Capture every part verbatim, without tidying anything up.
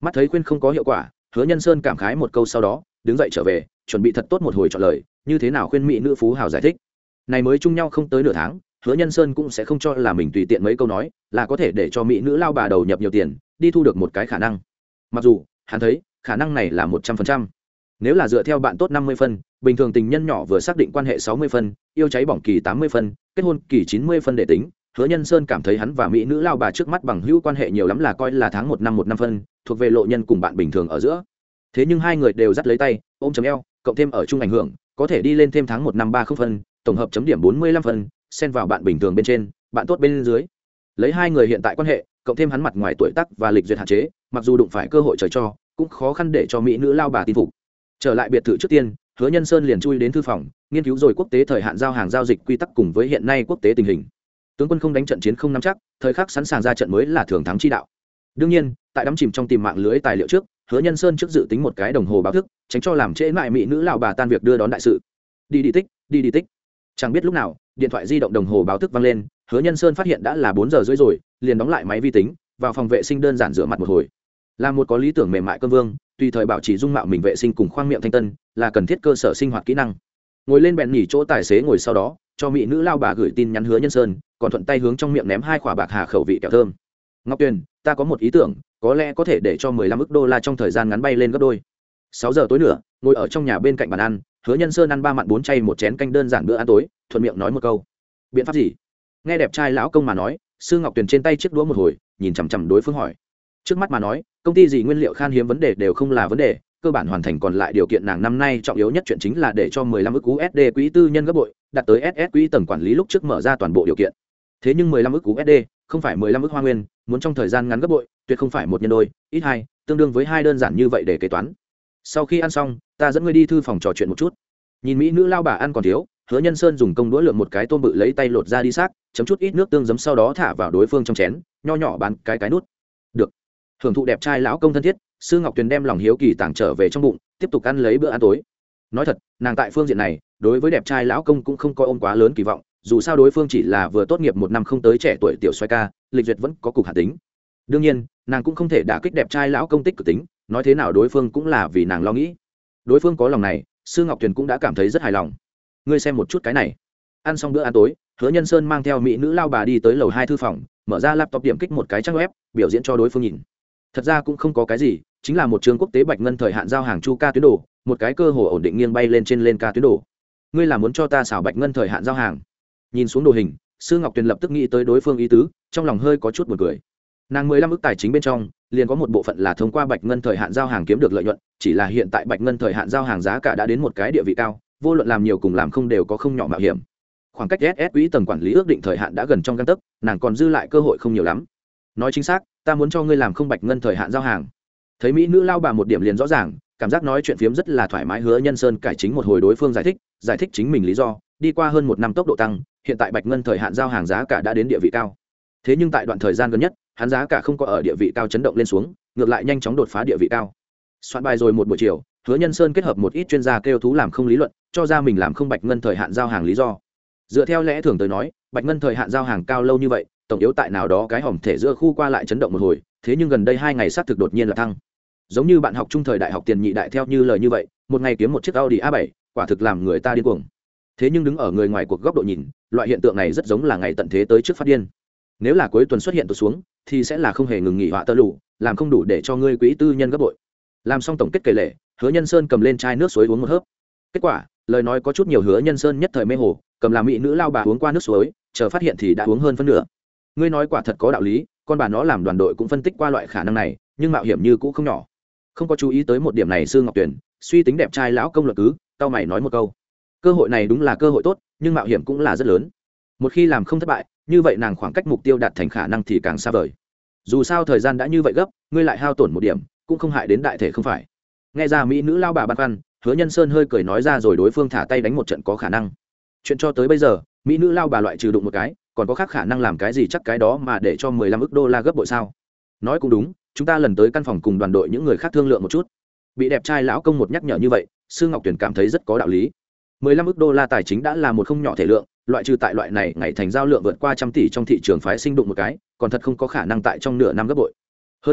Mắt thấy khuyên không có hiệu quả, Hứa Nhân Sơn cảm khái một câu sau đó đứng dậy trở về, chuẩn bị thật tốt một hồi chọn lời như thế nào khuyên mỹ nữ phú hào giải thích. Này mới chung nhau không tới nửa tháng, Hứa Nhân Sơn cũng sẽ không cho là mình tùy tiện mấy câu nói là có thể để cho mỹ nữ lao bà đầu nhập nhiều tiền đi thu được một cái khả năng. Mặc dù hắn thấy khả năng này là một trăm phần trăm. Nếu là dựa theo bạn tốt năm mươi phân, bình thường tình nhân nhỏ vừa xác định quan hệ sáu mươi phân, yêu cháy bỏng kỳ tám mươi phân, kết hôn kỳ chín mươi phân để tính, Hứa Nhân Sơn cảm thấy hắn và mỹ nữ lao bà trước mắt bằng hữu quan hệ nhiều lắm là coi là tháng một năm một năm phân, thuộc về lộ nhân cùng bạn bình thường ở giữa. Thế nhưng hai người đều dắt lấy tay, ôm chấm eo, cộng thêm ở chung ảnh hưởng, có thể đi lên thêm tháng một năm ba không phân, tổng hợp chấm điểm bốn mươi lăm phân, xen vào bạn bình thường bên trên, bạn tốt bên dưới. Lấy hai người hiện tại quan hệ, cộng thêm hắn mặt ngoài tuổi tác và lịch duyệt hạn chế, mặc dù đụng phải cơ hội trời cho, cũng khó khăn để cho mỹ nữ lao bà tin phục. Trở lại biệt thự trước tiên, Hứa Nhân Sơn liền chui đến thư phòng, nghiên cứu rồi quốc tế thời hạn giao hàng giao dịch quy tắc cùng với hiện nay quốc tế tình hình. Tướng quân không đánh trận chiến không nắm chắc, thời khắc sẵn sàng ra trận mới là thường thắng chi đạo. Đương nhiên, tại đắm chìm trong tìm mạng lưới tài liệu trước, Hứa Nhân Sơn trước dự tính một cái đồng hồ báo thức, tránh cho làm trễ mãi mỹ nữ lão bà tan việc đưa đón đại sự. Đi đi tích, đi đi tích. Chẳng biết lúc nào, điện thoại di động đồng hồ báo thức vang lên, Hứa Nhân Sơn phát hiện đã là bốn giờ rưỡi rồi, liền đóng lại máy vi tính, vào phòng vệ sinh đơn giản rửa mặt một hồi. Là một có lý tưởng mềm mại cơn vương, tùy thời bảo trì dung mạo mình vệ sinh cùng khoang miệng thanh tân, là cần thiết cơ sở sinh hoạt kỹ năng. Ngồi lên bèn nhỉ chỗ tài xế ngồi sau đó, cho mỹ nữ lao bà gửi tin nhắn Hứa Nhân Sơn, còn thuận tay hướng trong miệng ném hai quả bạc hà khẩu vị kẹo thơm. Ngọc Tuyền, ta có một ý tưởng, có lẽ có thể để cho mười lăm ức đô la trong thời gian ngắn bay lên gấp đôi. Sáu giờ tối nữa, ngồi ở trong nhà bên cạnh bàn ăn, Hứa Nhân Sơn ăn ba mặn bốn chay một chén canh đơn giản bữa ăn tối, thuận miệng nói một câu. Biện pháp gì? Nghe đẹp trai lão công mà nói, Sư Ngọc Tuyền trên tay chiếc đũa một hồi, nhìn chằm chằm đối phương hỏi. Trước mắt mà nói, công ty gì nguyên liệu khan hiếm vấn đề đều không là vấn đề, cơ bản hoàn thành, còn lại điều kiện nàng năm nay trọng yếu nhất chuyện chính là để cho mười lăm ức u ét đê quỹ tư nhân gấp bội, đạt tới ét ét quỹ tầng quản lý lúc trước mở ra toàn bộ điều kiện. Thế nhưng mười lăm ức u ét đê không phải mười lăm ức hoa nguyên, muốn trong thời gian ngắn gấp bội, tuyệt không phải một nhân đôi, ít hai, tương đương với hai đơn giản như vậy để kế toán. Sau khi ăn xong, ta dẫn ngươi đi thư phòng trò chuyện một chút. Nhìn mỹ nữ lao bà ăn còn thiếu, Hứa Nhân Sơn dùng công đũa lượm một cái tôm bự lấy tay lột ra đi xác, chấm chút ít nước tương giấm sau đó thả vào đối phương trong chén, nho nhỏ bán cái cái nút. Được. Hưởng thụ đẹp trai lão công thân thiết, Sư Ngọc Tuyền đem lòng hiếu kỳ tàng trở về trong bụng, tiếp tục ăn lấy bữa ăn tối. Nói thật, nàng tại phương diện này, đối với đẹp trai lão công cũng không có ôm quá lớn kỳ vọng, dù sao đối phương chỉ là vừa tốt nghiệp một năm không tới trẻ tuổi tiểu xoay ca, lịch duyệt vẫn có cục hạ tính. Đương nhiên, nàng cũng không thể đả kích đẹp trai lão công tích cực tính, nói thế nào đối phương cũng là vì nàng lo nghĩ. Đối phương có lòng này, Sư Ngọc Tuyền cũng đã cảm thấy rất hài lòng. Ngươi xem một chút cái này. Ăn xong bữa ăn tối, Hứa Nhân Sơn mang theo mỹ nữ lao bà đi tới lầu hai thư phòng, mở ra laptop điểm kích một cái trang web, biểu diễn cho đối phương nhìn. Thật ra cũng không có cái gì, chính là một trường quốc tế bạch ngân thời hạn giao hàng chu ca tuyến đồ, một cái cơ hồ ổn định nghiêng bay lên trên lên ca tuyến đồ. Ngươi là muốn cho ta xảo bạch ngân thời hạn giao hàng? Nhìn xuống đồ hình, Sư Ngọc Tuyền lập tức nghĩ tới đối phương ý tứ, trong lòng hơi có chút buồn cười. Nàng mười lăm ức tài chính bên trong, liền có một bộ phận là thông qua bạch ngân thời hạn giao hàng kiếm được lợi nhuận, chỉ là hiện tại bạch ngân thời hạn giao hàng giá cả đã đến một cái địa vị cao, vô luận làm nhiều cùng làm không đều có không nhỏ mạo hiểm. Khoảng cách ét ét quỹ tầng quản lý ước định thời hạn đã gần trong gang tấc, nàng còn dư lại cơ hội không nhiều lắm. Nói chính xác, ta muốn cho ngươi làm không bạch ngân thời hạn giao hàng. Thấy mỹ nữ lao bà một điểm liền rõ ràng, cảm giác nói chuyện phiếm rất là thoải mái. Hứa Nhân Sơn cải chính một hồi đối phương giải thích, giải thích chính mình lý do, đi qua hơn một năm tốc độ tăng, hiện tại bạch ngân thời hạn giao hàng giá cả đã đến địa vị cao. Thế nhưng tại đoạn thời gian gần nhất, hắn giá cả không có ở địa vị cao chấn động lên xuống, ngược lại nhanh chóng đột phá địa vị cao. Soạn bài rồi một buổi chiều, Hứa Nhân Sơn kết hợp một ít chuyên gia kêu thú làm không lý luận, cho ra mình làm không bạch ngân thời hạn giao hàng lý do. Dựa theo lẽ thường tới nói, bạch ngân thời hạn giao hàng cao lâu như vậy, tổng yếu tại nào đó cái hòm thể giữa khu qua lại chấn động một hồi, thế nhưng gần đây hai ngày xác thực đột nhiên là thăng. Giống như bạn học trung thời đại học tiền nhị đại theo như lời như vậy, một ngày kiếm một chiếc Audi a bảy, quả thực làm người ta điên cuồng. Thế nhưng đứng ở người ngoài cuộc góc độ nhìn, loại hiện tượng này rất giống là ngày tận thế tới trước phát điên. Nếu là cuối tuần xuất hiện tụt xuống, thì sẽ là không hề ngừng nghỉ họa tơ lụ, làm không đủ để cho ngươi quỹ tư nhân gấp bội. Làm xong tổng kết kể lể, Hứa Nhân Sơn cầm lên chai nước suối uống một hớp. Kết quả, lời nói có chút nhiều. Hứa Nhân Sơn nhất thời mê hồ, cầm làm mỹ nữ lao bà uống qua nước suối, chờ phát hiện thì đã uống hơn phân nửa. Ngươi nói quả thật có đạo lý, con bà nó làm đoàn đội cũng phân tích qua loại khả năng này, nhưng mạo hiểm như cũ không nhỏ. Không có chú ý tới một điểm này, Sư Ngọc Tuyền suy tính đẹp trai lão công luận cứ, tao mày nói một câu. Cơ hội này đúng là cơ hội tốt, nhưng mạo hiểm cũng là rất lớn. Một khi làm không thất bại, như vậy nàng khoảng cách mục tiêu đạt thành khả năng thì càng xa vời. Dù sao thời gian đã như vậy gấp, ngươi lại hao tổn một điểm, cũng không hại đến đại thể không phải. Nghe ra mỹ nữ lao bà băn khoăn, Hứa Nhân Sơn hơi cười nói ra rồi đối phương thả tay đánh một trận có khả năng. Chuyện cho tới bây giờ, mỹ nữ lao bà loại trừ đụng một cái, còn có khác khả năng làm cái gì chắc cái đó mà để cho mười lăm ức đô la gấp bội sao? Nói cũng đúng, chúng ta lần tới căn phòng cùng đoàn đội những người khác thương lượng một chút. Bị đẹp trai lão công một nhắc nhở như vậy, Sư Ngọc Tuyền cảm thấy rất có đạo lý. mười lăm ức đô la tài chính đã là một không nhỏ thể lượng, loại trừ tại loại này ngày thành giao lượng vượt qua trăm tỷ trong thị trường phái sinh đụng một cái, còn thật không có khả năng tại trong nửa năm gấp bội. Hơn nữa,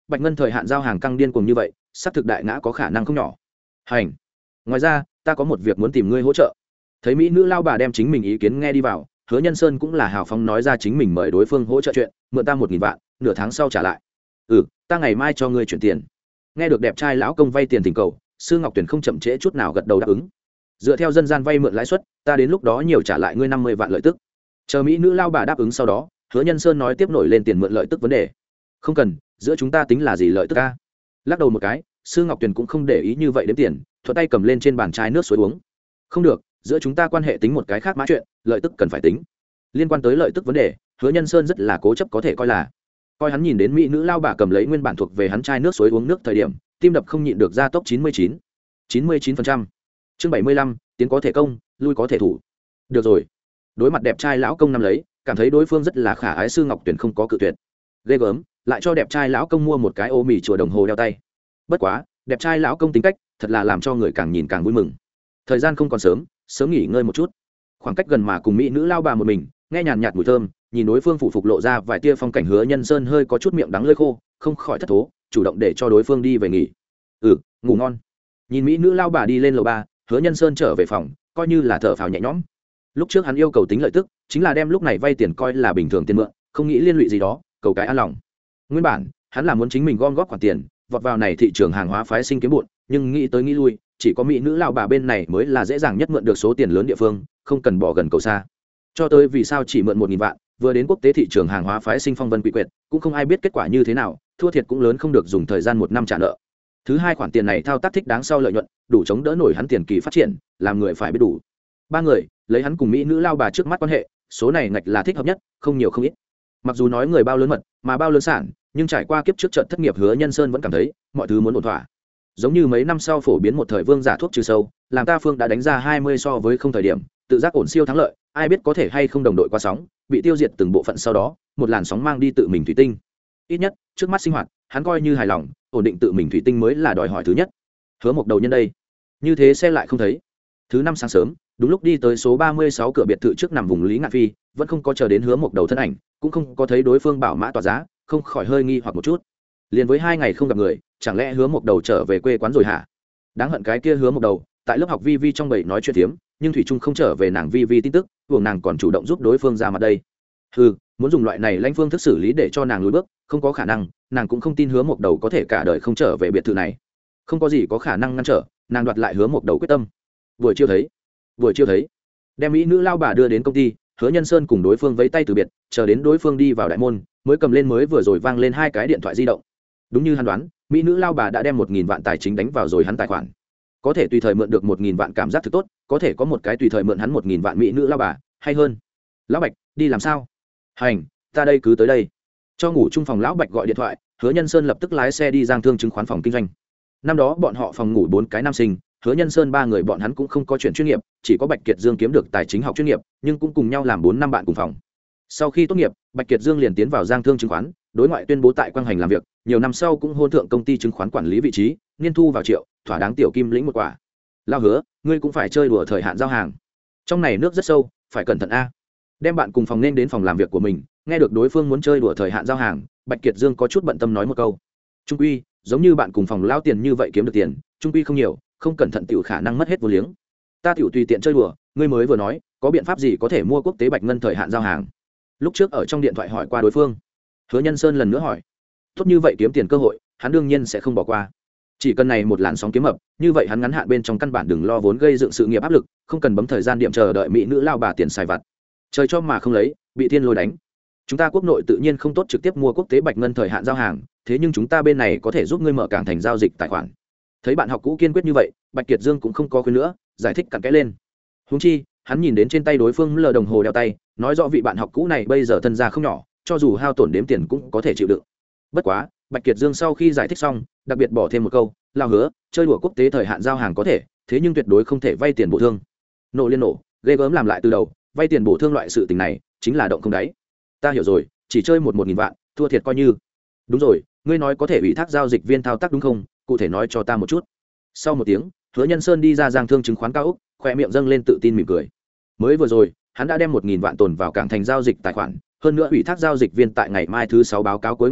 bạch ngân thời hạn giao hàng căng điên cùng như vậy xác thực đại ngã có khả năng không nhỏ. Hành, ngoài ra ta có một việc muốn tìm ngươi hỗ trợ. Thấy mỹ nữ lao bà đem chính mình ý kiến nghe đi vào, Hứa Nhân Sơn cũng là hào phóng nói ra chính mình mời đối phương hỗ trợ chuyện, mượn ta một nghìn vạn, nửa tháng sau trả lại. Ừ, ta ngày mai cho ngươi chuyển tiền. Nghe được đẹp trai lão công vay tiền thỉnh cầu, Sư Ngọc Tuyển không chậm trễ chút nào gật đầu đáp ứng. Dựa theo dân gian vay mượn lãi suất, ta đến lúc đó nhiều trả lại ngươi năm mươi vạn lợi tức. Chờ mỹ nữ lao bà đáp ứng sau đó, Hứa Nhân Sơn nói tiếp nổi lên tiền mượn lợi tức vấn đề. Không cần, giữa chúng ta tính là gì lợi tức a? Lắc đầu một cái, Sư Ngọc Tuyền cũng không để ý như vậy đếm tiền, thuận tay cầm lên trên bàn chai nước suối uống. Không được, giữa chúng ta quan hệ tính một cái khác mã chuyện, lợi tức cần phải tính. Liên quan tới lợi tức vấn đề, Hứa Nhân Sơn rất là cố chấp, có thể coi là coi hắn nhìn đến mỹ nữ lao bà cầm lấy nguyên bản thuộc về hắn chai nước suối uống nước thời điểm, tim đập không nhịn được gia tốc chín mươi chín chín mươi chín phần trăm. Chương bảy mươi lăm, tiến có thể công, lui có thể thủ. Được rồi. Đối mặt đẹp trai lão công năm lấy, cảm thấy đối phương rất là khả ái, Sư Ngọc Tuyền không có cự tuyệt. Ghê gớm, lại cho đẹp trai lão công mua một cái ô mì chùa đồng hồ đeo tay. Bất quá, đẹp trai lão công tính cách thật là làm cho người càng nhìn càng vui mừng. Thời gian không còn sớm, sớm nghỉ ngơi một chút. Khoảng cách gần mà cùng mỹ nữ lao bà một mình, nghe nhàn nhạt mùi thơm, nhìn đối phương phụ phục lộ ra vài tia phong cảnh, Hứa Nhân Sơn hơi có chút miệng đắng lưỡi khô, không khỏi thất thố, chủ động để cho đối phương đi về nghỉ. Ừ, ngủ ngon. Nhìn mỹ nữ lao bà đi lên lầu ba, Hứa Nhân Sơn trở về phòng, coi như là thở phào nhẹ nhõm. Lúc trước hắn yêu cầu tính lợi tức, chính là đem lúc này vay tiền coi là bình thường tiền mượn, không nghĩ liên lụy gì đó, cầu cái an lòng. Nguyên bản, hắn là muốn chính mình gom góp khoản tiền, vọt vào này thị trường hàng hóa phái sinh kiếm bộn, nhưng nghĩ tới nghĩ lui, chỉ có mỹ nữ lão bà bên này mới là dễ dàng nhất mượn được số tiền lớn địa phương, không cần bỏ gần cầu xa. Cho tới vì sao chỉ mượn một nghìn vạn, vừa đến quốc tế thị trường hàng hóa phái sinh phong vân quỷ quyệt, cũng không ai biết kết quả như thế nào, thua thiệt cũng lớn không được dùng thời gian một năm trả nợ. Thứ hai, khoản tiền này thao tác thích đáng sau lợi nhuận, đủ chống đỡ nổi hắn tiền kỳ phát triển, làm người phải biết đủ. Ba người, lấy hắn cùng mỹ nữ lão bà trước mắt quan hệ, số này ngạch là thích hợp nhất, không nhiều không ít. Mặc dù nói người bao lớn mật, mà bao lớn sản, nhưng trải qua kiếp trước trận thất nghiệp, Hứa Nhân Sơn vẫn cảm thấy mọi thứ muốn ổn thỏa. Giống như mấy năm sau phổ biến một thời vương giả thuốc trừ sâu, làm ta phương đã đánh ra hai mươi so với không thời điểm, tự giác ổn siêu thắng lợi, ai biết có thể hay không đồng đội qua sóng, bị tiêu diệt từng bộ phận sau đó, một làn sóng mang đi tự mình thủy tinh. Ít nhất, trước mắt sinh hoạt, hắn coi như hài lòng, ổn định tự mình thủy tinh mới là đòi hỏi thứ nhất. Hứa Mộc Đầu nhân đây, như thế xe lại không thấy. Thứ năm sáng sớm, đúng lúc đi tới số ba mươi sáu cửa biệt thự trước nằm vùng Lý Ngạn Phi, vẫn không có chờ đến Hứa Mộc Đầu thân ảnh, cũng không có thấy đối phương bảo mã tỏa giá, không khỏi hơi nghi hoặc một chút. Liền với hai ngày không gặp người, chẳng lẽ Hứa Mộc Đầu trở về quê quán rồi hả? Đáng hận cái kia Hứa Mộc Đầu, tại lớp học vi vi trong bầy nói chuyện tiếm, nhưng thủy trung không trở về nàng vi vi tin tức, buồng nàng còn chủ động giúp đối phương ra mặt đây. Hừ, muốn dùng loại này lãnh phương thức xử lý để cho nàng lùi bước, không có khả năng, nàng cũng không tin Hứa Mộc Đầu có thể cả đời không trở về biệt thự này. Không có gì có khả năng ngăn trở, nàng đoạt lại Hứa Mộc Đầu quyết tâm. Vừa chiêu thấy, vừa chiêu thấy, đem mỹ nữ lao bà đưa đến công ty, Hứa Nhân Sơn cùng đối phương vẫy tay từ biệt, chờ đến đối phương đi vào đại môn, mới cầm lên mới vừa rồi vang lên hai cái điện thoại di động. Đúng như hắn đoán, mỹ nữ lao bà đã đem một nghìn vạn tài chính đánh vào rồi hắn tài khoản. Có thể tùy thời mượn được một nghìn vạn cảm giác thực tốt, có thể có một cái tùy thời mượn hắn một nghìn vạn mỹ nữ lao bà, hay hơn. Lão Bạch, đi làm sao? Hành, ta đây cứ tới đây. Cho ngủ chung phòng lão Bạch gọi điện thoại, Hứa Nhân Sơn lập tức lái xe đi Giang Thương chứng khoán phòng kinh doanh. Năm đó bọn họ phòng ngủ bốn cái nam sinh, Hứa Nhân Sơn ba người bọn hắn cũng không có chuyện chuyên nghiệp, chỉ có Bạch Kiệt Dương kiếm được tài chính học chuyên nghiệp, nhưng cũng cùng nhau làm bốn năm bạn cùng phòng. Sau khi tốt nghiệp, Bạch Kiệt Dương liền tiến vào Giang Thương chứng khoán, đối ngoại tuyên bố tại quang hành làm việc, nhiều năm sau cũng hôn thượng công ty chứng khoán quản lý vị trí, niên thu vào triệu, thỏa đáng tiểu kim lĩnh một quả. Lao Hứa, ngươi cũng phải chơi đùa thời hạn giao hàng. Trong này nước rất sâu, phải cẩn thận a. Đem bạn cùng phòng nên đến phòng làm việc của mình, nghe được đối phương muốn chơi đùa thời hạn giao hàng, Bạch Kiệt Dương có chút bận tâm nói một câu. Trung quy, giống như bạn cùng phòng lao tiền như vậy kiếm được tiền, trung quy không nhiều, không cẩn thận tiểu khả năng mất hết vô liếng. Ta tiểu tùy tiện chơi đùa, ngươi mới vừa nói, có biện pháp gì có thể mua quốc tế bạch ngân thời hạn giao hàng? Lúc trước ở trong điện thoại hỏi qua đối phương. Hứa Nhân Sơn lần nữa hỏi. Tốt như vậy kiếm tiền cơ hội, hắn đương nhiên sẽ không bỏ qua. Chỉ cần này một làn sóng kiếm mập, như vậy hắn ngắn hạn bên trong căn bản đừng lo vốn gây dựng sự nghiệp áp lực, không cần bấm thời gian điểm chờ đợi mỹ nữ lao bà tiền xài vặt. Trời cho mà không lấy, bị thiên lôi đánh. Chúng ta quốc nội tự nhiên không tốt trực tiếp mua quốc tế bạch ngân thời hạn giao hàng, thế nhưng chúng ta bên này có thể giúp ngươi mở cảng thành giao dịch tài khoản. Thấy bạn học cũ kiên quyết như vậy, Bạch Kiệt Dương cũng không có khuyên nữa, giải thích cặn kẽ lên. Huống chi, hắn nhìn đến trên tay đối phương lờ đồng hồ đeo tay, nói rõ vị bạn học cũ này bây giờ thân gia không nhỏ, cho dù hao tổn đếm tiền cũng có thể chịu đựng. Bất quá, Bạch Kiệt Dương sau khi giải thích xong, đặc biệt bỏ thêm một câu, lao hứa, chơi đùa quốc tế thời hạn giao hàng có thể, thế nhưng tuyệt đối không thể vay tiền bổ thương. Nổ liên nổ, ghê gớm làm lại từ đầu, vay tiền bổ thương loại sự tình này, chính là động không đáy. Ta hiểu rồi, chỉ chơi một một nghìn vạn, thua thiệt coi như. Đúng rồi, ngươi nói có thể ủy thác giao dịch viên thao tác đúng không? Cụ thể nói cho ta một chút. Sau một tiếng, Hứa Nhân Sơn đi ra Giang Thương chứng khoán cao ốc, khoe miệng dâng lên tự tin mỉm cười. Mới vừa rồi, hắn đã đem một nghìn vạn tồn vào cảng thành giao dịch tài khoản, hơn nữa ủy thác giao dịch viên tại ngày mai thứ sáu báo cáo cuối ngày trước,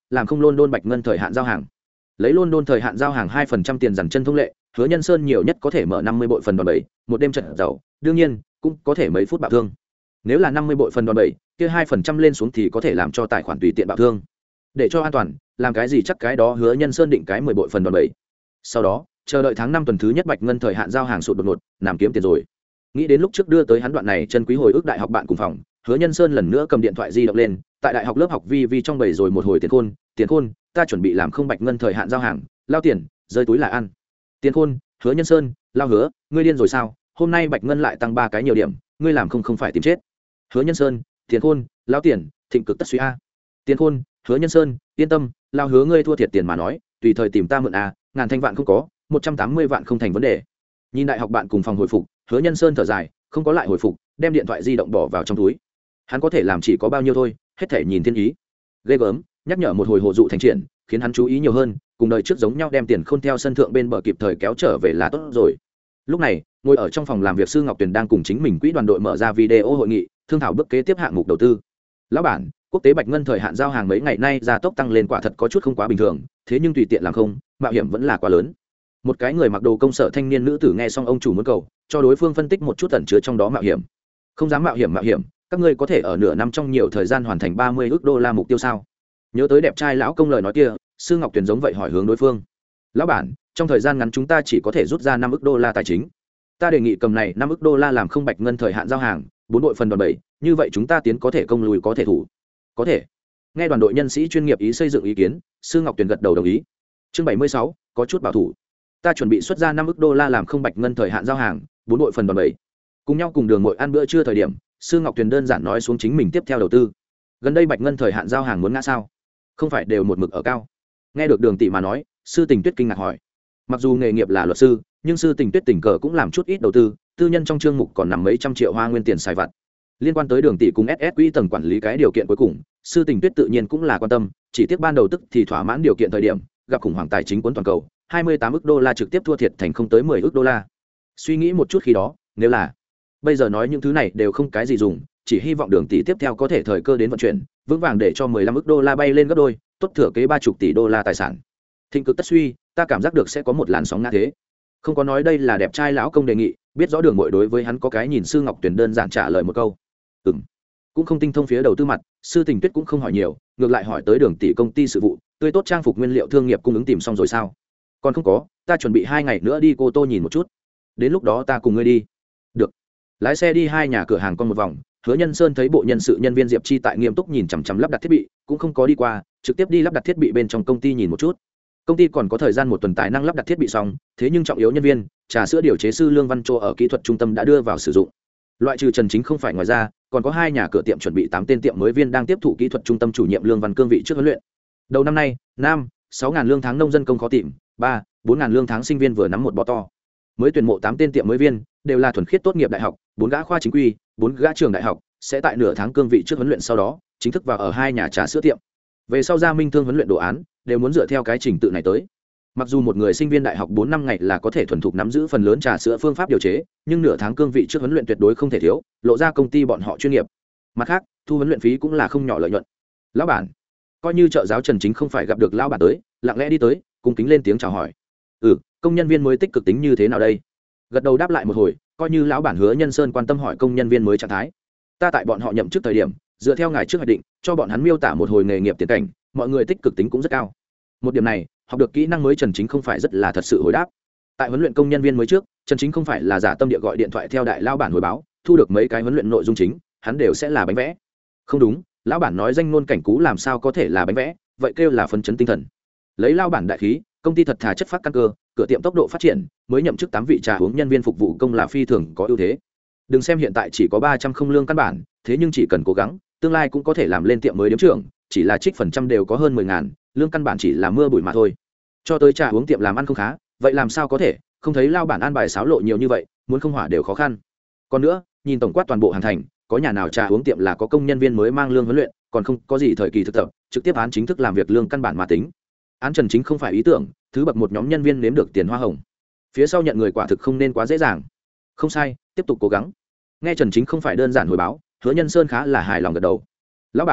làm không London bạch ngân thời hạn giao hàng. Lấy London thời hạn giao hàng hai phần trăm tiền dằn chân thông lệ, Hứa Nhân Sơn nhiều nhất có thể mở năm mươi bội phần đòn bẩy, một đêm trận giàu, đương nhiên, cũng có thể mấy phút bạo thương. Nếu là năm mươi bội phần đòn bẩy, kia hai phần trăm lên xuống thì có thể làm cho tài khoản tùy tiện bạo thương. Để cho an toàn, làm cái gì chắc cái đó, Hứa Nhân Sơn định cái mười bội phần đòn bẩy. Sau đó, chờ đợi tháng năm tuần thứ nhất bạch ngân thời hạn giao hàng sụt đột ngột, làm kiếm tiền rồi. Nghĩ đến lúc trước đưa tới hắn đoạn này chân quý hồi ức đại học bạn cùng phòng, Hứa Nhân Sơn lần nữa cầm điện thoại di động lên, tại đại học lớp học vi vi trong bầy rồi một hồi tiền khôn, tiền khôn, ta chuẩn bị làm không bạch ngân thời hạn giao hàng, lao tiền, rơi túi là ăn. Tiền khôn, Hứa Nhân Sơn, lao Hứa, ngươi điên rồi sao? Hôm nay bạch ngân lại tăng ba cái nhiều điểm, ngươi làm không không phải tìm chết. Hứa Nhân Sơn, tiền khôn, lao tiền, thịnh cực tất suy a. Tiền khôn, Hứa Nhân Sơn, yên tâm, lao Hứa ngươi thua thiệt tiền mà nói, tùy thời tìm ta mượn a, ngàn thanh vạn không có, một trăm tám mươi vạn không thành vấn đề. Nhìn đại học bạn cùng phòng hồi phục, Hứa Nhân Sơn thở dài, không có lại hồi phục, đem điện thoại di động bỏ vào trong túi. Hắn có thể làm chỉ có bao nhiêu thôi, hết thể nhìn thiên ý. Ghê gớm, nhắc nhở một hồi hồ dụ thành triển, khiến hắn chú ý nhiều hơn, cùng đời trước giống nhau đem tiền khôn theo sân thượng bên bờ kịp thời kéo trở về là tốt rồi. Lúc này, ngồi ở trong phòng làm việc sư Ngọc Tuyền đang cùng chính mình quỹ đoàn đội mở ra video hội nghị, thương thảo bước kế tiếp hạng mục đầu tư. Lão bản, quốc tế bạch ngân thời hạn giao hàng mấy ngày nay gia tốc tăng lên quả thật có chút không quá bình thường, thế nhưng tùy tiện làm không, mạo hiểm vẫn là quá lớn. Một cái người mặc đồ công sở thanh niên nữ tử nghe xong ông chủ muốn cầu, cho đối phương phân tích một chút ẩn chứa trong đó mạo hiểm. Không dám mạo hiểm mạo hiểm, các ngươi có thể ở nửa năm trong nhiều thời gian hoàn thành ba mươi ức đô la mục tiêu sao? Nhớ tới đẹp trai lão công lời nói kia, sư Ngọc Tuyền giống vậy hỏi hướng đối phương. Lão bản, trong thời gian ngắn chúng ta chỉ có thể rút ra năm ức đô la tài chính. Ta đề nghị cầm này năm ức đô la làm không bạch ngân thời hạn giao hàng, bốn đội phần đòn bẩy, như vậy chúng ta tiến có thể công lùi có thể thủ. Có thể. Nghe đoàn đội nhân sĩ chuyên nghiệp ý xây dựng ý kiến, sư Ngọc Tuyền gật đầu đồng ý. Chương bảy mươi sáu, có chút bảo thủ. Ta chuẩn bị xuất ra năm ức đô la làm không bạch ngân thời hạn giao hàng, bốn đội phần đòn bẩy. Cùng nhau cùng đường ngồi ăn bữa trưa thời điểm, sư Ngọc Tuyền đơn giản nói xuống chính mình tiếp theo đầu tư. Gần đây bạch ngân thời hạn giao hàng muốn ngã sao? Không phải đều một mực ở cao? Nghe được Đường tỷ mà nói, sư Tình Tuyết kinh ngạc hỏi. Mặc dù nghề nghiệp là luật sư, nhưng sư Tình Tuyết tình cờ cũng làm chút ít đầu tư, tư nhân trong chương mục còn nằm mấy trăm triệu hoa nguyên tiền xài vặt. Liên quan tới Đường tỷ cùng ét ét quỹ tầng quản lý cái điều kiện cuối cùng, sư Tình Tuyết tự nhiên cũng là quan tâm, chỉ tiếc ban đầu tức thì thỏa mãn điều kiện thời điểm, gặp khủng hoảng tài chính cuốn toàn cầu, hai mươi tám ức đô la trực tiếp thua thiệt thành không tới mười ức đô la. Suy nghĩ một chút khi đó, nếu là bây giờ nói những thứ này đều không cái gì dùng, chỉ hy vọng Đường tỷ tiếp theo có thể thời cơ đến vận chuyển vững vàng để cho mười lăm ức đô la bay lên gấp đôi, tốt thừa kế ba chục tỷ đô la tài sản. Thịnh cực tất suy, ta cảm giác được sẽ có một làn sóng ngã thế. Không có nói đây là đẹp trai lão công đề nghị, biết rõ Đường Mội đối với hắn có cái nhìn, sư Ngọc Tuyền đơn giản trả lời một câu ừm. Cũng không tinh thông phía đầu tư mặt, sư Tình Tuyết cũng không hỏi nhiều, ngược lại hỏi tới Đường tỷ công ty sự vụ, tươi tốt trang phục nguyên liệu thương nghiệp cung ứng tìm xong rồi sao? Còn không có, ta chuẩn bị hai ngày nữa đi Cô Tô nhìn một chút, đến lúc đó ta cùng ngươi đi. Được. Lái xe đi hai nhà cửa hàng con một vòng, Hứa Nhân Sơn thấy bộ nhân sự nhân viên Diệp Chi tại nghiêm túc nhìn chằm chằm lắp đặt thiết bị, cũng không có đi qua, trực tiếp đi lắp đặt thiết bị bên trong công ty nhìn một chút. Công ty còn có thời gian một tuần tài năng lắp đặt thiết bị xong, thế nhưng trọng yếu nhân viên, trà sữa điều chế sư Lương Văn Châu ở kỹ thuật trung tâm đã đưa vào sử dụng. Loại trừ Trần Chính không phải, ngoài ra còn có hai nhà cửa tiệm chuẩn bị tám tên tiệm mới viên đang tiếp thụ kỹ thuật trung tâm chủ nhiệm Lương Văn cương vị trước huấn luyện. Đầu năm nay, nam sáu ngàn lương tháng nông dân công khó tìm, ba bốn ngàn lương tháng sinh viên vừa nắm một bó to. Mới tuyển mộ tám tên tiệm mới viên, đều là thuần khiết tốt nghiệp đại học, bốn gã khoa chính quy, bốn gã trường đại học, sẽ tại nửa tháng cương vị trước huấn luyện, sau đó chính thức vào ở hai nhà trà sữa tiệm. Về sau ra minh thương huấn luyện đồ án, đều muốn dựa theo cái trình tự này tới. Mặc dù một người sinh viên đại học bốn năm ngày là có thể thuần thục nắm giữ phần lớn trà sữa phương pháp điều chế, nhưng nửa tháng cương vị trước huấn luyện tuyệt đối không thể thiếu, lộ ra công ty bọn họ chuyên nghiệp. Mặt khác, thu huấn luyện phí cũng là không nhỏ lợi nhuận. Lão bản, coi như trợ giáo Trần Chính không phải gặp được lão bản tới, lặng lẽ đi tới, cung kính lên tiếng chào hỏi. Ừ, công nhân viên mới tích cực tính như thế nào đây? Gật đầu đáp lại một hồi, coi như lão bản Hứa Nhân Sơn quan tâm hỏi công nhân viên mới trạng thái. Ta tại bọn họ nhậm chức thời điểm, dựa theo ngài trước hoạch định, cho bọn hắn miêu tả một hồi nghề nghiệp tiền cảnh, mọi người tích cực tính cũng rất cao. Một điểm này, học được kỹ năng mới Trần Chính không phải rất là thật sự hồi đáp. Tại huấn luyện công nhân viên mới trước, Trần Chính không phải là giả tâm địa gọi điện thoại theo đại lão bản hồi báo, thu được mấy cái huấn luyện nội dung chính, hắn đều sẽ là bánh vẽ. Không đúng, lão bản nói danh ngôn cảnh cú làm sao có thể là bánh vẽ, vậy kêu là phấn chấn tinh thần. Lấy lão bản đại khí, công ty thật thà chất phát căn cơ, cửa tiệm tốc độ phát triển, mới nhậm chức tám vị trà uống nhân viên phục vụ công là phi thường có ưu thế. Đừng xem hiện tại chỉ có ba trăm không lương căn bản, thế nhưng chỉ cần cố gắng, tương lai cũng có thể làm lên tiệm mới điếm trưởng, chỉ là trích phần trăm đều có hơn mười ngàn, lương căn bản chỉ là mưa bụi mà thôi. Cho tới trà uống tiệm làm ăn không khá, vậy làm sao có thể, không thấy lao bản an bài xáo lộ nhiều như vậy, muốn không hỏa đều khó khăn. Còn nữa, nhìn tổng quát toàn bộ hàng thành, có nhà nào trà uống tiệm là có công nhân viên mới mang lương huấn luyện, còn không có gì thời kỳ thực tập, trực tiếp án chính thức làm việc lương căn bản mà tính. Án Trần Chính không phải ý tưởng, thứ bậc một nhóm nhân viên nếm được tiền hoa hồng, phía sau nhận người quả thực không nên quá dễ dàng. Không sai, tiếp tục cố gắng. Nghe Trần Chính không phải đơn giản hồi báo, Hứa Nhân Sơn khá là hài lòng gật đầu. Lão bản,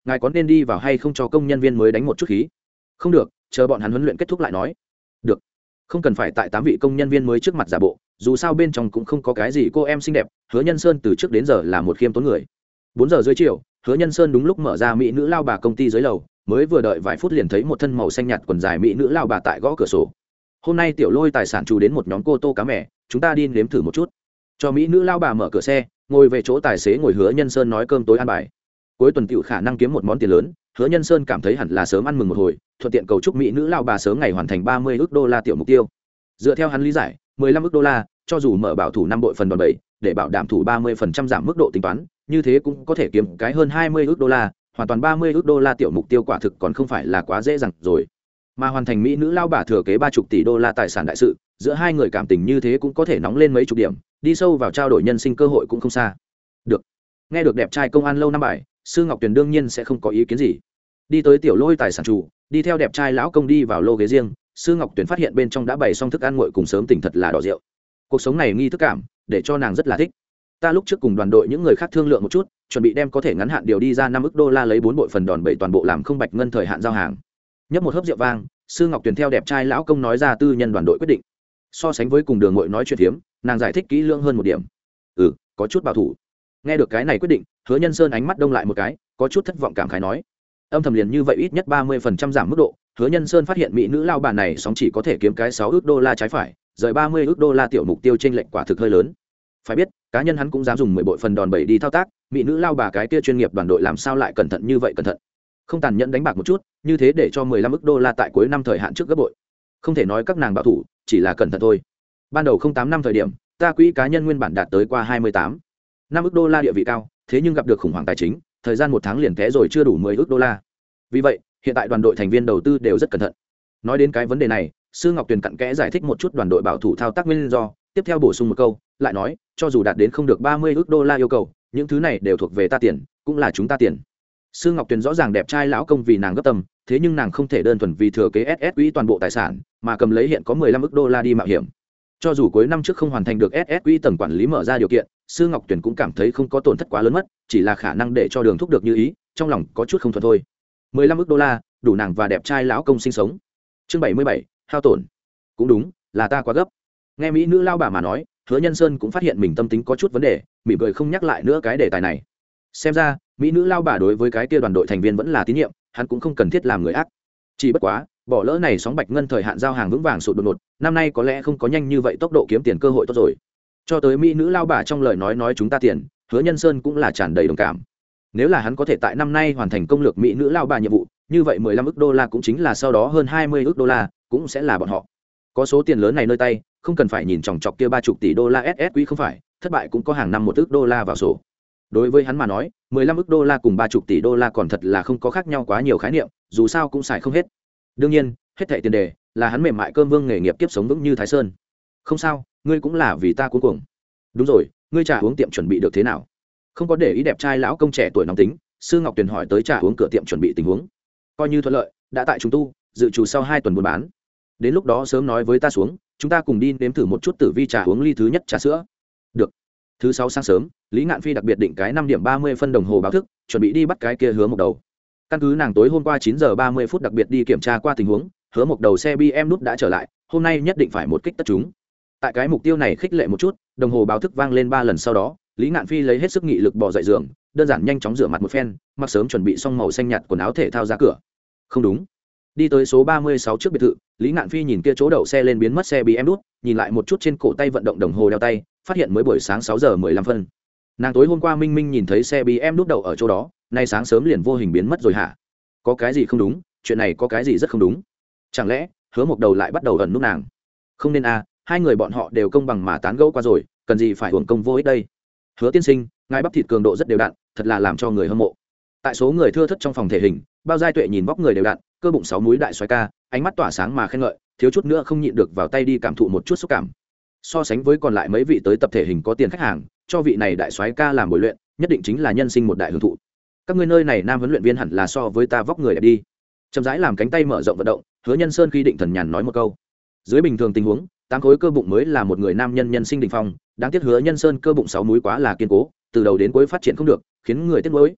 ngài có nên đi vào hay không cho công nhân viên mới đánh một chút khí? Không được, chờ bọn hắn huấn luyện kết thúc lại nói. Được, không cần phải tại tám vị công nhân viên mới trước mặt giả bộ, dù sao bên trong cũng không có cái gì cô em xinh đẹp. Hứa Nhân Sơn từ trước đến giờ là một khiêm tốn người. Bốn giờ dưới chiều, Hứa Nhân Sơn đúng lúc mở ra mỹ nữ lao bà công ty dưới lầu, mới vừa đợi vài phút liền thấy một thân màu xanh nhạt quần dài mỹ nữ lao bà tại gõ cửa sổ. Hôm nay tiểu lôi tài sản chủ đến một nhóm cô tô cá mè, chúng ta đi nếm thử một chút. Cho mỹ nữ lao bà mở cửa xe, ngồi về chỗ tài xế ngồi. Hứa Nhân Sơn nói cơm tối ăn bài, cuối tuần tiểu khả năng kiếm một món tiền lớn. Hứa Nhân Sơn cảm thấy hẳn là sớm ăn mừng một hồi, thuận tiện cầu chúc mỹ nữ lao bà sớm ngày hoàn thành ba mươi ức đô la tiểu mục tiêu. Dựa theo hắn lý giải, mười lăm ức đô la, cho dù mở bảo thủ năm bội phần đòn bẩy, để bảo đảm thủ ba mươi phần trăm giảm mức độ tính toán, như thế cũng có thể kiếm cái hơn hai mươi ức đô la, hoàn toàn ba mươi ức đô la tiểu mục tiêu quả thực còn không phải là quá dễ dàng rồi. Mà hoàn thành mỹ nữ lao bà thừa kế ba mươi tỷ đô la tài sản đại sự, giữa hai người cảm tình như thế cũng có thể nóng lên mấy chục điểm, đi sâu vào trao đổi nhân sinh cơ hội cũng không xa. Được. Nghe được đẹp trai công an lâu năm bài, Sư Ngọc Tuyền đương nhiên sẽ không có ý kiến gì. Đi tới tiểu lôi tài sản chủ, đi theo đẹp trai lão công đi vào lô ghế riêng. Sư Ngọc Tuyền phát hiện bên trong đã bày xong thức ăn nguội cùng sớm tỉnh thật là đỏ rượu. Cuộc sống này nghi thức cảm, để cho nàng rất là thích. Ta lúc trước cùng đoàn đội những người khác thương lượng một chút, chuẩn bị đem có thể ngắn hạn điều đi ra năm ức đô la lấy bốn bội phần đòn bẩy toàn bộ làm không bạch ngân thời hạn giao hàng. Nhấp một hớp rượu vang, Sư Ngọc Tuyền theo đẹp trai lão công nói ra tư nhân đoàn đội quyết định. So sánh với cùng đường ngội nói chuyện hiếm, nàng giải thích kỹ lưỡng hơn một điểm. Ừ, có chút bảo thủ. Nghe được cái này quyết định, Hứa Nhân Sơn ánh mắt đông lại một cái, có chút thất vọng cảm khái nói. Âm thầm liền như vậy ít nhất ba mươi phần trăm giảm mức độ. Hứa Nhân Sơn phát hiện mỹ nữ lao bà này sóng chỉ có thể kiếm cái sáu ức đô la trái phải, rời ba mươi ức đô la tiểu mục tiêu trên lệnh quả thực hơi lớn. Phải biết, cá nhân hắn cũng dám dùng mười bội phần đòn bẩy đi thao tác, mỹ nữ lao bà cái kia chuyên nghiệp đoàn đội làm sao lại cẩn thận như vậy cẩn thận. Không tàn nhẫn đánh bạc một chút, như thế để cho mười lăm ức đô la tại cuối năm thời hạn trước gấp bội. Không thể nói các nàng bảo thủ, chỉ là cẩn thận thôi. Ban đầu không tám năm thời điểm, ta quỹ cá nhân nguyên bản đạt tới qua hai mươi tám năm ức đô la địa vị cao, thế nhưng gặp được khủng hoảng tài chính, thời gian một tháng liền té rồi chưa đủ mười ức đô la. Vì vậy, hiện tại đoàn đội thành viên đầu tư đều rất cẩn thận. Nói đến cái vấn đề này, Sư Ngọc Tuyền cặn kẽ giải thích một chút đoàn đội bảo thủ thao tác nguyên do, tiếp theo bổ sung một câu, lại nói, cho dù đạt đến không được ba mươi ức đô la yêu cầu, những thứ này đều thuộc về ta tiền, cũng là chúng ta tiền. Sư Ngọc Tuyền rõ ràng đẹp trai lão công vì nàng gấp tâm, thế nhưng nàng không thể đơn thuần vì thừa kế ét ét quỹ toàn bộ tài sản, mà cầm lấy hiện có mười lăm ức đô la đi mạo hiểm. Cho dù cuối năm trước không hoàn thành được ét ét quỹ tầng quản lý mở ra điều kiện, Sư Ngọc Tuyền cũng cảm thấy không có tổn thất quá lớn mất, chỉ là khả năng để cho đường thúc được như ý, trong lòng có chút không thuận thôi. mười lăm ức đô la, đủ nàng và đẹp trai lão công sinh sống. Chương bảy mươi bảy, hao tổn. Cũng đúng, là ta quá gấp. Nghe mỹ nữ lao bà mà nói, Hứa Nhân Sơn cũng phát hiện mình tâm tính có chút vấn đề, mỉm cười không nhắc lại nữa cái đề tài này. Xem ra, mỹ nữ lao bà đối với cái kia đoàn đội thành viên vẫn là tín nhiệm, hắn cũng không cần thiết làm người ác. Chỉ bất quá, bỏ lỡ này sóng bạch ngân thời hạn giao hàng vững vàng sụt đột ngột, năm nay có lẽ không có nhanh như vậy tốc độ kiếm tiền cơ hội tốt rồi. Cho tới mỹ nữ lao bà trong lời nói nói chúng ta tiền, Hứa Nhân Sơn cũng là tràn đầy đồng cảm. Nếu là hắn có thể tại năm nay hoàn thành công lược mỹ nữ lao bà nhiệm vụ, như vậy mười lăm ức đô la cũng chính là sau đó hơn hai mươi ức đô la, cũng sẽ là bọn họ. Có số tiền lớn này nơi tay, không cần phải nhìn chòng chọc kia ba mươi tỷ đô la ét ét quý không phải, thất bại cũng có hàng năm một ức đô la vào sổ. Đối với hắn mà nói, mười lăm ức đô la cùng ba mươi tỷ đô la còn thật là không có khác nhau quá nhiều khái niệm, dù sao cũng xài không hết. Đương nhiên, hết thảy tiền đề là hắn mềm mại cơm vương nghề nghiệp kiếp sống vững như Thái Sơn. Không sao, ngươi cũng là vì ta cuối cùng. Đúng rồi, ngươi trà uống tiệm chuẩn bị được thế nào? Không có để ý đẹp trai lão công trẻ tuổi nóng tính, Sư Ngọc Tuyền hỏi tới trà uống cửa tiệm chuẩn bị tình huống. Coi như thuận lợi, đã tại chúng tu, dự trù sau hai tuần buôn bán. Đến lúc đó sớm nói với ta xuống, chúng ta cùng đi nếm thử một chút tử vi trà uống ly thứ nhất trà sữa. Được. Thứ sáu sáng sớm, Lý Ngạn Phi đặc biệt định cái năm điểm ba mươi phân đồng hồ báo thức, chuẩn bị đi bắt cái kia Hứa Mộc Đầu. Căn cứ nàng tối hôm qua chín giờ ba mươi phút đặc biệt đi kiểm tra qua tình huống, Hứa Mộc Đầu xe bê em nút đã trở lại, hôm nay nhất định phải một kích tất chúng. Tại cái mục tiêu này khích lệ một chút, đồng hồ báo thức vang lên ba lần sau đó, Lý Ngạn Phi lấy hết sức nghị lực bò dậy giường, đơn giản nhanh chóng rửa mặt một phen, mặc sớm chuẩn bị xong màu xanh nhạt quần áo thể thao ra cửa. Không đúng. Đi tới số ba mươi sáu trước biệt thự, Lý Ngạn Phi nhìn kia chỗ đậu xe lên biến mất xe bê em nút, nhìn lại một chút trên cổ tay vận động đồng hồ đeo tay, phát hiện mới buổi sáng sáu giờ mười lăm phân. Nàng tối hôm qua minh minh nhìn thấy xe bê em nút đậu ở chỗ đó, nay sáng sớm liền vô hình biến mất rồi hả? Có cái gì không đúng? Chuyện này có cái gì rất không đúng? Chẳng lẽ Hứa Mộc Đầu lại bắt đầu ẩn nút nàng? Không nên à, hai người bọn họ đều công bằng mà tán gẫu qua rồi, cần gì phải uổng công vô ích đây? Hứa tiên sinh, ngài bắp thịt cường độ rất đều đặn, thật là làm cho người hâm mộ. Tại số người thưa thớt trong phòng thể hình, Bao Giai Tuệ nhìn vóc người đều đặn, cơ bụng sáu múi đại xoái ca, ánh mắt tỏa sáng mà khen ngợi, thiếu chút nữa không nhịn được vào tay đi cảm thụ một chút xúc cảm. So sánh với còn lại mấy vị tới tập thể hình có tiền khách hàng, cho vị này đại xoái ca làm buổi luyện, nhất định chính là nhân sinh một đại hưởng thụ. Các ngươi nơi này nam huấn luyện viên hẳn là so với ta vóc người đẹp đi. Chậm rãi làm cánh tay mở rộng vận động, Hứa Nhân Sơn khi định thần nhàn nói một câu. Dưới bình thường tình huống, tám khối cơ bụng mới là một người nam nhân nhân sinh đỉnh phong, đáng tiếc Hứa Nhân Sơn cơ bụng sáu múi quá là kiên cố, từ đầu đến cuối phát triển không được, khiến người tiếc nuối.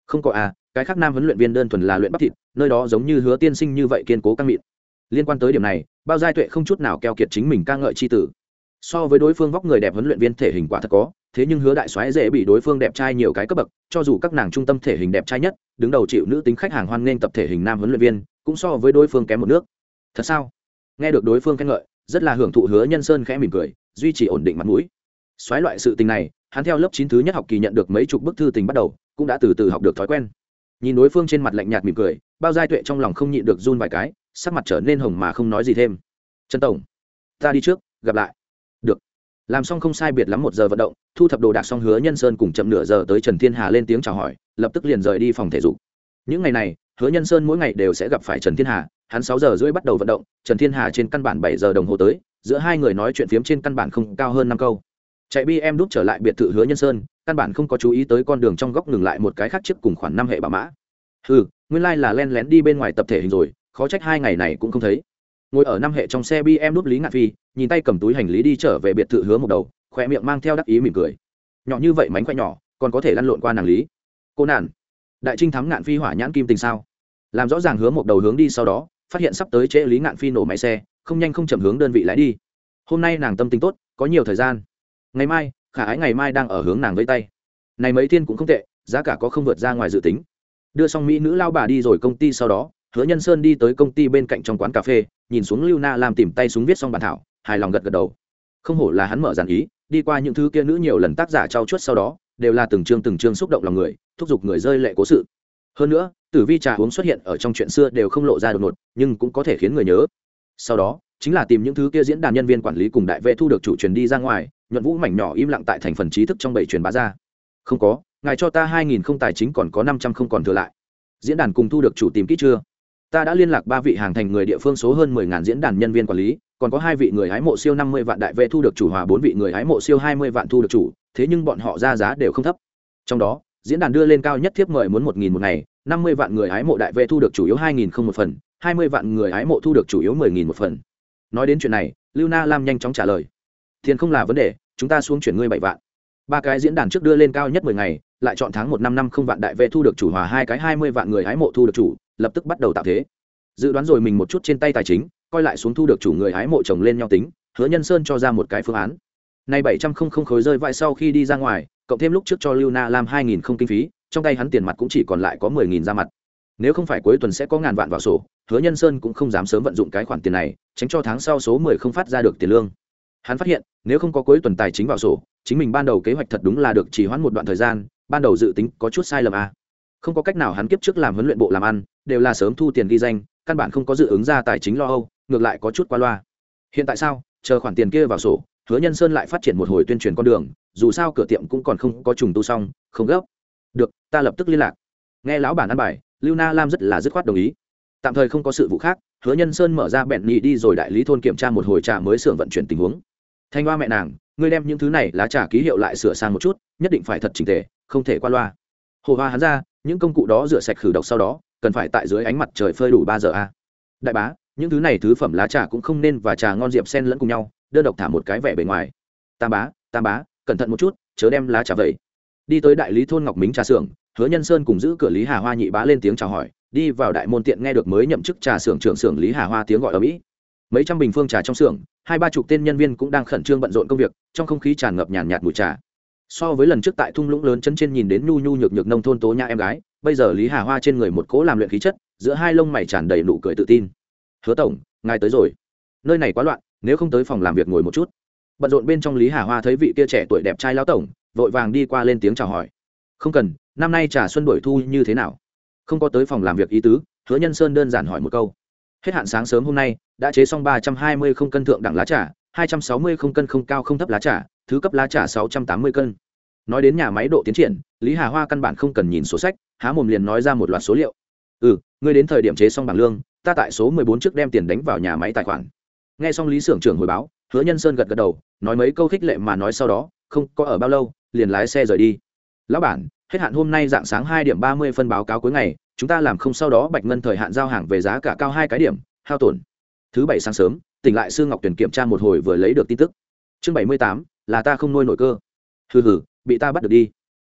Không có à, cái khác nam huấn luyện viên đơn thuần là luyện bắp thịt, nơi đó giống như Hứa tiên sinh như vậy kiên cố căng mịn. Liên quan tới điểm này, Bao Giai Tuệ không chút nào keo kiệt chính mình ca ngợi chi tử. So với đối phương vóc người đẹp huấn luyện viên thể hình quả thật có, thế nhưng Hứa đại soái dễ bị đối phương đẹp trai nhiều cái cấp bậc, cho dù các nàng trung tâm thể hình đẹp trai nhất, đứng đầu chịu nữ tính khách hàng hoan nghênh tập thể hình nam huấn luyện viên, cũng so với đối phương kém một nước. Thật sao? Nghe được đối phương khen ngợi, rất là hưởng thụ Hứa Nhân Sơn khẽ mỉm cười, duy trì ổn định mặt mũi. Soái loại sự tình này, hắn theo lớp chín thứ nhất học kỳ nhận được mấy chục bức thư tình bắt đầu, cũng đã từ từ học được thói quen. Nhìn đối phương trên mặt lạnh nhạt mỉm cười, Bao Giai Tuệ trong lòng không nhịn được run vài cái, sắc mặt trở nên hồng mà không nói gì thêm. Trần tổng, ta đi trước, gặp lại. Được. Làm xong không sai biệt lắm một giờ vận động, thu thập đồ đạc xong, Hứa Nhân Sơn cùng chậm nửa giờ tới Trần Thiên Hà lên tiếng chào hỏi, lập tức liền rời đi phòng thể dục. Những ngày này, Hứa Nhân Sơn mỗi ngày đều sẽ gặp phải Trần Thiên Hà, hắn sáu giờ rưỡi bắt đầu vận động, Trần Thiên Hà trên căn bản bảy giờ đồng hồ tới, giữa hai người nói chuyện phiếm trên căn bản không cao hơn năm câu. Chạy bi em đút trở lại biệt thự Hứa Nhân Sơn, căn bản không có chú ý tới con đường trong góc ngừng lại một cái khác chiếc cùng khoản năm hệ bảo mã. Hừ, nguyên lai là len lén đi bên ngoài tập thể hình rồi, khó trách hai ngày này cũng không thấy. Ngồi ở năm hệ trong xe bi em đút Lý Ngạn Phi, nhìn tay cầm túi hành lý đi trở về biệt thự Hứa một đầu, khỏe miệng mang theo đắc ý mỉm cười. Nhỏ như vậy mánh khỏe nhỏ, còn có thể lăn lộn qua nàng Lý. Cô nản. Đại trinh thắng Ngạn Phi hỏa nhãn kim tình sao? Làm rõ ràng Hứa một đầu hướng đi sau đó, phát hiện sắp tới trễ Lý Ngạn Phi nổ máy xe, không nhanh không chậm hướng đơn vị lái đi. Hôm nay nàng tâm tình tốt, có nhiều thời gian. Ngày mai, Khả Ái ngày mai đang ở hướng nàng với tay. Này mấy thiên cũng không tệ, giá cả có không vượt ra ngoài dự tính. Đưa xong mỹ nữ lao bà đi rồi công ty sau đó, Hứa Nhân Sơn đi tới công ty bên cạnh trong quán cà phê, nhìn xuống Lưu Na làm tìm tay súng viết xong bản thảo, hài lòng gật gật đầu. Không hổ là hắn mở giản ý, đi qua những thứ kia nữ nhiều lần tác giả trao chuốt sau đó, đều là từng chương từng chương xúc động lòng người, thúc giục người rơi lệ cố sự. Hơn nữa, tử vi trà uống xuất hiện ở trong chuyện xưa đều không lộ ra đột ngột, nhưng cũng có thể khiến người nhớ. Sau đó, chính là tìm những thứ kia diễn đàn nhân viên quản lý cùng đại vệ thu được chủ truyền đi ra ngoài, nhuận vũ mảnh nhỏ im lặng tại thành phần trí thức trong bảy truyền bá ra. Không có, ngài cho ta hai nghìn không tài chính còn có năm trăm không còn thừa lại. Diễn đàn cùng thu được chủ tìm kỹ chưa? Ta đã liên lạc ba vị hàng thành người địa phương số hơn mười ngàn diễn đàn nhân viên quản lý, còn có hai vị người hái mộ siêu năm mươi vạn đại vệ thu được chủ hòa bốn vị người hái mộ siêu hai mươi vạn thu được chủ, thế nhưng bọn họ ra giá đều không thấp. Trong đó, diễn đàn đưa lên cao nhất thiếp mời muốn một nghìn một ngày, năm mươi vạn người hái mộ đại vệ thu được chủ yếu hai nghìn không một phần, hai mươi vạn người hái mộ thu được chủ yếu mười nghìn một phần. Nói đến chuyện này, Lưu Na Lam nhanh chóng trả lời. Tiền không là vấn đề, chúng ta xuống chuyển ngươi bảy vạn. Ba cái diễn đàn trước đưa lên cao nhất mười ngày, lại chọn tháng một năm năm không vạn đại vệ thu được chủ hòa hai cái hai mươi vạn người hái mộ thu được chủ, lập tức bắt đầu tạo thế. Dự đoán rồi mình một chút trên tay tài chính, coi lại xuống thu được chủ người hái mộ chồng lên nhau tính, Hứa Nhân Sơn cho ra một cái phương án. Nay bảy trăm không không khối rơi vãi sau khi đi ra ngoài, cộng thêm lúc trước cho Lưu Na Lam hai nghìn không kinh phí, trong tay hắn tiền mặt cũng chỉ còn lại có mười nghìn ra mặt. Nếu không phải cuối tuần sẽ có ngàn vạn vào sổ, Hứa Nhân Sơn cũng không dám sớm vận dụng cái khoản tiền này, tránh cho tháng sau số mười không phát ra được tiền lương. Hắn phát hiện, nếu không có cuối tuần tài chính vào sổ, chính mình ban đầu kế hoạch thật đúng là được trì hoãn một đoạn thời gian, ban đầu dự tính có chút sai lầm à. Không có cách nào, hắn kiếp trước làm huấn luyện bộ làm ăn, đều là sớm thu tiền ghi danh, căn bản không có dự ứng ra tài chính lo âu, ngược lại có chút qua loa. Hiện tại sao? Chờ khoản tiền kia vào sổ, Hứa Nhân Sơn lại phát triển một hồi tuyên truyền con đường, dù sao cửa tiệm cũng còn không có trùng tu xong, không gấp. Được, ta lập tức liên lạc. Nghe lão bản ăn bài, Lưu Na Lam rất là dứt khoát đồng ý. Tạm thời không có sự vụ khác, Hứa Nhân Sơn mở ra bẹn nhị đi rồi đại lý thôn kiểm tra một hồi trà mới xưởng vận chuyển tình huống. Thanh hoa mẹ nàng, ngươi đem những thứ này lá trà ký hiệu lại sửa sang một chút, nhất định phải thật chỉnh tề, không thể qua loa. Hồ hoa hắn ra, những công cụ đó rửa sạch khử độc sau đó, cần phải tại dưới ánh mặt trời phơi đủ ba giờ a. Đại bá, những thứ này thứ phẩm lá trà cũng không nên và trà ngon diệp sen lẫn cùng nhau, đơn độc thả một cái vẻ bề ngoài. Tam bá, tam bá, cẩn thận một chút, chớ đem lá trà vậy. Đi tới đại lý thôn Ngọc Mính trà xưởng, Hứa Nhân Sơn cùng giữ cửa Lý Hà Hoa nhị bá lên tiếng chào hỏi, đi vào đại môn tiện nghe được mới nhậm chức trà xưởng trưởng xưởng Lý Hà Hoa tiếng gọi ở mỹ. Mấy trăm bình phương trà trong xưởng, hai ba chục tên nhân viên cũng đang khẩn trương bận rộn công việc, trong không khí tràn ngập nhàn nhạt mùi trà. So với lần trước tại thung lũng lớn chân trên nhìn đến nhu nhu nhược nhược nông thôn tố nhã em gái, bây giờ Lý Hà Hoa trên người một cỗ làm luyện khí chất, giữa hai lông mày tràn đầy nụ cười tự tin. Hứa tổng, ngài tới rồi. Nơi này quá loạn, nếu không tới phòng làm việc ngồi một chút. Bận rộn bên trong, Lý Hà Hoa thấy vị kia trẻ tuổi đẹp trai lão tổng, vội vàng đi qua lên tiếng chào hỏi. Không cần, năm nay trà xuân đổi thu như thế nào? Không có tới phòng làm việc ý tứ, Hứa Nhân Sơn đơn giản hỏi một câu. Hết hạn sáng sớm hôm nay, đã chế xong ba trăm hai mươi không cân thượng đẳng lá trà, hai trăm sáu mươi không cân không cao không thấp lá trà, thứ cấp lá trà sáu trăm tám mươi cân. Nói đến nhà máy độ tiến triển, Lý Hà Hoa căn bản không cần nhìn sổ sách, há mồm liền nói ra một loạt số liệu. Ừ, ngươi đến thời điểm chế xong bảng lương, ta tại số mười bốn trước đem tiền đánh vào nhà máy tài khoản. Nghe xong Lý xưởng trưởng hồi báo, Hứa Nhân Sơn gật gật đầu, nói mấy câu khích lệ mà nói sau đó, không có ở bao lâu, liền lái xe rời đi. Lão bản, hết hạn hôm nay dạng sáng hai điểm ba mươi phân báo cáo cuối ngày, chúng ta làm không sau đó Bạch Ngân thời hạn giao hàng về giá cả cao hai cái điểm, hao tổn. Thứ bảy sáng sớm, tỉnh lại Sương Ngọc Tuyền kiểm tra một hồi vừa lấy được tin tức. Chương bảy mươi tám, là ta không nuôi nổi cơ. Hừ hừ, bị ta bắt được đi.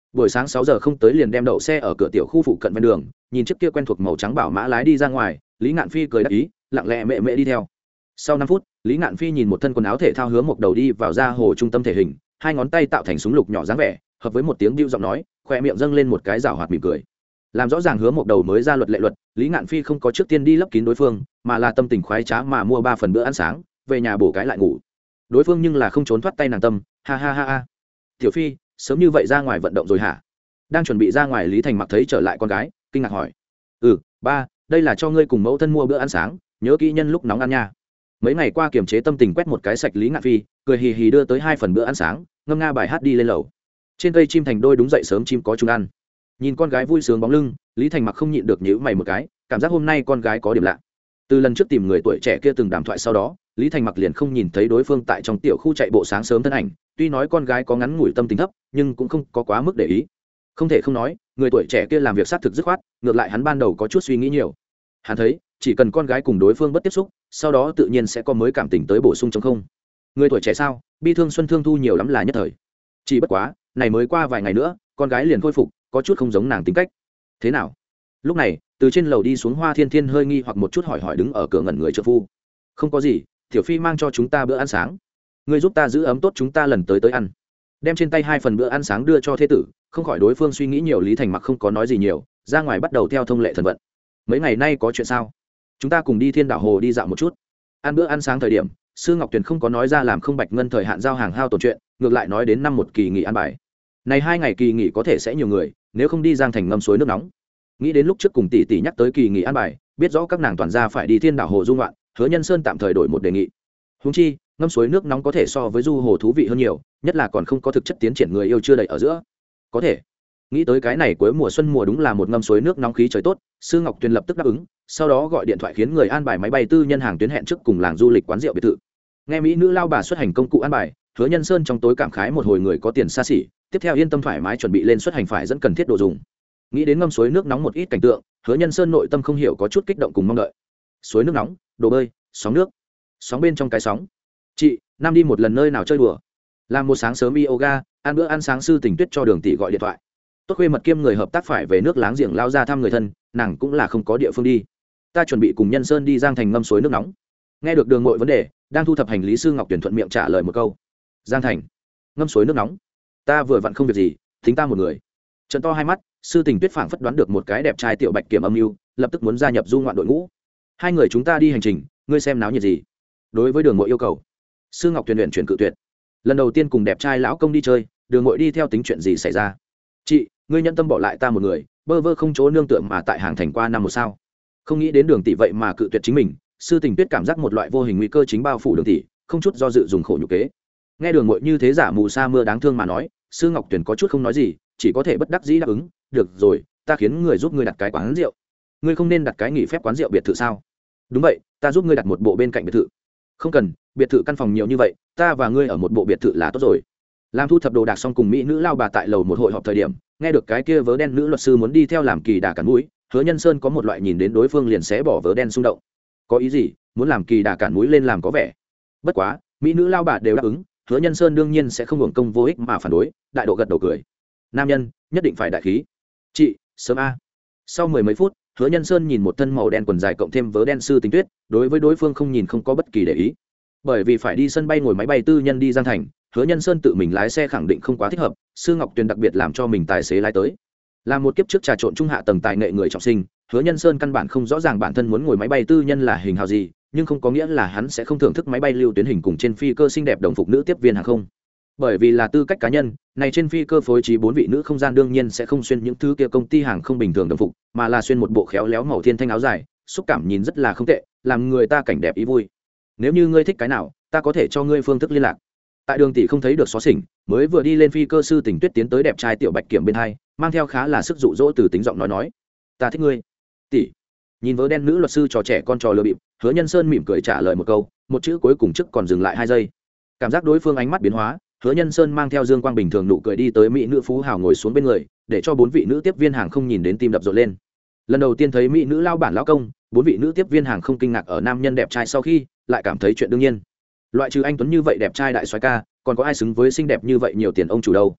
Buổi sáng sáu giờ không tới liền đem đậu xe ở cửa tiểu khu phụ cận ven đường, nhìn chiếc kia quen thuộc màu trắng bảo mã lái đi ra ngoài, Lý Ngạn Phi cười đáp ý, lặng lẽ mẹ mẹ đi theo. Sau năm phút, Lý Ngạn Phi nhìn một thân quần áo thể thao hướng một đầu đi vào ra hồ trung tâm thể hình, hai ngón tay tạo thành súng lục nhỏ dáng vẻ, hợp với một tiếng bĩu giọng nói, khoe miệng dâng lên một cái rảo hoạt mỉm cười. Làm rõ ràng hướng một đầu mới ra luật lệ luật, Lý Ngạn Phi không có trước tiên đi lấp kín đối phương, mà là tâm tình khoái trá mà mua ba phần bữa ăn sáng, về nhà bổ cái lại ngủ. Đối phương nhưng là không trốn thoát tay nàng tâm, ha ha ha ha. Tiểu Phi, sớm như vậy ra ngoài vận động rồi hả? Đang chuẩn bị ra ngoài, Lý Thành Mặc thấy trở lại con gái, kinh ngạc hỏi. Ừ, ba, đây là cho ngươi cùng mẫu thân mua bữa ăn sáng, nhớ kỹ nhân lúc nóng ăn nha. Mấy ngày qua kiềm chế tâm tình quét một cái sạch Lý Ngạn Phi, cười hì hì đưa tới hai phần bữa ăn sáng, ngâm nga bài hát đi lên lầu. Trên cây chim thành đôi đúng dậy sớm chim có chúng ăn. Nhìn con gái vui sướng bóng lưng, Lý Thành Mặc không nhịn được nhíu mày một cái, cảm giác hôm nay con gái có điểm lạ. Từ lần trước tìm người tuổi trẻ kia từng đàm thoại sau đó, Lý Thành Mặc liền không nhìn thấy đối phương tại trong tiểu khu chạy bộ sáng sớm thân ảnh, tuy nói con gái có ngắn ngủi tâm tính thấp, nhưng cũng không có quá mức để ý. Không thể không nói, người tuổi trẻ kia làm việc sát thực dứt khoát, ngược lại hắn ban đầu có chút suy nghĩ nhiều. Hắn thấy, chỉ cần con gái cùng đối phương bất tiếp xúc, sau đó tự nhiên sẽ có mới cảm tình tới bổ sung trong không. Người tuổi trẻ sao, bi thương xuân thương thu nhiều lắm là nhất thời. Chỉ bất quá, này mới qua vài ngày nữa, con gái liền khôi phục, có chút không giống nàng tính cách. Thế nào? Lúc này, từ trên lầu đi xuống Hoa Thiên Thiên hơi nghi hoặc một chút hỏi hỏi đứng ở cửa ngẩn người trợ phu. Không có gì, Tiểu Phi mang cho chúng ta bữa ăn sáng. Ngươi giúp ta giữ ấm tốt, chúng ta lần tới tới ăn. Đem trên tay hai phần bữa ăn sáng đưa cho thế tử, không khỏi đối phương suy nghĩ nhiều. Lý Thành Mặc không có nói gì nhiều, ra ngoài bắt đầu theo thông lệ thần vận. Mấy ngày nay có chuyện sao? Chúng ta cùng đi Thiên Đảo Hồ đi dạo một chút. Ăn bữa ăn sáng thời điểm, Sư Ngọc Tuyền không có nói ra làm không bạch ngân thời hạn giao hàng hao tổn chuyện, ngược lại nói đến năm một kỳ nghỉ ăn bài. Này hai ngày kỳ nghỉ có thể sẽ nhiều người, nếu không đi Giang Thành ngâm suối nước nóng. Nghĩ đến lúc trước cùng tỷ tỷ nhắc tới kỳ nghỉ ăn bài, biết rõ các nàng toàn ra phải đi Thiên Đảo Hồ du ngoạn, Hứa Nhân Sơn tạm thời đổi một đề nghị. Huống chi, ngâm suối nước nóng có thể so với du hồ thú vị hơn nhiều, nhất là còn không có thực chất tiến triển người yêu chưa đầy ở giữa. Có thể. Nghĩ tới cái này, cuối mùa xuân mùa đúng là một ngâm suối nước nóng khí trời tốt, Sư Ngọc Tuyền lập tức đáp ứng, sau đó gọi điện thoại khiến người an bài máy bay tư nhân hàng tuyến hẹn trước cùng làng du lịch quán rượu biệt thự. Nghe mỹ nữ lao bà xuất hành công cụ an bài, Hứa Nhân Sơn trong tối cảm khái một hồi người có tiền xa xỉ, tiếp theo yên tâm thoải mái chuẩn bị lên xuất hành phải dẫn cần thiết đồ dùng. Nghĩ đến ngâm suối nước nóng một ít cảnh tượng, Hứa Nhân Sơn nội tâm không hiểu có chút kích động cùng mong đợi. Suối nước nóng, đồ bơi, sóng nước, sóng bên trong cái sóng. Chị, nam đi một lần nơi nào chơi đùa? Làm một sáng sớm yoga, ăn bữa ăn sáng, Sư Tình Tuyết cho Đường tỷ gọi điện thoại. Tốt khuê mật kiêm người hợp tác phải về nước láng giềng lao ra thăm người thân, nàng cũng là không có địa phương đi. Ta chuẩn bị cùng Nhân Sơn đi Giang Thành ngâm suối nước nóng. Nghe được Đường Ngội vấn đề, đang thu thập hành lý, Sư Ngọc Tuyển thuận miệng trả lời một câu. Giang Thành, ngâm suối nước nóng? Ta vừa vặn không việc gì, thính ta một người. Trận to hai mắt, Sư Tình Tuyết phảng phất đoán được một cái đẹp trai tiểu bạch kiểm âm mưu, lập tức muốn gia nhập du ngoạn đội ngũ. Hai người chúng ta đi hành trình, ngươi xem náo nhiệt gì? Đối với Đường Ngội yêu cầu, Sư Ngọc Tuyền luyện chuyển cự tuyệt. Lần đầu tiên cùng đẹp trai lão công đi chơi, Đường Ngội đi theo tính chuyện gì xảy ra? Chị, ngươi nhân tâm bỏ lại ta một người, bơ vơ không chỗ nương tựa mà tại hàng thành qua năm một sao? Không nghĩ đến Đường tỷ vậy mà cự tuyệt chính mình, Sư Tình Tuyết cảm giác một loại vô hình nguy cơ chính bao phủ Đường tỷ, không chút do dự dùng khổ nhục kế. Nghe Đường Ngội như thế giả mù sa mưa đáng thương mà nói, Sư Ngọc Tuyền có chút không nói gì, chỉ có thể bất đắc dĩ đáp ứng. Được rồi, ta khiến người giúp ngươi đặt cái quán rượu. Ngươi không nên đặt cái nghỉ phép quán rượu biệt thự sao? Đúng vậy, ta giúp ngươi đặt một bộ bên cạnh biệt thự. Không cần, biệt thự căn phòng nhiều như vậy, ta và ngươi ở một bộ biệt thự là tốt rồi. Làm thu thập đồ đạc xong, cùng mỹ nữ lao bà tại lầu một hội họp thời điểm, nghe được cái kia vớ đen nữ luật sư muốn đi theo làm kỳ đà cản mũi, Hứa Nhân Sơn có một loại nhìn đến đối phương liền sẽ bỏ vớ đen xung động. Có ý gì? Muốn làm kỳ đà cản mũi lên làm có vẻ. Bất quá, mỹ nữ lao bà đều đáp ứng, Hứa Nhân Sơn đương nhiên sẽ không hưởng công vô ích mà phản đối, đại độ gật đầu cười. Nam nhân nhất định phải đại khí. Chị, sớm a. Sau mười mấy phút, Hứa Nhân Sơn nhìn một thân màu đen quần dài cộng thêm vớ đen Sư Tình Tuyết, đối với đối phương không nhìn không có bất kỳ để ý. Bởi vì phải đi sân bay ngồi máy bay tư nhân đi Giang Thành, Hứa Nhân Sơn tự mình lái xe khẳng định không quá thích hợp, Sư Ngọc Tuyền đặc biệt làm cho mình tài xế lái tới. Là một kiếp trước trà trộn trung hạ tầng tài nghệ người trọng sinh, Hứa Nhân Sơn căn bản không rõ ràng bản thân muốn ngồi máy bay tư nhân là hình hào gì, nhưng không có nghĩa là hắn sẽ không thưởng thức máy bay lưu tuyến hình cùng trên phi cơ xinh đẹp đồng phục nữ tiếp viên hàng không. Bởi vì là tư cách cá nhân, này trên phi cơ phối trí bốn vị nữ không gian đương nhiên sẽ không xuyên những thứ kia công ty hàng không bình thường đồng phục, mà là xuyên một bộ khéo léo màu thiên thanh áo dài, xúc cảm nhìn rất là không tệ, làm người ta cảnh đẹp ý vui. Nếu như ngươi thích cái nào, ta có thể cho ngươi phương thức liên lạc. Tại Đường tỷ không thấy được xóa xỉnh, mới vừa đi lên phi cơ, Sư Tình Tuyết tiến tới đẹp trai tiểu bạch kiểm bên hai, mang theo khá là sức dụ dỗ từ tính giọng nói nói, ta thích ngươi. Tỷ. Nhìn vớ đen nữ luật sư trò trẻ con trò lừa bịp, Hứa Nhân Sơn mỉm cười trả lời một câu, một chữ cuối cùng trước còn dừng lại hai giây. Cảm giác đối phương ánh mắt biến hóa, Hứa Nhân Sơn mang theo dương quang bình thường nụ cười đi tới mỹ nữ phú hào ngồi xuống bên người, để cho bốn vị nữ tiếp viên hàng không nhìn đến tim đập rộn lên. Lần đầu tiên thấy mỹ nữ lao bản lão công, bốn vị nữ tiếp viên hàng không kinh ngạc ở nam nhân đẹp trai sau khi, lại cảm thấy chuyện đương nhiên. Loại trừ anh tuấn như vậy đẹp trai đại soái ca, còn có ai xứng với xinh đẹp như vậy nhiều tiền ông chủ đâu.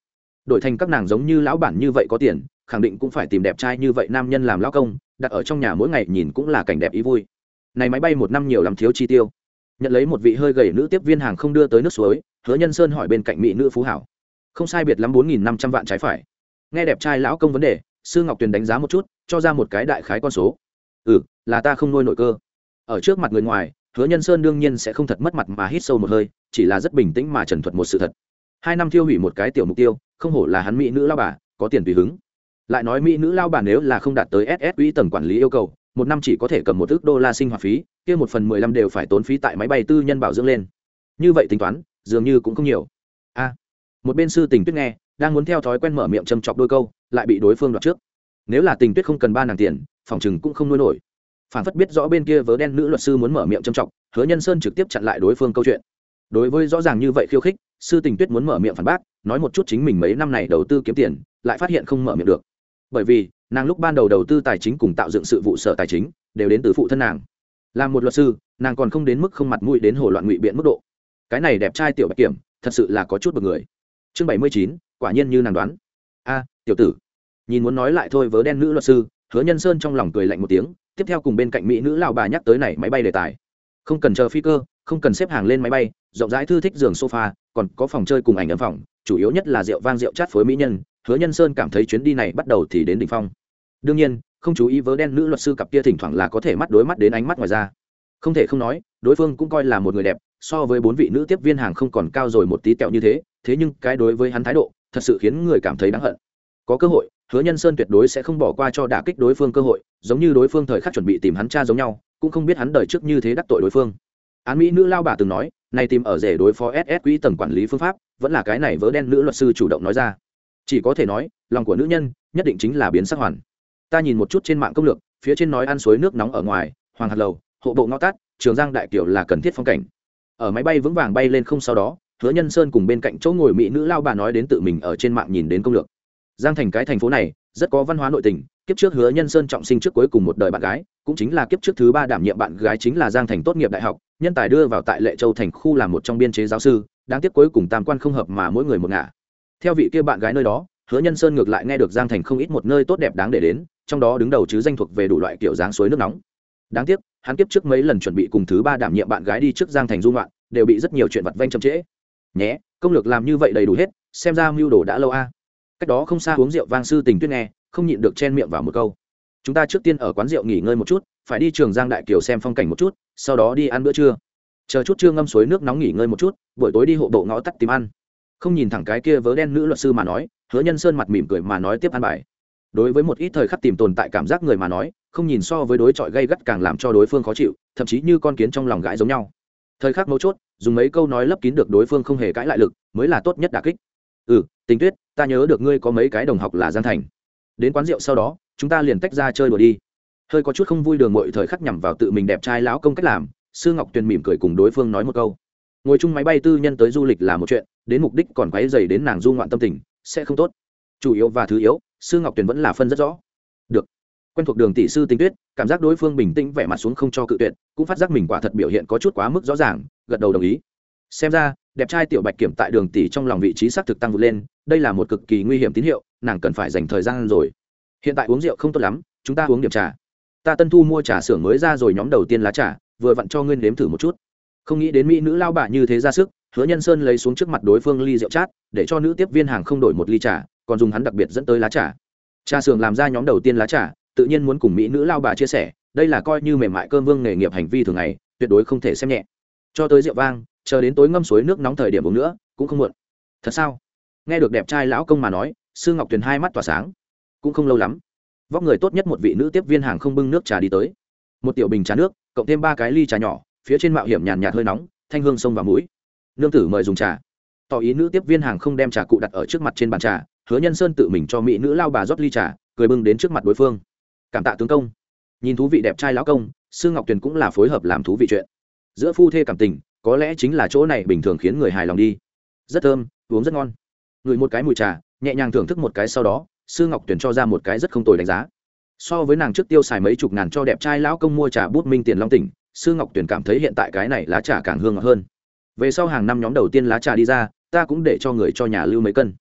đổi thành các nàng giống như lão bản như vậy có tiền khẳng định cũng phải tìm đẹp trai như vậy nam nhân làm lão công, đặt ở trong nhà mỗi ngày nhìn cũng là cảnh đẹp ý vui. Này máy bay một năm nhiều lắm thiếu chi tiêu. Nhận lấy một vị hơi gầy nữ tiếp viên hàng không đưa tới nước suối, Hứa Nhân Sơn hỏi bên cạnh mỹ nữ phú hảo, không sai biệt lắm bốn nghìn năm trăm vạn trái phải. Nghe đẹp trai lão công vấn đề, Sư Ngọc Tuyền đánh giá một chút, cho ra một cái đại khái con số. Ừ, là ta không nuôi nổi cơ. Ở trước mặt người ngoài, Hứa Nhân Sơn đương nhiên sẽ không thật mất mặt mà hít sâu một hơi, chỉ là rất bình tĩnh mà trần thuật một sự thật. Hai năm tiêu hủy một cái tiểu mục tiêu, không hổ là hắn mỹ nữ lao bà, có tiền tùy hứng. Lại nói mỹ nữ lao bà nếu là không đạt tới ét ét quỹ tầng quản lý yêu cầu, một năm chỉ có thể cầm một ức đô la sinh hoạt phí, kia một phần mười lăm đều phải tốn phí tại máy bay tư nhân bảo dưỡng lên. Như vậy tính toán, dường như cũng không nhiều. A, một bên Sư Tình Tuyết nghe, đang muốn theo thói quen mở miệng châm chọc đôi câu, lại bị đối phương đoạt trước. Nếu là Tình Tuyết không cần ba nàng tiền, phòng chừng cũng không nuôi nổi. Phản phất biết rõ bên kia vớ đen nữ luật sư muốn mở miệng châm chọc, Hứa Nhân Sơn trực tiếp chặn lại đối phương câu chuyện. Đối với rõ ràng như vậy khiêu khích, Sư Tình Tuyết muốn mở miệng phản bác, nói một chút chính mình mấy năm này đầu tư kiếm tiền, lại phát hiện không mở miệng được. Bởi vì, nàng lúc ban đầu đầu tư tài chính cùng tạo dựng sự vụ sở tài chính đều đến từ phụ thân nàng. Làm một luật sư, nàng còn không đến mức không mặt mũi đến hồ loạn ngụy biện mức độ. Cái này đẹp trai tiểu bạch kiểm, thật sự là có chút bực người. Chương bảy mươi chín, quả nhiên như nàng đoán. A, tiểu tử. Nhìn muốn nói lại thôi vớ đen nữ luật sư, Hứa Nhân Sơn trong lòng cười lạnh một tiếng, tiếp theo cùng bên cạnh mỹ nữ lão bà nhắc tới này máy bay đề tài. Không cần chờ phi cơ, không cần xếp hàng lên máy bay, rộng rãi thư thích giường sofa, còn có phòng chơi cùng ảnh ấm phòng, chủ yếu nhất là rượu vang rượu chát phối mỹ nhân. Hứa Nhân Sơn cảm thấy chuyến đi này bắt đầu thì đến đỉnh phong. Đương nhiên, không chú ý vớ đen nữ luật sư cặp kia thỉnh thoảng là có thể mắt đối mắt đến ánh mắt ngoài ra. Không thể không nói, đối phương cũng coi là một người đẹp, so với bốn vị nữ tiếp viên hàng không còn cao rồi một tí tẹo như thế, thế nhưng cái đối với hắn thái độ, thật sự khiến người cảm thấy đáng hận. Có cơ hội, Hứa Nhân Sơn tuyệt đối sẽ không bỏ qua cho đả kích đối phương cơ hội, giống như đối phương thời khắc chuẩn bị tìm hắn cha giống nhau, cũng không biết hắn đời trước như thế đắc tội đối phương. Án mỹ nữ lao bà từng nói, này tìm ở rể đối phó ét ét quỹ tầng quản lý phương pháp, vẫn là cái này vớ đen nữ luật sư chủ động nói ra. Chỉ có thể nói, lòng của nữ nhân nhất định chính là biến sắc hoàn. Ta nhìn một chút trên mạng công lược, phía trên nói ăn suối nước nóng ở ngoài, hoàng hạt lầu, hộ bộ ngõ tát, trường giang đại kiểu là cần thiết phong cảnh. Ở máy bay vững vàng bay lên không sau đó, Hứa Nhân Sơn cùng bên cạnh chỗ ngồi mỹ nữ lao bà nói đến tự mình ở trên mạng nhìn đến công lược. Giang Thành cái thành phố này rất có văn hóa nội tình, kiếp trước Hứa Nhân Sơn trọng sinh trước cuối cùng một đời bạn gái, cũng chính là kiếp trước thứ ba đảm nhiệm bạn gái chính là Giang Thành tốt nghiệp đại học, nhân tài đưa vào tại Lệ Châu thành khu làm một trong biên chế giáo sư, đáng tiếc cuối cùng tam quan không hợp mà mỗi người một ngả. Theo vị kia bạn gái nơi đó, Hứa Nhân Sơn ngược lại nghe được Giang Thành không ít một nơi tốt đẹp đáng để đến, trong đó đứng đầu chứ danh thuộc về đủ loại kiểu dáng suối nước nóng. Đáng tiếc, hắn kiếp trước mấy lần chuẩn bị cùng thứ ba đảm nhiệm bạn gái đi trước Giang Thành du ngoạn, đều bị rất nhiều chuyện vặt vãnh chậm trễ. Nhé, công lược làm như vậy đầy đủ hết, xem ra mưu đồ đã lâu a. Cách đó không xa uống rượu vang Sư Tình Tuyết nghe, không nhịn được chen miệng vào một câu. Chúng ta trước tiên ở quán rượu nghỉ ngơi một chút, phải đi Trường Giang đại kiều xem phong cảnh một chút, sau đó đi ăn bữa trưa. Chờ chút trưa ngâm suối nước nóng nghỉ ngơi một chút, buổi tối đi hộ bộ ngõ tắt tìm ăn. Không nhìn thẳng cái kia vớ đen nữ luật sư mà nói, Hứa Nhân Sơn mặt mỉm cười mà nói tiếp ăn bài. Đối với một ít thời khắc tìm tồn tại cảm giác người mà nói, không nhìn so với đối chọi gây gắt càng làm cho đối phương khó chịu, thậm chí như con kiến trong lòng gãi giống nhau. Thời khắc mấu chốt, dùng mấy câu nói lấp kín được đối phương không hề cãi lại lực, mới là tốt nhất đả kích. Ừ, Tình Tuyết, ta nhớ được ngươi có mấy cái đồng học là Giang Thành. Đến quán rượu sau đó, chúng ta liền tách ra chơi đùa đi. Hơi có chút không vui đường muội thời khắc nhằm vào tự mình đẹp trai lão công cách làm, Sư Ngọc Tuyền mỉm cười cùng đối phương nói một câu. Ngồi chung máy bay tư nhân tới du lịch là một chuyện, đến mục đích còn quấy rầy đến nàng du ngoạn tâm tình, sẽ không tốt. Chủ yếu và thứ yếu, Sư Ngọc Tuyền vẫn là phân rất rõ. Được. Quen thuộc đường tỷ sư Tình Tuyết, cảm giác đối phương bình tĩnh vẻ mặt xuống không cho cự tuyệt, cũng phát giác mình quả thật biểu hiện có chút quá mức rõ ràng, gật đầu đồng ý. Xem ra, đẹp trai tiểu Bạch Kiểm tại đường tỷ trong lòng vị trí xác thực tăng vụt lên, đây là một cực kỳ nguy hiểm tín hiệu, nàng cần phải dành thời gian rồi. Hiện tại uống rượu không tốt lắm, chúng ta uống điểm trà. Ta Tân Thu mua trà xưởng mới ra rồi nhóm đầu tiên lá trà, vừa vặn cho ngươi nếm thử một chút. Không nghĩ đến mỹ nữ lao bà như thế ra sức, Hứa Nhân Sơn lấy xuống trước mặt đối phương ly rượu chát, để cho nữ tiếp viên hàng không đổi một ly trà, còn dùng hắn đặc biệt dẫn tới lá trà. Trà xưởng làm ra nhóm đầu tiên lá trà, tự nhiên muốn cùng mỹ nữ lao bà chia sẻ, đây là coi như mềm mại cơm vương nghề nghiệp hành vi thường ngày, tuyệt đối không thể xem nhẹ. Cho tới rượu vang, chờ đến tối ngâm suối nước nóng thời điểm uống nữa, cũng không muộn. Thật sao? Nghe được đẹp trai lão công mà nói, Sư Ngọc Tuyền hai mắt tỏa sáng. Cũng không lâu lắm, vóc người tốt nhất một vị nữ tiếp viên hàng không bưng nước trà đi tới. Một tiểu bình trà nước, cộng thêm ba cái ly trà nhỏ, phía trên mạo hiểm nhàn nhạt hơi nóng, thanh hương xông vào mũi. Nương tử mời dùng trà. Tỏ ý nữ tiếp viên hàng không đem trà cụ đặt ở trước mặt trên bàn trà, Hứa Nhân Sơn tự mình cho mỹ nữ lao bà rót ly trà, cười bưng đến trước mặt đối phương. Cảm tạ tướng công. Nhìn thú vị đẹp trai lão công, Sư Ngọc Tuyền cũng là phối hợp làm thú vị chuyện. Giữa phu thê cảm tình, có lẽ chính là chỗ này bình thường khiến người hài lòng đi. Rất thơm, uống rất ngon. Ngửi một cái mùi trà, nhẹ nhàng thưởng thức một cái sau đó, Sư Ngọc Tuyền cho ra một cái rất không tồi đánh giá. So với nàng trước tiêu xài mấy chục ngàn cho đẹp trai lão công mua trà bút minh tiền long tỉnh, Sư Ngọc Tuyền cảm thấy hiện tại cái này lá trà càng hương ngọt hơn. Về sau hàng năm nhóm đầu tiên lá trà đi ra, ta cũng để cho người cho nhà lưu mấy cân.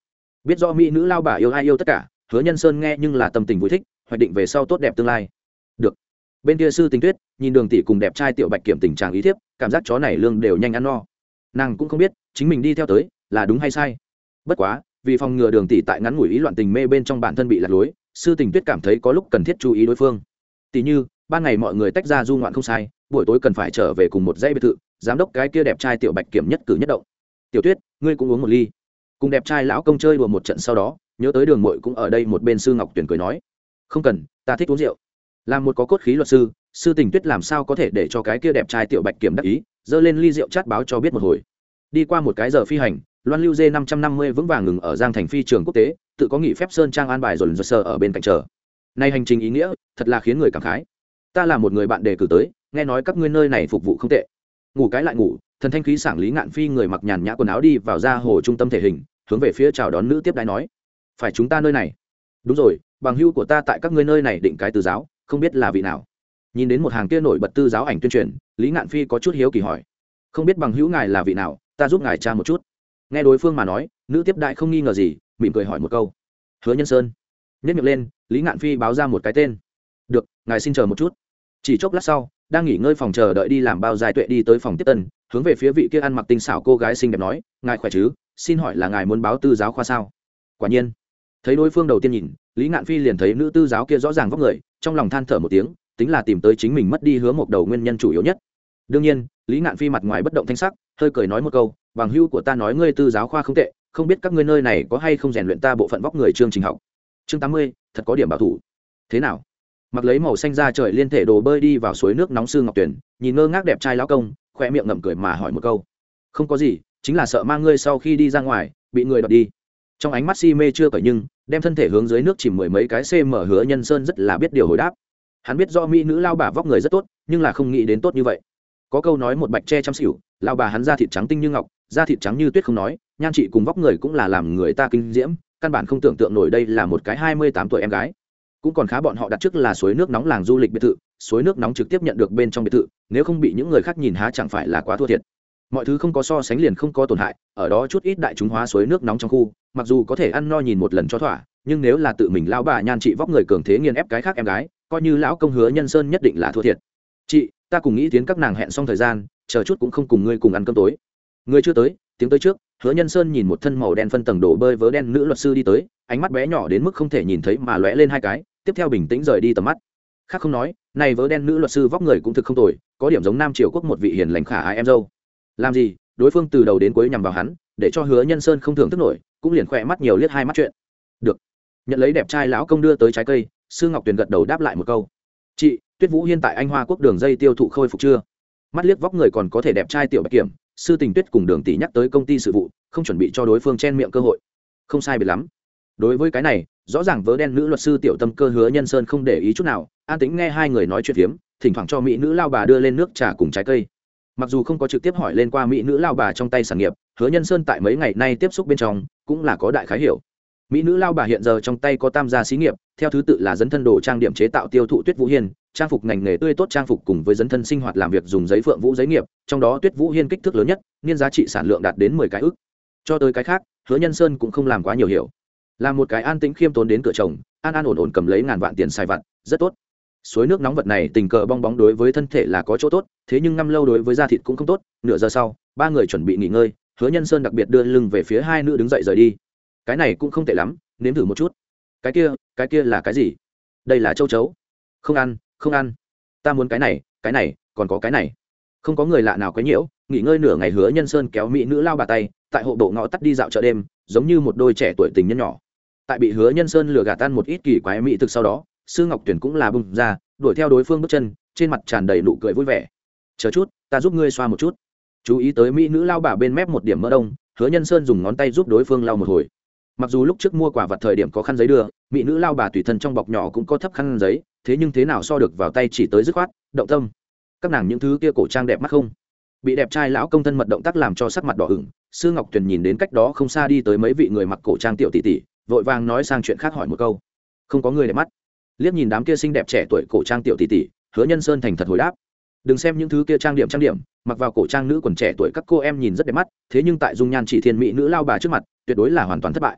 biết rõ mỹ nữ lao bà yêu ai yêu tất cả, Hứa Nhân Sơn nghe nhưng là tâm tình vui thích, hoạch định về sau tốt đẹp tương lai. Được. Bên kia Sư Tình Tuyết nhìn Đường tỷ cùng đẹp trai Tiểu Bạch Kiểm tình trạng ý thiếp, cảm giác chó này lương đều nhanh ăn no. Nàng cũng không biết chính mình đi theo tới là đúng hay sai. Bất quá, vì phòng ngừa Đường tỷ tại ngắn ngủi ý loạn tình mê bên trong bản thân bị lạc lối, Sư Tình Tuyết cảm thấy có lúc cần thiết chú ý đối phương. Tỷ như, ban ngày mọi người tách ra du ngoạn không sai, buổi tối cần phải trở về cùng một dãy biệt thự, giám đốc cái kia đẹp trai Tiểu Bạch Kiểm nhất cử nhất động. Tiểu Tuyết, ngươi cũng uống một ly. Cùng đẹp trai lão công chơi đùa một trận sau đó, nhớ tới Đường Muội cũng ở đây một bên. Sư Ngọc Tuyển cười nói, không cần, ta thích uống rượu. Làm một có cốt khí luật sư, Sư Tình Tuyết làm sao có thể để cho cái kia đẹp trai Tiểu Bạch Kiểm đắc ý, giơ lên ly rượu chát báo cho biết một hồi. Đi qua một cái giờ phi hành, Loan Lưu Dê năm trăm năm mươi vững vàng ngừng ở Giang Thành phi trường quốc tế, tự có nghỉ phép Sơn Trang an bài rồi rồi sờ ở bên cạnh chờ. Nay hành trình ý nghĩa, thật là khiến người cảm khái. Ta là một người bạn đề cử tới, nghe nói các ngươi nơi này phục vụ không tệ. Ngủ cái lại ngủ, thần thanh khí sảng Lý Ngạn Phi người mặc nhàn nhã quần áo đi vào ra hồ trung tâm thể hình, hướng về phía chào đón nữ tiếp đái nói, phải chúng ta nơi này. Đúng rồi, bằng hữu của ta tại các ngươi nơi này định cái tư giáo, không biết là vị nào. Nhìn đến một hàng kia nổi bật tư giáo ảnh tuyên truyền, Lý Ngạn Phi có chút hiếu kỳ hỏi, không biết bằng hữu ngài là vị nào, ta giúp ngài tra một chút. Nghe đối phương mà nói, nữ tiếp đại không nghi ngờ gì, mỉm cười hỏi một câu, Hứa Nhân Sơn. Nhếch miệng lên, Lý Ngạn Phi báo ra một cái tên. Được, ngài xin chờ một chút. Chỉ chốc lát sau, đang nghỉ ngơi phòng chờ đợi đi làm bao dài tuệ đi tới phòng tiếp tân, hướng về phía vị kia ăn mặc tinh xảo cô gái xinh đẹp nói, ngài khỏe chứ, xin hỏi là ngài muốn báo tư giáo khoa sao? Quả nhiên, thấy đối phương đầu tiên nhìn, Lý Ngạn Phi liền thấy nữ tư giáo kia rõ ràng vóc người, trong lòng than thở một tiếng, tính là tìm tới chính mình mất đi Hứa một đầu nguyên nhân chủ yếu nhất. Đương nhiên, Lý Ngạn Phi mặt ngoài bất động thanh sắc, hơi cười nói một câu, bằng hữu của ta nói ngươi tư giáo khoa không tệ, không biết các ngươi nơi này có hay không rèn luyện ta bộ phận vóc người chương trình học. Chương tám mươi, thật có điểm bảo thủ. Thế nào? Mặc lấy màu xanh da trời liên thể đồ bơi đi vào suối nước nóng Sư Ngọc Tuyển, nhìn ngơ ngác đẹp trai lão công, khoe miệng ngậm cười mà hỏi một câu, không có gì, chính là sợ mang ngươi sau khi đi ra ngoài bị người đoạt đi. Trong ánh mắt si mê chưa cởi nhưng đem thân thể hướng dưới nước chìm mười mấy cái cm. Hứa Nhân Sơn rất là biết điều hồi đáp. Hắn biết do mỹ nữ lao bà vóc người rất tốt, nhưng là không nghĩ đến tốt như vậy. Có câu nói một bạch che chăm xỉu, lao bà hắn da thịt trắng tinh như ngọc, da thịt trắng như tuyết không nói, nhan trị cùng vóc người cũng là làm người ta kinh diễm, căn bản không tưởng tượng nổi đây là một cái hai mươi tám tuổi em gái. Cũng còn khá bọn họ đặt trước là suối nước nóng làng du lịch biệt thự, suối nước nóng trực tiếp nhận được bên trong biệt thự, nếu không bị những người khác nhìn há chẳng phải là quá thua thiệt. Mọi thứ không có so sánh liền không có tổn hại, ở đó chút ít đại chúng hóa suối nước nóng trong khu, mặc dù có thể ăn no nhìn một lần cho thỏa, nhưng nếu là tự mình lão bà nhan trị vóc người cường thế nghiền ép cái khác em gái, coi như lão công Hứa Nhân Sơn nhất định là thua thiệt. Chị, ta cùng nghĩ tiến các nàng hẹn xong thời gian, chờ chút cũng không cùng ngươi cùng ăn cơm tối. Ngươi chưa tới, tiếng tới trước. Hứa Nhân Sơn nhìn một thân màu đen phân tầng đổ bơi vớ đen nữ luật sư đi tới, ánh mắt bé nhỏ đến mức không thể nhìn thấy mà lóe lên hai cái, tiếp theo bình tĩnh rời đi tầm mắt. Khác không nói, này vớ đen nữ luật sư vóc người cũng thực không tồi, có điểm giống Nam Triều quốc một vị hiền lành khả ai em dâu. Làm gì? Đối phương từ đầu đến cuối nhằm vào hắn, để cho Hứa Nhân Sơn không thường tức nổi, cũng liền khỏe mắt nhiều liếc hai mắt chuyện. Được. Nhận lấy đẹp trai lão công đưa tới trái cây, Sư Ngọc Tuyền gật đầu đáp lại một câu. Chị, Tuyết Vũ Hiên tại Anh Hoa Quốc đường dây tiêu thụ khôi phục chưa? Mắt liếc vóc người còn có thể đẹp trai tiểu Bạch Kiểm, Sư Tình Tuyết cùng Đường tỷ nhắc tới công ty sự vụ, không chuẩn bị cho đối phương chen miệng cơ hội. Không sai biệt lắm. Đối với cái này, rõ ràng vớ đen nữ luật sư tiểu tâm cơ Hứa Nhân Sơn không để ý chút nào, an tĩnh nghe hai người nói chuyện phiếm, thỉnh thoảng cho mỹ nữ lao bà đưa lên nước trà cùng trái cây. Mặc dù không có trực tiếp hỏi lên qua mỹ nữ lao bà trong tay sản nghiệp, Hứa Nhân Sơn tại mấy ngày nay tiếp xúc bên trong cũng là có đại khái hiểu. Mỹ nữ lao bà hiện giờ trong tay có tam gia xí nghiệp, theo thứ tự là dấn thân đồ trang điểm chế tạo tiêu thụ Tuyết Vũ Hiên, trang phục ngành nghề tươi tốt trang phục cùng với dấn thân sinh hoạt làm việc dùng giấy Phượng Vũ giấy nghiệp, trong đó Tuyết Vũ Hiên kích thước lớn nhất, niên giá trị sản lượng đạt đến mười cái ức. Cho tới cái khác, Hứa Nhân Sơn cũng không làm quá nhiều hiểu. Làm một cái an tĩnh khiêm tốn đến cửa chồng, an an ổn ổn cầm lấy ngàn vạn tiền xài vặt, rất tốt. Suối nước nóng vật này tình cờ bong bóng đối với thân thể là có chỗ tốt, thế nhưng ngâm lâu đối với da thịt cũng không tốt. Nửa giờ sau, ba người chuẩn bị nghỉ ngơi, Hứa Nhân Sơn đặc biệt đưa lưng về phía hai nữ đứng dậy rời đi. Cái này cũng không tệ lắm, nếm thử một chút. Cái kia, cái kia là cái gì? Đây là châu chấu. Không ăn, không ăn. Ta muốn cái này, cái này, còn có cái này. Không có người lạ nào quấy nhiễu, nghỉ ngơi nửa ngày Hứa Nhân Sơn kéo mỹ nữ lao bà tay, tại hộ bộ ngõ tắt đi dạo chợ đêm, giống như một đôi trẻ tuổi tình nhân nhỏ. Tại bị Hứa Nhân Sơn lừa gạt tan một ít kỳ quái mỹ thực sau đó, Sư Ngọc Tuyển cũng là bùng ra, đuổi theo đối phương bước chân, trên mặt tràn đầy nụ cười vui vẻ. Chờ chút, ta giúp ngươi xoa một chút. Chú ý tới mỹ nữ lao bà bên mép một điểm mỡ đông, Hứa Nhân Sơn dùng ngón tay giúp đối phương lau một hồi. Mặc dù lúc trước mua quả vật thời điểm có khăn giấy đưa, mỹ nữ lao bà tùy thân trong bọc nhỏ cũng có thấp khăn giấy, thế nhưng thế nào so được vào tay chỉ tới dứt khoát, động tâm. Các nàng những thứ kia cổ trang đẹp mắt không? Bị đẹp trai lão công thân mật động tác làm cho sắc mặt đỏ ửng, Sư Ngọc Tuyền nhìn đến cách đó không xa đi tới mấy vị người mặc cổ trang tiểu tỷ tỷ, vội vàng nói sang chuyện khác hỏi một câu. Không có người đẹp mắt. Liếc nhìn đám kia xinh đẹp trẻ tuổi cổ trang tiểu tỷ tỷ, Hứa Nhân Sơn thành thật hồi đáp. Đừng xem những thứ kia trang điểm trang điểm, mặc vào cổ trang nữ quần trẻ tuổi các cô em nhìn rất đẹp mắt, thế nhưng tại dung nhan chỉ thiên mỹ nữ lao bà trước mặt, tuyệt đối là hoàn toàn thất bại.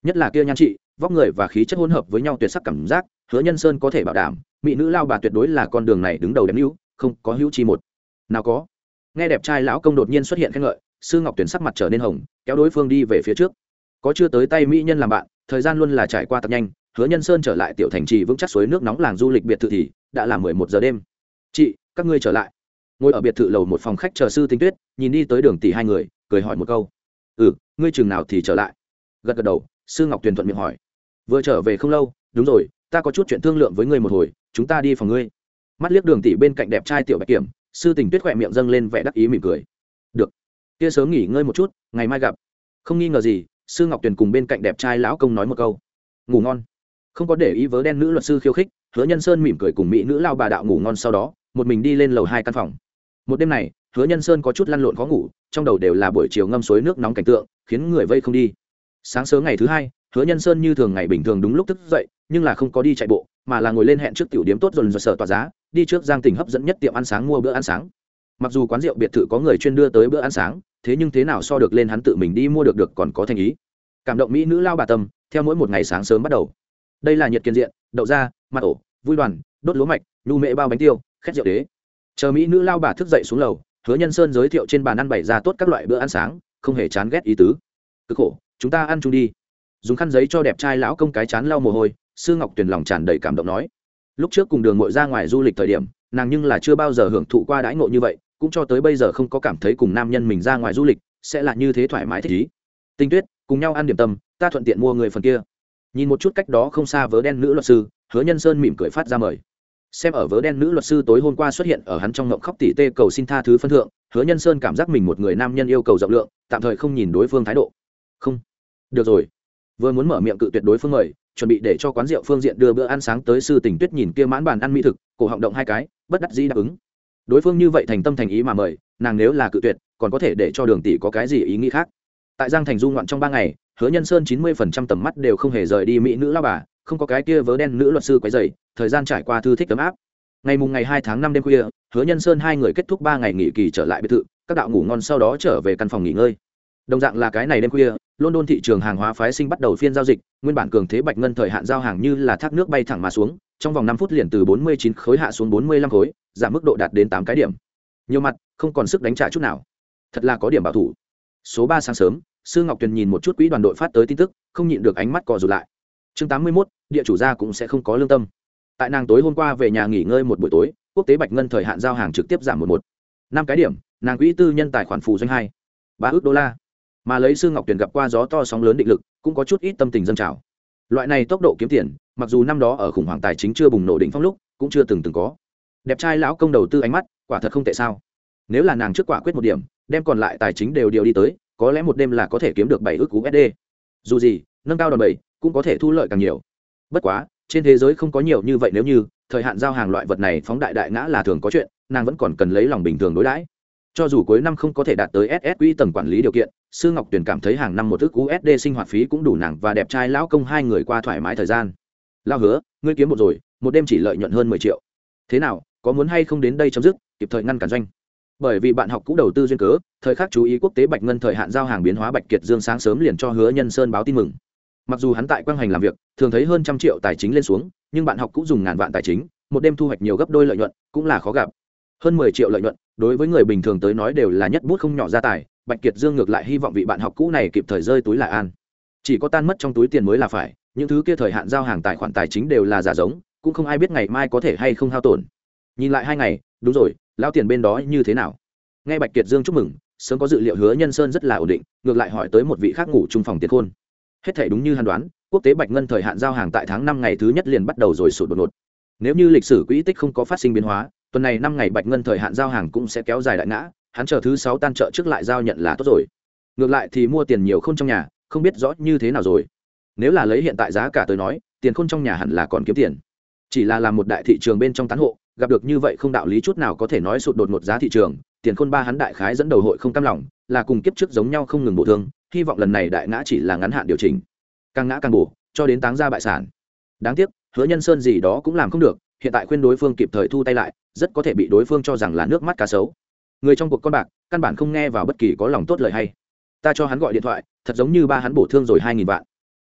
nhất là kia nhan trị vóc người và khí chất hỗn hợp với nhau tuyệt sắc cảm giác, Hứa Nhân Sơn có thể bảo đảm mỹ nữ lao bà tuyệt đối là con đường này đứng đầu đẹp hữu, không có hữu chi một. Nào có. Nghe đẹp trai lão công đột nhiên xuất hiện khen ngợi, Sư Ngọc Tuyển sắc mặt trở nên hồng, kéo đối phương đi về phía trước. Có chưa tới tay mỹ nhân làm bạn, thời gian luôn là trải qua thật nhanh, Hứa Nhân Sơn trở lại tiểu thành trì vững chắc suối nước nóng làng du lịch biệt thự thì đã là mười một giờ đêm. "Chị, các ngươi trở lại." Ngồi ở biệt thự lầu một phòng khách chờ Sư Tinh Tuyết, nhìn đi tới Đường tỷ hai người, cười hỏi một câu. "Ừ, ngươi chừng nào thì trở lại?" Gật gật đầu, Sư Ngọc Tuyền thuận miệng hỏi. "Vừa trở về không lâu, đúng rồi, ta có chút chuyện thương lượng với ngươi một hồi, chúng ta đi phòng ngươi." Mắt liếc Đường tỷ bên cạnh đẹp trai tiểu Bạch Kiểm, Sư Tình Tuyết khỏe miệng dâng lên vẻ đắc ý mỉm cười. "Được, kia sớm nghỉ ngơi một chút, ngày mai gặp." Không nghi ngờ gì, Sư Ngọc Tuyền cùng bên cạnh đẹp trai lão công nói một câu. "Ngủ ngon." Không có để ý vớ đen nữ luật sư khiêu khích, Hứa Nhân Sơn mỉm cười cùng mỹ nữ lao bà đạo ngủ ngon, sau đó một mình đi lên lầu hai căn phòng. Một đêm này, Hứa Nhân Sơn có chút lăn lộn khó ngủ, trong đầu đều là buổi chiều ngâm suối nước nóng cảnh tượng, khiến người vây không đi. Sáng sớm ngày thứ hai, Hứa Nhân Sơn như thường ngày bình thường đúng lúc thức dậy, nhưng là không có đi chạy bộ, mà là ngồi lên hẹn trước tiểu điếm tốt dồn dồn sở tỏa giá, đi trước Giang Tỉnh hấp dẫn nhất tiệm ăn sáng mua bữa ăn sáng. Mặc dù quán rượu biệt thự có người chuyên đưa tới bữa ăn sáng, thế nhưng thế nào so được lên hắn tự mình đi mua được được còn có thành ý. Cảm động mỹ nữ lao bà tâm, theo mỗi một ngày sáng sớm bắt đầu. Đây là nhiệt kiên diện, đậu da, mặt ổ, vui đoàn, đốt lúa mạch, nhu mễ bao bánh tiêu, khét rượu đế. Chờ mỹ nữ lao bà thức dậy xuống lầu, Hứa Nhân Sơn giới thiệu trên bàn ăn bày ra tốt các loại bữa ăn sáng, không hề chán ghét ý tứ. "Cực khổ, chúng ta ăn chung đi." Dùng khăn giấy cho đẹp trai lão công cái chán lau mồ hôi, Sư Ngọc Tuyền lòng tràn đầy cảm động nói. Lúc trước cùng Đường Mội ra ngoài du lịch thời điểm, nàng nhưng là chưa bao giờ hưởng thụ qua đãi ngộ như vậy, cũng cho tới bây giờ không có cảm thấy cùng nam nhân mình ra ngoài du lịch sẽ là như thế thoải mái thích ý. "Tinh Tuyết, cùng nhau ăn điểm tâm, ta thuận tiện mua người phần kia." Nhìn một chút cách đó không xa vớ đen nữ luật sư, Hứa Nhân Sơn mỉm cười phát ra mời. Xem ở vớ đen nữ luật sư tối hôm qua xuất hiện ở hắn trong ngộng khóc tỉ tê cầu xin tha thứ phân thượng, Hứa Nhân Sơn cảm giác mình một người nam nhân yêu cầu rộng lượng, tạm thời không nhìn đối phương thái độ. "Không, được rồi." Vừa muốn mở miệng cự tuyệt đối phương mời, chuẩn bị để cho quán rượu phương diện đưa bữa ăn sáng tới, Sư Tình Tuyết nhìn kia mãn bàn ăn mỹ thực, cổ họng động hai cái, bất đắc dĩ đáp ứng. Đối phương như vậy thành tâm thành ý mà mời, nàng nếu là cự tuyệt, còn có thể để cho Đường tỷ có cái gì ý nghĩ khác. Tại Giang Thành du ngoạn trong ba ngày, Hứa Nhân Sơn chín mươi phần trăm tầm mắt đều không hề rời đi mỹ nữ lao bà, không có cái kia vớ đen nữ luật sư quấy rầy, thời gian trải qua thư thích ấm áp. Ngày mùng ngày hai tháng năm đêm khuya, Hứa Nhân Sơn hai người kết thúc ba ngày nghỉ kỳ trở lại biệt thự, các đạo ngủ ngon sau đó trở về căn phòng nghỉ ngơi. Đồng dạng là cái này đêm khuya, London thị trường hàng hóa phái sinh bắt đầu phiên giao dịch, nguyên bản cường thế bạch ngân thời hạn giao hàng như là thác nước bay thẳng mà xuống, trong vòng năm phút liền từ bốn mươi chín khối hạ xuống bốn mươi lăm khối, giảm mức độ đạt đến tám cái điểm. Nhiều mặt, không còn sức đánh trả chút nào. Thật là có điểm bảo thủ. Số ba sáng sớm, Sư Ngọc Tuyền nhìn một chút quỹ đoàn đội phát tới tin tức, không nhịn được ánh mắt co rụt lại. Chương tám mươi mốt, địa chủ gia cũng sẽ không có lương tâm. Tại nàng tối hôm qua về nhà nghỉ ngơi một buổi tối, quốc tế bạch ngân thời hạn giao hàng trực tiếp giảm một một năm cái điểm, nàng quỹ tư nhân tài khoản phù doanh hai ba ước đô la. Mà lấy Sư Ngọc Tuyền gặp qua gió to sóng lớn định lực, cũng có chút ít tâm tình dâng trào. Loại này tốc độ kiếm tiền, mặc dù năm đó ở khủng hoảng tài chính chưa bùng nổ đỉnh phong lúc, cũng chưa từng từng có. Đẹp trai lão công đầu tư ánh mắt, quả thật không tệ sao? Nếu là nàng trước quả quyết một điểm, đem còn lại tài chính đều điều đi tới, có lẽ một đêm là có thể kiếm được bảy ước u ét đê. Dù gì, nâng cao đòn bẩy cũng có thể thu lợi càng nhiều. Bất quá, trên thế giới không có nhiều như vậy, nếu như thời hạn giao hàng loại vật này phóng đại đại ngã là thường có chuyện, nàng vẫn còn cần lấy lòng bình thường đối đãi. Cho dù cuối năm không có thể đạt tới ét ét quỹ tầng quản lý điều kiện, Sư Ngọc Tuyền cảm thấy hàng năm một ước u ét đê sinh hoạt phí cũng đủ nàng và đẹp trai lão công hai người qua thoải mái thời gian. Lao Hứa, ngươi kiếm một rồi, một đêm chỉ lợi nhuận hơn mười triệu. Thế nào, có muốn hay không đến đây chấm dứt, kịp thời ngăn cản doanh? Bởi vì bạn học cũ đầu tư duyên cớ, thời khắc chú ý quốc tế bạch ngân thời hạn giao hàng biến hóa, Bạch Kiệt Dương sáng sớm liền cho Hứa Nhân Sơn báo tin mừng. Mặc dù hắn tại quang hành làm việc, thường thấy hơn trăm triệu tài chính lên xuống, nhưng bạn học cũ dùng ngàn vạn tài chính, một đêm thu hoạch nhiều gấp đôi lợi nhuận, cũng là khó gặp. Hơn mười triệu lợi nhuận, đối với người bình thường tới nói đều là nhất bút không nhỏ gia tài, Bạch Kiệt Dương ngược lại hy vọng vị bạn học cũ này kịp thời rơi túi là an. Chỉ có tan mất trong túi tiền mới là phải, những thứ kia thời hạn giao hàng tài khoản tài chính đều là giả giống, cũng không ai biết ngày mai có thể hay không hao tổn. Nhìn lại hai ngày, đúng rồi, lao tiền bên đó như thế nào? Nghe Bạch Kiệt Dương chúc mừng, sớm có dự liệu Hứa Nhân Sơn rất là ổn định, ngược lại hỏi tới một vị khác ngủ chung phòng Tiền Khôn. Hết thảy đúng như hắn đoán, quốc tế bạch ngân thời hạn giao hàng tại tháng năm ngày thứ nhất liền bắt đầu rồi sụt đột ngột. Nếu như lịch sử quỹ tích không có phát sinh biến hóa, tuần này năm ngày bạch ngân thời hạn giao hàng cũng sẽ kéo dài đại ngã, hắn chờ thứ sáu tan chợ trước lại giao nhận là tốt rồi. Ngược lại thì mua tiền nhiều không trong nhà, không biết rõ như thế nào rồi. Nếu là lấy hiện tại giá cả tới nói, tiền khôn trong nhà hẳn là còn kiếm tiền. Chỉ là làm một đại thị trường bên trong tán hộ, gặp được như vậy không đạo lý chút nào có thể nói sụt đột ngột giá thị trường, tiền khôn ba hắn đại khái dẫn đầu hội không cam lòng, là cùng kiếp trước giống nhau không ngừng bổ thương, hy vọng lần này đại ngã chỉ là ngắn hạn điều chỉnh, càng ngã càng bổ, cho đến táng ra bại sản. Đáng tiếc, Hứa Nhân Sơn gì đó cũng làm không được, hiện tại khuyên đối phương kịp thời thu tay lại, rất có thể bị đối phương cho rằng là nước mắt cá sấu. Người trong cuộc con bạc, căn bản không nghe vào bất kỳ có lòng tốt lời hay. Ta cho hắn gọi điện thoại, thật giống như ba hắn bổ thương rồi hai nghìn vạn.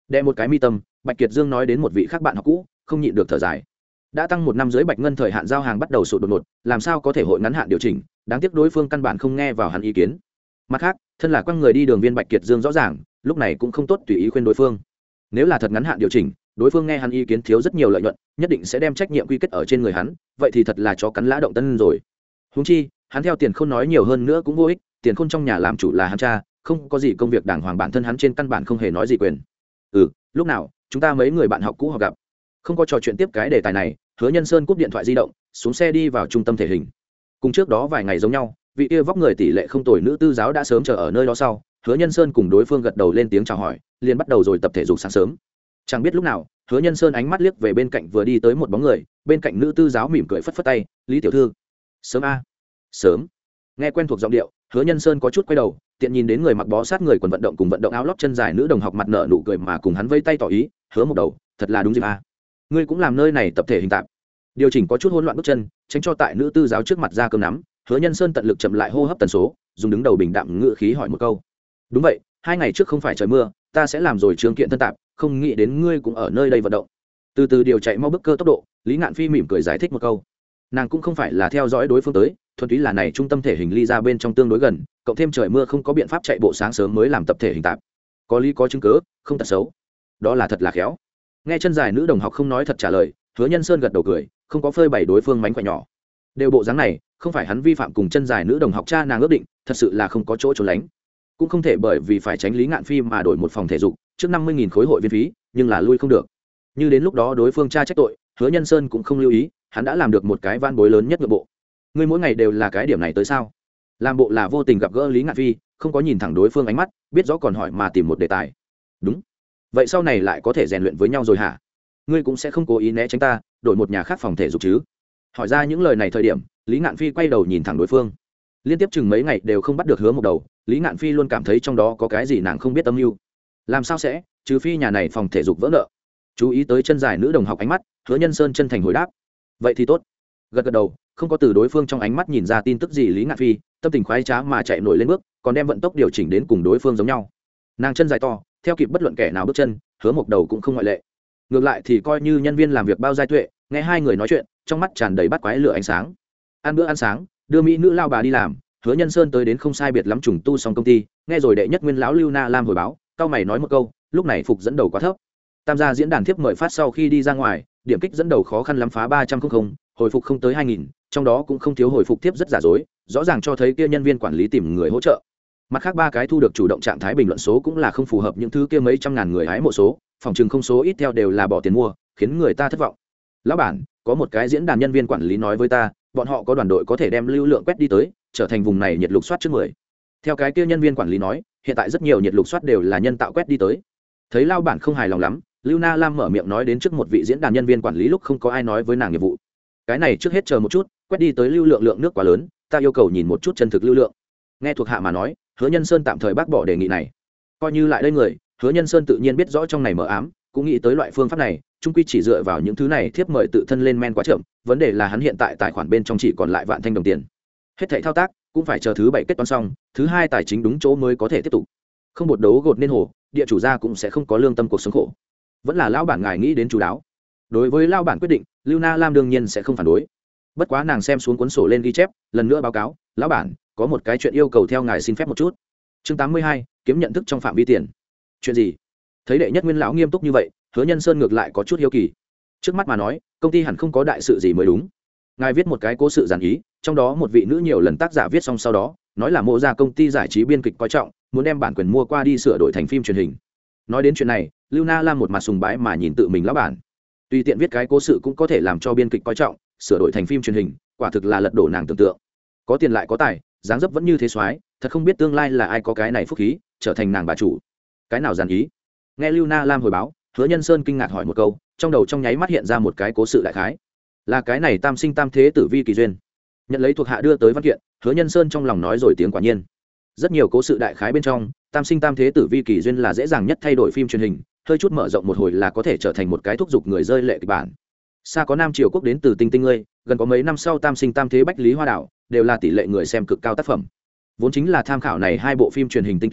Đệ một cái mi tâm, Bạch Kiệt Dương nói đến một vị khác bạn học cũ, không nhịn được thở dài. Đã tăng một năm dưới Bạch Ngân thời hạn giao hàng bắt đầu sụt đột ngột, làm sao có thể hội ngắn hạn điều chỉnh, đáng tiếc đối phương căn bản không nghe vào hắn ý kiến. Mặt khác, thân là quăng người đi đường viên Bạch Kiệt Dương rõ ràng, lúc này cũng không tốt tùy ý khuyên đối phương. Nếu là thật ngắn hạn điều chỉnh, đối phương nghe hắn ý kiến thiếu rất nhiều lợi nhuận, nhất định sẽ đem trách nhiệm quy kết ở trên người hắn, vậy thì thật là chó cắn lã động tân rồi. Huống chi, hắn theo Tiền Khôn nói nhiều hơn nữa cũng vô ích, Tiền Khôn trong nhà làm chủ là hắn cha, không có gì công việc đàng hoàng, bản thân hắn trên căn bản không hề nói gì quyền. Ừ, lúc nào chúng ta mấy người bạn học cũ họ gặp. Không có trò chuyện tiếp cái đề tài này, Hứa Nhân Sơn cúp điện thoại di động, xuống xe đi vào trung tâm thể hình. Cùng trước đó vài ngày giống nhau, vị kia vóc người tỷ lệ không tồi nữ tư giáo đã sớm chờ ở nơi đó sau, Hứa Nhân Sơn cùng đối phương gật đầu lên tiếng chào hỏi, liền bắt đầu rồi tập thể dục sáng sớm. Chẳng biết lúc nào, Hứa Nhân Sơn ánh mắt liếc về bên cạnh vừa đi tới một bóng người, bên cạnh nữ tư giáo mỉm cười phất phất tay, "Lý tiểu thư." "Sớm a." "Sớm." Nghe quen thuộc giọng điệu, Hứa Nhân Sơn có chút quay đầu, tiện nhìn đến người mặc bó sát người quần vận động cùng vận động áo lót chân dài nữ đồng học mặt nở nụ cười mà cùng hắn vây tay tỏ ý, "Hứa một đầu, thật là đúng dịp a. Ngươi cũng làm nơi này tập thể hình tạm." Điều chỉnh có chút hỗn loạn bước chân, tránh cho tại nữ tư giáo trước mặt ra cơm nắm, Hứa Nhân Sơn tận lực chậm lại hô hấp tần số, dùng đứng đầu bình đạm ngựa khí hỏi một câu. "Đúng vậy, hai ngày trước không phải trời mưa, ta sẽ làm rồi trường kiện thân tạm, không nghĩ đến ngươi cũng ở nơi đây vận động." Từ từ điều chạy mau bước cơ tốc độ, Lý Ngạn Phi mỉm cười giải thích một câu. Nàng cũng không phải là theo dõi đối phương tới, thuần túy là này trung tâm thể hình ly ra bên trong tương đối gần, cộng thêm trời mưa không có biện pháp chạy bộ sáng sớm mới làm tập thể hình tạm. Có lý có chứng cứ, không tật xấu. Đó là thật là khéo. Nghe chân dài nữ đồng học không nói thật trả lời, Hứa Nhân Sơn gật đầu cười, không có phơi bày đối phương mánh khỏe nhỏ. Đều bộ dáng này, không phải hắn vi phạm cùng chân dài nữ đồng học cha nàng ước định, thật sự là không có chỗ trốn lánh. Cũng không thể bởi vì phải tránh Lý Ngạn Phi mà đổi một phòng thể dục, trước năm mươi nghìn khối hội viên phí, nhưng là lui không được. Như đến lúc đó đối phương cha trách tội, Hứa Nhân Sơn cũng không lưu ý, hắn đã làm được một cái van bối lớn nhất nội bộ. Ngươi mỗi ngày đều là cái điểm này tới sao? Làm bộ là vô tình gặp gỡ Lý Ngạn Phi, không có nhìn thẳng đối phương ánh mắt, biết rõ còn hỏi mà tìm một đề tài. Đúng. Vậy sau này lại có thể rèn luyện với nhau rồi hả? Ngươi cũng sẽ không cố ý né tránh ta, đổi một nhà khác phòng thể dục chứ? Hỏi ra những lời này thời điểm, Lý Ngạn Phi quay đầu nhìn thẳng đối phương. Liên tiếp chừng mấy ngày đều không bắt được Hứa một đầu, Lý Ngạn Phi luôn cảm thấy trong đó có cái gì nàng không biết âm mưu. Làm sao sẽ, trừ phi nhà này phòng thể dục vỡ nợ. Chú ý tới chân dài nữ đồng học ánh mắt, Hứa Nhân Sơn chân thành hồi đáp. Vậy thì tốt. Gật gật đầu, không có từ đối phương trong ánh mắt nhìn ra tin tức gì. Lý Ngạn Phi tâm tình khoái trá mà chạy nổi lên bước, còn đem vận tốc điều chỉnh đến cùng đối phương giống nhau. Nàng chân dài to, theo kịp bất luận kẻ nào bước chân, Hứa một đầu cũng không ngoại lệ. Ngược lại thì coi như nhân viên làm việc bao giai tuệ, nghe hai người nói chuyện, trong mắt tràn đầy bắt quái lửa ánh sáng. Ăn bữa ăn sáng, đưa mỹ nữ lao bà đi làm, Hứa Nhân Sơn tới đến không sai biệt lắm trùng tu xong công ty, nghe rồi đệ nhất nguyên lão Lưu Na Lam hồi báo, cao mày nói một câu, lúc này phục dẫn đầu quá thấp. Tam gia diễn đàn thiếp mời phát sau khi đi ra ngoài, điểm kích dẫn đầu khó khăn lắm phá ba trăm không, hồi phục không tới hai nghìn, trong đó cũng không thiếu hồi phục tiếp rất giả dối, rõ ràng cho thấy kia nhân viên quản lý tìm người hỗ trợ. Mặt khác ba cái thu được chủ động trạng thái bình luận số cũng là không phù hợp những thứ kia mấy trăm ngàn người hái mộ số, phòng trừng không số ít theo đều là bỏ tiền mua, khiến người ta thất vọng. Lão bản, có một cái diễn đàn nhân viên quản lý nói với ta, bọn họ có đoàn đội có thể đem lưu lượng quét đi tới, trở thành vùng này nhiệt lục soát trước mười. Theo cái kia nhân viên quản lý nói, hiện tại rất nhiều nhiệt lục soát đều là nhân tạo quét đi tới. Thấy lão bản không hài lòng lắm, Lưu Na Lam mở miệng nói đến trước một vị diễn đàn nhân viên quản lý lúc không có ai nói với nàng nghiệp vụ. Cái này trước hết chờ một chút, quét đi tới lưu lượng lượng nước quá lớn, ta yêu cầu nhìn một chút chân thực lưu lượng. Nghe thuộc hạ mà nói, Hứa Nhân Sơn tạm thời bác bỏ đề nghị này. Coi như lại đây người, Hứa Nhân Sơn tự nhiên biết rõ trong này mờ ám, cũng nghĩ tới loại phương pháp này, chung quy chỉ dựa vào những thứ này thiếp mời tự thân lên men quá chậm, vấn đề là hắn hiện tại tài khoản bên trong chỉ còn lại vạn thanh đồng tiền. Hết thảy thao tác cũng phải chờ thứ bảy kết toán xong, thứ hai tài chính đúng chỗ mới có thể tiếp tục. Không bột đấu gột nên hồ, địa chủ gia cũng sẽ không có lương tâm cuộc sống khổ. Vẫn là lão bản ngài nghĩ đến chú đáo. Đối với lão bản quyết định, Lưu Na Lam đương nhiên sẽ không phản đối. Bất quá nàng xem xuống cuốn sổ lên ghi chép, lần nữa báo cáo, lão bản, có một cái chuyện yêu cầu theo ngài xin phép một chút. Chương tám mươi hai, kiếm nhận thức trong phạm vi tiền. Chuyện gì? Thấy đệ nhất nguyên lão nghiêm túc như vậy, Hứa Nhân Sơn ngược lại có chút hiếu kỳ. Trước mắt mà nói, công ty hẳn không có đại sự gì mới đúng. Ngài viết một cái cố sự giản ý, trong đó một vị nữ nhiều lần tác giả viết xong sau đó, nói là mộ ra công ty giải trí biên kịch coi trọng, muốn đem bản quyền mua qua đi sửa đổi thành phim truyền hình. Nói đến chuyện này, Lưu Na Lam một mặt sùng bái mà nhìn tự mình lão bản. Tùy tiện viết cái cố sự cũng có thể làm cho biên kịch coi trọng, sửa đổi thành phim truyền hình, quả thực là lật đổ nàng tưởng tượng. Có tiền lại có tài, dáng dấp vẫn như thế soái, thật không biết tương lai là ai có cái này phúc khí, trở thành nàng bà chủ. Cái nào giản ý? Nghe Lưu Na Lam hồi báo, Hứa Nhân Sơn kinh ngạc hỏi một câu, trong đầu trong nháy mắt hiện ra một cái cố sự đại khái. Là cái này tam sinh tam thế tử vi kỳ duyên. Nhận lấy thuộc hạ đưa tới văn kiện, Hứa Nhân Sơn trong lòng nói rồi tiếng quả nhiên. Rất nhiều cố sự đại khái bên trong, tam sinh tam thế tử vi kỳ duyên là dễ dàng nhất thay đổi phim truyền hình, hơi chút mở rộng một hồi là có thể trở thành một cái thúc giục người rơi lệ kịch bản. Xa có Nam Triều quốc đến từ Tinh Tinh ngươi, gần có mấy năm sau tam sinh tam thế bách lý hoa đảo, đều là tỷ lệ người xem cực cao tác phẩm. Vốn chính là tham khảo này hai bộ phim truyền hình tinh túy,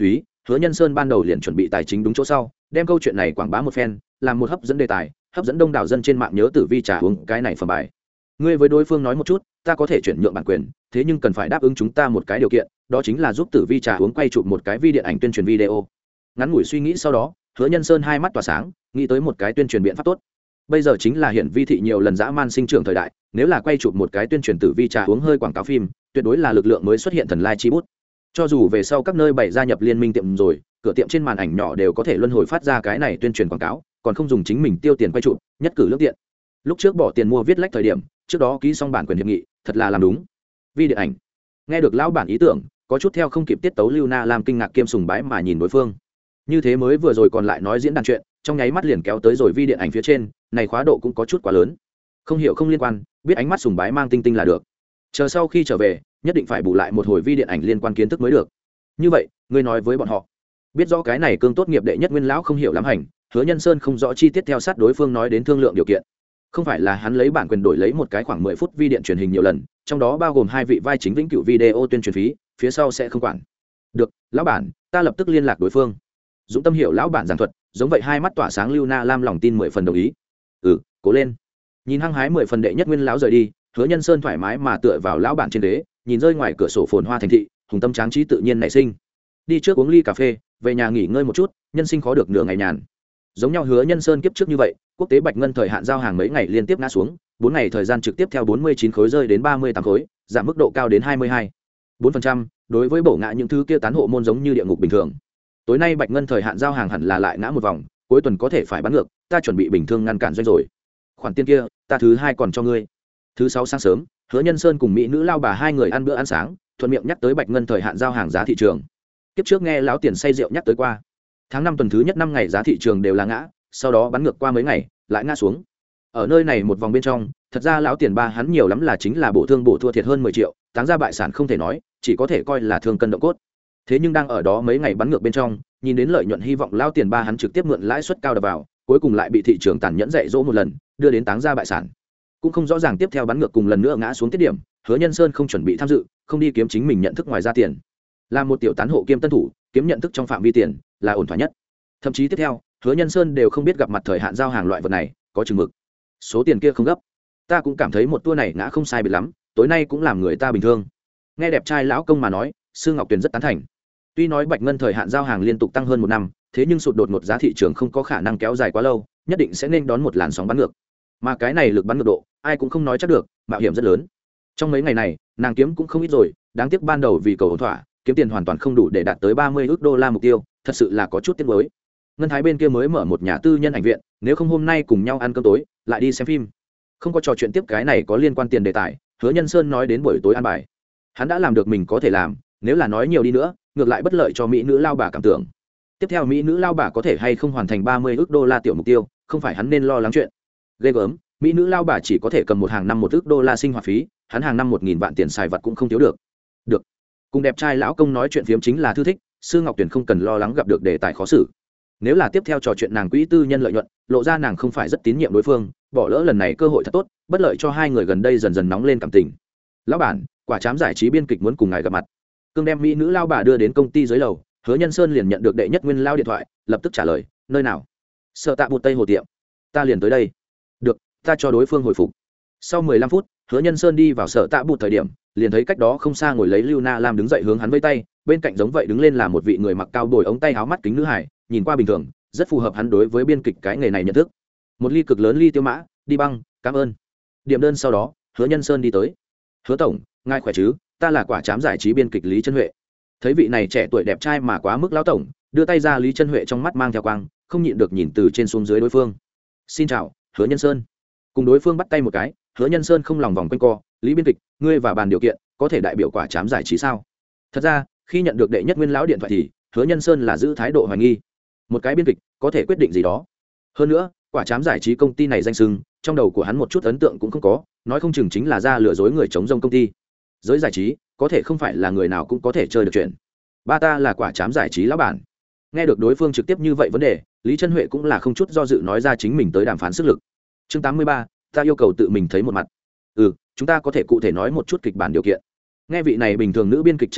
Hứa Nhân Sơn ban đầu liền chuẩn bị tài chính đúng chỗ sau, đem câu chuyện này quảng bá một phen, làm một hấp dẫn đề tài, hấp dẫn đông đảo dân trên mạng nhớ Tử Vi trà uống cái này phẩm bài. Ngươi với đối phương nói một chút, ta có thể chuyển nhượng bản quyền, thế nhưng cần phải đáp ứng chúng ta một cái điều kiện, đó chính là giúp Tử Vi trà uống quay chụp một cái video ảnh tuyên truyền video. Ngắn ngủi suy nghĩ sau đó, Hứa Nhân Sơn hai mắt tỏa sáng, nghĩ tới một cái tuyên truyền biện pháp tốt. Bây giờ chính là hiển vi thị nhiều lần dã man sinh trưởng thời đại, nếu là quay chụp một cái tuyên truyền Tử Vi trà uống hơi quảng cáo phim, tuyệt đối là lực lượng mới xuất hiện thần lai chi bút. Cho dù về sau các nơi bày gia nhập liên minh tiệm rồi, cửa tiệm trên màn ảnh nhỏ đều có thể luân hồi phát ra cái này tuyên truyền quảng cáo, còn không dùng chính mình tiêu tiền quay chụp, nhất cử lưỡng tiện. Lúc trước bỏ tiền mua viết lách thời điểm, trước đó ký xong bản quyền hiệp nghị, thật là làm đúng. Vi điện ảnh. Nghe được lão bản ý tưởng, có chút theo không kịp tiết tấu Lưu Na làm kinh ngạc kiêm sùng bái mà nhìn đối phương. Như thế mới vừa rồi còn lại nói diễn đàn chuyện, trong nháy mắt liền kéo tới rồi vi điện ảnh phía trên, này khóa độ cũng có chút quá lớn. Không hiểu không liên quan, biết ánh mắt sùng bái mang tinh tinh là được. Chờ sau khi trở về, nhất định phải bù lại một hồi vi điện ảnh liên quan kiến thức mới được. Như vậy, ngươi nói với bọn họ, biết rõ cái này cương tốt nghiệp đệ nhất nguyên lão không hiểu lắm hành, Hứa Nhân Sơn không rõ chi tiết theo sát đối phương nói đến thương lượng điều kiện. Không phải là hắn lấy bản quyền đổi lấy một cái khoảng mười phút vi điện truyền hình nhiều lần, trong đó bao gồm hai vị vai chính vĩnh cửu video tuyên truyền phí, phía sau sẽ không quản. Được, lão bản, ta lập tức liên lạc đối phương. Dũng Tâm hiểu lão bản giảng thuật, giống vậy hai mắt tỏa sáng Lưu Na Lam lòng tin mười phần đồng ý. Ừ, cố lên. Nhìn hăng hái mười phần đệ nhất nguyên lão rời đi, Hứa Nhân Sơn thoải mái mà tựa vào lão bản trên ghế, nhìn rơi ngoài cửa sổ phồn hoa thành thị, hùng tâm tráng trí tự nhiên nảy sinh. Đi trước uống ly cà phê, về nhà nghỉ ngơi một chút, nhân sinh khó được nửa ngày nhàn. Giống nhau Hứa Nhân Sơn kiếp trước như vậy, quốc tế bạch ngân thời hạn giao hàng mấy ngày liên tiếp ngã xuống, bốn ngày thời gian trực tiếp theo bốn mươi chín khối rơi đến ba mươi tám khối, giảm mức độ cao đến hai mươi hai bốn phần trăm, đối với bổ ngã những thứ kia tán hộ môn giống như địa ngục bình thường. Tối nay bạch ngân thời hạn giao hàng hẳn là lại ngã một vòng, cuối tuần có thể phải bán ngược, ta chuẩn bị bình thường ngăn cản doanh rồi. Khoản tiền kia, ta thứ hai còn cho ngươi. Thứ sáu sáng sớm, Hứa Nhân Sơn cùng mỹ nữ lao bà hai người ăn bữa ăn sáng, thuận miệng nhắc tới bạch ngân thời hạn giao hàng giá thị trường. Kiếp trước nghe lão tiền say rượu nhắc tới qua. Tháng năm tuần thứ nhất năm ngày giá thị trường đều là ngã, sau đó bắn ngược qua mấy ngày, lại ngã xuống. Ở nơi này một vòng bên trong, thật ra lão tiền ba hắn nhiều lắm là chính là bổ thương bổ thua thiệt hơn mười triệu, táng ra bại sản không thể nói, chỉ có thể coi là thương cân động cốt. Thế nhưng đang ở đó mấy ngày bắn ngược bên trong, nhìn đến lợi nhuận hy vọng lão tiền ba hắn trực tiếp mượn lãi suất cao đập vào, cuối cùng lại bị thị trường tàn nhẫn dạy dỗ một lần, đưa đến táng ra bại sản. Cũng không rõ ràng tiếp theo bắn ngược cùng lần nữa ngã xuống tiết điểm, Hứa Nhân Sơn không chuẩn bị tham dự, không đi kiếm chính mình nhận thức ngoài ra tiền. Là một tiểu tán hộ kiêm tân thủ, kiếm nhận thức trong phạm vi tiền là ổn thỏa nhất. Thậm chí tiếp theo, Hứa Nhân Sơn đều không biết gặp mặt thời hạn giao hàng loại vật này có chừng mực. Số tiền kia không gấp, ta cũng cảm thấy một tour này ngã không sai biệt lắm, tối nay cũng làm người ta bình thường. Nghe đẹp trai lão công mà nói, Sư Ngọc Tuyền rất tán thành. Tuy nói bạch ngân thời hạn giao hàng liên tục tăng hơn một năm, thế nhưng sụt đột ngột giá thị trường không có khả năng kéo dài quá lâu, nhất định sẽ nên đón một làn sóng bắn ngược. Mà cái này lực bắn ngược độ, ai cũng không nói chắc được, mạo hiểm rất lớn. Trong mấy ngày này, nàng kiếm cũng không ít rồi, đáng tiếc ban đầu vì cầu ổn thỏa, kiếm tiền hoàn toàn không đủ để đạt tới ba mươi ức đô la mục tiêu, thật sự là có chút tiếc nuối. Ngân Thái bên kia mới mở một nhà tư nhân ảnh viện, nếu không hôm nay cùng nhau ăn cơm tối, lại đi xem phim. Không có trò chuyện tiếp cái này có liên quan tiền đề tài, Hứa Nhân Sơn nói đến buổi tối ăn bài. Hắn đã làm được mình có thể làm, nếu là nói nhiều đi nữa, ngược lại bất lợi cho mỹ nữ lao bà cảm tưởng. Tiếp theo mỹ nữ lao bà có thể hay không hoàn thành ba mươi ức đô la tiểu mục tiêu, không phải hắn nên lo lắng chuyện. Ghê gớm, mỹ nữ lao bà chỉ có thể cầm một hàng năm một ức đô la sinh hoạt phí, hắn hàng năm một nghìn vạn tiền xài vật cũng không thiếu được. Được. Cùng đẹp trai lão công nói chuyện phiếm chính là thư thích, Sư Ngọc Tuyền không cần lo lắng gặp được đề tài khó xử. Nếu là tiếp theo trò chuyện nàng quỹ tư nhân lợi nhuận, lộ ra nàng không phải rất tín nhiệm đối phương, bỏ lỡ lần này cơ hội thật tốt, bất lợi cho hai người gần đây dần dần nóng lên cảm tình. Lão bản, quả chám giải trí biên kịch muốn cùng ngài gặp mặt. Cương đem mỹ nữ lao bà đưa đến công ty dưới lầu, Hứa Nhân Sơn liền nhận được đệ nhất nguyên lao điện thoại, lập tức trả lời, nơi nào? Sợ tạ bụt tây hồ tiệm. Ta liền tới đây. Được, ta cho đối phương hồi phục. Sau mười lăm phút, Hứa Nhân Sơn đi vào sở tạ bụt thời điểm, liền thấy cách đó không xa ngồi lấy Lưu Na Lam đứng dậy hướng hắn vẫy tay, bên cạnh giống vậy đứng lên là một vị người mặc cao bồi ống tay áo mắt kính nữ hải, nhìn qua bình thường, rất phù hợp hắn đối với biên kịch cái nghề này nhận thức. Một ly cực lớn ly tiêu mã, đi băng, cảm ơn. Điểm đơn sau đó, Hứa Nhân Sơn đi tới. Hứa tổng, ngài khỏe chứ? Ta là quả chám giải trí biên kịch Lý Chân Huệ. Thấy vị này trẻ tuổi đẹp trai mà quá mức lão tổng, đưa tay ra, Lý Chân Huệ trong mắt mang theo quang, không nhịn được nhìn từ trên xuống dưới đối phương. Xin chào, Hứa Nhân Sơn. Cùng đối phương bắt tay một cái, Hứa Nhân Sơn không lòng vòng quanh co, Lý biên kịch, ngươi và bàn điều kiện, có thể đại biểu quả chám giải trí sao? Thật ra, khi nhận được đệ nhất nguyên lão điện thoại thì, Hứa Nhân Sơn là giữ thái độ hoài nghi. Một cái biên kịch có thể quyết định gì đó? Hơn nữa, quả chám giải trí công ty này danh xưng, trong đầu của hắn một chút ấn tượng cũng không có, nói không chừng chính là ra lừa dối người chống rông công ty. Giới giải trí, có thể không phải là người nào cũng có thể chơi được chuyện. Ba ta là quả chám giải trí lão bản. Nghe được đối phương trực tiếp như vậy vấn đề, Lý Chân Huệ cũng là không chút do dự nói ra chính mình tới đàm phán sức lực. Chương tám mươi ba, ta yêu cầu tự mình thấy một mặt. Ừ, chúng ta có thể cụ thể nói một chút kịch bản điều kiện. Nghe vị này bình thường nữ biên kịch trả lời,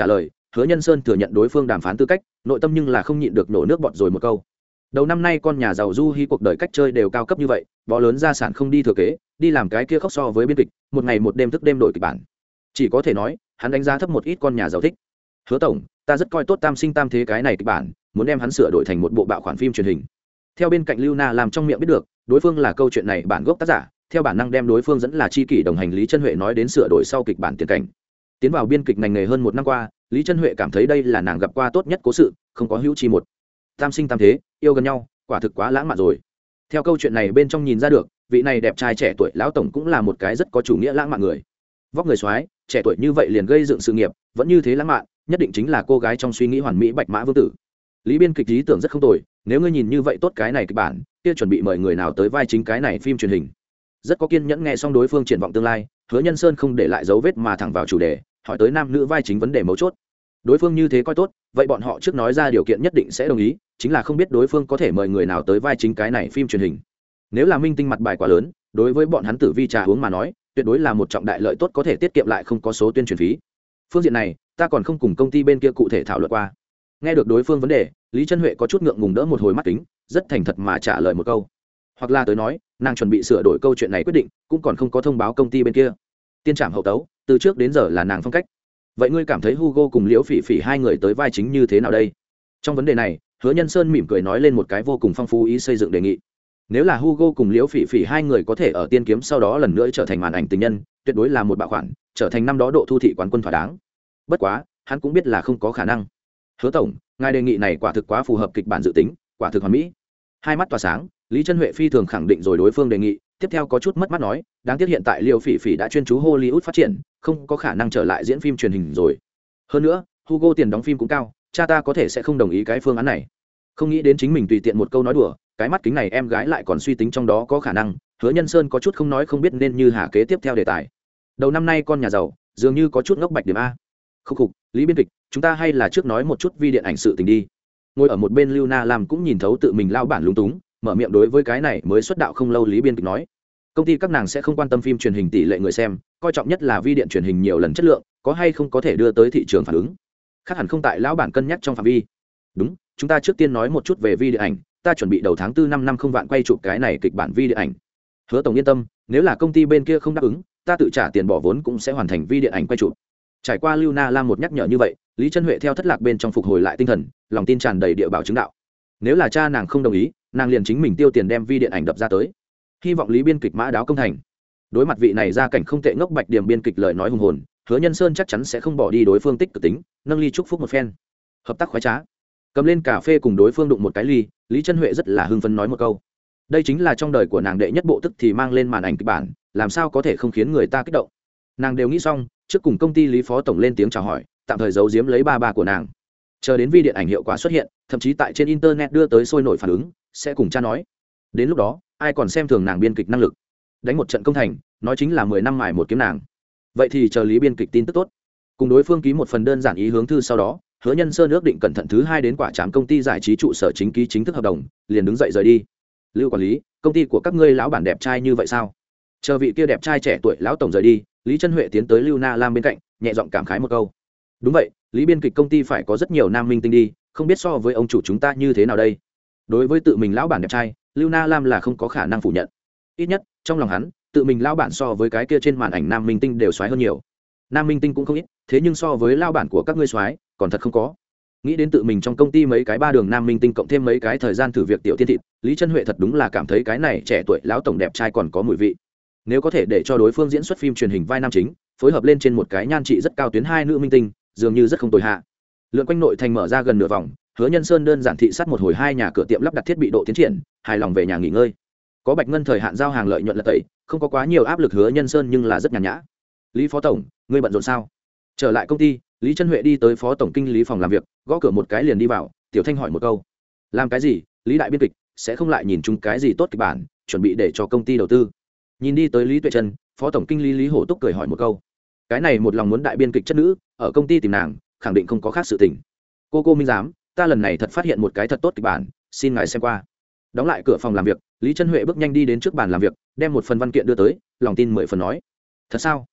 Hứa Nhân Sơn thừa nhận đối phương đàm phán tư cách, nội tâm nhưng là không nhịn được nổ nước bọt rồi một câu. Đầu năm nay con nhà giàu du hi cuộc đời cách chơi đều cao cấp như vậy, bó lớn gia sản không đi thừa kế, đi làm cái kia khóc so với biên kịch, một ngày một đêm thức đêm đổi kịch bản. Chỉ có thể nói, hắn đánh giá thấp một ít con nhà giàu thích. Hứa tổng, ta rất coi tốt Tam Sinh Tam Thế cái này kịch bản, muốn đem hắn sửa đổi thành một bộ bạo khoản phim truyền hình. Theo bên cạnh Lưu Na làm trong miệng biết được, đối phương là câu chuyện này bản gốc tác giả, theo bản năng đem đối phương dẫn là chi kỷ đồng hành Lý Chân Huệ nói đến sửa đổi sau kịch bản tiền cảnh. Tiến vào biên kịch ngành nghề hơn một năm qua, Lý Chân Huệ cảm thấy đây là nàng gặp qua tốt nhất cố sự, không có hữu chi một. Tam sinh tam thế, yêu gần nhau, quả thực quá lãng mạn rồi. Theo câu chuyện này bên trong nhìn ra được, vị này đẹp trai trẻ tuổi lão tổng cũng là một cái rất có chủ nghĩa lãng mạn người. Vóc người soái, trẻ tuổi như vậy liền gây dựng sự nghiệp, vẫn như thế lãng mạn, nhất định chính là cô gái trong suy nghĩ hoàn mỹ bạch mã vương tử. Lý biên kịch ý tưởng rất không tồi, nếu ngươi nhìn như vậy tốt cái này kịch bản, kia chuẩn bị mời người nào tới vai chính cái này phim truyền hình. Rất có kiên nhẫn nghe xong đối phương triển vọng tương lai, Hứa Nhân Sơn không để lại dấu vết mà thẳng vào chủ đề, hỏi tới nam nữ vai chính vấn đề mấu chốt. Đối phương như thế coi tốt, vậy bọn họ trước nói ra điều kiện nhất định sẽ đồng ý, chính là không biết đối phương có thể mời người nào tới vai chính cái này phim truyền hình. Nếu là minh tinh mặt bài quá lớn, đối với bọn hắn tử vi trà uống mà nói, tuyệt đối là một trọng đại lợi tốt có thể tiết kiệm lại không có số tuyên truyền phí. Phương diện này, ta còn không cùng công ty bên kia cụ thể thảo luận qua. Nghe được đối phương vấn đề, Lý Chân Huệ có chút ngượng ngùng đỡ một hồi mắt kính, rất thành thật mà trả lời một câu. Hoặc là tới nói, nàng chuẩn bị sửa đổi câu chuyện này quyết định, cũng còn không có thông báo công ty bên kia. Tiên trảm hậu tấu, từ trước đến giờ là nàng phong cách. Vậy ngươi cảm thấy Hugo cùng Liễu Phỉ Phỉ hai người tới vai chính như thế nào đây? Trong vấn đề này, Hứa Nhân Sơn mỉm cười nói lên một cái vô cùng phong phú ý xây dựng đề nghị. Nếu là Hugo cùng Liễu Phỉ Phỉ hai người có thể ở Tiên Kiếm sau đó lần nữa trở thành màn ảnh tình nhân, tuyệt đối là một bạo khoản, trở thành năm đó độ thu thị quán quân thỏa đáng. Bất quá, hắn cũng biết là không có khả năng. Hứa tổng, ngài đề nghị này quả thực quá phù hợp kịch bản dự tính, quả thực hoàn mỹ. Hai mắt tỏa sáng, Lý Chân Huệ phi thường khẳng định rồi đối phương đề nghị, tiếp theo có chút mất mát nói, đáng tiếc hiện tại Liễu Phỉ Phỉ đã chuyên chú Hollywood phát triển, không có khả năng trở lại diễn phim truyền hình rồi. Hơn nữa, Hugo tiền đóng phim cũng cao, cha ta có thể sẽ không đồng ý cái phương án này. Không nghĩ đến chính mình tùy tiện một câu nói đùa, cái mắt kính này em gái lại còn suy tính trong đó có khả năng. Hứa Nhân Sơn có chút không nói không biết nên như hà kế tiếp theo đề tài. Đầu năm nay con nhà giàu, dường như có chút ngốc bạch điểm a. Khúc khục, Lý biên kịch, chúng ta hay là trước nói một chút vi điện ảnh sự tình đi. Ngồi ở một bên Lưu Na làm cũng nhìn thấu tự mình lao bản lúng túng, mở miệng đối với cái này mới xuất đạo không lâu Lý biên kịch nói, công ty các nàng sẽ không quan tâm phim truyền hình tỷ lệ người xem, coi trọng nhất là vi điện truyền hình nhiều lần chất lượng, có hay không có thể đưa tới thị trường phản ứng. Khác hẳn không tại lão bản cân nhắc trong phạm vi. Đúng, chúng ta trước tiên nói một chút về vi điện ảnh, ta chuẩn bị đầu tháng tư năm năm không vạn quay chụp cái này kịch bản vi điện ảnh. Hứa tổng yên tâm, nếu là công ty bên kia không đáp ứng, ta tự trả tiền bỏ vốn cũng sẽ hoàn thành vi điện ảnh quay chụp. Trải qua Lưu Na Lam một nhắc nhở như vậy, Lý Chân Huệ theo thất lạc bên trong phục hồi lại tinh thần, lòng tin tràn đầy địa bảo chứng đạo. Nếu là cha nàng không đồng ý, nàng liền chính mình tiêu tiền đem vi điện ảnh đập ra tới. Hy vọng Lý biên kịch mã đáo công thành. Đối mặt vị này ra cảnh không tệ ngốc bạch điểm biên kịch lời nói hùng hồn, Hứa Nhân Sơn chắc chắn sẽ không bỏ đi đối phương tích cực tính, nâng ly chúc phúc một phen. Hợp tác khoái trá. Cầm lên cà phê cùng đối phương đụng một cái ly, Lý Chân Huệ rất là hưng phấn nói một câu. Đây chính là trong đời của nàng đệ nhất bộ tức thì mang lên màn ảnh kịch bản, làm sao có thể không khiến người ta kích động. Nàng đều nghĩ xong, trước cùng công ty Lý phó tổng lên tiếng chào hỏi, tạm thời giấu giếm lấy ba ba của nàng. Chờ đến vi điện ảnh hiệu quả xuất hiện, thậm chí tại trên internet đưa tới sôi nổi phản ứng, sẽ cùng cha nói. Đến lúc đó, ai còn xem thường nàng biên kịch năng lực. Đánh một trận công thành, nói chính là mười năm mài một kiếm nàng. Vậy thì chờ Lý biên kịch tin tức tốt. Cùng đối phương ký một phần đơn giản ý hướng thư sau đó, Hứa Nhân Sơn ước định cẩn thận thứ hai đến quả trám công ty giải trí trụ sở chính ký chính thức hợp đồng, liền đứng dậy rời đi. Lưu quản lý, công ty của các ngươi lão bản đẹp trai như vậy sao? Chờ vị kia đẹp trai trẻ tuổi lão tổng rời đi, Lý Chân Huệ tiến tới Lưu Na Lam bên cạnh, nhẹ giọng cảm khái một câu. Đúng vậy, Lý biên kịch công ty phải có rất nhiều nam minh tinh đi, không biết so với ông chủ chúng ta như thế nào đây. Đối với tự mình lão bản đẹp trai, Lưu Na Lam là không có khả năng phủ nhận. Ít nhất trong lòng hắn, tự mình lão bản so với cái kia trên màn ảnh nam minh tinh đều xoái hơn nhiều. Nam minh tinh cũng không ít, thế nhưng so với lão bản của các ngươi xoái, còn thật không có. Nghĩ đến tự mình trong công ty mấy cái ba đường nam minh tinh cộng thêm mấy cái thời gian thử việc tiểu tiên thịt, Lý Chân Huệ thật đúng là cảm thấy cái này trẻ tuổi lão tổng đẹp trai còn có mùi vị. Nếu có thể để cho đối phương diễn xuất phim truyền hình vai nam chính, phối hợp lên trên một cái nhan trị rất cao tuyến hai nữ minh tinh, dường như rất không tồi hạ. Lượn quanh nội thành mở ra gần nửa vòng, Hứa Nhân Sơn đơn giản thị sát một hồi hai nhà cửa tiệm lắp đặt thiết bị độ tiến triển, hài lòng về nhà nghỉ ngơi. Có Bạch Ngân thời hạn giao hàng lợi nhuận là tẩy, không có quá nhiều áp lực Hứa Nhân Sơn nhưng là rất nhàn nhã. Lý phó tổng, ngươi bận rộn sao? Trở lại công ty, Lý Chân Huệ đi tới phó tổng kinh lý phòng làm việc, gõ cửa một cái liền đi vào, Tiểu Thanh hỏi một câu. Làm cái gì? Lý đại biên kịch sẽ không lại nhìn chung cái gì tốt kịch bản, chuẩn bị để cho công ty đầu tư. Nhìn đi tới Lý Tuệ Trân, phó tổng kinh lý Lý Hổ Túc cười hỏi một câu. Cái này một lòng muốn đại biên kịch chất nữ, ở công ty tìm nàng, khẳng định không có khác sự tình. Cô cô minh giám, ta lần này thật phát hiện một cái thật tốt kịch bản, xin ngài xem qua. Đóng lại cửa phòng làm việc, Lý Chân Huệ bước nhanh đi đến trước bàn làm việc, đem một phần văn kiện đưa tới, lòng tin mười phần nói. Thật sao?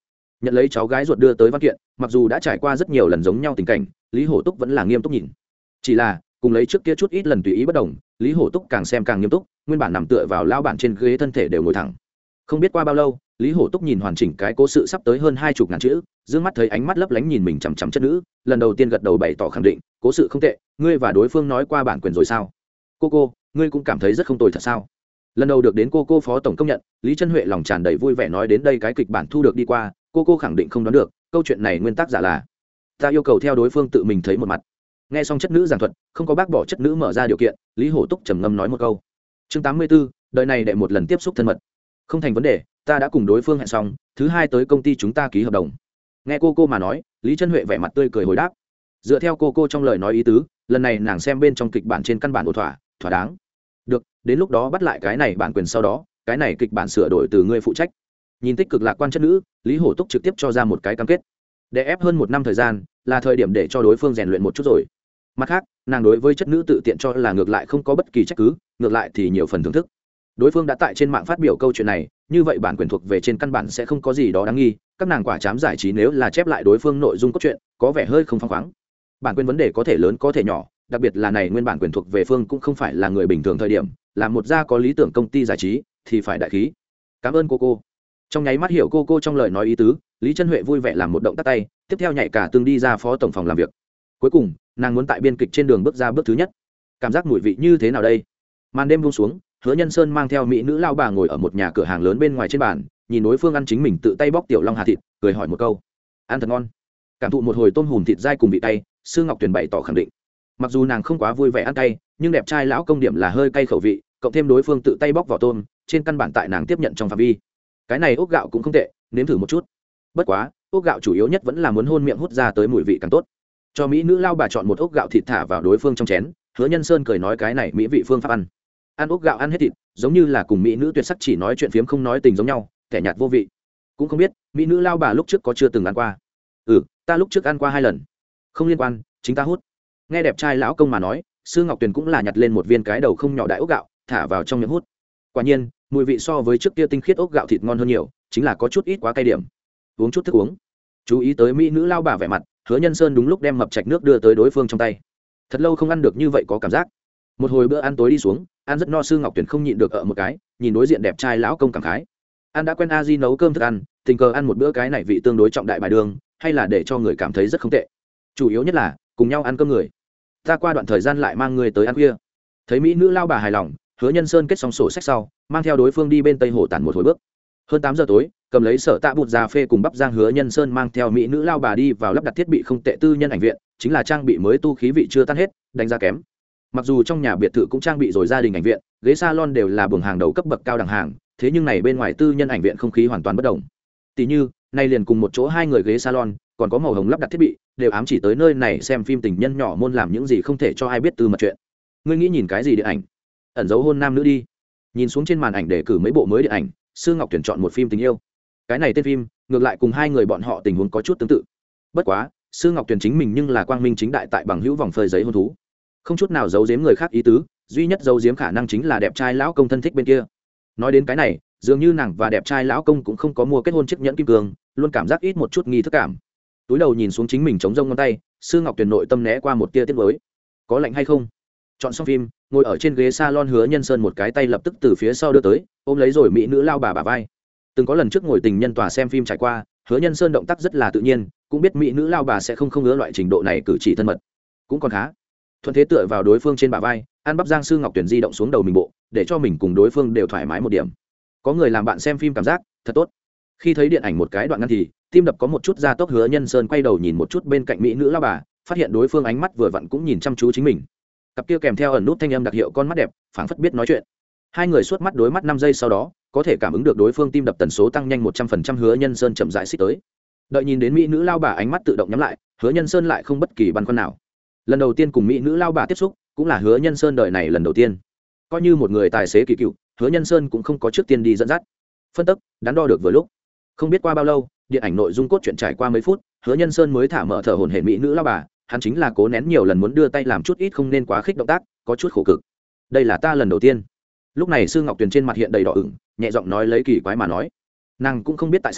nhận lấy cháu gái ruột đưa tới văn kiện, mặc dù đã trải qua rất nhiều lần giống nhau tình cảnh, Lý Hổ Túc vẫn là nghiêm túc nhìn. Chỉ là cùng lấy trước kia chút ít lần tùy ý bất đồng, Lý Hổ Túc càng xem càng nghiêm túc, nguyên bản nằm tựa vào lao bản trên ghế thân thể đều ngồi thẳng. Không biết qua bao lâu, Lý Hổ Túc nhìn hoàn chỉnh cái cố sự sắp tới hơn hai chục ngàn chữ, dương mắt thấy ánh mắt lấp lánh nhìn mình chằm chằm chất nữ, lần đầu tiên gật đầu bày tỏ khẳng định, cố sự không tệ, ngươi và đối phương nói qua bản quyền rồi sao? Cô cô, ngươi cũng cảm thấy rất không tồi thật sao? Lần đầu được đến cô cô phó tổng công nhận, Lý Chân Huệ lòng tràn đầy vui vẻ nói đến đây cái kịch bản thu được đi qua, cô cô khẳng định không đoán được, câu chuyện này nguyên tắc giả là ta yêu cầu theo đối phương tự mình thấy một mặt. Nghe xong chất nữ giảng thuật, không có bác bỏ chất nữ mở ra điều kiện, Lý Hổ Túc trầm ngâm nói một câu. Chương tám mươi 84, đời này đệ một lần tiếp xúc thân mật. Không thành vấn đề, ta đã cùng đối phương hẹn xong, thứ hai tới công ty chúng ta ký hợp đồng. Nghe cô cô mà nói, Lý Chân Huệ vẻ mặt tươi cười hồi đáp. Dựa theo cô cô trong lời nói ý tứ, lần này nàng xem bên trong kịch bản trên căn bản ổn thỏa, thỏa đáng. Được, đến lúc đó bắt lại cái này bản quyền sau đó, cái này kịch bản sửa đổi từ ngươi phụ trách. Nhìn tích cực lạc quan chất nữ, Lý Hổ Túc trực tiếp cho ra một cái cam kết. Để ép hơn một năm thời gian, là thời điểm để cho đối phương rèn luyện một chút rồi. Mặt khác, nàng đối với chất nữ tự tiện cho là ngược lại không có bất kỳ trách cứ, ngược lại thì nhiều phần thưởng thức. Đối phương đã tại trên mạng phát biểu câu chuyện này, như vậy bản quyền thuộc về trên căn bản sẽ không có gì đó đáng nghi, các nàng quả chám giải trí nếu là chép lại đối phương nội dung cốt truyện, có vẻ hơi không phăng khoáng. Bản quyền vấn đề có thể lớn có thể nhỏ, đặc biệt là này nguyên bản quyền thuộc về phương cũng không phải là người bình thường thời điểm, là một gia có lý tưởng công ty giải trí thì phải đại khí. Cảm ơn cô cô. Trong nháy mắt hiểu cô cô trong lời nói ý tứ, Lý Chân Huệ vui vẻ làm một động tác tay, tiếp theo nhảy cả tương đi ra phó tổng phòng làm việc. Cuối cùng, nàng muốn tại biên kịch trên đường bước ra bước thứ nhất. Cảm giác mùi vị như thế nào đây? Màn đêm buông xuống, Hứa Nhân Sơn mang theo mỹ nữ lao bà ngồi ở một nhà cửa hàng lớn bên ngoài trên bàn, nhìn đối phương ăn chính mình tự tay bóc tiểu long hà thịt, cười hỏi một câu: ăn thật ngon. Cảm thụ một hồi tôm hùm thịt dai cùng vị cay, Sư Ngọc Tuyền bày tỏ khẳng định. Mặc dù nàng không quá vui vẻ ăn cay, nhưng đẹp trai lão công điểm là hơi cay khẩu vị, cộng thêm đối phương tự tay bóc vỏ tôm, trên căn bản tại nàng tiếp nhận trong phạm vi. Cái này ốc gạo cũng không tệ, nếm thử một chút. Bất quá, ốc gạo chủ yếu nhất vẫn là muốn hôn miệng hút ra tới mùi vị càng tốt. Cho mỹ nữ lao bà chọn một ốc gạo thịt thả vào đối phương trong chén, Hứa Nhân Sơn cười nói cái này mỹ vị phương pháp ăn. Ăn ốc gạo ăn hết thịt, giống như là cùng mỹ nữ tuyệt sắc chỉ nói chuyện phiếm không nói tình giống nhau, kẻ nhạt vô vị. Cũng không biết, mỹ nữ lao bà lúc trước có chưa từng ăn qua. Ừ, ta lúc trước ăn qua hai lần. Không liên quan, chính ta hút. Nghe đẹp trai lão công mà nói, Sư Ngọc Tuyền cũng là nhặt lên một viên cái đầu không nhỏ đại ốc gạo, thả vào trong miệng hút. Quả nhiên, mùi vị so với trước kia tinh khiết ốc gạo thịt ngon hơn nhiều, chính là có chút ít quá cay điểm. Uống chút thức uống. Chú ý tới mỹ nữ lao bà vẻ mặt, Hứa Nhân Sơn đúng lúc đem mập trạch nước đưa tới đối phương trong tay. Thật lâu không ăn được như vậy có cảm giác. Một hồi bữa ăn tối đi xuống, ăn rất no, Sư Ngọc Tuyền không nhịn được ở một cái, nhìn đối diện đẹp trai lão công cảm khái. Ăn đã quen a di nấu cơm thức ăn, tình cờ ăn một bữa cái này vị tương đối trọng đại bài đường, hay là để cho người cảm thấy rất không tệ. Chủ yếu nhất là cùng nhau ăn cơm người. Ta qua đoạn thời gian lại mang người tới ăn khuya. Thấy mỹ nữ lao bà hài lòng, Hứa Nhân Sơn kết xong sổ sách sau, mang theo đối phương đi bên tây hồ tản một hồi bước. Hơn tám giờ tối, cầm lấy sở tạ bụt già phê cùng bắp giang, Hứa Nhân Sơn mang theo mỹ nữ lao bà đi vào lắp đặt thiết bị không tệ tư nhân ảnh viện, chính là trang bị mới tu khí vị chưa tan hết, đánh giá kém. Mặc dù trong nhà biệt thự cũng trang bị rồi gia đình ảnh viện, ghế salon đều là buồng hàng đầu cấp bậc cao đẳng hàng, thế nhưng này bên ngoài tư nhân ảnh viện không khí hoàn toàn bất động. Tỷ như, nay liền cùng một chỗ hai người ghế salon, còn có màu hồng lắp đặt thiết bị, đều ám chỉ tới nơi này xem phim tình nhân nhỏ môn làm những gì không thể cho ai biết từ mật chuyện. Ngươi nghĩ nhìn cái gì điện ảnh? Ẩn dấu hôn nam nữ đi. Nhìn xuống trên màn ảnh để cử mấy bộ mới điện ảnh, Sư Ngọc tuyển chọn một phim tình yêu. Cái này tên phim, ngược lại cùng hai người bọn họ tình huống có chút tương tự. Bất quá, Sư Ngọc tuyển chính mình nhưng là quang minh chính đại tại bằng hữu vòng phơi giấy hôn thú, không chút nào giấu giếm người khác ý tứ, duy nhất giấu giếm khả năng chính là đẹp trai lão công thân thích bên kia. Nói đến cái này, dường như nàng và đẹp trai lão công cũng không có mua kết hôn chiếc nhẫn kim cương, luôn cảm giác ít một chút nghi thức cảm. Túi đầu nhìn xuống chính mình chống rông ngón tay, Sư Ngọc Tuyền nội tâm né qua một tia tiếc nuối. Có lạnh hay không? Chọn xong phim, ngồi ở trên ghế salon, Hứa Nhân Sơn một cái tay lập tức từ phía sau đưa tới, ôm lấy rồi mỹ nữ lao bà bả vai. Từng có lần trước ngồi tình nhân tòa xem phim trải qua, Hứa Nhân Sơn động tác rất là tự nhiên, cũng biết mỹ nữ lao bà sẽ không không ngứa loại trình độ này cử chỉ thân mật, cũng còn khá. Thuận thế tựa vào đối phương trên bả vai, ăn bắp giang, Sư Ngọc Tuyền di động xuống đầu mình bộ, để cho mình cùng đối phương đều thoải mái một điểm. Có người làm bạn xem phim cảm giác thật tốt. Khi thấy điện ảnh một cái đoạn ngắn thì tim đập có một chút gia tốc, Hứa Nhân Sơn quay đầu nhìn một chút bên cạnh mỹ nữ lao bà, phát hiện đối phương ánh mắt vừa vặn cũng nhìn chăm chú chính mình, cặp kia kèm theo ẩn nút thanh âm đặc hiệu con mắt đẹp phảng phất biết nói chuyện. Hai người suốt mắt đối mắt năm giây sau đó, có thể cảm ứng được đối phương tim đập tần số tăng nhanh một trăm phần trăm. Hứa Nhân Sơn chậm rãi xích tới, đợi nhìn đến mỹ nữ lao bà ánh mắt tự động nhắm lại, Hứa Nhân Sơn lại không bất kỳ băn khoăn nào. Lần đầu tiên cùng mỹ nữ lao bà tiếp xúc, cũng là Hứa Nhân Sơn đời này lần đầu tiên. Coi như một người tài xế kỳ cựu, Hứa Nhân Sơn cũng không có trước tiên đi dẫn dắt, phân tích đắn đo được vừa lúc. Không biết qua bao lâu, điện ảnh nội dung cốt truyện trải qua mấy phút, Hứa Nhân Sơn mới thả mở thở hổn hển mỹ nữ lao bà, hắn chính là cố nén nhiều lần muốn đưa tay làm chút ít không nên quá khích động tác, có chút khổ cực. Đây là ta lần đầu tiên. Lúc này Sư Ngọc Tuyền trên mặt hiện đầy đỏ ửng, nhẹ giọng nói lấy kỳ quái mà nói. Nàng cũng không biết tại sao,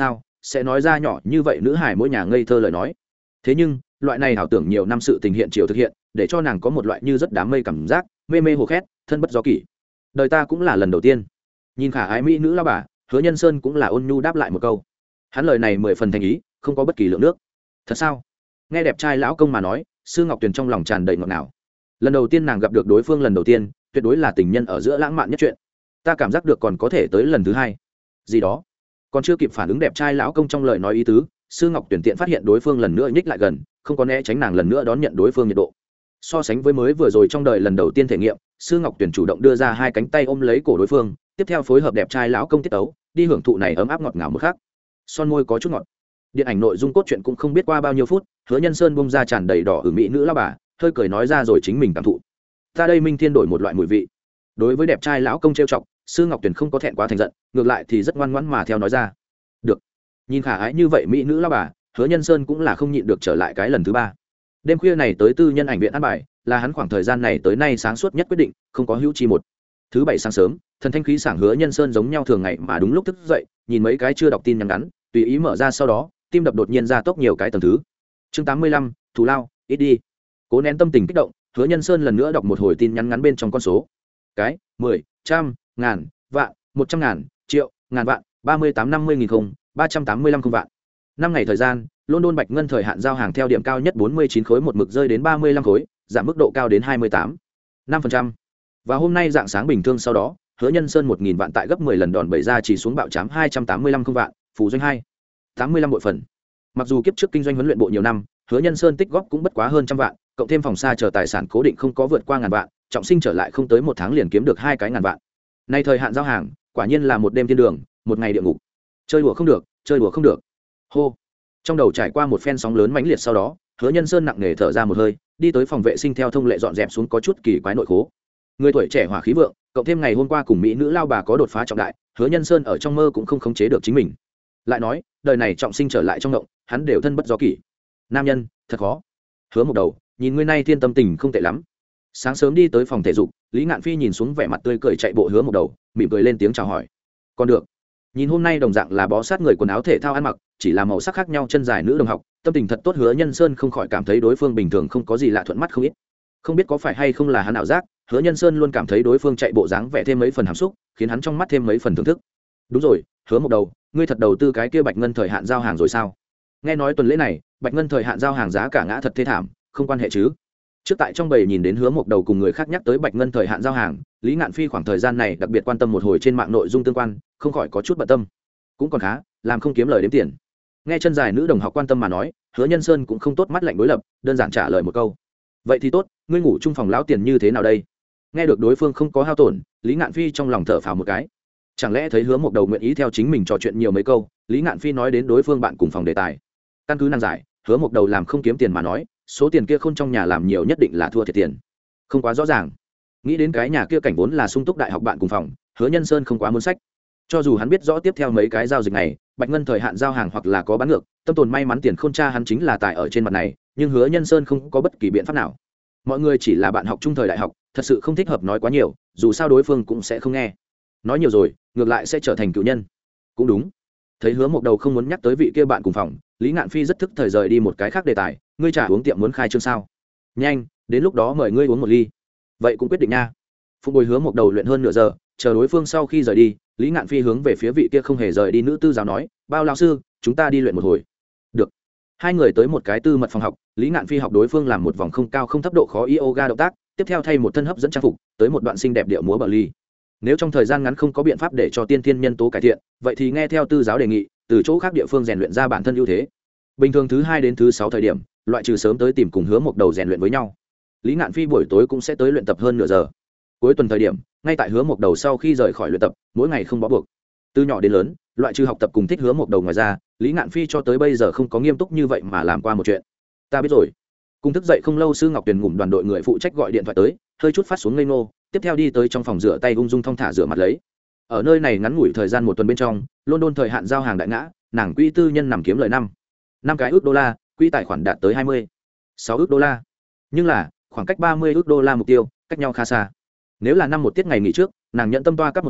sẽ nói ra nhỏ như vậy nữ hải mỗi nhà ngây thơ lời nói. Thế nhưng loại này ảo tưởng nhiều năm sự tình hiện chiều thực hiện, để cho nàng có một loại như rất đám mây cảm giác, mê mê hồ khét, thân bất do kỷ. Đời ta cũng là lần đầu tiên nhìn khả ái mỹ nữ lao bà. Hứa Nhân Sơn cũng là ôn nhu đáp lại một câu. Hắn lời này mười phần thành ý, không có bất kỳ lượng nước. Thật sao? Nghe đẹp trai lão công mà nói, Sư Ngọc Tuyền trong lòng tràn đầy ngọt ngào. Lần đầu tiên nàng gặp được đối phương lần đầu tiên, tuyệt đối là tình nhân ở giữa lãng mạn nhất chuyện. Ta cảm giác được còn có thể tới lần thứ hai. Gì đó? Còn chưa kịp phản ứng đẹp trai lão công trong lời nói ý tứ, Sư Ngọc Tuyền tiện phát hiện đối phương lần nữa nhích lại gần, không có né tránh nàng lần nữa đón nhận đối phương nhiệt độ. So sánh với mới vừa rồi trong đời lần đầu tiên thể nghiệm, Sư Ngọc Tuyền chủ động đưa ra hai cánh tay ôm lấy cổ đối phương, tiếp theo phối hợp đẹp trai lão công tiết tấu, đi hưởng thụ này ấm áp ngọt ngào một khắc. Son môi có chút ngọt. Điện ảnh nội dung cốt truyện cũng không biết qua bao nhiêu phút, Hứa Nhân Sơn bung ra tràn đầy đỏ ửng mỹ nữ lão bà, hơi cười nói ra rồi chính mình cảm thụ. Ta đây minh thiên đổi một loại mùi vị. Đối với đẹp trai lão công trêu chọc, Sư Ngọc Tuyền không có thẹn quá thành giận, ngược lại thì rất ngoan ngoãn mà theo nói ra. Được. Nhìn khả ái như vậy mỹ nữ lão bà, Hứa Nhân Sơn cũng là không nhịn được trở lại cái lần thứ ba. Đêm khuya này tới tư nhân ảnh viện ăn bài, là hắn khoảng thời gian này tới nay sáng suốt nhất quyết định, không có hữu chi một. Thứ bảy sáng sớm, thần thanh khí sảng Hứa Nhân Sơn giống nhau thường ngày mà đúng lúc thức dậy, nhìn mấy cái chưa đọc tin nhắn ngắn, tùy ý mở ra sau đó, tim đập đột nhiên ra tốc nhiều cái tầng thứ. Chương tám mươi lăm, thù lao, ít đi. Cố nén tâm tình kích động, Hứa Nhân Sơn lần nữa đọc một hồi tin nhắn ngắn bên trong con số. Cái, mười, trăm, ngàn, vạn, một trăm ngàn, triệu, ngàn vạn, ba mươi tám năm mươi nghìn không, ba trăm tám mươi lăm không vạn. Năm ngày thời gian, London bạch ngân thời hạn giao hàng theo điểm cao nhất bốn mươi chín khối một mực rơi đến ba mươi lăm khối, giảm mức độ cao đến hai mươi tám, năm phần trăm. Và hôm nay dạng sáng bình thường sau đó, Hứa Nhân Sơn một nghìn vạn tại gấp mười lần đòn bẩy ra chỉ xuống bạo chám hai trăm tám mươi lăm không vạn, phù doanh hai, tám mươi lăm bội phần. Mặc dù kiếp trước kinh doanh huấn luyện bộ nhiều năm, Hứa Nhân Sơn tích góp cũng bất quá hơn trăm vạn, cộng thêm phòng xa chờ tài sản cố định không có vượt qua ngàn vạn, trọng sinh trở lại không tới một tháng liền kiếm được hai cái ngàn vạn. Nay thời hạn giao hàng, quả nhiên là một đêm thiên đường, một ngày địa ngục. Chơi đùa không được, chơi đùa không được. Hô. Trong đầu trải qua một phen sóng lớn mãnh liệt sau đó, Hứa Nhân Sơn nặng nề thở ra một hơi, đi tới phòng vệ sinh theo thông lệ dọn dẹp xuống có chút kỳ quái nội khố. Người tuổi trẻ hỏa khí vượng, cộng thêm ngày hôm qua cùng mỹ nữ lao bà có đột phá trọng đại, Hứa Nhân Sơn ở trong mơ cũng không khống chế được chính mình. Lại nói, đời này trọng sinh trở lại trong động, hắn đều thân bất do kỷ. Nam nhân, thật khó. Hứa một đầu, nhìn ngươi nay thiên tâm tình không tệ lắm. Sáng sớm đi tới phòng thể dục, Lý Ngạn Phi nhìn xuống vẻ mặt tươi cười chạy bộ Hứa một đầu, mỉm cười lên tiếng chào hỏi. Còn được. Nhìn hôm nay đồng dạng là bó sát người quần áo thể thao ăn mặc, chỉ là màu sắc khác nhau chân dài nữ đồng học, tâm tình thật tốt. Hứa Nhân Sơn không khỏi cảm thấy đối phương bình thường không có gì lạ thuận mắt không ít. Không biết có phải hay không là hắn ảo giác, Hứa Nhân Sơn luôn cảm thấy đối phương chạy bộ dáng vẻ thêm mấy phần hàm xúc, khiến hắn trong mắt thêm mấy phần thưởng thức. Đúng rồi, Hứa một đầu, ngươi thật đầu tư cái kia bạch ngân thời hạn giao hàng rồi sao? Nghe nói tuần lễ này, bạch ngân thời hạn giao hàng giá cả ngã thật thê thảm, không quan hệ chứ? Trước tại trong bầy nhìn đến Hứa một đầu cùng người khác nhắc tới bạch ngân thời hạn giao hàng, Lý Ngạn Phi khoảng thời gian này đặc biệt quan tâm một hồi trên mạng nội dung tương quan, không khỏi có chút bận tâm. Cũng còn khá, làm không kiếm lời đếm tiền. Nghe chân dài nữ đồng học quan tâm mà nói, Hứa Nhân Sơn cũng không tốt mắt lạnh đối lập, đơn giản trả lời một câu. Vậy thì tốt, ngươi ngủ chung phòng lão tiền như thế nào đây? Nghe được đối phương không có hao tổn, Lý Ngạn Phi trong lòng thở phào một cái. Chẳng lẽ thấy Hứa một đầu nguyện ý theo chính mình trò chuyện nhiều mấy câu, Lý Ngạn Phi nói đến đối phương bạn cùng phòng đề tài. Căn cứ năng giải, Hứa một đầu làm không kiếm tiền mà nói, số tiền kia không trong nhà làm nhiều nhất định là thua thiệt tiền. Không quá rõ ràng. Nghĩ đến cái nhà kia cảnh vốn là sung túc đại học bạn cùng phòng, Hứa Nhân Sơn không quá muốn sách. Cho dù hắn biết rõ tiếp theo mấy cái giao dịch này, bạch ngân thời hạn giao hàng hoặc là có bán ngược, tâm tồn may mắn tiền khôn tra hắn chính là tài ở trên mặt này, nhưng Hứa Nhân Sơn không có bất kỳ biện pháp nào. Mọi người chỉ là bạn học chung thời đại học, thật sự không thích hợp nói quá nhiều, dù sao đối phương cũng sẽ không nghe. Nói nhiều rồi, ngược lại sẽ trở thành cựu nhân. Cũng đúng. Thấy Hứa một đầu không muốn nhắc tới vị kia bạn cùng phòng, Lý Ngạn Phi rất thức thời rời đi một cái khác đề tài, ngươi trả uống tiệm muốn khai trương sao? Nhanh, đến lúc đó mời ngươi uống một ly. Vậy cũng quyết định nha. Phụng Bồi Hứa một đầu luyện hơn nửa giờ, chờ đối phương sau khi rời đi, Lý Ngạn Phi hướng về phía vị kia không hề rời đi nữ tư giáo nói, bao lão sư, chúng ta đi luyện một hồi. Được. Hai người tới một cái tư mật phòng học, Lý Ngạn Phi học đối phương làm một vòng không cao không thấp độ khó yoga động tác, tiếp theo thay một thân hấp dẫn trang phục, tới một đoạn xinh đẹp điệu múa bờ ly. Nếu trong thời gian ngắn không có biện pháp để cho tiên thiên nhân tố cải thiện, vậy thì nghe theo tư giáo đề nghị, từ chỗ khác địa phương rèn luyện ra bản thân ưu thế. Bình thường thứ hai đến thứ sáu thời điểm, loại trừ sớm tới tìm cùng Hứa một đầu rèn luyện với nhau. Lý Ngạn Phi buổi tối cũng sẽ tới luyện tập hơn nửa giờ. Cuối tuần thời điểm, ngay tại Hứa một đầu sau khi rời khỏi luyện tập, mỗi ngày không bó buộc. Từ nhỏ đến lớn, loại trừ học tập cùng thích Hứa một đầu ngoài ra, Lý Ngạn Phi cho tới bây giờ không có nghiêm túc như vậy mà làm qua một chuyện. Ta biết rồi. Cùng thức dậy không lâu, Sư Ngọc Tuyền ngủm đoàn đội người phụ trách gọi điện thoại tới, hơi chút phát xuống ngây ngô, tiếp theo đi tới trong phòng rửa tay ung dung thong thả rửa mặt lấy. Ở nơi này ngắn ngủi thời gian một tuần bên trong, London thời hạn giao hàng đại ngã, nàng quỹ tư nhân nằm kiếm lời năm năm cái ước đô la, quỹ tài khoản đạt tới hai mươi sáu ước đô la. Nhưng là khoảng cách ba mươi ước đô la mục tiêu cách nhau khá xa. Nếu là năm một tiết ngày nghỉ trước, nàng nhận tâm toa cấp một cái,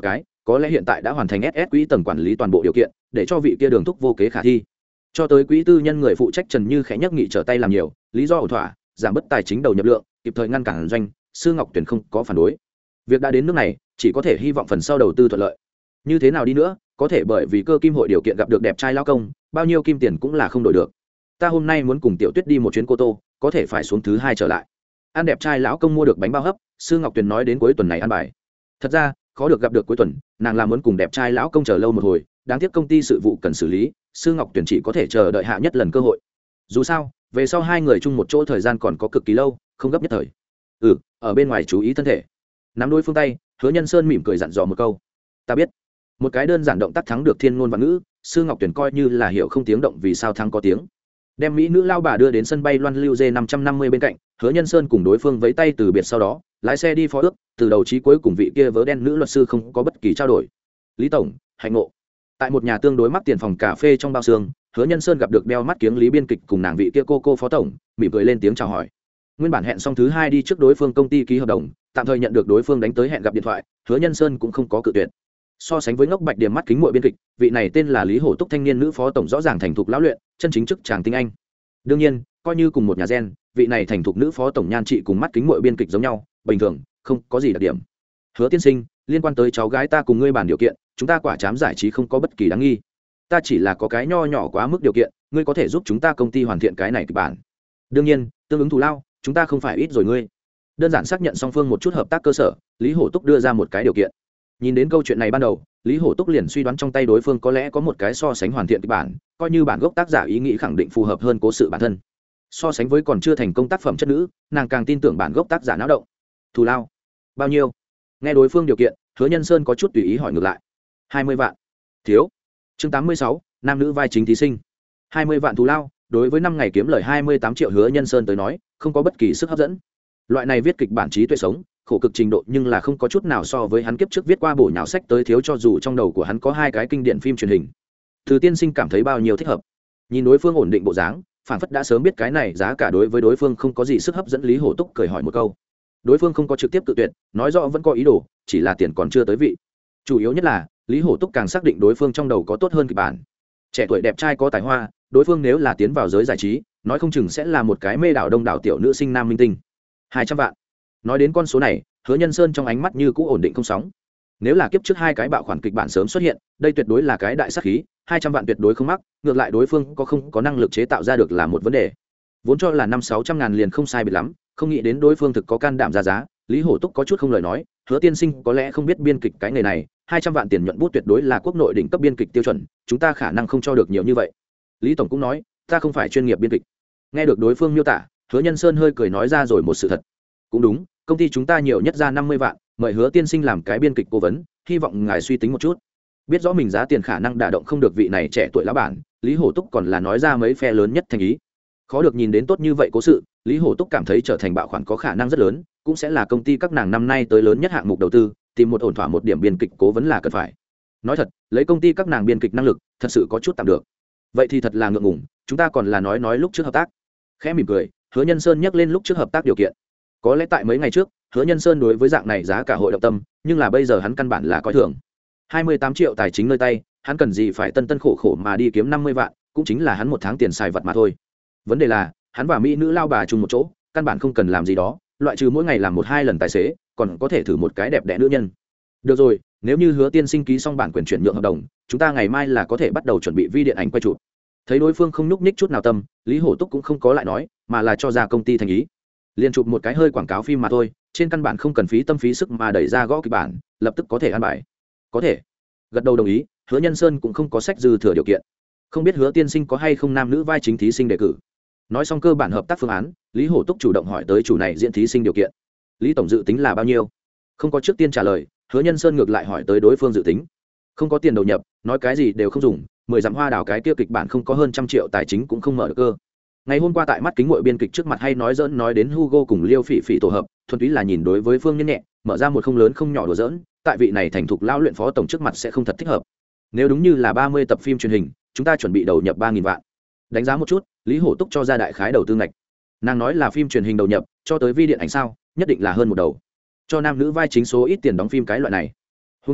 có lẽ hiện tại đã hoàn thành ét ét quỹ tầng quản lý toàn bộ điều kiện để cho vị kia Đường Thúc vô kế khả thi. Cho tới quỹ tư nhân người phụ trách Trần Như khẽ nhắc nghị trở tay làm nhiều, lý do ổn thỏa, giảm bớt tài chính đầu nhập lượng, kịp thời ngăn cản doanh, Sư Ngọc Tuyền không có phản đối. Việc đã đến nước này, chỉ có thể hy vọng phần sau đầu tư thuận lợi. Như thế nào đi nữa, có thể bởi vì cơ kim hội điều kiện gặp được đẹp trai lao công, bao nhiêu kim tiền cũng là không đổi được. Ta hôm nay muốn cùng Tiểu Tuyết đi một chuyến Cô Tô, có thể phải xuống thứ hai trở lại. Ăn đẹp trai lão công mua được bánh bao hấp, Sư Ngọc Tuyền nói đến cuối tuần này ăn bài. Thật ra, khó được gặp được cuối tuần, nàng là muốn cùng đẹp trai lão công chờ lâu một hồi, đáng tiếc công ty sự vụ cần xử lý, Sư Ngọc Tuyền chỉ có thể chờ đợi hạ nhất lần cơ hội. Dù sao, về sau hai người chung một chỗ thời gian còn có cực kỳ lâu, không gấp nhất thời. Ừ, ở bên ngoài chú ý thân thể. Nắm đôi phương tay, Hứa Nhân Sơn mỉm cười dặn dò một câu. Ta biết. Một cái đơn giản động tác thắng được thiên ngôn và ngữ, Sư Ngọc Tuyền coi như là hiểu không tiếng động vì sao thắng có tiếng. Đem mỹ nữ lao bà đưa đến sân bay Loan Lưu Dê năm trăm năm mươi bên cạnh, Hứa Nhân Sơn cùng đối phương vẫy tay từ biệt, sau đó lái xe đi phó ước, từ đầu chí cuối cùng vị kia vớ đen nữ luật sư không có bất kỳ trao đổi. Lý tổng, hạnh ngộ. Tại một nhà tương đối mắc tiền phòng cà phê trong bao xương, Hứa Nhân Sơn gặp được đeo mắt kiếng Lý biên kịch cùng nàng vị kia cô cô phó tổng, mỉm cười lên tiếng chào hỏi. Nguyên bản hẹn xong thứ hai đi trước đối phương công ty ký hợp đồng, tạm thời nhận được đối phương đánh tới hẹn gặp điện thoại, Hứa Nhân Sơn cũng không có cự tuyệt. So sánh với ngốc bạch điểm mắt kính muội biên kịch, vị này tên là Lý Hổ Túc thanh niên nữ phó tổng rõ ràng thành thục lão luyện, chân chính chức chàng tinh anh. Đương nhiên, coi như cùng một nhà gen, vị này thành thục nữ phó tổng nhan trị cùng mắt kính muội biên kịch giống nhau, bình thường, không có gì đặc điểm. Hứa tiên sinh, liên quan tới cháu gái ta cùng ngươi bàn điều kiện, chúng ta quả chám giải trí không có bất kỳ đáng nghi. Ta chỉ là có cái nho nhỏ quá mức điều kiện, ngươi có thể giúp chúng ta công ty hoàn thiện cái này kịch bản. Đương nhiên, tương ứng thù lao, chúng ta không phải ít rồi ngươi. Đơn giản xác nhận song phương một chút hợp tác cơ sở, Lý Hổ Túc đưa ra một cái điều kiện. Nhìn đến câu chuyện này ban đầu, Lý Hổ Túc liền suy đoán trong tay đối phương có lẽ có một cái so sánh hoàn thiện kịch bản, coi như bản gốc tác giả ý nghĩ khẳng định phù hợp hơn cố sự bản thân. So sánh với còn chưa thành công tác phẩm chất nữ, nàng càng tin tưởng bản gốc tác giả não động. Thù lao bao nhiêu? Nghe đối phương điều kiện, Hứa Nhân Sơn có chút tùy ý hỏi ngược lại. hai mươi vạn. Thiếu. Chương tám mươi sáu, nam nữ vai chính thí sinh. hai mươi vạn thù lao, đối với năm ngày kiếm lời hai mươi tám triệu Hứa Nhân Sơn tới nói, không có bất kỳ sức hấp dẫn. Loại này viết kịch bản trí tuệ sống, khổ cực trình độ nhưng là không có chút nào so với hắn kiếp trước viết qua bổ nhào sách tới thiếu, cho dù trong đầu của hắn có hai cái kinh điển phim truyền hình. Từ tiên sinh cảm thấy bao nhiêu thích hợp. Nhìn đối phương ổn định bộ dáng, phản phất đã sớm biết cái này giá cả đối với đối phương không có gì sức hấp dẫn, Lý Hổ Túc cười hỏi một câu. Đối phương không có trực tiếp tự tuyệt, nói rõ vẫn có ý đồ, chỉ là tiền còn chưa tới vị. Chủ yếu nhất là Lý Hổ Túc càng xác định đối phương trong đầu có tốt hơn kịch bản. Trẻ tuổi đẹp trai có tài hoa, đối phương nếu là tiến vào giới giải trí, nói không chừng sẽ là một cái mê đảo đông đảo tiểu nữ sinh nam minh tinh. Hai trăm vạn. Nói đến con số này, Hứa Nhân Sơn trong ánh mắt như cũ ổn định không sóng. Nếu là kiếp trước hai cái bạo khoản kịch bản sớm xuất hiện, đây tuyệt đối là cái đại sát khí, hai trăm vạn tuyệt đối không mắc, ngược lại đối phương có không có năng lực chế tạo ra được là một vấn đề. Vốn cho là năm sáu trăm ngàn liền không sai biệt lắm, không nghĩ đến đối phương thực có can đảm ra giá. Lý Hổ Túc có chút không lời nói, Hứa tiên sinh có lẽ không biết biên kịch cái nghề này, hai trăm vạn tiền nhuận bút tuyệt đối là quốc nội đỉnh cấp biên kịch tiêu chuẩn, chúng ta khả năng không cho được nhiều như vậy. Lý tổng cũng nói, ta không phải chuyên nghiệp biên kịch. Nghe được đối phương miêu tả, Hứa Nhân Sơn hơi cười nói ra rồi một sự thật. Cũng đúng, công ty chúng ta nhiều nhất ra năm mươi vạn, mời Hứa tiên sinh làm cái biên kịch cố vấn, hy vọng ngài suy tính một chút. Biết rõ mình giá tiền khả năng đả động không được vị này trẻ tuổi lão bản, Lý Hổ Túc còn là nói ra mấy phe lớn nhất thành ý. Khó được nhìn đến tốt như vậy cố sự, Lý Hổ Túc cảm thấy trở thành bạo khoản có khả năng rất lớn, cũng sẽ là công ty các nàng năm nay tới lớn nhất hạng mục đầu tư, tìm một ổn thỏa một điểm biên kịch cố vấn là cần phải. Nói thật, lấy công ty các nàng biên kịch năng lực, thật sự có chút tạm được. Vậy thì thật là ngượng ngùng, chúng ta còn là nói nói lúc trước hợp tác. Khẽ mỉm cười, Hứa Nhân Sơn nhắc lên lúc trước hợp tác điều kiện. Có lẽ tại mấy ngày trước, Hứa Nhân Sơn đối với dạng này giá cả hội động tâm, nhưng là bây giờ hắn căn bản là coi thường. hai mươi tám triệu tài chính nơi tay, hắn cần gì phải tân tân khổ khổ mà đi kiếm năm mươi vạn, cũng chính là hắn một tháng tiền xài vật mà thôi. Vấn đề là, hắn và mỹ nữ lao bà chung một chỗ, căn bản không cần làm gì đó, loại trừ mỗi ngày làm một hai lần tài xế, còn có thể thử một cái đẹp đẽ nữ nhân. Được rồi, nếu như Hứa tiên sinh ký xong bản quyền chuyển nhượng hợp đồng, chúng ta ngày mai là có thể bắt đầu chuẩn bị vi điện ảnh quay chụp. Thấy đối phương không nhúc nhích chút nào tâm, Lý Hổ Túc cũng không có lại nói, mà là cho ra công ty thành ý. Liên chụp một cái hơi quảng cáo phim mà thôi, trên căn bản không cần phí tâm phí sức mà đẩy ra gõ kịch bản, lập tức có thể ăn bài. Có thể. Gật đầu đồng ý, Hứa Nhân Sơn cũng không có sách dư thừa điều kiện. Không biết Hứa tiên sinh có hay không nam nữ vai chính thí sinh đề cử. Nói xong cơ bản hợp tác phương án, Lý Hổ Túc chủ động hỏi tới chủ này diễn thí sinh điều kiện. Lý tổng dự tính là bao nhiêu? Không có trước tiên trả lời, Hứa Nhân Sơn ngược lại hỏi tới đối phương dự tính. Không có tiền đầu nhập, nói cái gì đều không dùng, mười dặm hoa đào cái kia kịch bản không có hơn trăm triệu tài chính cũng không mở được cơ. Ngày hôm qua tại mắt kính muội biên kịch trước mặt hay nói dỡn nói đến Hugo cùng Liêu Phỉ Phỉ tổ hợp, thuần túy là nhìn đối với phương nhân nhẹ, mở ra một không lớn không nhỏ đùa dỡn, tại vị này thành thục lao luyện phó tổng trước mặt sẽ không thật thích hợp. Nếu đúng như là ba mươi tập phim truyền hình, chúng ta chuẩn bị đầu nhập ba nghìn vạn. Đánh giá một chút, Lý Hổ Túc cho ra đại khái đầu tư ngạch. Nàng nói là phim truyền hình đầu nhập, cho tới vi điện ảnh sao, nhất định là hơn một đầu. Cho nam nữ vai chính số ít tiền đóng phim cái loại này. Huống chi,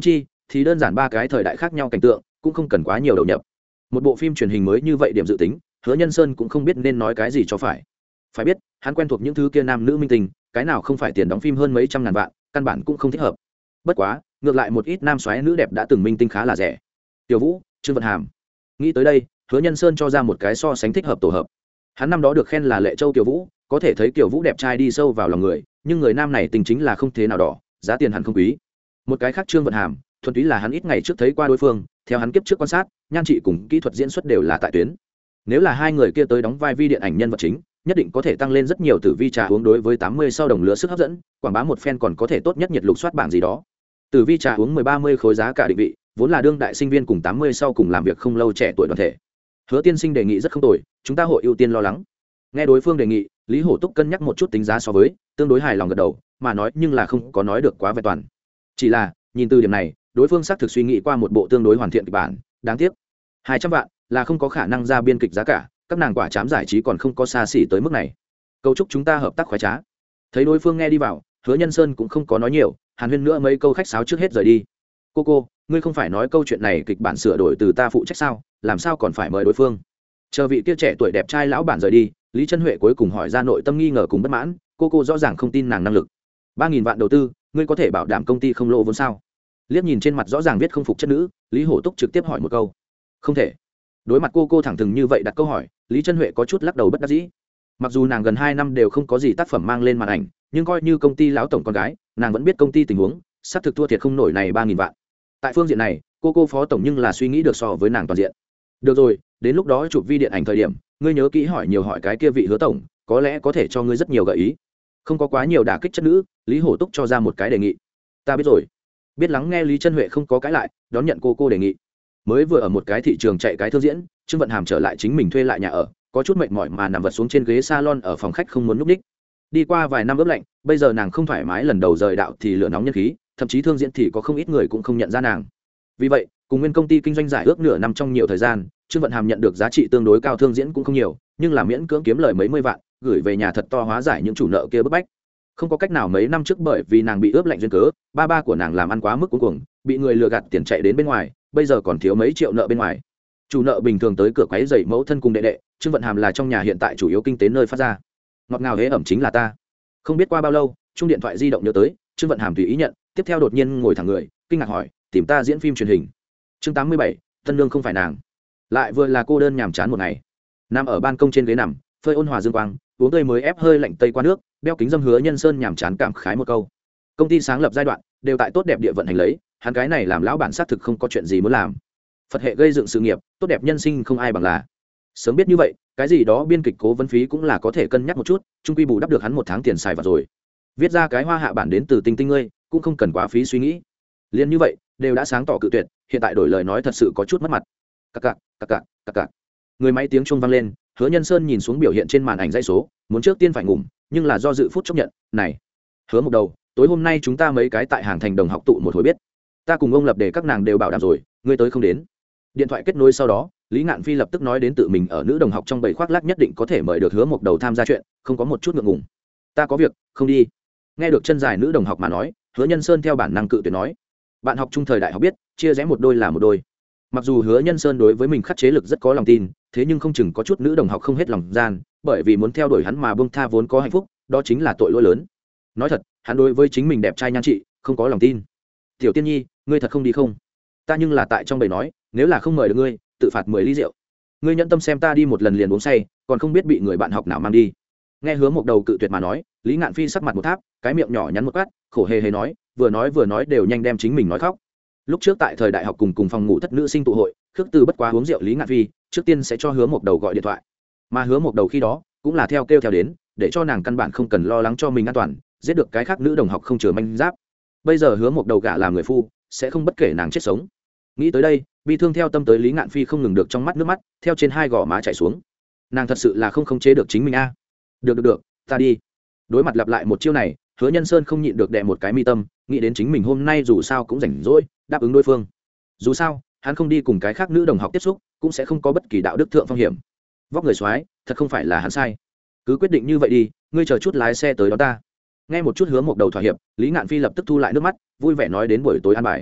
thì đơn giản ba cái thời đại khác nhau cảnh tượng cũng không cần quá nhiều đầu nhập. Một bộ phim truyền hình mới như vậy điểm dự tính, Hứa Nhân Sơn cũng không biết nên nói cái gì cho phải. Phải biết, hắn quen thuộc những thứ kia nam nữ minh tinh, cái nào không phải tiền đóng phim hơn mấy trăm ngàn vạn, căn bản cũng không thích hợp. Bất quá, ngược lại một ít nam soái nữ đẹp đã từng minh tinh khá là rẻ. Tiểu Vũ, Trương Vận Hàm. Nghĩ tới đây, Hứa Nhân Sơn cho ra một cái so sánh thích hợp tổ hợp. Hắn năm đó được khen là Lệ Châu Tiểu Vũ, có thể thấy Tiểu Vũ đẹp trai đi sâu vào lòng người, nhưng người nam này tình chính là không thế nào đỏ, giá tiền hẳn không quý. Một cái khác Trương Vận Hàm, thuần túy là hắn ít ngày trước thấy qua đối phương, theo hắn kiếp trước quan sát, nhan trị cùng kỹ thuật diễn xuất đều là tại tuyến. Nếu là hai người kia tới đóng vai vi điện ảnh nhân vật chính, nhất định có thể tăng lên rất nhiều tử vi trà uống đối với tám mươi sau đồng lứa sức hấp dẫn, quảng bá một phen còn có thể tốt nhất nhiệt lục soát bảng gì đó. Tử vi trà uống mười ba mươi khối giá cả định vị, vốn là đương đại sinh viên cùng tám mươi sau cùng làm việc không lâu trẻ tuổi đoàn thể. Hứa tiên sinh đề nghị rất không tồi, chúng ta hội ưu tiên lo lắng. Nghe đối phương đề nghị, Lý Hổ Túc cân nhắc một chút tính giá so với, tương đối hài lòng gật đầu, mà nói nhưng là không có nói được quá vẹn toàn. Chỉ là, nhìn từ điểm này, đối phương xác thực suy nghĩ qua một bộ tương đối hoàn thiện kịch bản, đáng tiếc hai trăm vạn là không có khả năng ra biên kịch giá cả, các nàng quả chám giải trí còn không có xa xỉ tới mức này. Câu chúc chúng ta hợp tác khoái trá. Thấy đối phương nghe đi vào, Hứa Nhân Sơn cũng không có nói nhiều, hàn huyên nữa mấy câu khách sáo trước hết rời đi. Cô cô, ngươi không phải nói câu chuyện này kịch bản sửa đổi từ ta phụ trách sao, làm sao còn phải mời đối phương? Chờ vị kia trẻ tuổi đẹp trai lão bản rời đi, Lý Chân Huệ cuối cùng hỏi ra nội tâm nghi ngờ cùng bất mãn, cô cô rõ ràng không tin nàng năng lực. Ba nghìn vạn đầu tư, ngươi có thể bảo đảm công ty không lỗ vốn sao? Liếc nhìn trên mặt rõ ràng viết không phục chất nữ, Lý Hổ Túc trực tiếp hỏi một câu. Không thể. Đối mặt cô cô thẳng thừng như vậy đặt câu hỏi, Lý Chân Huệ có chút lắc đầu bất đắc dĩ. Mặc dù nàng gần hai năm đều không có gì tác phẩm mang lên màn ảnh, nhưng coi như công ty lão tổng con gái, nàng vẫn biết công ty tình huống, sắp thực thua thiệt không nổi này ba nghìn vạn. Tại phương diện này, cô cô phó tổng nhưng là suy nghĩ được so với nàng toàn diện. Được rồi, đến lúc đó chụp vi điện ảnh thời điểm, ngươi nhớ kỹ hỏi nhiều hỏi cái kia vị Hứa tổng, có lẽ có thể cho ngươi rất nhiều gợi ý. Không có quá nhiều đả kích chất nữ, Lý Hổ Túc cho ra một cái đề nghị. Ta biết rồi. Biết lắng nghe Lý Chân Huệ không có cãi lại, đón nhận cô cô đề nghị. Mới vừa ở một cái thị trường chạy cái thương diễn, Trương Vận Hàm trở lại chính mình thuê lại nhà ở, có chút mệt mỏi mà nằm vật xuống trên ghế salon ở phòng khách không muốn núp đích. Đi qua vài năm ướp lạnh, bây giờ nàng không thoải mái lần đầu rời đạo thì lửa nóng nhân khí, thậm chí thương diễn thì có không ít người cũng không nhận ra nàng. Vì vậy, cùng nguyên công ty kinh doanh giải ước nửa năm trong nhiều thời gian, Trương Vận Hàm nhận được giá trị tương đối cao thương diễn cũng không nhiều, nhưng là miễn cưỡng kiếm lời mấy mươi vạn, gửi về nhà thật to hóa giải những chủ nợ kia bức bách. Không có cách nào mấy năm trước bởi vì nàng bị ướp lạnh duyên cớ, ba ba của nàng làm ăn quá mức cuối cùng, bị người lừa gạt tiền chạy đến bên ngoài, bây giờ còn thiếu mấy triệu nợ bên ngoài. Chủ nợ bình thường tới cửa quấy rầy mẫu thân cùng đệ đệ, Trương Vận Hàm là trong nhà hiện tại chủ yếu kinh tế nơi phát ra. Ngọt ngào hế ẩm chính là ta. Không biết qua bao lâu, chung điện thoại di động nhớ tới, Trương Vận Hàm tùy ý nhận, tiếp theo đột nhiên ngồi thẳng người, kinh ngạc hỏi, tìm ta diễn phim truyền hình. Chương tám mươi bảy, tân lương không phải nàng. Lại vừa là cô đơn nhàm chán một ngày. Nằm ở ban công trên ghế nằm, phơi ôn hòa dương quang, uống tươi mới ép hơi lạnh tây qua nước, đeo kính dâm Hứa Nhân Sơn nhàm chán cảm khái một câu. Công ty sáng lập giai đoạn, đều tại tốt đẹp địa vận hành lấy, hắn cái này làm lão bản xác thực không có chuyện gì muốn làm. Phật hệ gây dựng sự nghiệp, tốt đẹp nhân sinh không ai bằng là. Sớm biết như vậy, cái gì đó biên kịch cố vấn phí cũng là có thể cân nhắc một chút, chung quy bù đắp được hắn một tháng tiền xài vào rồi. Viết ra cái hoa hạ bản đến từ Tinh Tinh ngươi, cũng không cần quá phí suy nghĩ. Liên như vậy, đều đã sáng tỏ cự tuyệt, hiện tại đổi lời nói thật sự có chút mất mặt. Cặc cặc, cặc cặc, cặc cặc. Người máy tiếng chuông vang lên, Hứa Nhân Sơn nhìn xuống biểu hiện trên màn ảnh dãy số, muốn trước tiên phải ngủ, nhưng là do dự phút chốc nhận, này. Hứa một đầu, tối hôm nay chúng ta mấy cái tại hàng thành đồng học tụ một hồi biết. Ta cùng ông lập để các nàng đều bảo đảm rồi, ngươi tới không đến. Điện thoại kết nối sau đó, Lý Ngạn Phi lập tức nói đến tự mình ở nữ đồng học trong bầy khoác lác nhất định có thể mời được Hứa một đầu tham gia chuyện, không có một chút ngượng ngùng. Ta có việc, không đi. Nghe được chân dài nữ đồng học mà nói, Hứa Nhân Sơn theo bản năng cự tuyệt nói. Bạn học trung thời đại học biết, chia rẽ một đôi là một đôi. Mặc dù Hứa Nhân Sơn đối với mình khắc chế lực rất có lòng tin, thế nhưng không chừng có chút nữ đồng học không hết lòng gian, bởi vì muốn theo đuổi hắn mà buông tha vốn có hạnh phúc, đó chính là tội lỗi lớn. Nói thật, hắn đối với chính mình đẹp trai nhan trị không có lòng tin. Tiểu Tiên Nhi, ngươi thật không đi không? Ta nhưng là tại trong bầy nói, nếu là không mời được ngươi, tự phạt mười ly rượu. Ngươi nhẫn tâm xem ta đi một lần liền uống say, còn không biết bị người bạn học nào mang đi. Nghe Hứa một đầu cự tuyệt mà nói, Lý Ngạn Phi sắc mặt một tháp, cái miệng nhỏ nhắn một quát, khổ hề hề nói, vừa nói vừa nói đều nhanh đem chính mình nói khóc. Lúc trước tại thời đại học cùng cùng phòng ngủ thất nữ sinh tụ hội, khước từ bất quá uống rượu Lý Ngạn Phi trước tiên sẽ cho Hứa một đầu gọi điện thoại, mà Hứa một đầu khi đó cũng là theo kêu theo đến, để cho nàng căn bản không cần lo lắng cho mình an toàn, giết được cái khác nữ đồng học không chừa manh giáp. Bây giờ Hứa một đầu gả làm người phu, sẽ không bất kể nàng chết sống. Nghĩ tới đây, bi thương theo tâm tới Lý Ngạn Phi không ngừng được trong mắt nước mắt theo trên hai gò má chảy xuống. Nàng thật sự là không khống chế được chính mình a. À. Được được được, ta đi. Đối mặt lặp lại một chiêu này, Hứa Nhân Sơn không nhịn được đè một cái mi tâm, nghĩ đến chính mình hôm nay dù sao cũng rảnh rỗi, đáp ứng đối phương. Dù sao, hắn không đi cùng cái khác nữ đồng học tiếp xúc, cũng sẽ không có bất kỳ đạo đức thượng phong hiểm. Vóc người soái, thật không phải là hắn sai. Cứ quyết định như vậy đi, ngươi chờ chút lái xe tới đó ta. Nghe một chút Hứa một đầu thỏa hiệp, Lý Ngạn Phi lập tức thu lại nước mắt, vui vẻ nói đến buổi tối ăn bài.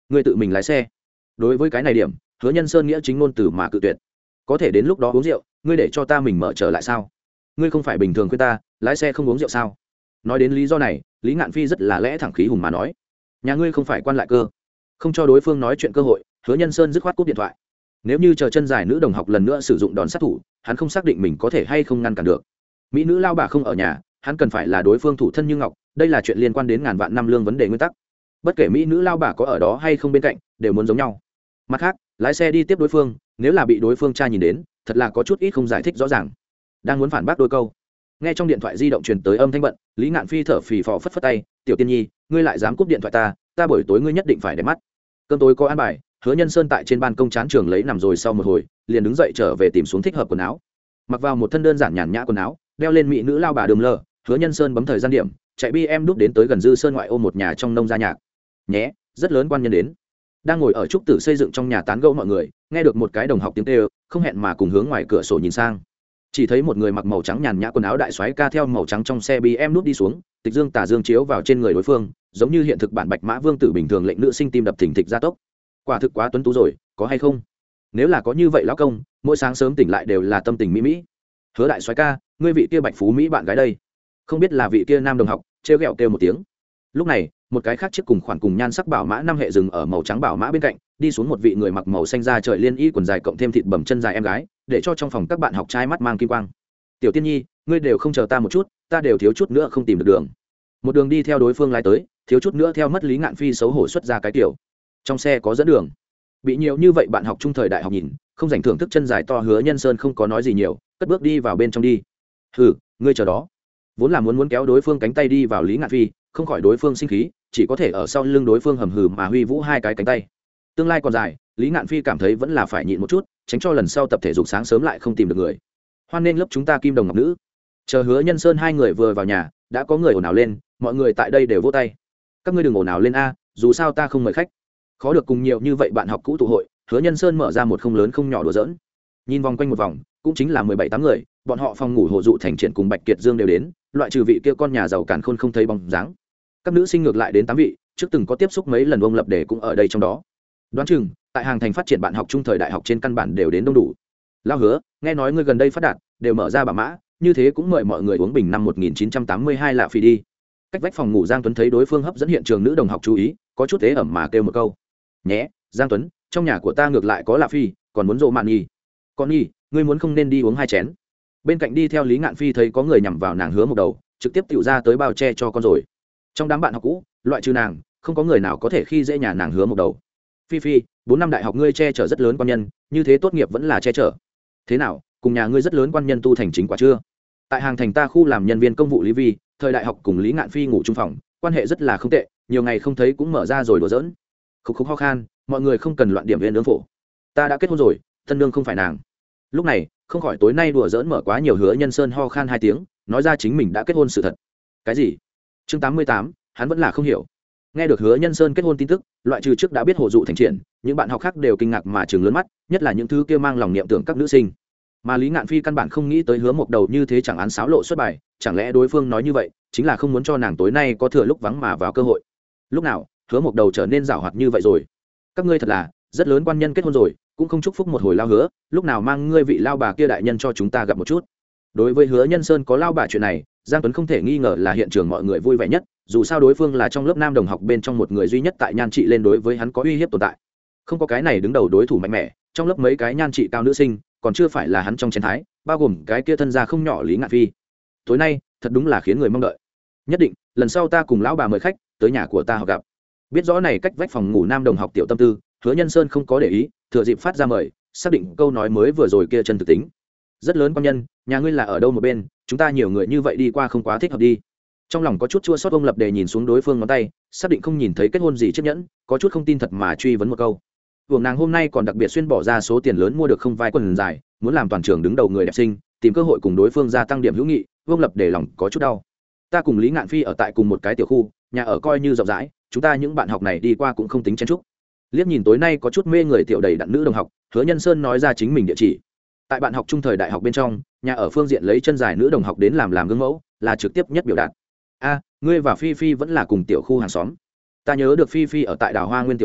ngươi tự mình lái xe. Đối với cái này điểm, Hứa Nhân Sơn nghĩa chính ngôn từ mà cự tuyệt. Có thể đến lúc đó uống rượu, ngươi để cho ta mình mở trở lại sao? Ngươi không phải bình thường khuyên ta lái xe không uống rượu sao? Nói đến lý do này, Lý Ngạn Phi rất là lẽ thẳng khí hùng mà nói, nhà ngươi không phải quan lại cơ. Không cho đối phương nói chuyện cơ hội, Hứa Nhân Sơn dứt khoát cúp điện thoại. Nếu như chờ chân dài nữ đồng học lần nữa sử dụng đòn sát thủ, hắn không xác định mình có thể hay không ngăn cản được. Mỹ nữ lao bà không ở nhà, hắn cần phải là đối phương thủ thân như ngọc, đây là chuyện liên quan đến ngàn vạn năm lương vấn đề nguyên tắc. Bất kể mỹ nữ lao bà có ở đó hay không bên cạnh, đều muốn giống nhau. Mặt khác, lái xe đi tiếp đối phương, nếu là bị đối phương tra nhìn đến, thật là có chút ít không giải thích rõ ràng. Đang muốn phản bác đôi câu, nghe trong điện thoại di động truyền tới âm thanh bận, Lý Ngạn Phi thở phì phò phất phất tay, "Tiểu Tiên Nhi, ngươi lại dám cúp điện thoại ta, ta buổi tối ngươi nhất định phải để mắt." Cơm tối có ăn bài, Hứa Nhân Sơn tại trên ban công chán trường lấy nằm rồi sau một hồi, liền đứng dậy trở về tìm xuống thích hợp quần áo. Mặc vào một thân đơn giản nhàn nhã quần áo, đeo lên mỹ nữ lao bà đường lờ, Hứa Nhân Sơn bấm thời gian điểm, chạy bi em đúp đến tới gần Dư Sơn ngoại ô một nhà trong nông gia nhạc. Nhé, rất lớn quan nhân đến. Đang ngồi ở trúc tử xây dựng trong nhà tán gẫu mọi người, nghe được một cái đồng học tiếng kêu, không hẹn mà cùng hướng ngoài cửa sổ nhìn sang. Chỉ thấy một người mặc màu trắng nhàn nhã quần áo đại soái ca theo màu trắng trong xe bi em núp đi xuống, tịch dương tà dương chiếu vào trên người đối phương, giống như hiện thực bản bạch mã vương tử bình thường lệnh nữ sinh tim đập thình thịch gia tốc. Quả thực quá tuấn tú rồi, có hay không? Nếu là có như vậy lão công, mỗi sáng sớm tỉnh lại đều là tâm tình mỹ mỹ. Hứa đại soái ca, ngươi vị kia bạch phú mỹ bạn gái đây, không biết là vị kia nam đồng học, trêu ghẹo kêu một tiếng. Lúc này, một cái khác chiếc cùng khoản cùng nhan sắc bảo mã năm hệ dừng ở màu trắng bảo mã bên cạnh, đi xuống một vị người mặc màu xanh da trời liên y quần dài cộng thêm thịt bầm chân dài em gái, để cho trong phòng các bạn học trai mắt mang kim quang. Tiểu Tiên Nhi, ngươi đều không chờ ta một chút, ta đều thiếu chút nữa không tìm được đường. Một đường đi theo đối phương lái tới, thiếu chút nữa theo mất Lý Ngạn Phi xấu hổ xuất ra cái tiểu. Trong xe có dẫn đường. Bị nhiều như vậy bạn học trung thời đại học nhìn, không dành thưởng thức chân dài to Hứa Nhân Sơn không có nói gì nhiều, cất bước đi vào bên trong đi. Hừ, ngươi chờ đó. Vốn là muốn muốn kéo đối phương cánh tay đi vào Lý Ngạn Phi, không khỏi đối phương sinh khí, chỉ có thể ở sau lưng đối phương hầm hừ mà huy vũ hai cái cánh tay. Tương lai còn dài, Lý Ngạn Phi cảm thấy vẫn là phải nhịn một chút, tránh cho lần sau tập thể dục sáng sớm lại không tìm được người. Hoan nên lớp chúng ta kim đồng ngọc nữ. Chờ Hứa Nhân Sơn hai người vừa vào nhà, đã có người ồn ào lên, mọi người tại đây đều vỗ tay. Các ngươi đừng ồn ào lên a, dù sao ta không mời khách. Khó được cùng nhiều như vậy bạn học cũ tụ hội, Hứa Nhân Sơn mở ra một không lớn không nhỏ đùa giỡn. Nhìn vòng quanh một vòng, cũng chính là mười bảy tám người, bọn họ phòng ngủ Hồ Dụ Thành Triển cùng Bạch Kiệt Dương đều đến, loại trừ vị kia con nhà giàu càn khôn không thấy bóng dáng. Các nữ sinh ngược lại đến tám vị, trước từng có tiếp xúc mấy lần ông lập đề cũng ở đây trong đó. Đoán chừng, tại hàng thành phát triển bạn học trung thời đại học trên căn bản đều đến đông đủ. Lao Hứa, nghe nói ngươi gần đây phát đạt, đều mở ra bà mã, như thế cũng mời mọi người uống bình năm một nghìn chín trăm tám mươi hai lạ phì đi. Cách vách phòng ngủ Giang Tuấn thấy đối phương hấp dẫn hiện trường nữ đồng học chú ý, có chút thế ẩm mà kêu một câu. Nhé, Giang Tuấn, trong nhà của ta ngược lại có lạ phi, còn muốn rộ mạn nhì. Con nhì, ngươi muốn không nên đi uống hai chén. Bên cạnh đi theo Lý Ngạn Phi thấy có người nhằm vào nàng Hứa một đầu, trực tiếp tiểu ra tới bao che cho con rồi. Trong đám bạn học cũ, loại trừ nàng, không có người nào có thể khi dễ nhà nàng Hứa một đầu. Phi Phi, bốn năm đại học ngươi che chở rất lớn quan nhân, như thế tốt nghiệp vẫn là che chở. Thế nào, cùng nhà ngươi rất lớn quan nhân tu thành chính quả chưa? Tại hàng thành ta khu làm nhân viên công vụ Lý Vi, thời đại học cùng Lý Ngạn Phi ngủ chung phòng, quan hệ rất là không tệ, nhiều ngày không thấy cũng mở ra rồi đùa giỡn. Khúc khúc ho khan, mọi người không cần loạn điểm viên nướng phổ. Ta đã kết hôn rồi, thân nương không phải nàng. Lúc này, không khỏi tối nay đùa giỡn mở quá nhiều. Hứa Nhân Sơn ho khan hai tiếng, nói ra chính mình đã kết hôn sự thật. Cái gì? Chương tám mươi tám, hắn vẫn là không hiểu. Nghe được Hứa Nhân Sơn kết hôn tin tức, loại trừ trước đã biết Hồ Dụ Thành Triển, những bạn học khác đều kinh ngạc mà trừng lớn mắt, nhất là những thứ kia mang lòng niệm tưởng các nữ sinh. Mà Lý Ngạn Phi căn bản không nghĩ tới Hứa Mộc Đầu như thế chẳng án xáo lộ xuất bài, chẳng lẽ đối phương nói như vậy chính là không muốn cho nàng tối nay có thừa lúc vắng mà vào cơ hội. Lúc nào Hứa Mộc Đầu trở nên giảo hoạt như vậy rồi? Các ngươi thật là rất lớn quan nhân kết hôn rồi, cũng không chúc phúc một hồi lao hứa, lúc nào mang ngươi vị lao bà kia đại nhân cho chúng ta gặp một chút. Đối với Hứa Nhân Sơn có lao bà chuyện này, Giang Tuấn không thể nghi ngờ là hiện trường mọi người vui vẻ nhất, dù sao đối phương là trong lớp nam đồng học bên trong một người duy nhất tại nhan trị lên đối với hắn có uy hiếp tồn tại. Không có cái này đứng đầu đối thủ mạnh mẽ, trong lớp mấy cái nhan trị cao nữ sinh, còn chưa phải là hắn trong chén thái, bao gồm cái kia thân gia không nhỏ Lý Ngạn Phi. Tối nay, thật đúng là khiến người mong đợi. Nhất định, lần sau ta cùng lão bà mời khách tới nhà của ta họ gặp. Biết rõ này cách vách phòng ngủ nam đồng học tiểu tâm tư, Hứa Nhân Sơn không có để ý, thừa dịp phát ra mời, xác định câu nói mới vừa rồi kia chân thực tính. Rất lớn quan nhân, nhà ngươi là ở đâu một bên, chúng ta nhiều người như vậy đi qua không quá thích hợp đi. Trong lòng có chút chua xót ông lập đề nhìn xuống đối phương ngón tay, xác định không nhìn thấy kết hôn gì chiếc nhẫn, có chút không tin thật mà truy vấn một câu. Vương nàng hôm nay còn đặc biệt xuyên bỏ ra số tiền lớn mua được không vai quần dài, muốn làm toàn trường đứng đầu người đẹp sinh, tìm cơ hội cùng đối phương gia tăng điểm hữu nghị, Vương lập đề lòng có chút đau. Ta cùng Lý Ngạn Phi ở tại cùng một cái tiểu khu, nhà ở coi như rộng rãi, chúng ta những bạn học này đi qua cũng không tính chen chúc. Liếc nhìn tối nay có chút mê người tiểu đầy đặn nữ đồng học, Hứa Nhân Sơn nói ra chính mình địa chỉ. Tại bạn học trung thời đại học bên trong, nhà ở phương diện lấy chân dài nữ đồng học đến làm làm gương mẫu, là trực tiếp nhất biểu đạt. A, ngươi và Phi Phi vẫn là cùng tiểu khu hàng xóm. Ta nhớ được Phi Phi ở tại Đào Hoa Nguyên tiểu khu,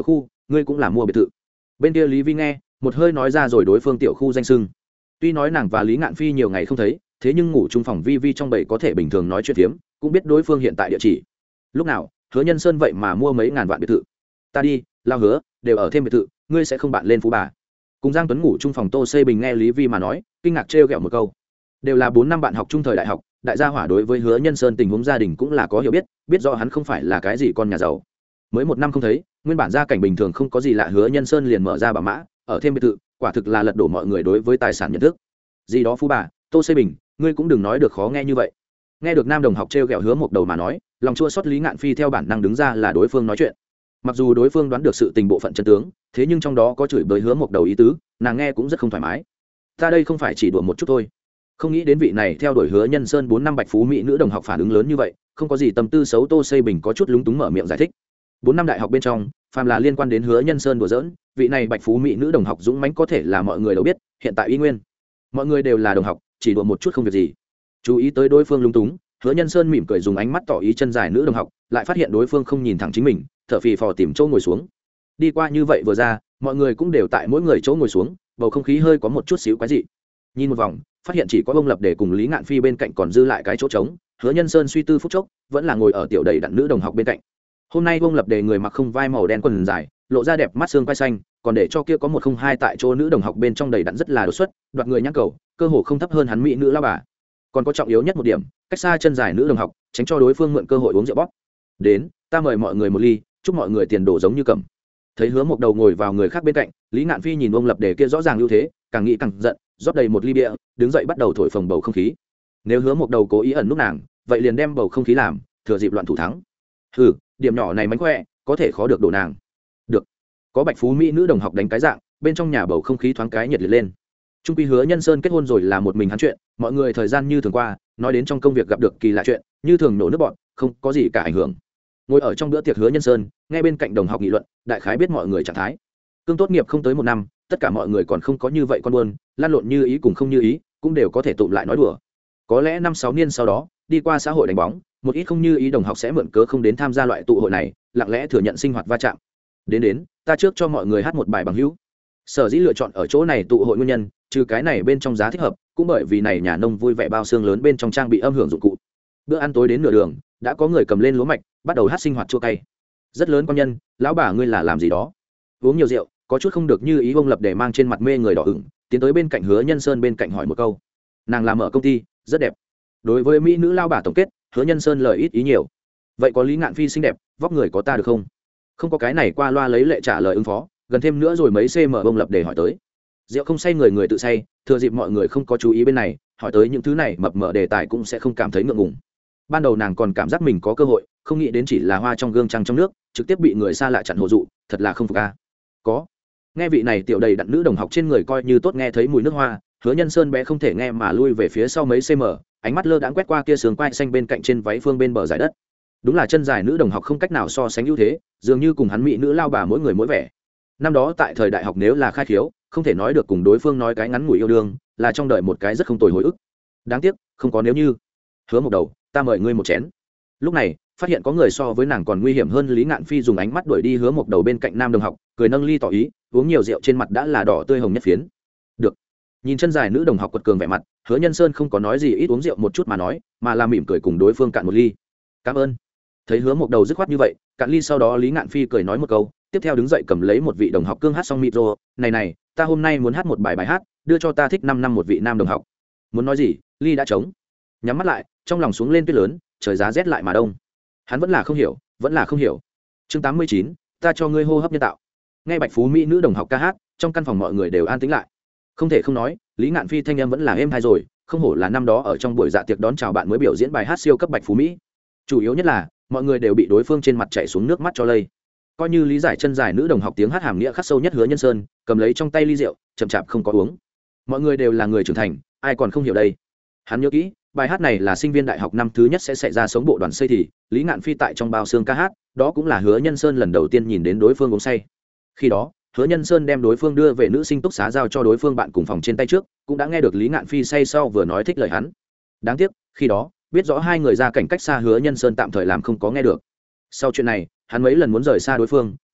ngươi cũng là mua biệt thự. Bên kia Lý Vi nghe một hơi nói ra rồi đối phương tiểu khu danh sưng. Tuy nói nàng và Lý Ngạn Phi nhiều ngày không thấy, thế nhưng ngủ chung phòng Vi Vi trong bầy có thể bình thường nói chuyện phiếm, cũng biết đối phương hiện tại địa chỉ. Lúc nào Hứa Nhân Sơn vậy mà mua mấy ngàn vạn biệt thự. Ta đi, lao Hứa đều ở thêm biệt thự, ngươi sẽ không bạn lên phú bà. Cùng Giang Tuấn ngủ chung phòng Tô Xây Bình nghe Lý Vi mà nói, kinh ngạc trêu ghẹo một câu. Đều là bốn năm bạn học chung thời đại học, đại gia hỏa đối với Hứa Nhân Sơn tình huống gia đình cũng là có hiểu biết, biết rõ hắn không phải là cái gì con nhà giàu. Mới một năm không thấy, nguyên bản gia cảnh bình thường không có gì lạ, Hứa Nhân Sơn liền mở ra bảo mã, ở thêm biệt thự, quả thực là lật đổ mọi người đối với tài sản nhận thức. Gì đó phú bà, Tô Xây Bình, ngươi cũng đừng nói được khó nghe như vậy. Nghe được nam đồng học trêu ghẹo Hứa Mộc Đầu mà nói, lòng chua xót Lý Ngạn Phi theo bản năng đứng ra là đối phương nói chuyện. Mặc dù đối phương đoán được sự tình bộ phận chân tướng, thế nhưng trong đó có chửi bới Hứa Mộc Đầu ý tứ, nàng nghe cũng rất không thoải mái. Ta đây không phải chỉ đùa một chút thôi. Không nghĩ đến vị này theo đuổi Hứa Nhân Sơn bốn năm bạch phú mỹ nữ đồng học phản ứng lớn như vậy, không có gì tâm tư xấu. Tô Xây Bình có chút lúng túng mở miệng giải thích. Bốn năm đại học bên trong, phàm là liên quan đến Hứa Nhân Sơn đùa giỡn, vị này bạch phú mỹ nữ đồng học dũng mãnh có thể là mọi người đều biết, hiện tại y nguyên. Mọi người đều là đồng học, chỉ đùa một chút không việc gì. Chú ý tới đối phương lúng túng, Hứa Nhân Sơn mỉm cười dùng ánh mắt tỏ ý chân dài nữ đồng học, lại phát hiện đối phương không nhìn thẳng chính mình, thở phì phò tìm chỗ ngồi xuống. Đi qua như vậy vừa ra, mọi người cũng đều tại mỗi người chỗ ngồi xuống, bầu không khí hơi có một chút xíu quái dị. Nhìn một vòng, phát hiện chỉ có Ông Lập để cùng Lý Ngạn Phi bên cạnh còn dư lại cái chỗ trống, Hứa Nhân Sơn suy tư phút chốc, vẫn là ngồi ở tiểu đầy đặn nữ đồng học bên cạnh. Hôm nay Ông Lập để người mặc không vai màu đen quần dài, lộ ra đẹp mắt xương quai xanh, còn để cho kia có một không hai tại chỗ nữ đồng học bên trong đầy đặn rất là đột xuất, đoạt người nhãn cầu, cơ hồ không thấp hơn hắn mỹ nữ la bà. Còn có trọng yếu nhất một điểm, cách xa chân dài nữ đồng học, tránh cho đối phương mượn cơ hội uống rượu bóp. Đến, ta mời mọi người một ly, chúc mọi người tiền đồ giống như cầm. Thấy Hứa Mộc Đầu ngồi vào người khác bên cạnh, Lý Ngạn Phi nhìn Ông Lập để kia rõ ràng ưu thế, càng nghĩ càng giận, rót đầy một ly bia, đứng dậy bắt đầu thổi phồng bầu không khí. Nếu Hứa Mộc Đầu cố ý ẩn núp nàng, vậy liền đem bầu không khí làm, thừa dịp loạn thủ thắng. Hừ, điểm nhỏ này mánh khỏe, có thể khó được đổ nàng. Được. Có bạch phú mỹ nữ đồng học đánh cái dạng, bên trong nhà bầu không khí thoáng cái nhiệt liệt lên. Trung quy Hứa Nhân Sơn kết hôn rồi là một mình hắn chuyện, mọi người thời gian như thường qua, nói đến trong công việc gặp được kỳ lạ chuyện, như thường nổ nước bọn, không có gì cả ảnh hưởng. Ngồi ở trong bữa tiệc Hứa Nhân Sơn, nghe bên cạnh đồng học nghị luận, đại khái biết mọi người trạng thái. Cương tốt nghiệp không tới một năm, tất cả mọi người còn không có như vậy con buồn, lan lộn như ý cùng không như ý, cũng đều có thể tụm lại nói đùa. Có lẽ năm sáu niên sau đó, đi qua xã hội đánh bóng, một ít không như ý đồng học sẽ mượn cớ không đến tham gia loại tụ hội này, lặng lẽ thừa nhận sinh hoạt va chạm. Đến đến, ta trước cho mọi người hát một bài bằng hữu. Sở dĩ lựa chọn ở chỗ này tụ hội nguyên nhân, trừ cái này bên trong giá thích hợp, cũng bởi vì này nhà nông vui vẻ bao xương lớn bên trong trang bị âm hưởng dụng cụ. Bữa ăn tối đến nửa đường, đã có người cầm lên lúa mạch, bắt đầu hát sinh hoạt chua cay. Rất lớn quan nhân, lão bà ngươi là làm gì đó? Uống nhiều rượu, có chút không được như ý. Ông Lập để mang trên mặt mê người đỏ ửng, tiến tới bên cạnh Hứa Nhân Sơn bên cạnh hỏi một câu. Nàng làm ở công ty, rất đẹp. Đối với mỹ nữ lao bà tổng kết, Hứa Nhân Sơn lời ít ý nhiều. Vậy có Lý Ngạn Phi xinh đẹp, vóc người có ta được không? Không có cái này qua loa lấy lệ trả lời ứng phó, gần thêm nữa rồi mấy cm Ông Lập để hỏi tới. Rượu không say người người tự say, thừa dịp mọi người không có chú ý bên này, hỏi tới những thứ này mập mờ đề tài cũng sẽ không cảm thấy ngượng ngùng. Ban đầu nàng còn cảm giác mình có cơ hội, không nghĩ đến chỉ là hoa trong gương trăng trong nước, trực tiếp bị người xa lạ chặn hồ dụ, thật là không phục a. Có. Nghe vị này tiểu đầy đặn nữ đồng học trên người coi như tốt nghe thấy mùi nước hoa, Hứa Nhân Sơn bé không thể nghe mà lui về phía sau mấy cm, ánh mắt lơ đãng quét qua kia sườn quai xanh bên cạnh trên váy phương bên bờ giải đất. Đúng là chân dài nữ đồng học không cách nào so sánh ưu thế, dường như cùng hắn mỹ nữ lao bà mỗi người mỗi vẻ. Năm đó tại thời đại học nếu là khai khiếu, không thể nói được cùng đối phương nói cái ngắn ngủi yêu đương, là trong đời một cái rất không tồi hồi ức. Đáng tiếc, không có nếu như. Hứa Mộc Đầu, ta mời ngươi một chén. Lúc này, phát hiện có người so với nàng còn nguy hiểm hơn, Lý Ngạn Phi dùng ánh mắt đuổi đi Hứa Mộc Đầu bên cạnh nam đồng học, cười nâng ly tỏ ý, uống nhiều rượu trên mặt đã là đỏ tươi hồng nhất phiến. Được. Nhìn chân dài nữ đồng học quật cường vẻ mặt, Hứa Nhân Sơn không có nói gì, ít uống rượu một chút mà nói, mà là mỉm cười cùng đối phương cạn một ly. Cảm ơn. Thấy Hứa Mộc Đầu dứt khoát như vậy, cạn ly sau đó Lý Ngạn Phi cười nói một câu, tiếp theo đứng dậy cầm lấy một vị đồng học cương hát xong micro, này này, ta hôm nay muốn hát một bài bài hát, đưa cho ta thích năm năm một vị nam đồng học. Muốn nói gì? Ly đã trống. Nhắm mắt lại, trong lòng xuống lên tuyết lớn, trời giá rét lại mà đông. Hắn vẫn là không hiểu, vẫn là không hiểu. Chương tám mươi chín, ta cho ngươi hô hấp nhân tạo. Nghe bạch phú mỹ nữ đồng học ca hát, trong căn phòng mọi người đều an tĩnh lại. Không thể không nói, Lý Ngạn Phi thanh âm vẫn là êm tai rồi, không hổ là năm đó ở trong buổi dạ tiệc đón chào bạn mới biểu diễn bài hát siêu cấp bạch phú mỹ. Chủ yếu nhất là, mọi người đều bị đối phương trên mặt chảy xuống nước mắt cho lây. Coi như lý giải chân dài nữ đồng học tiếng hát hàm nghĩa khắc sâu nhất Hứa Nhân Sơn, cầm lấy trong tay ly rượu, chậm chạp không có uống. Mọi người đều là người trưởng thành, ai còn không hiểu đây. Hắn nhớ kỹ, bài hát này là sinh viên đại học năm thứ nhất sẽ xảy ra sống bộ đoàn xây thì, Lý Ngạn Phi tại trong bao xương ca hát, đó cũng là Hứa Nhân Sơn lần đầu tiên nhìn đến đối phương uống say. Khi đó, Hứa Nhân Sơn đem đối phương đưa về nữ sinh túc xá giao cho đối phương bạn cùng phòng trên tay trước, cũng đã nghe được Lý Ngạn Phi say sau vừa nói thích lời hắn. Đáng tiếc, khi đó, biết rõ hai người ra cảnh cách xa, Hứa Nhân Sơn tạm thời làm không có nghe được. Sau chuyện này, hắn mấy lần muốn rời xa đối phương,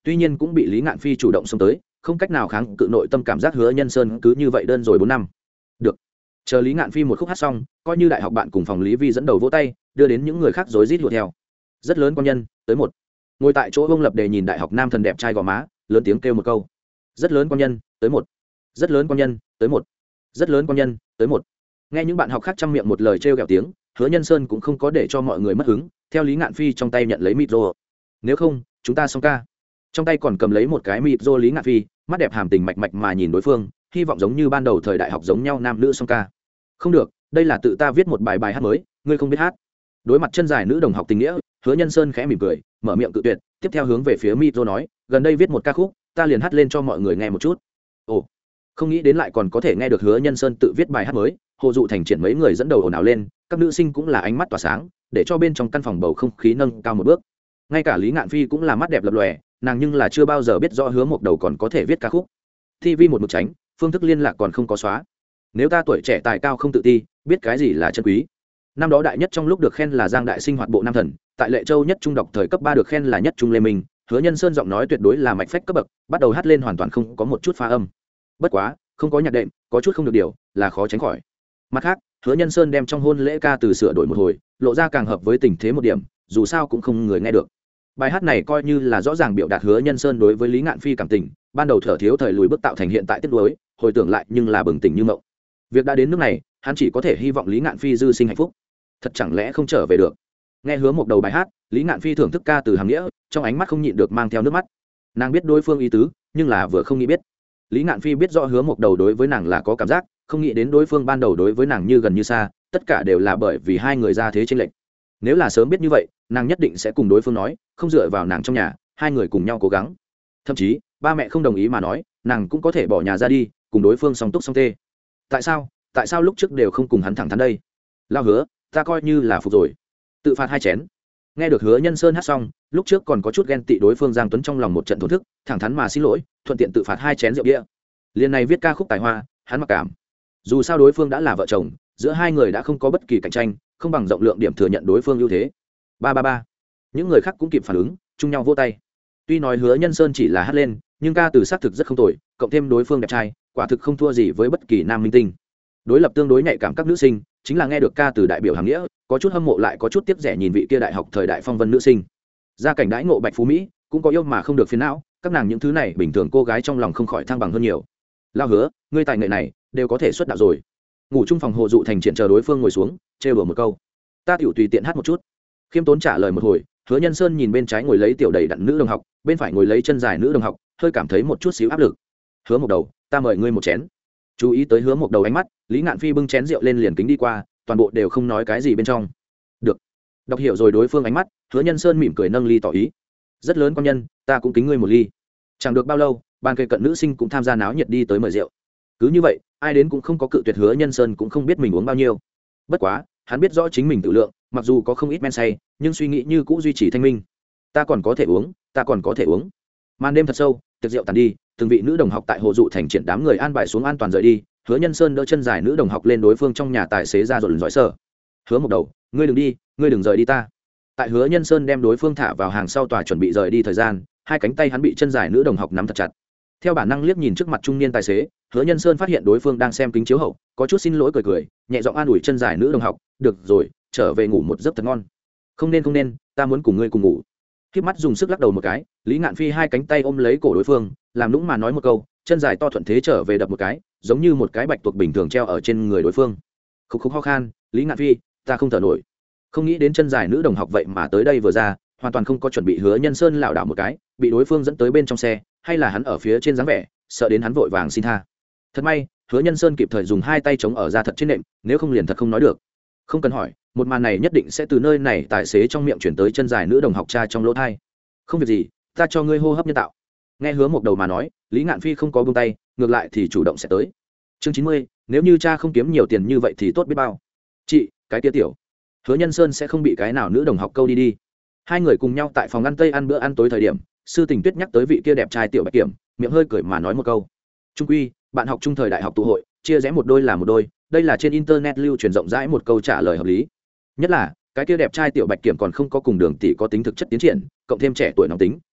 tuy nhiên cũng bị Lý Ngạn Phi chủ động xông tới, không cách nào kháng cự nội tâm cảm giác Hứa Nhân Sơn cứ như vậy đơn rồi bốn năm. Được. Chờ Lý Ngạn Phi một khúc hát xong, coi như đại học bạn cùng phòng Lý Vi dẫn đầu vỗ tay, đưa đến những người khác rối rít lùa theo. Rất lớn quan nhân, tới một. Ngồi tại chỗ Vương Lập Đề nhìn đại học nam thần đẹp trai gò má, lớn tiếng kêu một câu. Rất lớn quan nhân, tới một. Rất lớn quan nhân, tới một. Rất lớn quan nhân, tới một. Nghe những bạn học khác trăm miệng một lời trêu ghẹo tiếng, Hứa Nhân Sơn cũng không có để cho mọi người mất hứng, theo Lý Ngạn Phi trong tay nhận lấy micro. Nếu không, chúng ta xong ca. Trong tay còn cầm lấy một cái micro Lý Ngạn Phi, mắt đẹp hàm tình mạch mạch mà nhìn đối phương, hy vọng giống như ban đầu thời đại học giống nhau nam nữ song ca. Không được, đây là tự ta viết một bài bài hát mới, ngươi không biết hát. Đối mặt chân dài nữ đồng học tình nghĩa, Hứa Nhân Sơn khẽ mỉm cười, mở miệng cự tuyệt, tiếp theo hướng về phía micro nói, gần đây viết một ca khúc, ta liền hát lên cho mọi người nghe một chút. Ồ, không nghĩ đến lại còn có thể nghe được Hứa Nhân Sơn tự viết bài hát mới. Hồ Dụ Thành triển mấy người dẫn đầu ồn ào lên, các nữ sinh cũng là ánh mắt tỏa sáng, để cho bên trong căn phòng bầu không khí nâng cao một bước. Ngay cả Lý Ngạn Phi cũng là mắt đẹp lập lòe, nàng nhưng là chưa bao giờ biết rõ Hứa Mộc Đầu còn có thể viết ca khúc. ti vi một mực tránh, phương thức liên lạc còn không có xóa. Nếu ta tuổi trẻ tài cao không tự ti, biết cái gì là chân quý. Năm đó đại nhất trong lúc được khen là Giang đại sinh hoạt bộ nam thần, tại Lệ Châu nhất trung đọc thời cấp ba được khen là nhất trung lê minh, Hứa Nhân Sơn giọng nói tuyệt đối là mạch phách cấp bậc, bắt đầu hát lên hoàn toàn không có một chút pha âm. Bất quá, không có nhạc đệm, có chút không được điều, là khó tránh khỏi. Mặt khác, Hứa Nhân Sơn đem trong hôn lễ ca từ sửa đổi một hồi, lộ ra càng hợp với tình thế một điểm, dù sao cũng không người nghe được. Bài hát này coi như là rõ ràng biểu đạt Hứa Nhân Sơn đối với Lý Ngạn Phi cảm tình, ban đầu thở thiếu thời lùi bước tạo thành hiện tại tiếc nuối, hồi tưởng lại nhưng là bừng tỉnh như mộng. Việc đã đến nước này, hắn chỉ có thể hy vọng Lý Ngạn Phi dư sinh hạnh phúc. Thật chẳng lẽ không trở về được. Nghe Hứa Mộc Đầu bài hát, Lý Ngạn Phi thưởng thức ca từ hàng nghĩa, trong ánh mắt không nhịn được mang theo nước mắt. Nàng biết đối phương ý tứ, nhưng là vừa không nghĩ biết. Lý Ngạn Phi biết rõ Hứa Mộc Đầu đối với nàng là có cảm giác, không nghĩ đến đối phương ban đầu đối với nàng như gần như xa, tất cả đều là bởi vì hai người ra thế chênh lệch. Nếu là sớm biết như vậy, nàng nhất định sẽ cùng đối phương nói, không dựa vào nàng trong nhà, hai người cùng nhau cố gắng. Thậm chí, ba mẹ không đồng ý mà nói, nàng cũng có thể bỏ nhà ra đi, cùng đối phương song túc song tê. Tại sao? Tại sao lúc trước đều không cùng hắn thẳng thắn đây? Lao Hứa, ta coi như là phục rồi. Tự phạt hai chén. Nghe được Hứa Nhân Sơn hát xong, lúc trước còn có chút ghen tị đối phương Giang Tuấn trong lòng một trận thổn thức, thẳng thắn mà xin lỗi, thuận tiện tự phạt hai chén rượu bia. Liên này viết ca khúc tài hoa, hắn mặc cảm. Dù sao đối phương đã là vợ chồng, giữa hai người đã không có bất kỳ cạnh tranh, không bằng rộng lượng điểm thừa nhận đối phương ưu thế. Ba ba ba. Những người khác cũng kịp phản ứng, chung nhau vỗ tay. Tuy nói Hứa Nhân Sơn chỉ là hát lên, nhưng ca từ xác thực rất không tồi, cộng thêm đối phương đẹp trai, quả thực không thua gì với bất kỳ nam minh tinh. Đối lập tương đối nhạy cảm các nữ sinh, chính là nghe được ca từ đại biểu hàng nghĩa, có chút hâm mộ lại có chút tiếc rẻ nhìn vị kia đại học thời đại phong vân nữ sinh. Gia cảnh đãi ngộ bạch phú mỹ, cũng có yêu mà không được phiền não, các nàng những thứ này bình thường cô gái trong lòng không khỏi thăng bằng hơn nhiều. Lao Hứa, ngươi tài nghệ này đều có thể xuất đạo rồi. Ngủ chung phòng Hồ Dụ Thành triển chờ đối phương ngồi xuống, trêu đùa một câu. Ta tiểu tùy tiện hát một chút. Khiêm tốn trả lời một hồi, Hứa Nhân Sơn nhìn bên trái ngồi lấy tiểu đầy đặn nữ đồng học, bên phải ngồi lấy chân dài nữ đồng học, hơi cảm thấy một chút xíu áp lực. Hứa Mộc Đầu, ta mời ngươi một chén. Chú ý tới Hứa Mộc Đầu ánh mắt, Lý Ngạn Phi bưng chén rượu lên liền kính đi qua, toàn bộ đều không nói cái gì bên trong. Được. Đọc hiểu rồi đối phương ánh mắt, Hứa Nhân Sơn mỉm cười nâng ly tỏ ý. Rất lớn quan nhân, ta cũng kính ngươi một ly. Chẳng được bao lâu, bàn kề cận nữ sinh cũng tham gia náo nhiệt đi tới mời rượu. Cứ như vậy, ai đến cũng không có cự tuyệt. Hứa Nhân Sơn cũng không biết mình uống bao nhiêu. Bất quá, hắn biết rõ chính mình tự lượng, mặc dù có không ít men say, nhưng suy nghĩ như cũ duy trì thanh minh. Ta còn có thể uống, ta còn có thể uống. Màn đêm thật sâu, tiệc rượu tàn đi, từng vị nữ đồng học tại Hồ Dụ Thành triển đám người an bài xuống an toàn rời đi. Hứa Nhân Sơn đỡ chân dài nữ đồng học lên đối phương trong nhà tài xế ra rồi giỏi sở. Hứa Mộc Đầu, ngươi đừng đi, ngươi đừng rời đi ta. Tại Hứa Nhân Sơn đem đối phương thả vào hàng sau tòa chuẩn bị rời đi thời gian, hai cánh tay hắn bị chân dài nữ đồng học nắm thật chặt. Theo bản năng liếc nhìn trước mặt trung niên tài xế, Hứa Nhân Sơn phát hiện đối phương đang xem kính chiếu hậu, có chút xin lỗi cười cười, nhẹ giọng an ủi chân dài nữ đồng học, được rồi, trở về ngủ một giấc thật ngon. Không nên không nên, ta muốn cùng ngươi cùng ngủ. Khiếp mắt dùng sức lắc đầu một cái, Lý Ngạn Phi hai cánh tay ôm lấy cổ đối phương, làm nũng mà nói một câu, chân dài to thuận thế trở về đập một cái, giống như một cái bạch tuộc bình thường treo ở trên người đối phương. Khúc khúc ho khan, Lý Ngạn Phi, ta không thở nổi. Không nghĩ đến chân dài nữ đồng học vậy mà tới đây vừa ra, hoàn toàn không có chuẩn bị. Hứa Nhân Sơn lảo đảo một cái, bị đối phương dẫn tới bên trong xe, hay là hắn ở phía trên dáng vẻ, sợ đến hắn vội vàng xin tha. Thật may, Hứa Nhân Sơn kịp thời dùng hai tay chống ở ra thật trên nệm, nếu không liền thật không nói được. Không cần hỏi, một màn này nhất định sẽ từ nơi này tài xế trong miệng chuyển tới chân dài nữ đồng học cha trong lỗ thai. Không việc gì, ta cho ngươi hô hấp nhân tạo. Nghe Hứa Mộc Đầu mà nói, Lý Ngạn Phi không có buông tay, ngược lại thì chủ động sẽ tới. Chương chín mươi, nếu như cha không kiếm nhiều tiền như vậy thì tốt biết bao. Chị, cái tia tiểu. Hứa Nhân Sơn sẽ không bị cái nào nữ đồng học câu đi đi. Hai người cùng nhau tại phòng ăn tây ăn bữa ăn tối thời điểm, sư tình tuyết nhắc tới vị kia đẹp trai tiểu bạch kiểm, miệng hơi cười mà nói một câu. Trung quy, bạn học trung thời đại học tụ hội, chia rẽ một đôi là một đôi, đây là trên internet lưu truyền rộng rãi một câu trả lời hợp lý. Nhất là cái kia đẹp trai tiểu bạch kiểm còn không có cùng Đường tỷ có tính thực chất tiến triển, cộng thêm trẻ tuổi nóng tính,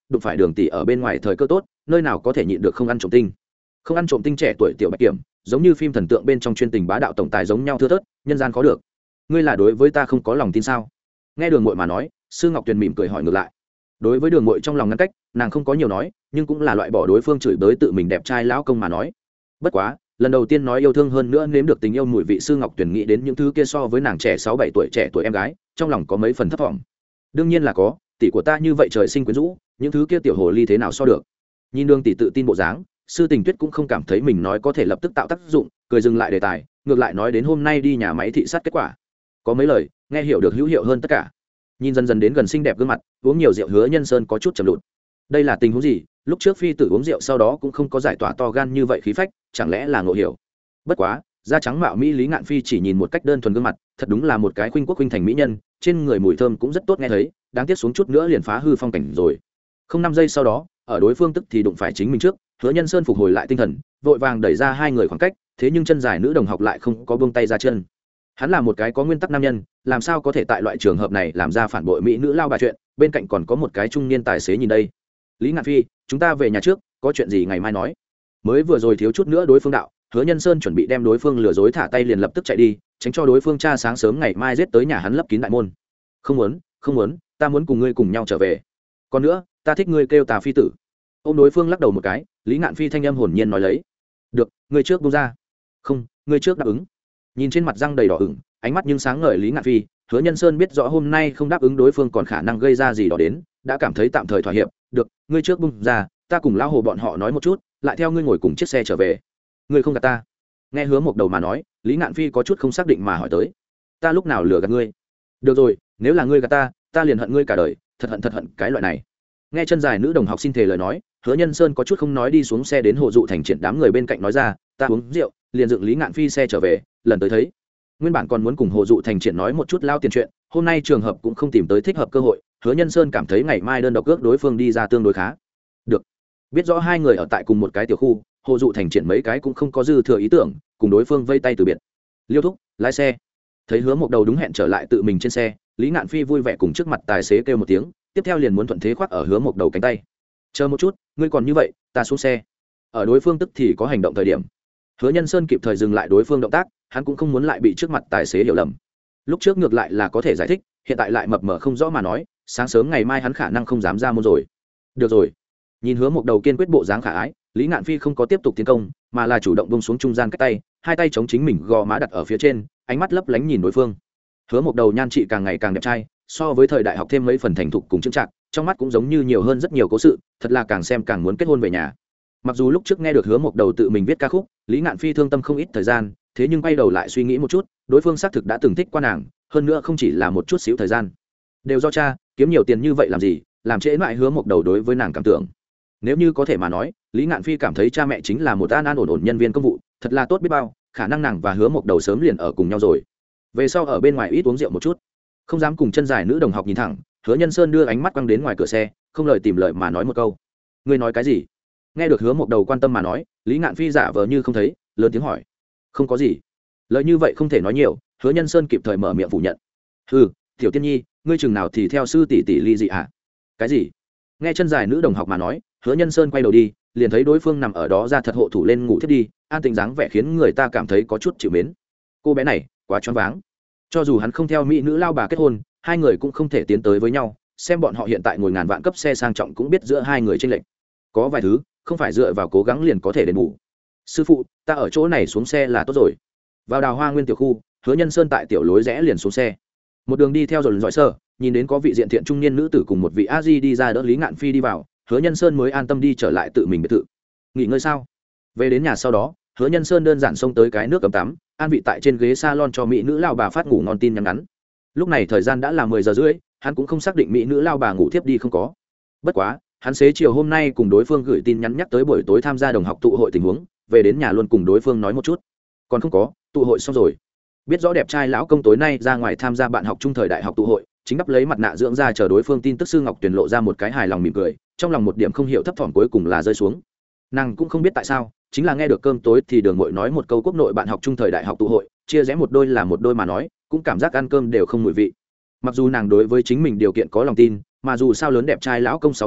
đụng phải Đường tỷ ở bên ngoài thời cơ tốt, nơi nào có thể nhịn được không ăn trộm tinh. Không ăn trộm tinh trẻ tuổi tiểu bạch kiểm, giống như phim thần tượng bên trong chuyên tình bá đạo tổng tài giống nhau thưa thớt, nhân gian khó được. Ngươi là đối với ta không có lòng tin sao? Nghe Đường Mội mà nói, Sư Ngọc Tuyền mỉm cười hỏi ngược lại. Đối với Đường Mội trong lòng ngăn cách, nàng không có nhiều nói, nhưng cũng là loại bỏ đối phương chửi bới tự mình đẹp trai lão công mà nói. Bất quá, lần đầu tiên nói yêu thương hơn nữa nếm được tình yêu mùi vị, Sư Ngọc Tuyền nghĩ đến những thứ kia so với nàng trẻ sáu bảy tuổi trẻ tuổi em gái, trong lòng có mấy phần thất vọng. Đương nhiên là có, tỷ của ta như vậy trời sinh quyến rũ, những thứ kia tiểu hồ ly thế nào so được. Nhìn Đường tỷ tự tin bộ dáng, Sư Tình Tuyết cũng không cảm thấy mình nói có thể lập tức tạo tác dụng, cười dừng lại đề tài, ngược lại nói đến hôm nay đi nhà máy thị sát kết quả. Có mấy lời, nghe hiểu được hữu hiệu hơn tất cả. Nhìn dần dần đến gần xinh đẹp gương mặt, uống nhiều rượu Hứa Nhân Sơn có chút trầm lụt. Đây là tình huống gì? Lúc trước phi tử uống rượu sau đó cũng không có giải tỏa to gan như vậy khí phách, chẳng lẽ là ngộ hiểu? Bất quá, da trắng mạo mỹ Lý Ngạn Phi chỉ nhìn một cách đơn thuần gương mặt, thật đúng là một cái khuynh quốc khuynh thành mỹ nhân, trên người mùi thơm cũng rất tốt nghe thấy, đáng tiếc xuống chút nữa liền phá hư phong cảnh rồi. Không năm giây sau đó, ở đối phương tức thì đụng phải chính mình trước, Hứa Nhân Sơn phục hồi lại tinh thần, vội vàng đẩy ra hai người khoảng cách, thế nhưng chân dài nữ đồng học lại không có buông tay ra chân. Hắn là một cái có nguyên tắc nam nhân, làm sao có thể tại loại trường hợp này làm ra phản bội mỹ nữ lao bà chuyện, bên cạnh còn có một cái trung niên tài xế nhìn đây. Lý Ngạn Phi, chúng ta về nhà trước, có chuyện gì ngày mai nói. Mới vừa rồi thiếu chút nữa đối phương đạo, Hứa Nhân Sơn chuẩn bị đem đối phương lừa dối thả tay liền lập tức chạy đi, tránh cho đối phương cha sáng sớm ngày mai giết tới nhà hắn lấp kín đại môn. Không muốn, không muốn, ta muốn cùng ngươi cùng nhau trở về. Còn nữa, ta thích ngươi kêu ta phi tử. Ôm đối phương lắc đầu một cái, Lý Ngạn Phi thanh âm hồn nhiên nói lấy. Được, ngươi trước buông ra. Không, ngươi trước đáp ứng. Nhìn trên mặt răng đầy đỏ ửng, ánh mắt nhưng sáng ngời Lý Ngạn Phi, Hứa Nhân Sơn biết rõ hôm nay không đáp ứng đối phương còn khả năng gây ra gì đó đến, đã cảm thấy tạm thời thỏa hiệp. Được, ngươi trước buông ra, ta cùng lão hồ bọn họ nói một chút, lại theo ngươi ngồi cùng chiếc xe trở về. Ngươi không gạt ta? Nghe Hứa Mộc Đầu mà nói, Lý Ngạn Phi có chút không xác định mà hỏi tới. Ta lúc nào lừa gạt ngươi? Được rồi, nếu là ngươi gạt ta, ta liền hận ngươi cả đời, thật hận thật hận cái loại này. Nghe chân dài nữ đồng học xin thề lời nói, Hứa Nhân Sơn có chút không nói đi xuống xe đến Hồ Dụ Thành triển đám người bên cạnh nói ra, ta uống rượu, liền dựng Lý Ngạn Phi xe trở về, lần tới thấy. Nguyên bản còn muốn cùng Hồ Dụ Thành triển nói một chút lao tiền chuyện, hôm nay trường hợp cũng không tìm tới thích hợp cơ hội, Hứa Nhân Sơn cảm thấy ngày mai đơn độc ước đối phương đi ra tương đối khá. Được. Biết rõ hai người ở tại cùng một cái tiểu khu, Hồ Dụ Thành triển mấy cái cũng không có dư thừa ý tưởng, cùng đối phương vây tay từ biệt. Liêu thúc, lái xe. Thấy Hứa Mộc Đầu đúng hẹn trở lại tự mình trên xe, Lý Ngạn Phi vui vẻ cùng trước mặt tài xế kêu một tiếng, tiếp theo liền muốn thuận thế khoác ở Hứa Mộc Đầu cánh tay. Chờ một chút, ngươi còn như vậy, ta xuống xe. Ở đối phương tức thì có hành động thời điểm, Hứa Nhân Sơn kịp thời dừng lại đối phương động tác, hắn cũng không muốn lại bị trước mặt tài xế hiểu lầm. Lúc trước ngược lại là có thể giải thích, hiện tại lại mập mờ không rõ mà nói, sáng sớm ngày mai hắn khả năng không dám ra môn rồi. Được rồi. Nhìn Hứa Mộc Đầu kiên quyết bộ dáng khả ái, Lý Ngạn Phi không có tiếp tục tiến công, mà là chủ động buông xuống trung gian cách tay, hai tay chống chính mình gò má đặt ở phía trên, ánh mắt lấp lánh nhìn đối phương. Hứa Mộc Đầu nhan trị càng ngày càng đẹp trai, so với thời đại học thêm mấy phần thành thục cùng chững chạc, trong mắt cũng giống như nhiều hơn rất nhiều cố sự, thật là càng xem càng muốn kết hôn về nhà. Mặc dù lúc trước nghe được Hứa Mộc Đầu tự mình viết ca khúc, Lý Ngạn Phi thương tâm không ít thời gian, thế nhưng quay đầu lại suy nghĩ một chút, đối phương xác thực đã từng thích qua nàng, hơn nữa không chỉ là một chút xíu thời gian. Đều do cha, kiếm nhiều tiền như vậy làm gì, làm trễ mãi Hứa Mộc Đầu đối với nàng cảm tưởng. Nếu như có thể mà nói, Lý Ngạn Phi cảm thấy cha mẹ chính là một an an ổn ổn nhân viên công vụ, thật là tốt biết bao, khả năng nàng và Hứa Mộc Đầu sớm liền ở cùng nhau rồi. Về sau ở bên ngoài ít uống rượu một chút. Không dám cùng chân dài nữ đồng học nhìn thẳng, Hứa Nhân Sơn đưa ánh mắt quăng đến ngoài cửa xe, không lời tìm lời mà nói một câu. Ngươi nói cái gì? Nghe được Hứa Mộc Đầu quan tâm mà nói, Lý Ngạn Phi giả vờ như không thấy, lớn tiếng hỏi. Không có gì. Lời như vậy không thể nói nhiều, Hứa Nhân Sơn kịp thời mở miệng phủ nhận. Hừ, tiểu tiên nhi, ngươi chừng nào thì theo sư tỷ tỷ ly dị à? Cái gì? Nghe chân dài nữ đồng học mà nói, Hứa Nhân Sơn quay đầu đi, liền thấy đối phương nằm ở đó ra thật hộ thủ lên ngủ thiết đi, an tĩnh dáng vẻ khiến người ta cảm thấy có chút chịu mến. Cô bé này, quá choáng váng. Cho dù hắn không theo mỹ nữ lao bà kết hôn, hai người cũng không thể tiến tới với nhau, xem bọn họ hiện tại ngồi ngàn vạn cấp xe sang trọng cũng biết giữa hai người chênh lệch. Có vài thứ, không phải dựa vào cố gắng liền có thể đền bù. Sư phụ, ta ở chỗ này xuống xe là tốt rồi. Vào Đào Hoa Nguyên tiểu khu, Hứa Nhân Sơn tại tiểu lối rẽ liền xuống xe. Một đường đi theo rồi dõi sơ, nhìn đến có vị diện thiện trung niên nữ tử cùng một vị a di đi ra đỡ Lý Ngạn Phi đi vào, Hứa Nhân Sơn mới an tâm đi trở lại tự mình biệt thự. Nghỉ ngơi sao? Về đến nhà sau đó, Hứa Nhân Sơn đơn giản xông tới cái nước cấm tắm, an vị tại trên ghế salon cho mỹ nữ lao bà phát ngủ ngon tin nhắn ngắn. Lúc này thời gian đã là mười giờ rưỡi, hắn cũng không xác định mỹ nữ lao bà ngủ thiếp đi không có. Bất quá, hắn xế chiều hôm nay cùng đối phương gửi tin nhắn nhắc tới buổi tối tham gia đồng học tụ hội tình huống, về đến nhà luôn cùng đối phương nói một chút. Còn không có, tụ hội xong rồi. Biết rõ đẹp trai lão công tối nay ra ngoài tham gia bạn học trung thời đại học tụ hội, chính đắp lấy mặt nạ dưỡng ra chờ đối phương tin tức. Sư Ngọc Tuyền lộ ra một cái hài lòng mỉm cười, trong lòng một điểm không hiểu thấp thỏm cuối cùng là rơi xuống. Nàng cũng không biết tại sao, chính là nghe được cơm tối thì Đường Mội nói một câu quốc nội bạn học trung thời đại học tụ hội, chia rẽ một đôi là một đôi mà nói, cũng cảm giác ăn cơm đều không mùi vị. Mặc dù nàng đối với chính mình điều kiện có lòng tin, mà dù sao lớn đẹp trai lão công sáu tuổi,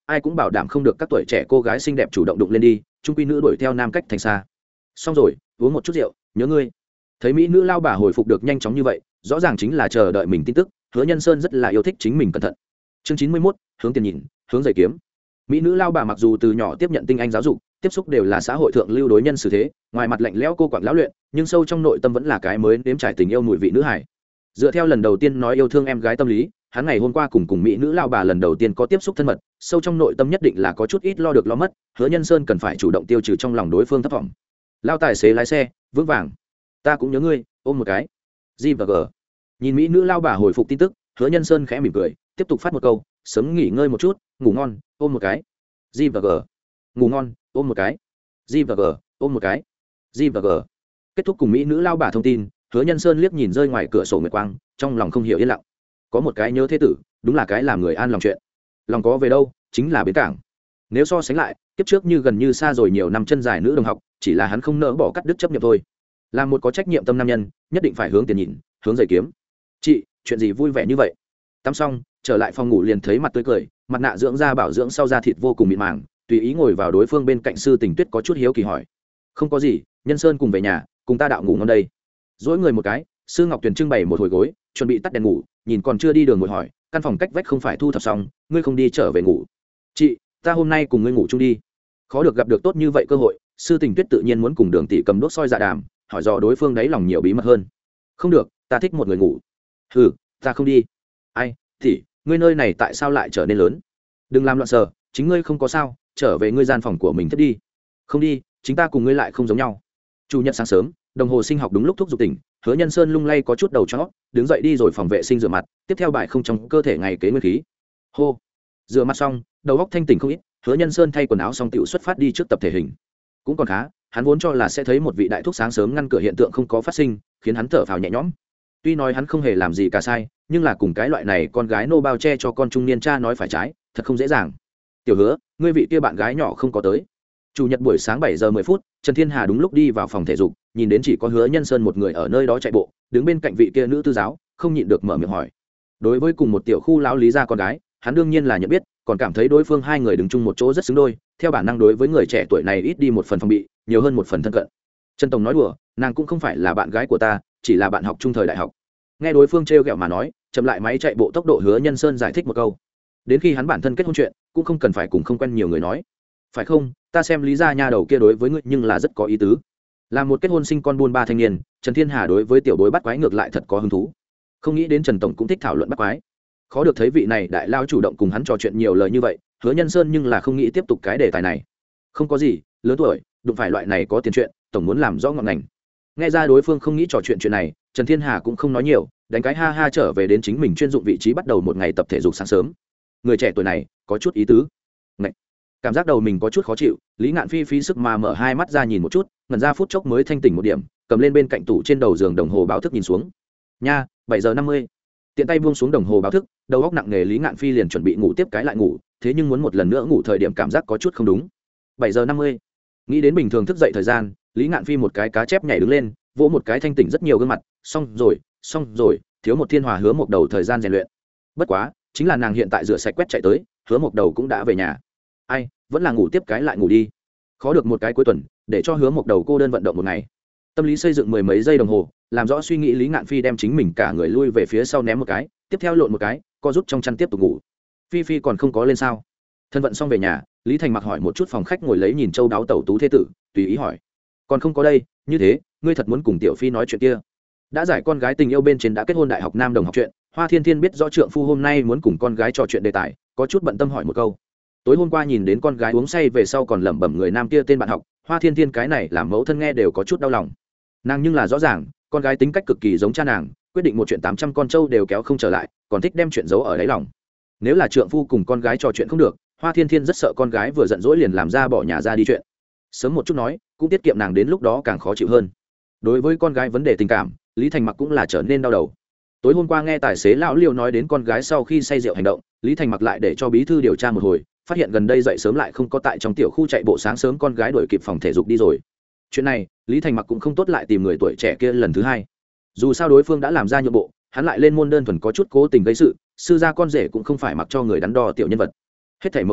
ai cũng bảo đảm không được các tuổi trẻ cô gái xinh đẹp chủ động đụng lên đi, trung quy nữ đuổi theo nam cách thành xa. Xong rồi, uống một chút rượu, nhớ ngươi. Thấy mỹ nữ lao bà hồi phục được nhanh chóng như vậy, rõ ràng chính là chờ đợi mình tin tức. Hứa Nhân Sơn rất là yêu thích chính mình cẩn thận. Chương chín mươi mốt, hướng tiền nhìn, hướng giày kiếm. Mỹ nữ lao bà mặc dù từ nhỏ tiếp nhận tinh anh giáo dục, tiếp xúc đều là xã hội thượng lưu đối nhân xử thế, ngoài mặt lạnh lẽo cô quạng lão luyện, nhưng sâu trong nội tâm vẫn là cái mới nếm trải tình yêu mùi vị nữ hải. Dựa theo lần đầu tiên nói yêu thương em gái tâm lý, hắn ngày hôm qua cùng cùng mỹ nữ lao bà lần đầu tiên có tiếp xúc thân mật, sâu trong nội tâm nhất định là có chút ít lo được lo mất. Hứa Nhân Sơn cần phải chủ động tiêu trừ trong lòng đối phương thất vọng. Lao tài xế lái xe vững vàng, ta cũng nhớ ngươi, ôm một cái. G và G. Nhìn mỹ nữ lao bà hồi phục tin tức, Hứa Nhân Sơn khẽ mỉm cười, tiếp tục phát một câu, sớm nghỉ ngơi một chút, ngủ ngon, ôm một cái. G và G. Ngủ ngon, ôm một cái. G và G. Ôm một cái. G và G. Kết thúc cùng mỹ nữ lao bà thông tin, Hứa Nhân Sơn liếc nhìn rơi ngoài cửa sổ nguyệt quang, trong lòng không hiểu yên lặng. Có một cái nhớ thế tử, đúng là cái làm người an lòng chuyện. Lòng có về đâu, chính là bến cảng. Nếu so sánh lại, kiếp trước như gần như xa rồi nhiều năm chân dài nữ đồng học, chỉ là hắn không nỡ bỏ cắt đứt chấp nhiệm thôi. Là một có trách nhiệm tâm nam nhân, nhất định phải hướng tiền nhìn, hướng giày kiếm. Chị, chuyện gì vui vẻ như vậy? Tắm xong, trở lại phòng ngủ liền thấy mặt tươi cười, mặt nạ dưỡng da bảo dưỡng sau da thịt vô cùng mịn màng, tùy ý ngồi vào đối phương bên cạnh. Sư Tình Tuyết có chút hiếu kỳ hỏi, không có gì, Nhân Sơn cùng về nhà, cùng ta đạo ngủ ngon đây. Dỗi người một cái, Sư Ngọc Tuyền trưng bày một hồi gối, chuẩn bị tắt đèn ngủ, nhìn còn chưa đi đường ngồi hỏi, căn phòng cách vách không phải thu thập xong, ngươi không đi trở về ngủ? Chị, ta hôm nay cùng ngươi ngủ chung đi. Khó được gặp được tốt như vậy cơ hội, Sư Tình Tuyết tự nhiên muốn cùng Đường tỷ cầm đốt soi dạ đàm, hỏi dò đối phương đáy lòng nhiều bí mật hơn. Không được, ta thích một người ngủ. Ừ, ta không đi. Ai, tỷ, ngươi nơi này tại sao lại trở nên lớn? Đừng làm loạn sờ, chính ngươi không có sao, trở về ngươi gian phòng của mình thiết đi. Không đi, chính ta cùng ngươi lại không giống nhau. Chủ nhật sáng sớm, đồng hồ sinh học đúng lúc thúc giục tỉnh, Hứa Nhân Sơn lung lay có chút đầu chó, đứng dậy đi rồi phòng vệ sinh rửa mặt, tiếp theo bài không trong cơ thể ngày kế nguyên khí. Hô. Rửa mặt xong, đầu óc thanh tỉnh không ít, Hứa Nhân Sơn thay quần áo xong tiểu xuất phát đi trước tập thể hình. Cũng còn khá, hắn vốn cho là sẽ thấy một vị đại thúc sáng sớm ngăn cửa hiện tượng không có phát sinh, khiến hắn thở phào nhẹ nhõm. Tuy nói hắn không hề làm gì cả sai, nhưng là cùng cái loại này con gái nô bao che cho con trung niên cha nói phải trái, thật không dễ dàng. Tiểu Hứa, ngươi vị kia bạn gái nhỏ không có tới. Chủ nhật buổi sáng bảy giờ mười phút, Trần Thiên Hà đúng lúc đi vào phòng thể dục, nhìn đến chỉ có Hứa Nhân Sơn một người ở nơi đó chạy bộ, đứng bên cạnh vị kia nữ tư giáo, không nhịn được mở miệng hỏi. Đối với cùng một tiểu khu lão lý gia con gái, hắn đương nhiên là nhận biết, còn cảm thấy đối phương hai người đứng chung một chỗ rất xứng đôi, theo bản năng đối với người trẻ tuổi này ít đi một phần phòng bị, nhiều hơn một phần thân cận. Trần Tổng nói đùa, nàng cũng không phải là bạn gái của ta, chỉ là bạn học chung thời đại học. Nghe đối phương trêu ghẹo mà nói, chậm lại máy chạy bộ tốc độ, Hứa Nhân Sơn giải thích một câu. Đến khi hắn bản thân kết hôn chuyện, cũng không cần phải cùng không quen nhiều người nói. Phải không, ta xem lý gia nha đầu kia đối với ngươi nhưng là rất có ý tứ. Là một kết hôn sinh con buôn ba thanh niên, Trần Thiên Hà đối với tiểu bối bắt quái ngược lại thật có hứng thú. Không nghĩ đến Trần Tổng cũng thích thảo luận bắt quái. Khó được thấy vị này đại lao chủ động cùng hắn trò chuyện nhiều lời như vậy, Hứa Nhân Sơn nhưng là không nghĩ tiếp tục cái đề tài này. Không có gì, lớn tuổi, đụng phải loại này có tiền chuyện, tổng muốn làm rõ ngọn ngành. Nghe ra đối phương không nghĩ trò chuyện chuyện này, Trần Thiên Hà cũng không nói nhiều, đánh cái ha ha trở về đến chính mình chuyên dụng vị trí, bắt đầu một ngày tập thể dục sáng sớm. Người trẻ tuổi này có chút ý tứ. Ngậy. Cảm giác đầu mình có chút khó chịu, Lý Ngạn Phi phí sức mà mở hai mắt ra nhìn một chút, ngẩn ra phút chốc mới thanh tỉnh một điểm, cầm lên bên cạnh tủ trên đầu giường đồng hồ báo thức nhìn xuống. Nha, bảy giờ năm mươi. Tiện tay buông xuống đồng hồ báo thức, đầu óc nặng nề Lý Ngạn Phi liền chuẩn bị ngủ tiếp cái lại ngủ, thế nhưng muốn một lần nữa ngủ thời điểm cảm giác có chút không đúng. bảy giờ năm mươi. Nghĩ đến bình thường thức dậy thời gian, Lý Ngạn Phi một cái cá chép nhảy đứng lên, vỗ một cái thanh tỉnh rất nhiều gương mặt, xong rồi, xong rồi, thiếu một Thiên Hòa Hứa một đầu thời gian rèn luyện. Bất quá, chính là nàng hiện tại rửa sạch quét chạy tới, Hứa một đầu cũng đã về nhà. Ai, vẫn là ngủ tiếp cái lại ngủ đi. Khó được một cái cuối tuần, để cho Hứa một đầu cô đơn vận động một ngày. Tâm lý xây dựng mười mấy giây đồng hồ, làm rõ suy nghĩ, Lý Ngạn Phi đem chính mình cả người lui về phía sau ném một cái, tiếp theo lộn một cái, co rút trong chăn tiếp tục ngủ. Phi Phi còn không có lên sao? Thân vận xong về nhà, Lý Thành Mặc hỏi một chút phòng khách ngồi lấy nhìn châu đáo tẩu tú thế tử, tùy ý hỏi. Còn không có đây, như thế, ngươi thật muốn cùng tiểu Phi nói chuyện kia? Đã giải con gái tình yêu bên trên đã kết hôn đại học nam đồng học chuyện, Hoa Thiên Thiên biết rõ trượng phu hôm nay muốn cùng con gái trò chuyện đề tài, có chút bận tâm hỏi một câu. Tối hôm qua nhìn đến con gái uống say về sau còn lẩm bẩm người nam kia tên bạn học, Hoa Thiên Thiên cái này làm mẫu thân nghe đều có chút đau lòng. Nàng nhưng là rõ ràng, con gái tính cách cực kỳ giống cha nàng, quyết định một chuyện tám trăm con trâu đều kéo không trở lại, còn thích đem chuyện giấu ở đáy lòng. Nếu là trượng phu cùng con gái trò chuyện không được, Hoa Thiên Thiên rất sợ con gái vừa giận dỗi liền làm ra bỏ nhà ra đi chuyện. Sớm một chút nói, cũng tiết kiệm nàng đến lúc đó càng khó chịu hơn. Đối với con gái vấn đề tình cảm, Lý Thành Mặc cũng là trở nên đau đầu. Tối hôm qua nghe tài xế lão Liêu nói đến con gái sau khi say rượu hành động, Lý Thành Mặc lại để cho bí thư điều tra một hồi, phát hiện gần đây dậy sớm lại không có tại trong tiểu khu chạy bộ sáng sớm, con gái đuổi kịp phòng thể dục đi rồi. Chuyện này, Lý Thành Mặc cũng không tốt lại tìm người tuổi trẻ kia lần thứ hai. Dù sao đối phương đã làm ra nhượng bộ, hắn lại lên môn đơn thuần có chút cố tình gây sự, sư gia con rể cũng không phải mặc cho người đắn đo tiểu nhân vật. Hết thảy mấu chốt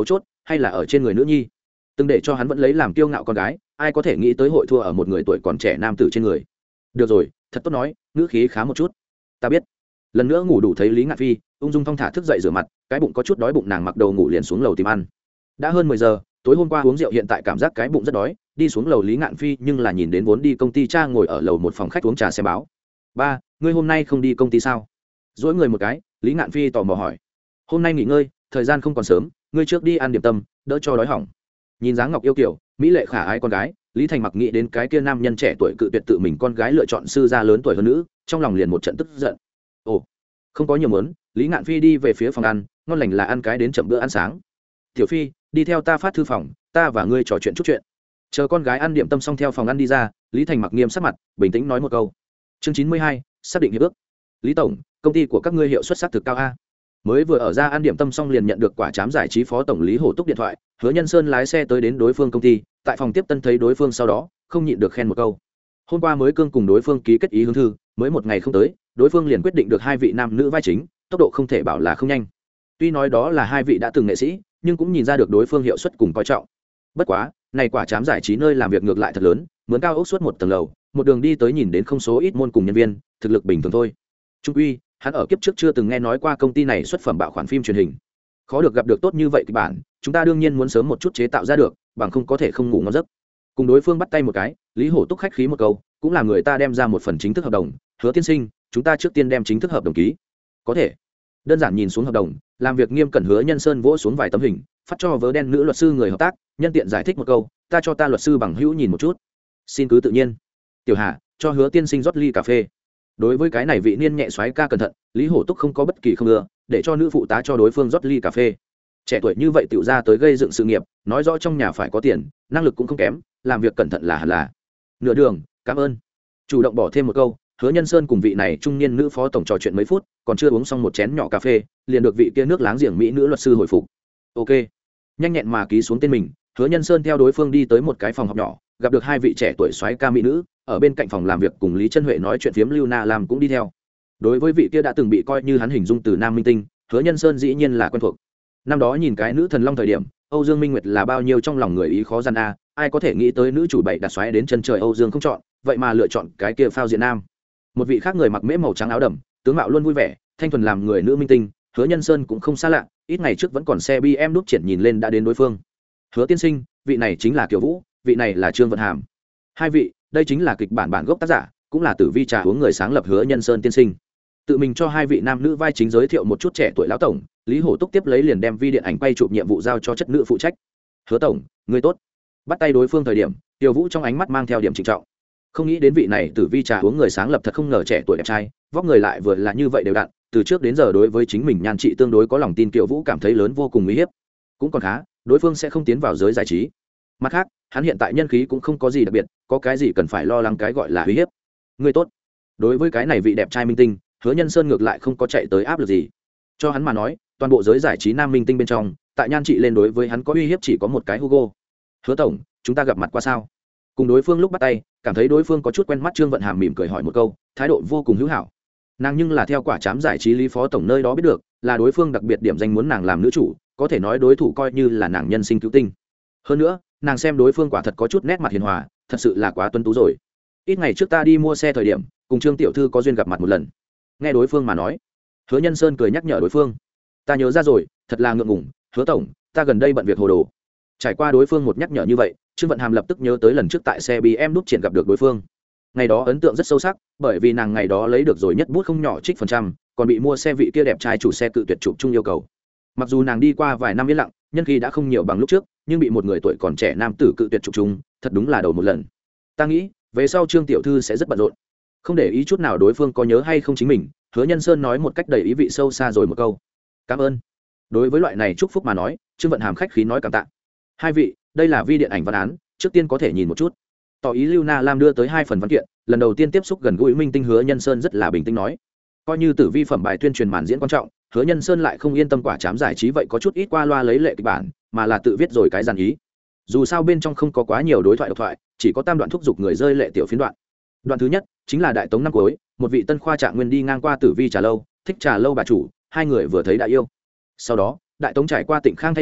hay là ở trên người nữ nhi. Từng để cho hắn vẫn lấy làm kiêu ngạo con gái, ai có thể nghĩ tới hội thua ở một người tuổi còn trẻ nam tử trên người. Được rồi, thật tốt nói, ngữ khí khá một chút. Ta biết. Lần nữa ngủ đủ thấy Lý Ngạn Phi ung dung thong thả thức dậy rửa mặt, cái bụng có chút đói bụng, nàng mặc đầu ngủ liền xuống lầu tìm ăn. Đã hơn mười giờ, tối hôm qua uống rượu, hiện tại cảm giác cái bụng rất đói, đi xuống lầu Lý Ngạn Phi nhưng là nhìn đến vốn đi công ty cha ngồi ở lầu một phòng khách uống trà xem báo. Ba, ngươi hôm nay không đi công ty sao? Dỗi người một cái, Lý Ngạn Phi tò mò hỏi. Hôm nay nghỉ ngơi, thời gian không còn sớm, ngươi trước đi ăn điểm tâm, đỡ cho đói hỏng. Nhìn dáng ngọc yêu kiều, mỹ lệ khả ái con gái, Lý Thành Mặc nghĩ đến cái kia nam nhân trẻ tuổi cự tuyệt tự mình con gái lựa chọn sư gia lớn tuổi hơn nữ, trong lòng liền một trận tức giận. Ồ, không có nhiều mớn, Lý Ngạn Phi đi về phía phòng ăn, ngon lành là ăn cái đến chậm bữa ăn sáng. Tiểu Phi, đi theo ta phát thư phòng, ta và ngươi trò chuyện chút chuyện. Chờ con gái ăn điểm tâm xong theo phòng ăn đi ra, Lý Thành Mặc nghiêm sắc mặt, bình tĩnh nói một câu. Chương chín mươi hai, xác định hiệp ước. Lý tổng, công ty của các ngươi hiệu suất sắc thực cao a. Mới vừa ở ra ăn điểm tâm xong liền nhận được quả trám giải trí phó tổng Lý Hổ Túc điện thoại, Hứa Nhân Sơn lái xe tới đến đối phương công ty, tại phòng tiếp tân thấy đối phương sau đó, không nhịn được khen một câu. Hôm qua mới cương cùng đối phương ký kết ý hướng thư, mới một ngày không tới, đối phương liền quyết định được hai vị nam nữ vai chính, tốc độ không thể bảo là không nhanh. Tuy nói đó là hai vị đã từng nghệ sĩ, nhưng cũng nhìn ra được đối phương hiệu suất cùng coi trọng. Bất quá, này quả trám giải trí nơi làm việc ngược lại thật lớn, mướn cao ốc suốt một tầng lầu, một đường đi tới nhìn đến không số ít môn cùng nhân viên, thực lực bình thường thôi. Trung uy, hắn ở kiếp trước chưa từng nghe nói qua công ty này xuất phẩm bạo khoản phim truyền hình. Khó được gặp được tốt như vậy kịch bản, chúng ta đương nhiên muốn sớm một chút chế tạo ra được, bằng không có thể không ngủ ngon giấc. Cùng đối phương bắt tay một cái, Lý Hổ Túc khách khí một câu, cũng là người ta đem ra một phần chính thức hợp đồng, Hứa tiên sinh, chúng ta trước tiên đem chính thức hợp đồng ký. Có thể. Đơn giản nhìn xuống hợp đồng, làm việc nghiêm cẩn Hứa Nhân Sơn vỗ xuống vài tấm hình, phát cho vớ đen nữ luật sư người hợp tác, nhân tiện giải thích một câu, ta cho ta luật sư bằng hữu nhìn một chút. Xin cứ tự nhiên. Tiểu Hà, cho Hứa tiên sinh rót ly cà phê. Đối với cái này vị niên nhẹ xoáy ca cẩn thận, Lý Hổ Túc không có bất kỳ không ưa, để cho nữ phụ tá cho đối phương rót ly cà phê. Trẻ tuổi như vậy tiểu ra tới gây dựng sự nghiệp, nói rõ trong nhà phải có tiền, năng lực cũng không kém, làm việc cẩn thận là hẳn là. Nửa đường, cảm ơn. Chủ động bỏ thêm một câu, Hứa Nhân Sơn cùng vị này trung niên nữ phó tổng trò chuyện mấy phút, còn chưa uống xong một chén nhỏ cà phê, liền được vị kia nước láng giềng mỹ nữ luật sư hồi phục. Ok. Nhanh nhẹn mà ký xuống tên mình, Hứa Nhân Sơn theo đối phương đi tới một cái phòng học nhỏ, gặp được hai vị trẻ tuổi soái ca mỹ nữ, ở bên cạnh phòng làm việc cùng Lý Chân Huệ nói chuyện phiếm, Lưu Na làm cũng đi theo. Đối với vị kia đã từng bị coi như hắn hình dung từ nam minh tinh, Hứa Nhân Sơn dĩ nhiên là quen thuộc. Năm đó nhìn cái nữ thần long thời điểm, Âu Dương Minh Nguyệt là bao nhiêu trong lòng người ý khó gian a, ai có thể nghĩ tới nữ chủ bảy đặt xoáy đến chân trời Âu Dương không chọn, vậy mà lựa chọn cái kia phao diện nam. Một vị khác người mặc mễ màu trắng áo đầm, tướng mạo luôn vui vẻ, thanh thuần làm người nữ minh tinh, Hứa Nhân Sơn cũng không xa lạ, ít ngày trước vẫn còn xe bê em núp triển nhìn lên đã đến đối phương. Hứa tiên sinh, vị này chính là Kiều Vũ, vị này là Trương Vận Hàm. Hai vị, đây chính là kịch bản bản gốc tác giả, cũng là Tử Vi trà uống người sáng lập Hứa Nhân Sơn tiên sinh. Tự mình cho hai vị nam nữ vai chính giới thiệu một chút trẻ tuổi lão tổng, Lý Hổ Túc tiếp lấy liền đem vi điện ảnh quay chụp nhiệm vụ giao cho chất nữ phụ trách. Hứa tổng, người tốt. Bắt tay đối phương thời điểm, Kiều Vũ trong ánh mắt mang theo điểm trịnh trọng. Không nghĩ đến vị này Tử Vi trà uống người sáng lập thật không ngờ trẻ tuổi đẹp trai, vóc người lại vừa là như vậy đều đặn, từ trước đến giờ đối với chính mình nhan trị tương đối có lòng tin, Kiều Vũ cảm thấy lớn vô cùng uy hiếp. Cũng còn khá, đối phương sẽ không tiến vào giới giải trí. Mặt khác, hắn hiện tại nhân khí cũng không có gì đặc biệt, có cái gì cần phải lo lắng cái gọi là uy hiếp. Người tốt. Đối với cái này vị đẹp trai minh tinh, Hứa Nhân Sơn ngược lại không có chạy tới áp lực gì. Cho hắn mà nói, toàn bộ giới giải trí nam minh tinh bên trong, tại nhan trị lên đối với hắn có uy hiếp chỉ có một cái Hugo. Hứa tổng, chúng ta gặp mặt qua sao? Cùng đối phương lúc bắt tay, cảm thấy đối phương có chút quen mắt, Trương Vận Hàm mỉm cười hỏi một câu, thái độ vô cùng hữu hảo. Nàng nhưng là theo quả trám giải trí Lý phó tổng nơi đó biết được, là đối phương đặc biệt điểm danh muốn nàng làm nữ chủ, có thể nói đối thủ coi như là nàng nhân sinh cứu tinh. Hơn nữa, nàng xem đối phương quả thật có chút nét mặt hiền hòa, thật sự là quá tuấn tú rồi. Ít ngày trước ta đi mua xe thời điểm, cùng Trương tiểu thư có duyên gặp mặt một lần. Nghe đối phương mà nói, Hứa Nhân Sơn cười nhắc nhở đối phương, ta nhớ ra rồi, thật là ngượng ngùng, Hứa tổng, ta gần đây bận việc hồ đồ. Trải qua đối phương một nhắc nhở như vậy, Trương Vận Hàm lập tức nhớ tới lần trước tại xe bê em núp triển gặp được đối phương. Ngày đó ấn tượng rất sâu sắc, bởi vì nàng ngày đó lấy được rồi nhất bút không nhỏ trích phần trăm, còn bị mua xe vị kia đẹp trai chủ xe cự tuyệt chụp chung yêu cầu. Mặc dù nàng đi qua vài năm yên lặng, nhân khí đã không nhiều bằng lúc trước, nhưng bị một người tuổi còn trẻ nam tử cự tuyệt chụp chung, thật đúng là đầu một lần. Ta nghĩ, về sau Trương tiểu thư sẽ rất bận rộn. Không để ý chút nào đối phương có nhớ hay không chính mình, Hứa Nhân Sơn nói một cách đầy ý vị sâu xa rồi một câu, cảm ơn. Đối với loại này chúc phúc mà nói, Trương Vận Hàm khách khí nói cảm tạ. Hai vị, đây là vi điện ảnh văn án, trước tiên có thể nhìn một chút. Tỏ ý Lưu Na Lam đưa tới hai phần văn kiện, lần đầu tiên tiếp xúc gần gũi minh tinh Hứa Nhân Sơn rất là bình tĩnh nói, coi như Tử Vi phẩm bài tuyên truyền màn diễn quan trọng, Hứa Nhân Sơn lại không yên tâm quả trám giải trí vậy có chút ít qua loa lấy lệ kịch bản, mà là tự viết rồi cái dàn ý. Dù sao bên trong không có quá nhiều đối thoại độc thoại, chỉ có tam đoạn thúc giục người rơi lệ tiểu phiến đoạn. Đoạn thứ nhất chính là đại tống năm cuối, một vị tân khoa trạng nguyên đi ngang qua Tử Vi trà lâu, thích trà lâu bà chủ, hai người vừa thấy đã yêu. Sau đó, đại tống trải qua Tịnh Khang thay đổi,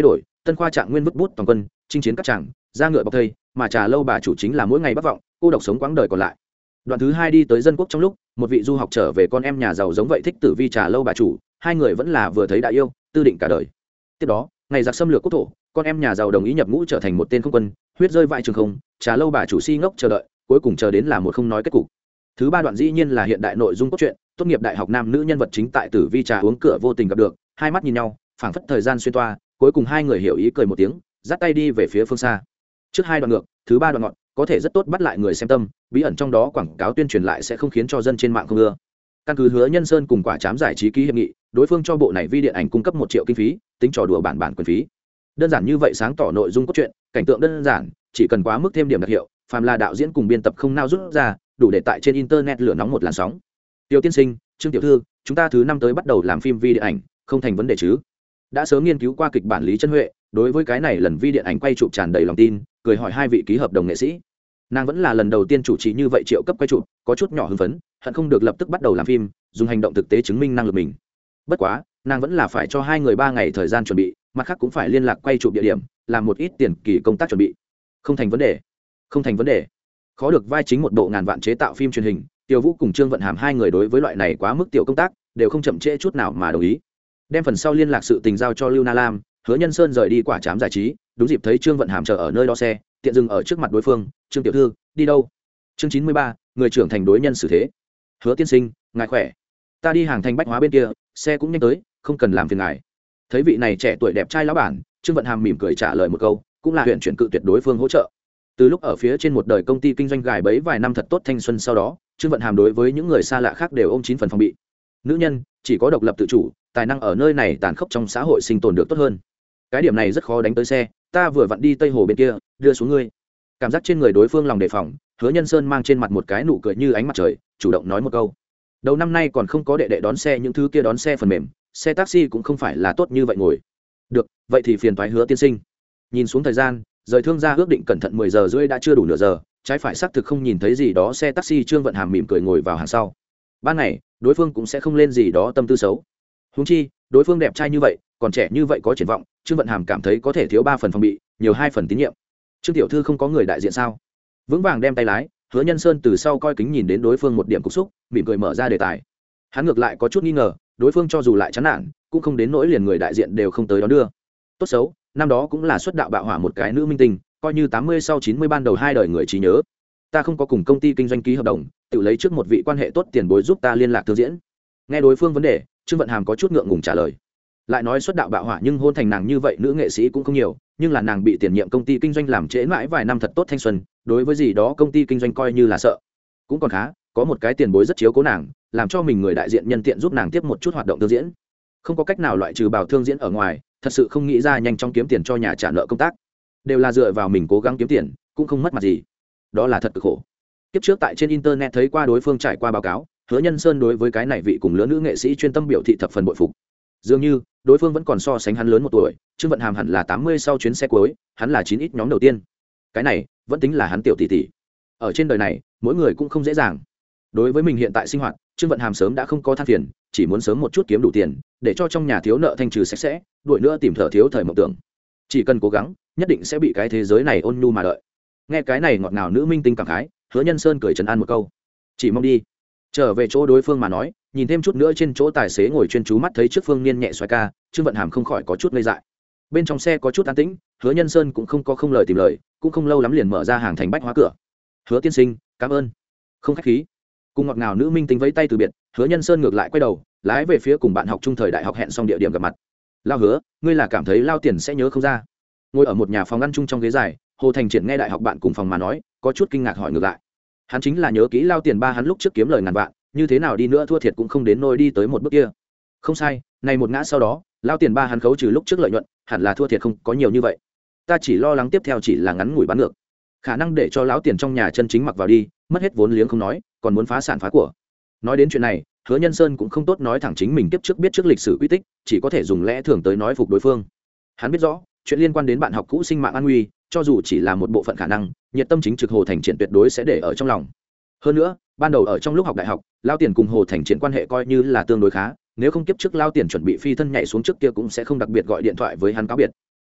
Tân khoa trạng nguyên vứt bút toàn quân chinh chiến các tràng ra ngựa bọc thây, mà trà lâu bà chủ chính là mỗi ngày bắc vọng cô độc sống quãng đời còn lại. Đoạn thứ hai đi tới dân quốc trong lúc một vị du học trở về con em nhà giàu giống vậy thích tử vi trà lâu bà chủ, hai người vẫn là vừa thấy đã yêu tư định cả đời. Tiếp đó ngày giặc xâm lược quốc thổ, con em nhà giàu đồng ý nhập ngũ trở thành một tên không quân, huyết rơi vãi trường không, trà lâu bà chủ si ngốc chờ đợi, cuối cùng chờ đến là một không nói kết cục. Thứ ba đoạn dĩ nhiên là hiện đại nội dung cốt truyện, tốt nghiệp đại học nam nữ nhân vật chính tại tử vi trà uống cửa vô tình gặp được, hai mắt nhìn nhau phảng phất thời gian xuyên toa, cuối cùng hai người hiểu ý cười một tiếng, dắt tay đi về phía phương xa. Trước hai đoạn ngược, thứ ba đoạn ngọn có thể rất tốt bắt lại người xem tâm, bí ẩn trong đó quảng cáo tuyên truyền lại sẽ không khiến cho dân trên mạng không ưa. Căn cứ Hứa Nhân Sơn cùng Quả Trám giải trí ký hiệp nghị, đối phương cho bộ này vi điện ảnh cung cấp một triệu kinh phí, tính trò đùa bản bản quyền phí. Đơn giản như vậy, sáng tỏ nội dung cốt truyện, cảnh tượng đơn giản, chỉ cần quá mức thêm điểm đặc hiệu, phàm là đạo diễn cùng biên tập không nao rút ra, đủ để tại trên internet lửa nóng một làn sóng. Tiêu tiên sinh, Trương tiểu thư, chúng ta thứ năm tới bắt đầu làm phim vi điện ảnh, không thành vấn đề chứ? Đã sớm nghiên cứu qua kịch bản Lý Chân Huệ, đối với cái này lần vi điện ảnh quay chụp tràn đầy lòng tin, cười hỏi hai vị ký hợp đồng nghệ sĩ. Nàng vẫn là lần đầu tiên chủ trì như vậy triệu cấp quay chụp, có chút nhỏ hưng phấn, hận không được lập tức bắt đầu làm phim, dùng hành động thực tế chứng minh năng lực mình. Bất quá, nàng vẫn là phải cho hai người ba ngày thời gian chuẩn bị, mặt khác cũng phải liên lạc quay chụp địa điểm, làm một ít tiền kỳ công tác chuẩn bị. Không thành vấn đề, không thành vấn đề. Khó được vai chính một bộ ngàn vạn chế tạo phim truyền hình, Tiêu Vũ cùng Trương Vận Hàm hai người đối với loại này quá mức tiểu công tác, đều không chậm trễ chút nào mà đồng ý. Đem phần sau liên lạc sự tình giao cho Lưu Na Lam, Hứa Nhân Sơn rời đi Quả Trám giải trí, đúng dịp thấy Trương Vận Hàm chờ ở nơi đo xe, tiện dừng ở trước mặt đối phương. Trương tiểu thư, đi đâu? Chương chín mươi ba, người trưởng thành đối nhân xử thế. Hứa tiên sinh, ngài khỏe. Ta đi hàng thành bách hóa bên kia, xe cũng nhanh tới, không cần làm phiền ngài. Thấy vị này trẻ tuổi đẹp trai lão bản, Trương Vận Hàm mỉm cười trả lời một câu, cũng là huyện chuyển cự tuyệt đối phương hỗ trợ. Từ lúc ở phía trên một đời công ty kinh doanh gài bẫy vài năm thật tốt thanh xuân, sau đó Trương Vận Hàm đối với những người xa lạ khác đều ôm chín phần phòng bị. Nữ nhân chỉ có độc lập tự chủ, tài năng ở nơi này tàn khốc trong xã hội sinh tồn được tốt hơn. Cái điểm này rất khó đánh tới xe, ta vừa vặn đi Tây Hồ bên kia, đưa xuống ngươi. Cảm giác trên người đối phương lòng đề phòng, Hứa Nhân Sơn mang trên mặt một cái nụ cười như ánh mặt trời, chủ động nói một câu. Đầu năm nay còn không có đệ đệ đón xe, những thứ kia đón xe phần mềm, xe taxi cũng không phải là tốt như vậy ngồi. Được, vậy thì phiền toái Hứa tiên sinh. Nhìn xuống thời gian, rời thương gia ước định cẩn thận mười giờ rưỡi đã chưa đủ nửa giờ, trái phải xác thực không nhìn thấy gì đó xe taxi. Trương Vận Hàm mỉm cười ngồi vào hàng sau. Ban ngày, đối phương cũng sẽ không lên gì đó tâm tư xấu. Huống chi, đối phương đẹp trai như vậy, còn trẻ như vậy có triển vọng, Trương Vận Hàm cảm thấy có thể thiếu ba phần phòng bị, nhiều hai phần tín nhiệm. Trương tiểu thư không có người đại diện sao? Vững vàng đem tay lái, Hứa Nhân Sơn từ sau coi kính nhìn đến đối phương một điểm cục xúc, mỉm cười mở ra đề tài. Hắn ngược lại có chút nghi ngờ, đối phương cho dù lại chán nản, cũng không đến nỗi liền người đại diện đều không tới đón đưa. Tốt xấu, năm đó cũng là xuất đạo bạo hỏa một cái nữ minh tinh, coi như tám mươi sau chín mươi ban đầu hai đời người trí nhớ. Ta không có cùng công ty kinh doanh ký hợp đồng, tự lấy trước một vị quan hệ tốt tiền bối giúp ta liên lạc thương diễn. Nghe đối phương vấn đề, Trương Vận Hàm có chút ngượng ngùng trả lời. Lại nói xuất đạo bạo hỏa nhưng hôn thành nàng như vậy nữ nghệ sĩ cũng không nhiều, nhưng là nàng bị tiền nhiệm công ty kinh doanh làm trễ mãi vài năm thật tốt thanh xuân, đối với gì đó công ty kinh doanh coi như là sợ. Cũng còn khá, có một cái tiền bối rất chiếu cố nàng, làm cho mình người đại diện nhân tiện giúp nàng tiếp một chút hoạt động thương diễn. Không có cách nào loại trừ bảo thương diễn ở ngoài, thật sự không nghĩ ra nhanh chóng kiếm tiền cho nhà trả nợ công tác, đều là dựa vào mình cố gắng kiếm tiền, cũng không mất mặt gì. Đó là thật cực khổ. Kiếp trước tại trên internet thấy qua đối phương trải qua báo cáo, Hứa Nhân Sơn đối với cái này vị cùng lứa nữ nghệ sĩ chuyên tâm biểu thị thập phần bội phục. Dường như đối phương vẫn còn so sánh hắn lớn một tuổi, Trương Vận Hàm hẳn là tám mươi sau chuyến xe cuối, hắn là chín ít nhóm đầu tiên. Cái này vẫn tính là hắn tiểu tỷ tỷ. Ở trên đời này, mỗi người cũng không dễ dàng. Đối với mình hiện tại sinh hoạt, Trương Vận Hàm sớm đã không có than phiền, chỉ muốn sớm một chút kiếm đủ tiền, để cho trong nhà thiếu nợ thanh trừ sạch sẽ, đuổi nữa tìm thở thiếu thời mộng tưởng. Chỉ cần cố gắng, nhất định sẽ bị cái thế giới này ôn nhu mà đợi. Nghe cái này ngọt ngào nữ minh tinh cảm khái, Hứa Nhân Sơn cười trấn an một câu, chỉ mong đi. Trở về chỗ đối phương mà nói, nhìn thêm chút nữa trên chỗ tài xế ngồi chuyên chú mắt thấy trước phương niên nhẹ xoay ca, Trương Vận Hàm không khỏi có chút ngây dại. Bên trong xe có chút an tĩnh, Hứa Nhân Sơn cũng không có không lời tìm lời, cũng không lâu lắm liền mở ra hàng thành bách hóa cửa. Hứa tiên sinh, cảm ơn. Không khách khí. Cùng ngọt ngào nữ minh tinh vẫy tay từ biệt, Hứa Nhân Sơn ngược lại quay đầu, lái về phía cùng bạn học trung thời đại học hẹn xong địa điểm gặp mặt. Lao Hứa, ngươi là cảm thấy Lao Tiền sẽ nhớ không ra? Ngồi ở một nhà phòng ăn chung trong ghế dài, Hồ Thành Triển nghe đại học bạn cùng phòng mà nói, có chút kinh ngạc hỏi ngược lại. Hắn chính là nhớ kỹ Lao Tiền ba hắn lúc trước kiếm lời ngàn vạn, như thế nào đi nữa thua thiệt cũng không đến nôi đi tới một bước kia. Không sai, này một ngã sau đó, Lao Tiền ba hắn khấu trừ lúc trước lợi nhuận, hẳn là thua thiệt không có nhiều như vậy. Ta chỉ lo lắng tiếp theo chỉ là ngắn ngủi bán ngược, khả năng để cho lão Tiền trong nhà chân chính mặc vào đi, mất hết vốn liếng không nói, còn muốn phá sản phá của. Nói đến chuyện này, Hứa Nhân Sơn cũng không tốt nói thẳng chính mình kiếp trước biết trước lịch sử quy tích, chỉ có thể dùng lẽ thường tới nói phục đối phương. Hắn biết rõ, chuyện liên quan đến bạn học cũ sinh mạng an nguy, cho dù chỉ là một bộ phận khả năng, nhiệt tâm chính trực Hồ Thành Triển tuyệt đối sẽ để ở trong lòng. Hơn nữa, ban đầu ở trong lúc học đại học, Lao Tiền cùng Hồ Thành Triển quan hệ coi như là tương đối khá, nếu không kiếp trước Lao Tiền chuẩn bị phi thân nhảy xuống trước kia cũng sẽ không đặc biệt gọi điện thoại với hắn cáo biệt.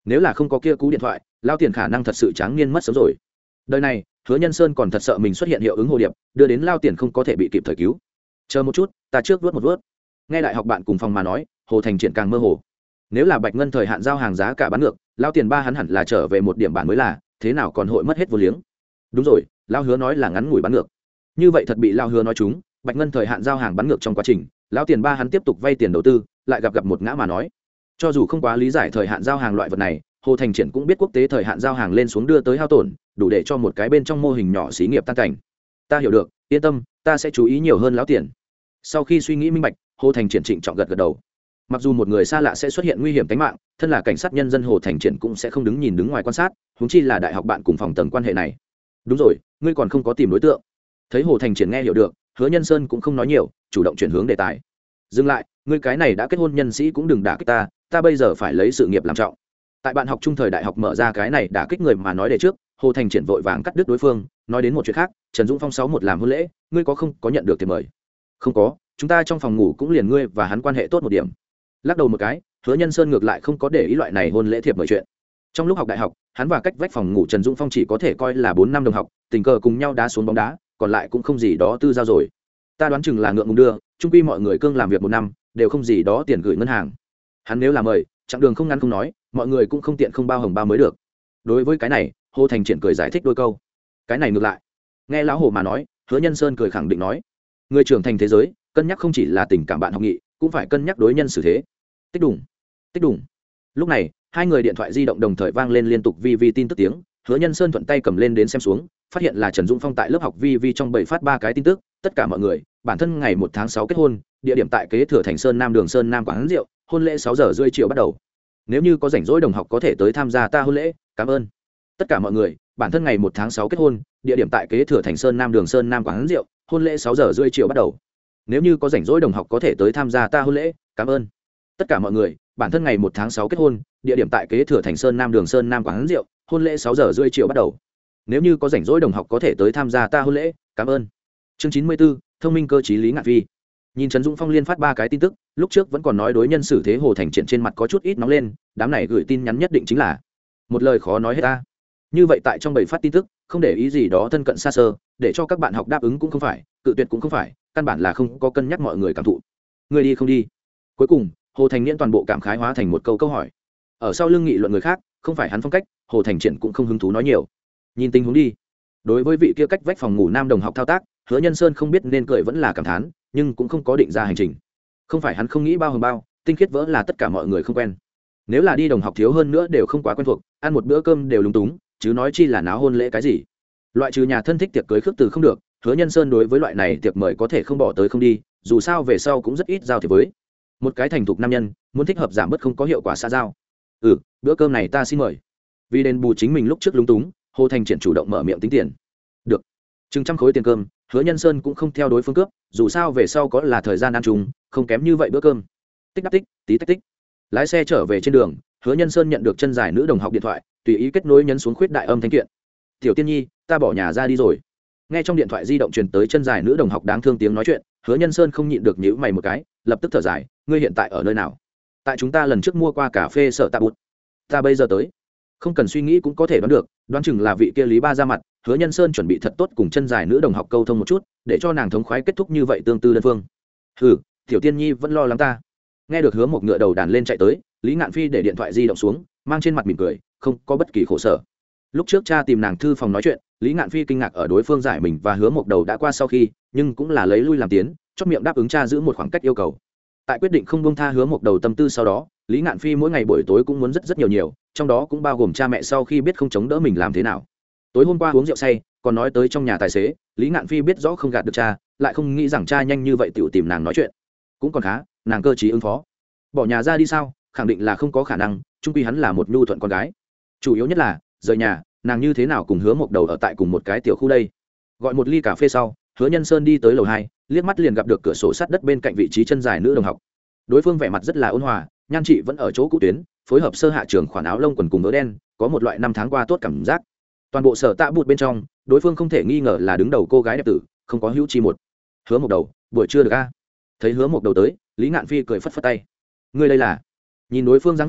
nếu là không có kia cú điện thoại lao tiền khả năng thật sự tráng niên mất sớm rồi. Đời này Hứa Nhân Sơn còn thật sợ mình xuất hiện hiệu ứng hồ điệp đưa đến lao tiền không có thể bị kịp thời cứu. Chờ một chút, ta trước vớt một vớt. Nghe đại học bạn cùng phòng mà nói, Hồ Thành Triển càng mơ hồ. Nếu là Bạch Ngân thời hạn giao hàng giá cả bán ngược, lao tiền ba hắn hẳn là trở về một điểm bản mới là, thế nào còn hội mất hết vô liếng. Đúng rồi, lao Hứa nói là ngắn ngủi bán ngược. Như vậy thật bị lao Hứa nói trúng, Bạch Ngân thời hạn giao hàng bán ngược trong quá trình, lao tiền ba hắn tiếp tục vay tiền đầu tư, lại gặp gặp một ngã mà nói. Cho dù không quá lý giải thời hạn giao hàng loại vật này, Hồ Thành Triển cũng biết quốc tế thời hạn giao hàng lên xuống đưa tới hao tổn, đủ để cho một cái bên trong mô hình nhỏ xí nghiệp tan cảnh. Ta hiểu được, yên tâm, ta sẽ chú ý nhiều hơn lão tiền. Sau khi suy nghĩ minh bạch, Hồ Thành Triển trịnh trọng gật gật đầu. Mặc dù một người xa lạ sẽ xuất hiện nguy hiểm tính mạng, thân là cảnh sát nhân dân Hồ Thành Triển cũng sẽ không đứng nhìn đứng ngoài quan sát, huống chi là đại học bạn cùng phòng tầng quan hệ này. Đúng rồi, ngươi còn không có tìm đối tượng. Thấy Hồ Thành Triển nghe hiểu được, Hứa Nhân Sơn cũng không nói nhiều, chủ động chuyển hướng đề tài. Dừng lại, ngươi cái này đã kết hôn nhân sĩ cũng đừng đả kích ta, ta bây giờ phải lấy sự nghiệp làm trọng. Tại bạn học trung thời đại học mở ra cái này đả kích người mà nói để trước, Hồ Thành Triển vội vàng cắt đứt đối phương, nói đến một chuyện khác. Trần Dũng Phong sáu một làm hôn lễ, ngươi có không có nhận được thiệp mời? Không có, chúng ta trong phòng ngủ cũng liền ngươi và hắn quan hệ tốt một điểm. Lắc đầu một cái, Hứa Nhân Sơn ngược lại không có để ý loại này hôn lễ thiệp mời chuyện. Trong lúc học đại học, hắn và cách vách phòng ngủ Trần Dũng Phong chỉ có thể coi là bốn năm đồng học, tình cờ cùng nhau đá xuống bóng đá, còn lại cũng không gì đó tư giao rồi. Ta đoán chừng là ngượng ngùng đưa, chung quy mọi người cương làm việc một năm, đều không gì đó tiền gửi ngân hàng. Hắn nếu là mời, chặng đường không ngắn không nói, mọi người cũng không tiện không bao hồng bao mới được. Đối với cái này, Hồ Thành Triển cười giải thích đôi câu. Cái này ngược lại, nghe lão Hồ mà nói, Hứa Nhân Sơn cười khẳng định nói, người trưởng thành thế giới, cân nhắc không chỉ là tình cảm bạn học nghị, cũng phải cân nhắc đối nhân xử thế. Tích đùng, tích đùng. Lúc này, hai người điện thoại di động đồng thời vang lên liên tục vi vi tin tức tiếng. Hứa Nhân Sơn thuận tay cầm lên đến xem xuống, phát hiện là Trần Dũng Phong tại lớp học vi vi trong bảy phát ba cái tin tức. Tất cả mọi người, bản thân ngày một tháng sáu kết hôn, địa điểm tại kế thừa Thành Sơn Nam đường Sơn Nam quán rượu, hôn lễ sáu giờ rưỡi chiều bắt đầu. Nếu như có rảnh rỗi đồng học có thể tới tham gia ta hôn lễ, cảm ơn. Tất cả mọi người, bản thân ngày một tháng sáu kết hôn, địa điểm tại kế thừa Thành Sơn Nam đường Sơn Nam quán rượu, hôn lễ sáu giờ rưỡi chiều bắt đầu. Nếu như có rảnh rỗi đồng học có thể tới tham gia ta hôn lễ, cảm ơn. Tất cả mọi người, bản thân ngày một tháng sáu kết hôn, địa điểm tại kế thừa Thành Sơn Nam đường Sơn Nam quán rượu, hôn lễ sáu giờ rưỡi chiều bắt đầu. Nếu như có rảnh rỗi đồng học có thể tới tham gia ta hôn lễ, cảm ơn. Chương chín mươi 94, thông minh cơ trí lý ngạn phi. Nhìn Trần Dũng Phong liên phát ba cái tin tức, lúc trước vẫn còn nói đối nhân xử thế Hồ Thành Triển trên mặt có chút ít nóng lên, đám này gửi tin nhắn nhất định chính là một lời khó nói hết ta. Như vậy tại trong bảy phát tin tức, không để ý gì đó thân cận xa sơ, để cho các bạn học đáp ứng cũng không phải, cự tuyệt cũng không phải, căn bản là không có cân nhắc mọi người cảm thụ. Người đi không đi. Cuối cùng, Hồ Thành Niên toàn bộ cảm khái hóa thành một câu câu hỏi. Ở sau lưng nghị luận người khác, không phải hắn phong cách, Hồ Thành Triển cũng không hứng thú nói nhiều. Nhìn tình huống đi. Đối với vị kia cách vách phòng ngủ nam đồng học thao tác, Hứa Nhân Sơn không biết nên cười vẫn là cảm thán, nhưng cũng không có định ra hành trình. Không phải hắn không nghĩ bao hồng bao, tinh khiết vỡ là tất cả mọi người không quen. Nếu là đi đồng học thiếu hơn nữa đều không quá quen thuộc, ăn một bữa cơm đều lúng túng, chứ nói chi là náo hôn lễ cái gì. Loại trừ nhà thân thích tiệc cưới khước từ không được, Hứa Nhân Sơn đối với loại này tiệc mời có thể không bỏ tới không đi, dù sao về sau cũng rất ít giao thiệp với. Một cái thành thục nam nhân, muốn thích hợp giảm bớt không có hiệu quả xã giao. Ừ, bữa cơm này ta xin mời. Vì đền bù chính mình lúc trước lúng túng, Hồ Thành Triển chủ động mở miệng tính tiền. Được. Chừng trăm khối tiền cơm, Hứa Nhân Sơn cũng không theo đối phương cướp, dù sao về sau có là thời gian ăn chung, không kém như vậy bữa cơm. Tích đắc tích, tí tách tích. Lái xe trở về trên đường, Hứa Nhân Sơn nhận được chân dài nữ đồng học điện thoại, tùy ý kết nối nhấn xuống khuyết đại âm thanh kiện. "Tiểu Tiên Nhi, ta bỏ nhà ra đi rồi." Nghe trong điện thoại di động truyền tới chân dài nữ đồng học đáng thương tiếng nói chuyện, Hứa Nhân Sơn không nhịn được nhíu mày một cái, lập tức thở dài, "Ngươi hiện tại ở nơi nào?" "Tại chúng ta lần trước mua qua cà phê Sở Tạ Bụt." "Ta bây giờ tới." Không cần suy nghĩ cũng có thể đoán được, đoán chừng là vị kia Lý Ba ra mặt. Hứa Nhân Sơn chuẩn bị thật tốt cùng chân dài nữ đồng học câu thông một chút, để cho nàng thống khoái kết thúc như vậy tương tư đơn phương. "Hừ, Tiểu Tiên Nhi vẫn lo lắng ta." Nghe được Hứa một ngựa đầu đàn lên chạy tới, Lý Ngạn Phi để điện thoại di động xuống, mang trên mặt mỉm cười, không có bất kỳ khổ sở. Lúc trước cha tìm nàng thư phòng nói chuyện, Lý Ngạn Phi kinh ngạc ở đối phương giải mình và Hứa một đầu đã qua sau khi, nhưng cũng là lấy lui làm tiến, chót miệng đáp ứng cha giữ một khoảng cách yêu cầu. Tại quyết định không buông tha Hứa một đầu tâm tư sau đó, Lý Ngạn Phi mỗi ngày buổi tối cũng muốn rất rất nhiều nhiều, trong đó cũng bao gồm cha mẹ sau khi biết không chống đỡ mình làm thế nào. Tối hôm qua uống rượu say, còn nói tới trong nhà tài xế, Lý Ngạn Phi biết rõ không gạt được cha, lại không nghĩ rằng cha nhanh như vậy tiểu tìm nàng nói chuyện. Cũng còn khá, nàng cơ trí ứng phó. Bỏ nhà ra đi sao? Khẳng định là không có khả năng, chung quy hắn là một nhu thuận con gái. Chủ yếu nhất là, rời nhà, nàng như thế nào cùng Hứa một đầu ở tại cùng một cái tiểu khu đây. Gọi một ly cà phê sau, Hứa Nhân Sơn đi tới lầu hai, liếc mắt liền gặp được cửa sổ sắt đất bên cạnh vị trí chân dài nữ đồng học. Đối phương vẻ mặt rất là ôn hòa, nhan chị vẫn ở chỗ cũ tuyến, phối hợp sơ hạ trường khoản áo lông quần cùng vớ đen, có một loại năm tháng qua tốt cảm giác. Toàn bộ Sở Tạ Bụt bên trong, đối phương không thể nghi ngờ là đứng đầu cô gái đẹp tử, không có hữu chi một. Hứa một đầu, buổi trưa được a? Thấy Hứa một đầu tới, Lý Ngạn Phi cười phất phất tay. Ngươi đây là? Nhìn đối phương dáng vẻ,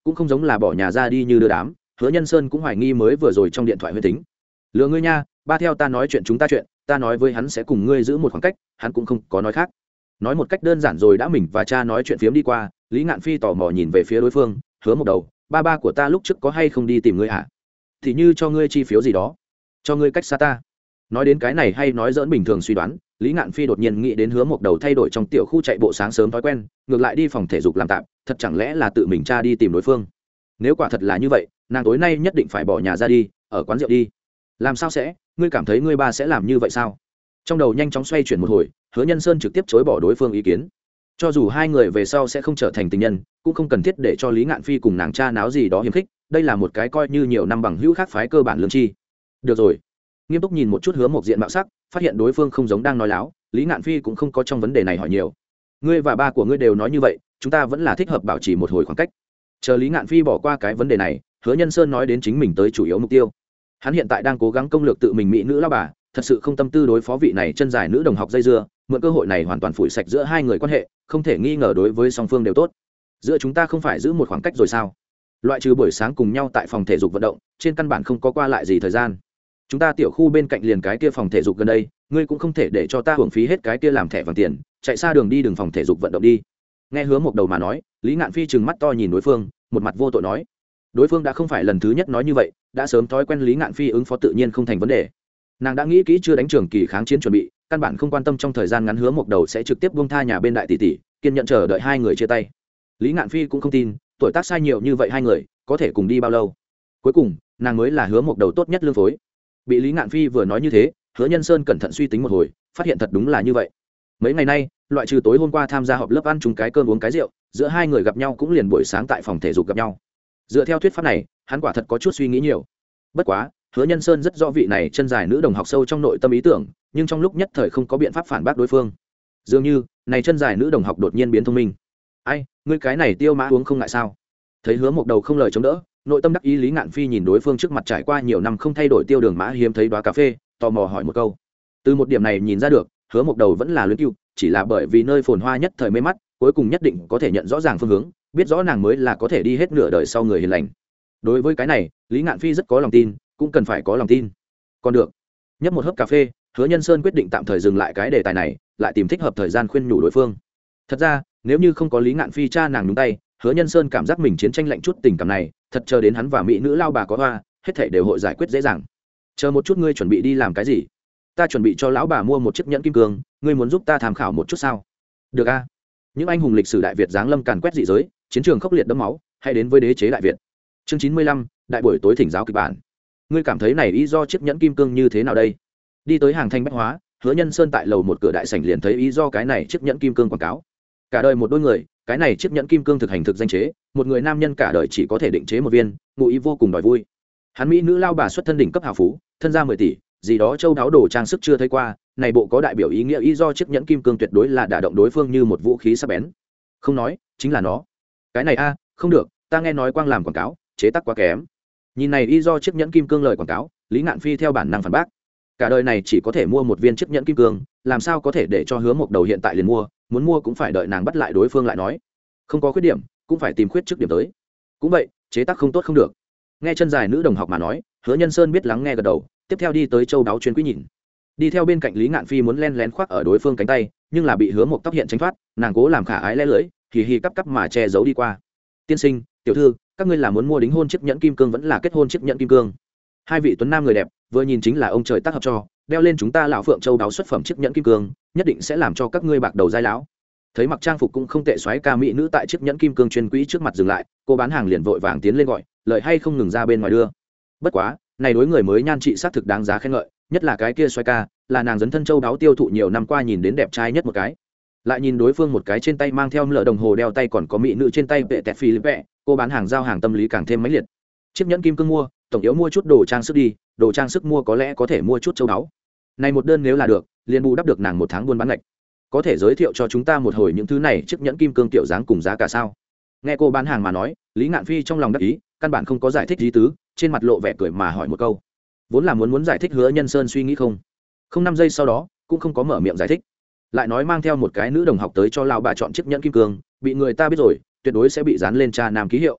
cũng không giống là bỏ nhà ra đi như đưa đám. Hứa Nhân Sơn cũng hoài nghi mới vừa rồi trong điện thoại huyễn tính. Lừa ngươi nha, ba theo ta nói chuyện chúng ta chuyện, ta nói với hắn sẽ cùng ngươi giữ một khoảng cách, hắn cũng không có nói khác. Nói một cách đơn giản rồi đã mình và cha nói chuyện phiếm đi qua. Lý Ngạn Phi tò mò nhìn về phía đối phương, Hứa một đầu, ba ba của ta lúc trước có hay không đi tìm ngươi hả? Thì như cho ngươi chi phiếu gì đó, cho ngươi cách xa ta. Nói đến cái này hay nói dỡn bình thường suy đoán, Lý Ngạn Phi đột nhiên nghĩ đến Hứa một đầu thay đổi trong tiểu khu chạy bộ sáng sớm thói quen, ngược lại đi phòng thể dục làm tạm, thật chẳng lẽ là tự mình cha đi tìm đối phương? Nếu quả thật là như vậy, nàng tối nay nhất định phải bỏ nhà ra đi, ở quán rượu đi. Làm sao sẽ? Ngươi cảm thấy ngươi ba sẽ làm như vậy sao? Trong đầu nhanh chóng xoay chuyển một hồi, Hứa Nhân Sơn trực tiếp chối bỏ đối phương ý kiến. Cho dù hai người về sau sẽ không trở thành tình nhân, cũng không cần thiết để cho Lý Ngạn Phi cùng nàng cha náo gì đó hiềm khích, đây là một cái coi như nhiều năm bằng hữu khác phái cơ bản lương tri. Được rồi. Nghiêm túc nhìn một chút Hứa một diện mạo sắc, phát hiện đối phương không giống đang nói láo, Lý Ngạn Phi cũng không có trong vấn đề này hỏi nhiều. Ngươi và ba của ngươi đều nói như vậy, chúng ta vẫn là thích hợp bảo trì một hồi khoảng cách. Chờ Lý Ngạn Phi bỏ qua cái vấn đề này, Hứa Nhân Sơn nói đến chính mình tới chủ yếu mục tiêu. Hắn hiện tại đang cố gắng công lược tự mình mỹ nữ lão bà, thật sự không tâm tư đối phó vị này chân dài nữ đồng học dây dưa, mượn cơ hội này hoàn toàn phủi sạch giữa hai người quan hệ, không thể nghi ngờ đối với song phương đều tốt. Giữa chúng ta không phải giữ một khoảng cách rồi sao? Loại trừ buổi sáng cùng nhau tại phòng thể dục vận động, trên căn bản không có qua lại gì thời gian. Chúng ta tiểu khu bên cạnh liền cái kia phòng thể dục gần đây, ngươi cũng không thể để cho ta hưởng phí hết cái kia làm thẻ vàng tiền, chạy xa đường đi đường phòng thể dục vận động đi. Nghe Hứa một đầu mà nói, Lý Ngạn Phi trừng mắt to nhìn đối phương, một mặt vô tội nói. Đối phương đã không phải lần thứ nhất nói như vậy, đã sớm thói quen Lý Ngạn Phi ứng phó tự nhiên không thành vấn đề. Nàng đã nghĩ kỹ chưa đánh trường kỳ kháng chiến chuẩn bị, căn bản không quan tâm trong thời gian ngắn Hứa một đầu sẽ trực tiếp buông tha nhà bên đại tỷ tỷ, kiên nhận chờ đợi hai người chia tay. Lý Ngạn Phi cũng không tin, tuổi tác sai nhiều như vậy hai người có thể cùng đi bao lâu. Cuối cùng, nàng mới là Hứa một đầu tốt nhất lương phối. Bị Lý Ngạn Phi vừa nói như thế, Hứa Nhân Sơn cẩn thận suy tính một hồi, phát hiện thật đúng là như vậy. Mấy ngày nay, loại trừ tối hôm qua tham gia họp lớp ăn chung cái cơm uống cái rượu, giữa hai người gặp nhau cũng liền buổi sáng tại phòng thể dục gặp nhau. Dựa theo thuyết pháp này, hắn quả thật có chút suy nghĩ nhiều. Bất quá, Hứa Nhân Sơn rất rõ vị này chân dài nữ đồng học sâu trong nội tâm ý tưởng, nhưng trong lúc nhất thời không có biện pháp phản bác đối phương. Dường như, này chân dài nữ đồng học đột nhiên biến thông minh. Ai, ngươi cái này tiêu mã uống không ngại sao? Thấy Hứa một đầu không lời chống đỡ, nội tâm đắc ý Lý Ngạn Phi nhìn đối phương trước mặt trải qua nhiều năm không thay đổi tiêu đường mã hiếm thấy đóa cà phê, tò mò hỏi một câu. Từ một điểm này nhìn ra được, Hứa một đầu vẫn là luyến cưu, chỉ là bởi vì nơi phồn hoa nhất thời mê mắt, cuối cùng nhất định có thể nhận rõ ràng phương hướng, biết rõ nàng mới là có thể đi hết nửa đời sau người hiền lành. Đối với cái này, Lý Ngạn Phi rất có lòng tin, cũng cần phải có lòng tin. Còn được. Nhấp một hớp cà phê, Hứa Nhân Sơn quyết định tạm thời dừng lại cái đề tài này, lại tìm thích hợp thời gian khuyên nhủ đối phương. Thật ra, nếu như không có Lý Ngạn Phi cha nàng nhúng tay, Hứa Nhân Sơn cảm giác mình chiến tranh lạnh chút tình cảm này, thật chờ đến hắn và mỹ nữ lao bà có hoa, hết thảy đều hội giải quyết dễ dàng. Chờ một chút, ngươi chuẩn bị đi làm cái gì? Ta chuẩn bị cho lão bà mua một chiếc nhẫn kim cương, ngươi muốn giúp ta tham khảo một chút sao? Được a. Những anh hùng lịch sử đại Việt giáng lâm càn quét dị giới, chiến trường khốc liệt đẫm máu, hãy đến với đế chế đại Việt. Chương chín mươi lăm, đại buổi tối thỉnh giáo kịch bản. Ngươi cảm thấy này ý do chiếc nhẫn kim cương như thế nào đây? Đi tới hàng thanh bách hóa, Hứa Nhân Sơn tại lầu một cửa đại sảnh liền thấy ý do cái này chiếc nhẫn kim cương quảng cáo. Cả đời một đôi người, cái này chiếc nhẫn kim cương thực hành thực danh chế, một người nam nhân cả đời chỉ có thể định chế một viên, ngụ ý vô cùng đòi vui. Hắn mỹ nữ lao bà xuất thân đỉnh cấp hào phú, thân gia mười tỷ, gì đó châu đáo đồ trang sức chưa thấy qua, này bộ có đại biểu ý nghĩa ý do chiếc nhẫn kim cương tuyệt đối là đả động đối phương như một vũ khí sắc bén. Không nói, chính là nó. Cái này a, không được, ta nghe nói quang làm quảng cáo, chế tác quá kém. Nhìn này ý do chiếc nhẫn kim cương lời quảng cáo, Lý Ngạn Phi theo bản năng phản bác. Cả đời này chỉ có thể mua một viên chiếc nhẫn kim cương, làm sao có thể để cho Hứa một đầu hiện tại liền mua, muốn mua cũng phải đợi nàng bắt lại đối phương lại nói. Không có khuyết điểm, cũng phải tìm khuyết trước điểm tới. Cũng vậy, chế tác không tốt không được. Nghe chân dài nữ đồng học mà nói, Hứa Nhân Sơn biết lắng nghe gật đầu, tiếp theo đi tới châu đáo chuyên quý nhìn. Đi theo bên cạnh Lý Ngạn Phi muốn len lén khoác ở đối phương cánh tay, nhưng là bị Hứa một tóc hiện tránh thoát, nàng cố làm khả ái lẽ lưỡi, hì hì cắp cắp mà che giấu đi qua. Tiên sinh, tiểu thư, các ngươi là muốn mua đính hôn chiếc nhẫn kim cương vẫn là kết hôn chiếc nhẫn kim cương? Hai vị tuấn nam người đẹp, vừa nhìn chính là ông trời tác hợp cho, đeo lên chúng ta lão phượng châu đáo xuất phẩm chiếc nhẫn kim cương, nhất định sẽ làm cho các ngươi bạc đầu dai lão. Thấy mặc trang phục cũng không tệ xoáy ca mỹ nữ tại chiếc nhẫn kim cương chuyên quỹ trước mặt dừng lại, cô bán hàng liền vội vàng tiến lên gọi, lợi hay không ngừng ra bên ngoài đưa. Bất quá, này đối người mới nhan trị xác thực đáng giá khen ngợi, nhất là cái kia xoáy ca, là nàng dấn thân châu đáo tiêu thụ nhiều năm qua nhìn đến đẹp trai nhất một cái. Lại nhìn đối phương một cái trên tay mang theo lỡ đồng hồ đeo tay còn có mỹ nữ trên tay vệ tẹt phi vẹ, cô bán hàng giao hàng tâm lý càng thêm mãnh liệt. Chiếc nhẫn kim cương mua, tổng yếu mua chút đồ trang sức đi, đồ trang sức mua có lẽ có thể mua chút châu đáo. Này một đơn nếu là được, liền bù đắp được nàng một tháng buôn bán ngạch. Có thể giới thiệu cho chúng ta một hồi những thứ này chiếc nhẫn kim cương tiểu dáng cùng giá cả sao? Nghe cô bán hàng mà nói, Lý Ngạn Phi trong lòng đắc ý, căn bản không có giải thích ý tứ, trên mặt lộ vẻ cười mà hỏi một câu. Vốn là muốn muốn giải thích Hứa Nhân Sơn suy nghĩ không, không năm giây sau đó cũng không có mở miệng giải thích, lại nói mang theo một cái nữ đồng học tới cho lão bà chọn chiếc nhẫn kim cương, bị người ta biết rồi, tuyệt đối sẽ bị dán lên cha nam ký hiệu.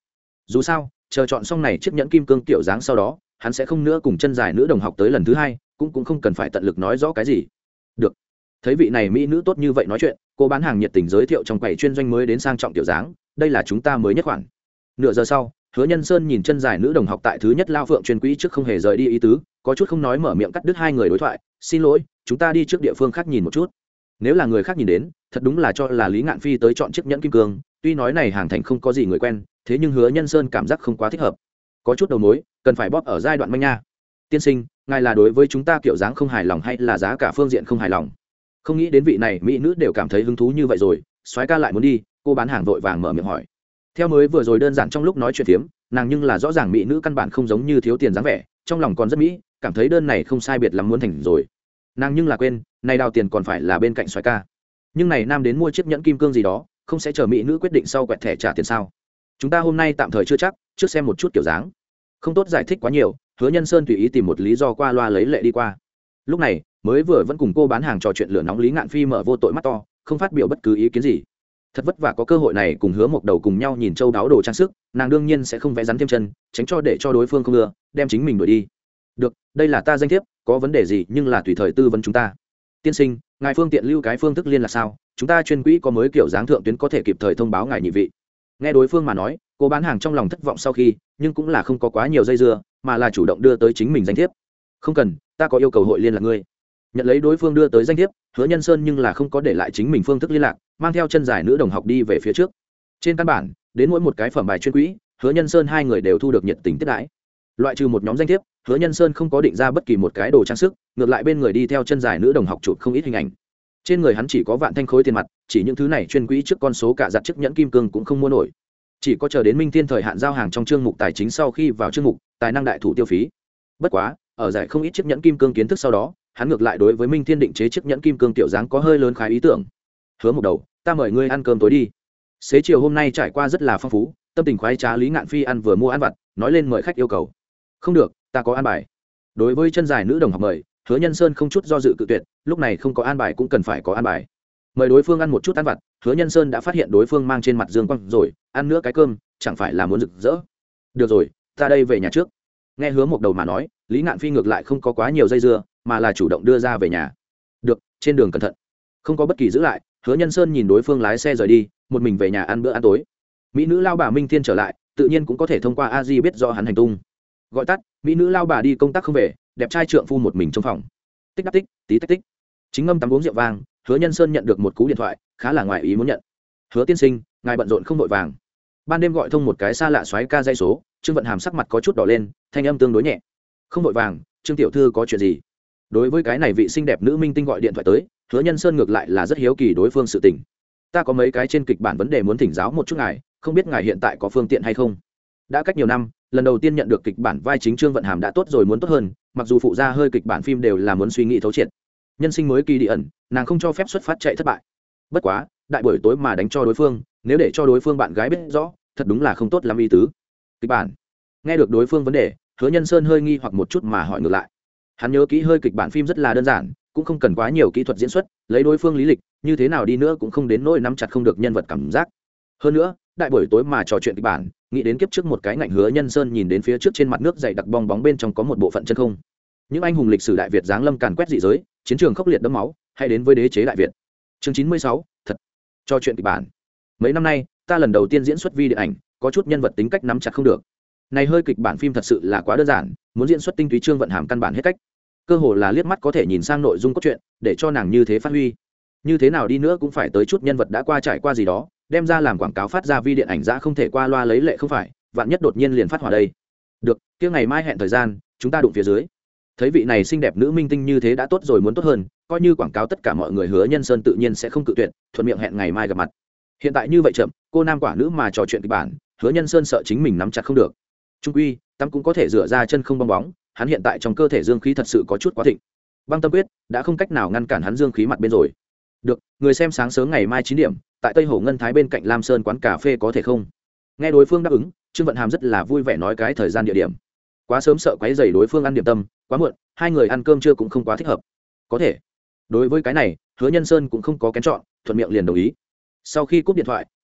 dù sao chờ chọn xong này chiếc nhẫn kim cương kiểu dáng sau đó hắn sẽ không nữa cùng chân dài nữ đồng học tới lần thứ hai, cũng cũng không cần phải tận lực nói rõ cái gì. Được. Thấy vị này mỹ nữ tốt như vậy nói chuyện, cô bán hàng nhiệt tình giới thiệu trong quầy chuyên doanh mới đến sang trọng kiểu dáng, đây là chúng ta mới nhất khoản. Nửa giờ sau, Hứa Nhân Sơn nhìn chân dài nữ đồng học tại thứ nhất lao phượng chuyên quỹ trước không hề rời đi ý tứ, có chút không nói mở miệng cắt đứt hai người đối thoại, xin lỗi, chúng ta đi trước địa phương khác nhìn một chút. Nếu là người khác nhìn đến, thật đúng là cho là Lý Ngạn Phi tới chọn chiếc nhẫn kim cương, tuy nói này hàng thành không có gì người quen, thế nhưng Hứa Nhân Sơn cảm giác không quá thích hợp, có chút đầu mối cần phải bóp ở giai đoạn manh nha. Tiên sinh, ngài là đối với chúng ta kiểu dáng không hài lòng hay là giá cả phương diện không hài lòng? Không nghĩ đến vị này mỹ nữ đều cảm thấy hứng thú như vậy rồi, soái ca lại muốn đi, cô bán hàng vội vàng mở miệng hỏi. Theo mới vừa rồi đơn giản trong lúc nói chuyện phiếm, nàng nhưng là rõ ràng mỹ nữ căn bản không giống như thiếu tiền dáng vẻ, trong lòng còn rất mỹ, cảm thấy đơn này không sai biệt lắm muốn thành rồi. Nàng nhưng là quên, này đào tiền còn phải là bên cạnh soái ca. Nhưng này nam đến mua chiếc nhẫn kim cương gì đó, không sẽ chờ mỹ nữ quyết định sau quẹt thẻ trả tiền sao? Chúng ta hôm nay tạm thời chưa chắc, trước xem một chút kiểu dáng. Không tốt giải thích quá nhiều, Hứa Nhân Sơn tùy ý tìm một lý do qua loa lấy lệ đi qua. Lúc này mới vừa vẫn cùng cô bán hàng trò chuyện lửa nóng, Lý Ngạn Phi mở vô tội mắt to, không phát biểu bất cứ ý kiến gì. Thật vất vả có cơ hội này cùng Hứa Mộc Đầu cùng nhau nhìn châu đáo đồ trang sức, nàng đương nhiên sẽ không vẽ rắn thêm chân, tránh cho để cho đối phương không ưa, đem chính mình đuổi đi. Được, đây là ta danh thiếp, có vấn đề gì nhưng là tùy thời tư vấn chúng ta. Tiên sinh, ngài phương tiện lưu cái phương thức liên là sao? Chúng ta chuyên quỹ có mới kiểu dáng thượng tuyến có thể kịp thời thông báo ngài nhị vị. Nghe đối phương mà nói, cô bán hàng trong lòng thất vọng sau khi, nhưng cũng là không có quá nhiều dây dưa, mà là chủ động đưa tới chính mình danh thiếp. Không cần, ta có yêu cầu hội liên lạc ngươi. Nhận lấy đối phương đưa tới danh thiếp, Hứa Nhân Sơn nhưng là không có để lại chính mình phương thức liên lạc, mang theo chân dài nữ đồng học đi về phía trước. Trên căn bản, đến mỗi một cái phẩm bài chuyên quỹ, Hứa Nhân Sơn hai người đều thu được nhiệt tình tiếp đãi. Loại trừ một nhóm danh thiếp, Hứa Nhân Sơn không có định ra bất kỳ một cái đồ trang sức, ngược lại bên người đi theo chân dài nữ đồng học chụp không ít hình ảnh. Trên người hắn chỉ có vạn thanh khối tiền mặt, chỉ những thứ này chuyên quỹ trước con số cả giặt chiếc nhẫn kim cương cũng không mua nổi. Chỉ có chờ đến Minh Thiên thời hạn giao hàng trong chương mục tài chính sau khi vào chương mục tài năng đại thủ tiêu phí. Bất quá, ở giải không ít chiếc nhẫn kim cương kiến thức sau đó, hắn ngược lại đối với Minh Thiên định chế chiếc nhẫn kim cương tiểu dáng có hơi lớn khái ý tưởng. Hứa Mộc Đầu, ta mời ngươi ăn cơm tối đi. Xế chiều hôm nay trải qua rất là phong phú, tâm tình khoái trá Lý Ngạn Phi ăn vừa mua ăn vặt, nói lên mời khách yêu cầu. Không được, ta có an bài. Đối với chân dài nữ đồng học mời, Hứa Nhân Sơn không chút do dự cự tuyệt, lúc này không có an bài cũng cần phải có an bài. Mời đối phương ăn một chút ăn vặt, Hứa Nhân Sơn đã phát hiện đối phương mang trên mặt dương quang rồi, ăn nữa cái cơm, chẳng phải là muốn rực rỡ. Được rồi, ta đây về nhà trước. Nghe Hứa Mộc Đầu mà nói, Lý Ngạn Phi ngược lại không có quá nhiều dây dưa, mà là chủ động đưa ra về nhà. Được, trên đường cẩn thận. Không có bất kỳ giữ lại, Hứa Nhân Sơn nhìn đối phương lái xe rời đi, một mình về nhà ăn bữa ăn tối. Mỹ nữ lao bà Minh Thiên trở lại, tự nhiên cũng có thể thông qua a di biết do hắn hành tung. Gọi tắt, mỹ nữ lao bà đi công tác không về, đẹp trai trượng phu một mình trong phòng. Tích đắc tích, tí tách tích. Chính ngâm tắm uống rượu vang, Hứa Nhân Sơn nhận được một cú điện thoại, khá là ngoài ý muốn nhận. Hứa tiên sinh, ngài bận rộn không vội vàng. Ban đêm gọi thông một cái xa lạ soái ca dây số, Trương Vận Hàm sắc mặt có chút đỏ lên, thanh âm tương đối nhẹ. Không vội vàng, Trương tiểu thư có chuyện gì? Đối với cái này vị xinh đẹp nữ minh tinh gọi điện thoại tới, Hứa Nhân Sơn ngược lại là rất hiếu kỳ đối phương sự tình. Ta có mấy cái trên kịch bản vấn đề muốn thỉnh giáo một chút ngài, không biết ngài hiện tại có phương tiện hay không? Đã cách nhiều năm, lần đầu tiên nhận được kịch bản vai chính Trương Vận Hàm đã tốt rồi muốn tốt hơn, mặc dù phụ gia hơi kịch bản phim đều là muốn suy nghĩ thấu triệt. Nhân sinh mới kỳ đi ẩn, nàng không cho phép xuất phát chạy thất bại. Bất quá, đại buổi tối mà đánh cho đối phương, nếu để cho đối phương bạn gái biết rõ, thật đúng là không tốt lắm ý tứ. Kịch bản. Nghe được đối phương vấn đề, Hứa Nhân Sơn hơi nghi hoặc một chút mà hỏi ngược lại. Hắn nhớ kỹ hơi kịch bản phim rất là đơn giản, cũng không cần quá nhiều kỹ thuật diễn xuất, lấy đối phương lý lịch, như thế nào đi nữa cũng không đến nỗi nắm chặt không được nhân vật cảm giác. Hơn nữa, đại buổi tối mà trò chuyện kịch bản, nghĩ đến kiếp trước một cái ngạnh Hứa Nhân Sơn nhìn đến phía trước trên mặt nước dày đặc bong bóng bên trong có một bộ phận chân không. Những anh hùng lịch sử đại Việt giáng lâm càn quét dị giới, chiến trường khốc liệt đẫm máu, hay đến với đế chế đại Việt. Chương chín mươi sáu, thật. Trò chuyện kịch bản. Mấy năm nay, ta lần đầu tiên diễn xuất vi điện ảnh, có chút nhân vật tính cách nắm chặt không được. Này hơi kịch bản phim thật sự là quá đơn giản, muốn diễn xuất tinh túy Trương Vận Hàm căn bản hết cách. Cơ hồ là liếc mắt có thể nhìn sang nội dung cốt truyện, để cho nàng như thế phát huy. Như thế nào đi nữa cũng phải tới chút nhân vật đã qua trải qua gì đó, đem ra làm quảng cáo phát ra vi điện ảnh ra không thể qua loa lấy lệ không phải, vạn nhất đột nhiên liền phát hỏa đây. Được, kia ngày mai hẹn thời gian, chúng ta đụng phía dưới. Thấy vị này xinh đẹp nữ minh tinh như thế đã tốt rồi muốn tốt hơn, coi như quảng cáo tất cả mọi người, Hứa Nhân Sơn tự nhiên sẽ không cự tuyệt, thuận miệng hẹn ngày mai gặp mặt. Hiện tại như vậy chậm, cô nam quả nữ mà trò chuyện kịch bản, Hứa Nhân Sơn sợ chính mình nắm chặt không được. Trung quy, tắm cũng có thể rửa ra chân không bong bóng, hắn hiện tại trong cơ thể dương khí thật sự có chút quá thịnh. Băng Tâm Quyết đã không cách nào ngăn cản hắn dương khí mặt bên rồi. Được, người xem sáng sớm ngày mai chín điểm, tại Tây Hồ Ngân Thái bên cạnh Lam Sơn quán cà phê có thể không? Nghe đối phương đáp ứng, Trương Vận Hàm rất là vui vẻ nói cái thời gian địa điểm. Quá sớm sợ quấy rầy đối phương ăn điểm tâm, quá muộn, hai người ăn cơm trưa cũng không quá thích hợp. Có thể. Đối với cái này, Hứa Nhân Sơn cũng không có kén chọn, thuận miệng liền đồng ý. Sau khi cúp điện thoại,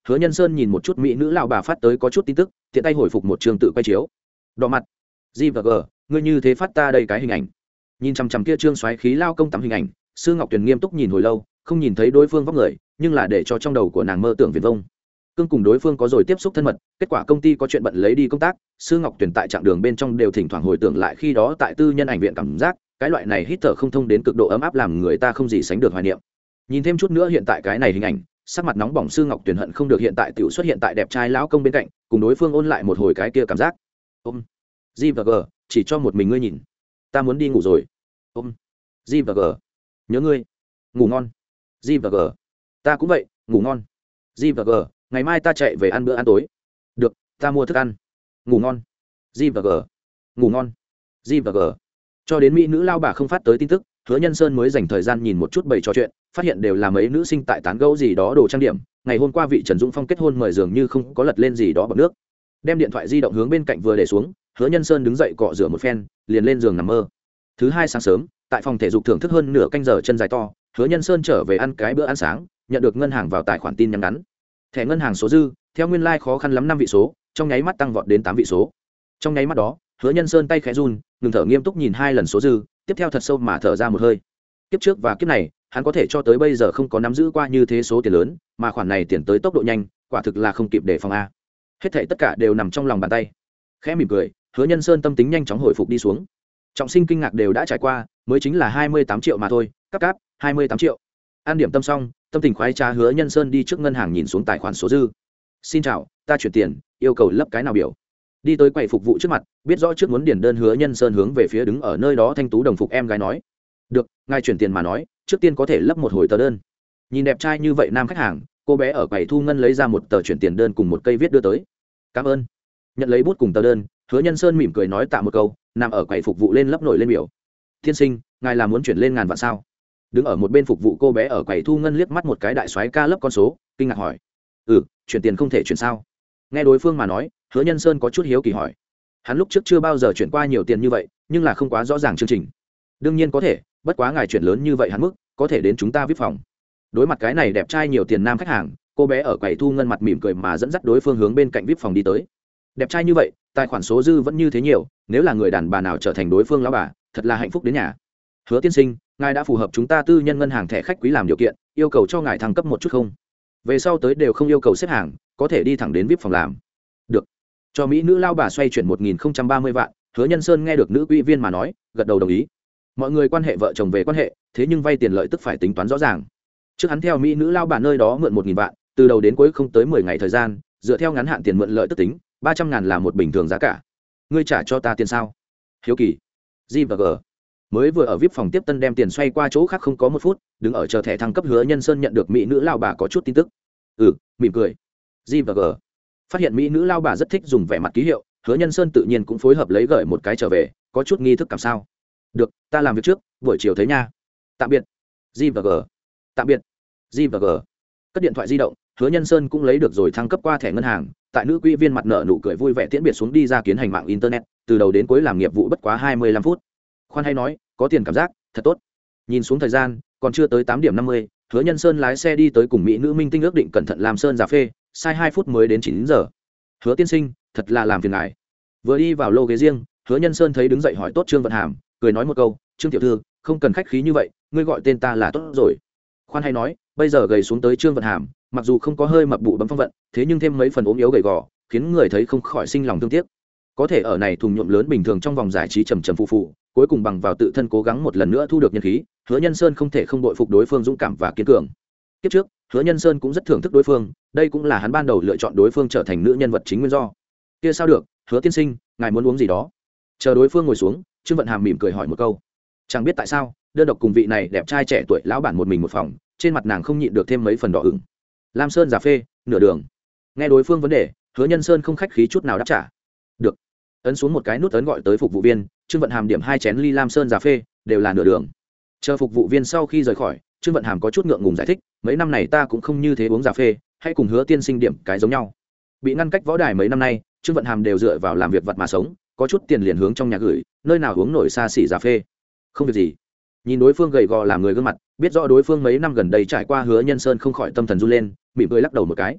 Hứa Nhân Sơn nhìn một chút mỹ nữ lão bà phát tới có chút tin tức, tiện tay hồi phục một trường tự quay chiếu. Đỏ mặt. G và G, ngươi như thế phát ta đây cái hình ảnh. Nhìn chằm chằm kia trương xoáy khí lao công tắm hình ảnh, Sư Ngọc Tuyền nghiêm túc nhìn hồi lâu, không nhìn thấy đối phương vóc người, nhưng là để cho trong đầu của nàng mơ tưởng viển vông. Cương cùng đối phương có rồi tiếp xúc thân mật, kết quả công ty có chuyện bận lấy đi công tác, Sư Ngọc Tuyền tại trạng đường bên trong đều thỉnh thoảng hồi tưởng lại khi đó tại tư nhân ảnh viện cảm giác, cái loại này hít thở không thông đến cực độ ấm áp làm người ta không gì sánh được hoài niệm. Nhìn thêm chút nữa hiện tại cái này hình ảnh, sắc mặt nóng bỏng Sư Ngọc Tuyền hận không được hiện tại tiểu xuất hiện tại đẹp trai lão công bên cạnh, cùng đối phương ôn lại một hồi cái kia cảm giác. Ôm. G và G, chỉ cho một mình ngươi nhìn. Ta muốn đi ngủ rồi. Ôm. G và G. Nhớ ngươi. Ngủ ngon. G và G. Ta cũng vậy, ngủ ngon. G và G, ngày mai ta chạy về ăn bữa ăn tối. Được, ta mua thức ăn. Ngủ ngon. G và G. Ngủ ngon. G và G. Cho đến mỹ nữ lao bà không phát tới tin tức, Hứa Nhân Sơn mới dành thời gian nhìn một chút bầy trò chuyện, phát hiện đều là mấy nữ sinh tại tán gẫu gì đó đồ trang điểm. Ngày hôm qua vị Trần Dũng Phong kết hôn mời dường như không có lật lên gì đó bằng nước. Đem điện thoại di động hướng bên cạnh vừa để xuống, Hứa Nhân Sơn đứng dậy cọ rửa một phen, liền lên giường nằm mơ. Thứ hai sáng sớm, tại phòng thể dục thưởng thức hơn nửa canh giờ chân dài to, Hứa Nhân Sơn trở về ăn cái bữa ăn sáng, nhận được ngân hàng vào tài khoản tin nhắn ngắn. Thẻ ngân hàng số dư, theo nguyên lai khó khăn lắm năm vị số, trong nháy mắt tăng vọt đến tám vị số. Trong nháy mắt đó, Hứa Nhân Sơn tay khẽ run, ngừng thở nghiêm túc nhìn hai lần số dư, tiếp theo thật sâu mà thở ra một hơi. Kiếp trước và kiếp này, hắn có thể cho tới bây giờ không có nắm giữ qua như thế số tiền lớn, mà khoản này tiền tới tốc độ nhanh, quả thực là không kịp đề phòng a. Hết thảy tất cả đều nằm trong lòng bàn tay. Khẽ mỉm cười, Hứa Nhân Sơn tâm tính nhanh chóng hồi phục đi xuống. Trọng sinh kinh ngạc đều đã trải qua, mới chính là hai mươi tám triệu mà thôi, cáp cáp, hai mươi tám triệu. An điểm tâm xong, tâm tình khoái trá Hứa Nhân Sơn đi trước ngân hàng nhìn xuống tài khoản số dư. Xin chào, ta chuyển tiền, yêu cầu lấp cái nào biểu. Đi tới quầy phục vụ trước mặt, biết rõ trước muốn điền đơn Hứa Nhân Sơn hướng về phía đứng ở nơi đó thanh tú đồng phục em gái nói. Được, ngài chuyển tiền mà nói, trước tiên có thể lấp một hồi tờ đơn. Nhìn đẹp trai như vậy nam khách hàng, cô bé ở quầy thu ngân lấy ra một tờ chuyển tiền đơn cùng một cây viết đưa tới. Cảm ơn. Nhận lấy bút cùng tờ đơn, Hứa Nhân Sơn mỉm cười nói tạ một câu, nằm ở quầy phục vụ lên lấp nổi lên biểu. Thiên sinh, ngài là muốn chuyển lên ngàn vạn sao? Đứng ở một bên phục vụ cô bé ở quầy thu ngân liếc mắt một cái đại soái ca lấp con số, kinh ngạc hỏi. Ừ, chuyển tiền không thể chuyển sao? Nghe đối phương mà nói, Hứa Nhân Sơn có chút hiếu kỳ hỏi. Hắn lúc trước chưa bao giờ chuyển qua nhiều tiền như vậy, nhưng là không quá rõ ràng chương trình. Đương nhiên có thể, bất quá ngài chuyển lớn như vậy hắn mức, có thể đến chúng ta vê i pê phòng. Đối mặt cái này đẹp trai nhiều tiền nam khách hàng, cô bé ở quầy thu ngân mặt mỉm cười mà dẫn dắt đối phương hướng bên cạnh vê i pê phòng đi tới. Đẹp trai như vậy, tài khoản số dư vẫn như thế nhiều, nếu là người đàn bà nào trở thành đối phương lão bà, thật là hạnh phúc đến nhà. Hứa tiên sinh, ngài đã phù hợp chúng ta tư nhân ngân hàng thẻ khách quý làm điều kiện, yêu cầu cho ngài thăng cấp một chút không? Về sau tới đều không yêu cầu xếp hàng, có thể đi thẳng đến vê i pê phòng làm. Được. Cho mỹ nữ lao bà xoay chuyển một nghìn không trăm ba mươi vạn, Hứa Nhân Sơn nghe được nữ quỹ viên mà nói, gật đầu đồng ý. Mọi người quan hệ vợ chồng về quan hệ, thế nhưng vay tiền lợi tức phải tính toán rõ ràng. Trước hắn theo mỹ nữ lao bà nơi đó mượn một nghìn vạn, từ đầu đến cuối không tới mười ngày thời gian, dựa theo ngắn hạn tiền mượn lợi tức tính, ba trăm ngàn là một bình thường giá cả. Ngươi trả cho ta tiền sao? Hiếu kỳ. G và G. Mới vừa ở vê i pê phòng tiếp tân đem tiền xoay qua chỗ khác không có một phút, đứng ở chờ thẻ thăng cấp Hứa Nhân Sơn nhận được mỹ nữ lao bà có chút tin tức. Ừ, mỉm cười. G và G. Phát hiện mỹ nữ lao bà rất thích dùng vẻ mặt ký hiệu, Hứa Nhân Sơn tự nhiên cũng phối hợp lấy gửi một cái trở về, có chút nghi thức cảm sao. Được, ta làm việc trước, buổi chiều thấy nha. Tạm biệt. G và G. Tạm biệt. G và G. Cất điện thoại di động, Hứa Nhân Sơn cũng lấy được rồi thăng cấp qua thẻ ngân hàng, tại nữ quỹ viên mặt nợ nụ cười vui vẻ tiễn biệt xuống đi ra kiến hành mạng internet, từ đầu đến cuối làm nghiệp vụ bất quá hai mươi lăm phút. Khoan hay nói, có tiền cảm giác, thật tốt. Nhìn xuống thời gian, còn chưa tới tám điểm năm mươi, Hứa Nhân Sơn lái xe đi tới cùng mỹ nữ minh tinh ước định cẩn thận làm sơn cà phê, sai hai phút mới đến chín giờ. Hứa tiên sinh, thật là làm phiền ngài. Vừa đi vào lô ghế riêng, Hứa Nhân Sơn thấy đứng dậy hỏi tốt Trương Vận Hàm, cười nói một câu, Trương tiểu thư, không cần khách khí như vậy, ngươi gọi tên ta là tốt rồi. Khoan hay nói, bây giờ gầy xuống tới Trương Vận Hàm, mặc dù không có hơi mập bụ bấm phong vận, thế nhưng thêm mấy phần ốm yếu gầy gò, khiến người thấy không khỏi sinh lòng thương tiếc. Có thể ở này thùng nhuộm lớn bình thường trong vòng giải trí trầm trầm phù phù, cuối cùng bằng vào tự thân cố gắng một lần nữa thu được nhân khí, Hứa Nhân Sơn không thể không đội phục đối phương dũng cảm và kiên cường. Kiếp trước, Hứa Nhân Sơn cũng rất thưởng thức đối phương, đây cũng là hắn ban đầu lựa chọn đối phương trở thành nữ nhân vật chính nguyên do. Kia sao được, Hứa tiên sinh, ngài muốn uống gì đó? Chờ đối phương ngồi xuống, Trương Vận Hàm mỉm cười hỏi một câu. Chẳng biết tại sao, đơn độc cùng vị này đẹp trai trẻ tuổi lão bản một mình một phòng, trên mặt nàng không nhịn được thêm mấy phần đỏ ửng. Lam Sơn cà phê, nửa đường. Nghe đối phương vấn đề, Hứa Nhân Sơn không khách khí chút nào đáp trả. Được. Ấn xuống một cái nút ấn gọi tới phục vụ viên, Trương Vận Hàm điểm hai chén ly Lam Sơn cà phê, đều là nửa đường. Chờ phục vụ viên sau khi rời khỏi, Trương Vận Hàm có chút ngượng ngùng giải thích, mấy năm này ta cũng không như thế uống cà phê, hãy cùng Hứa tiên sinh điểm cái giống nhau. Bị ngăn cách võ đài mấy năm nay, Trương Vận Hàm đều dựa vào làm việc vặt mà sống, có chút tiền liền hướng trong nhà gửi, nơi nào uống nổi xa xỉ cà phê. Không việc gì. Nhìn đối phương gầy gò làm người gương mặt, biết rõ đối phương mấy năm gần đây trải qua Hứa Nhân Sơn không khỏi tâm thần run lên, mỉm cười lắc đầu một cái.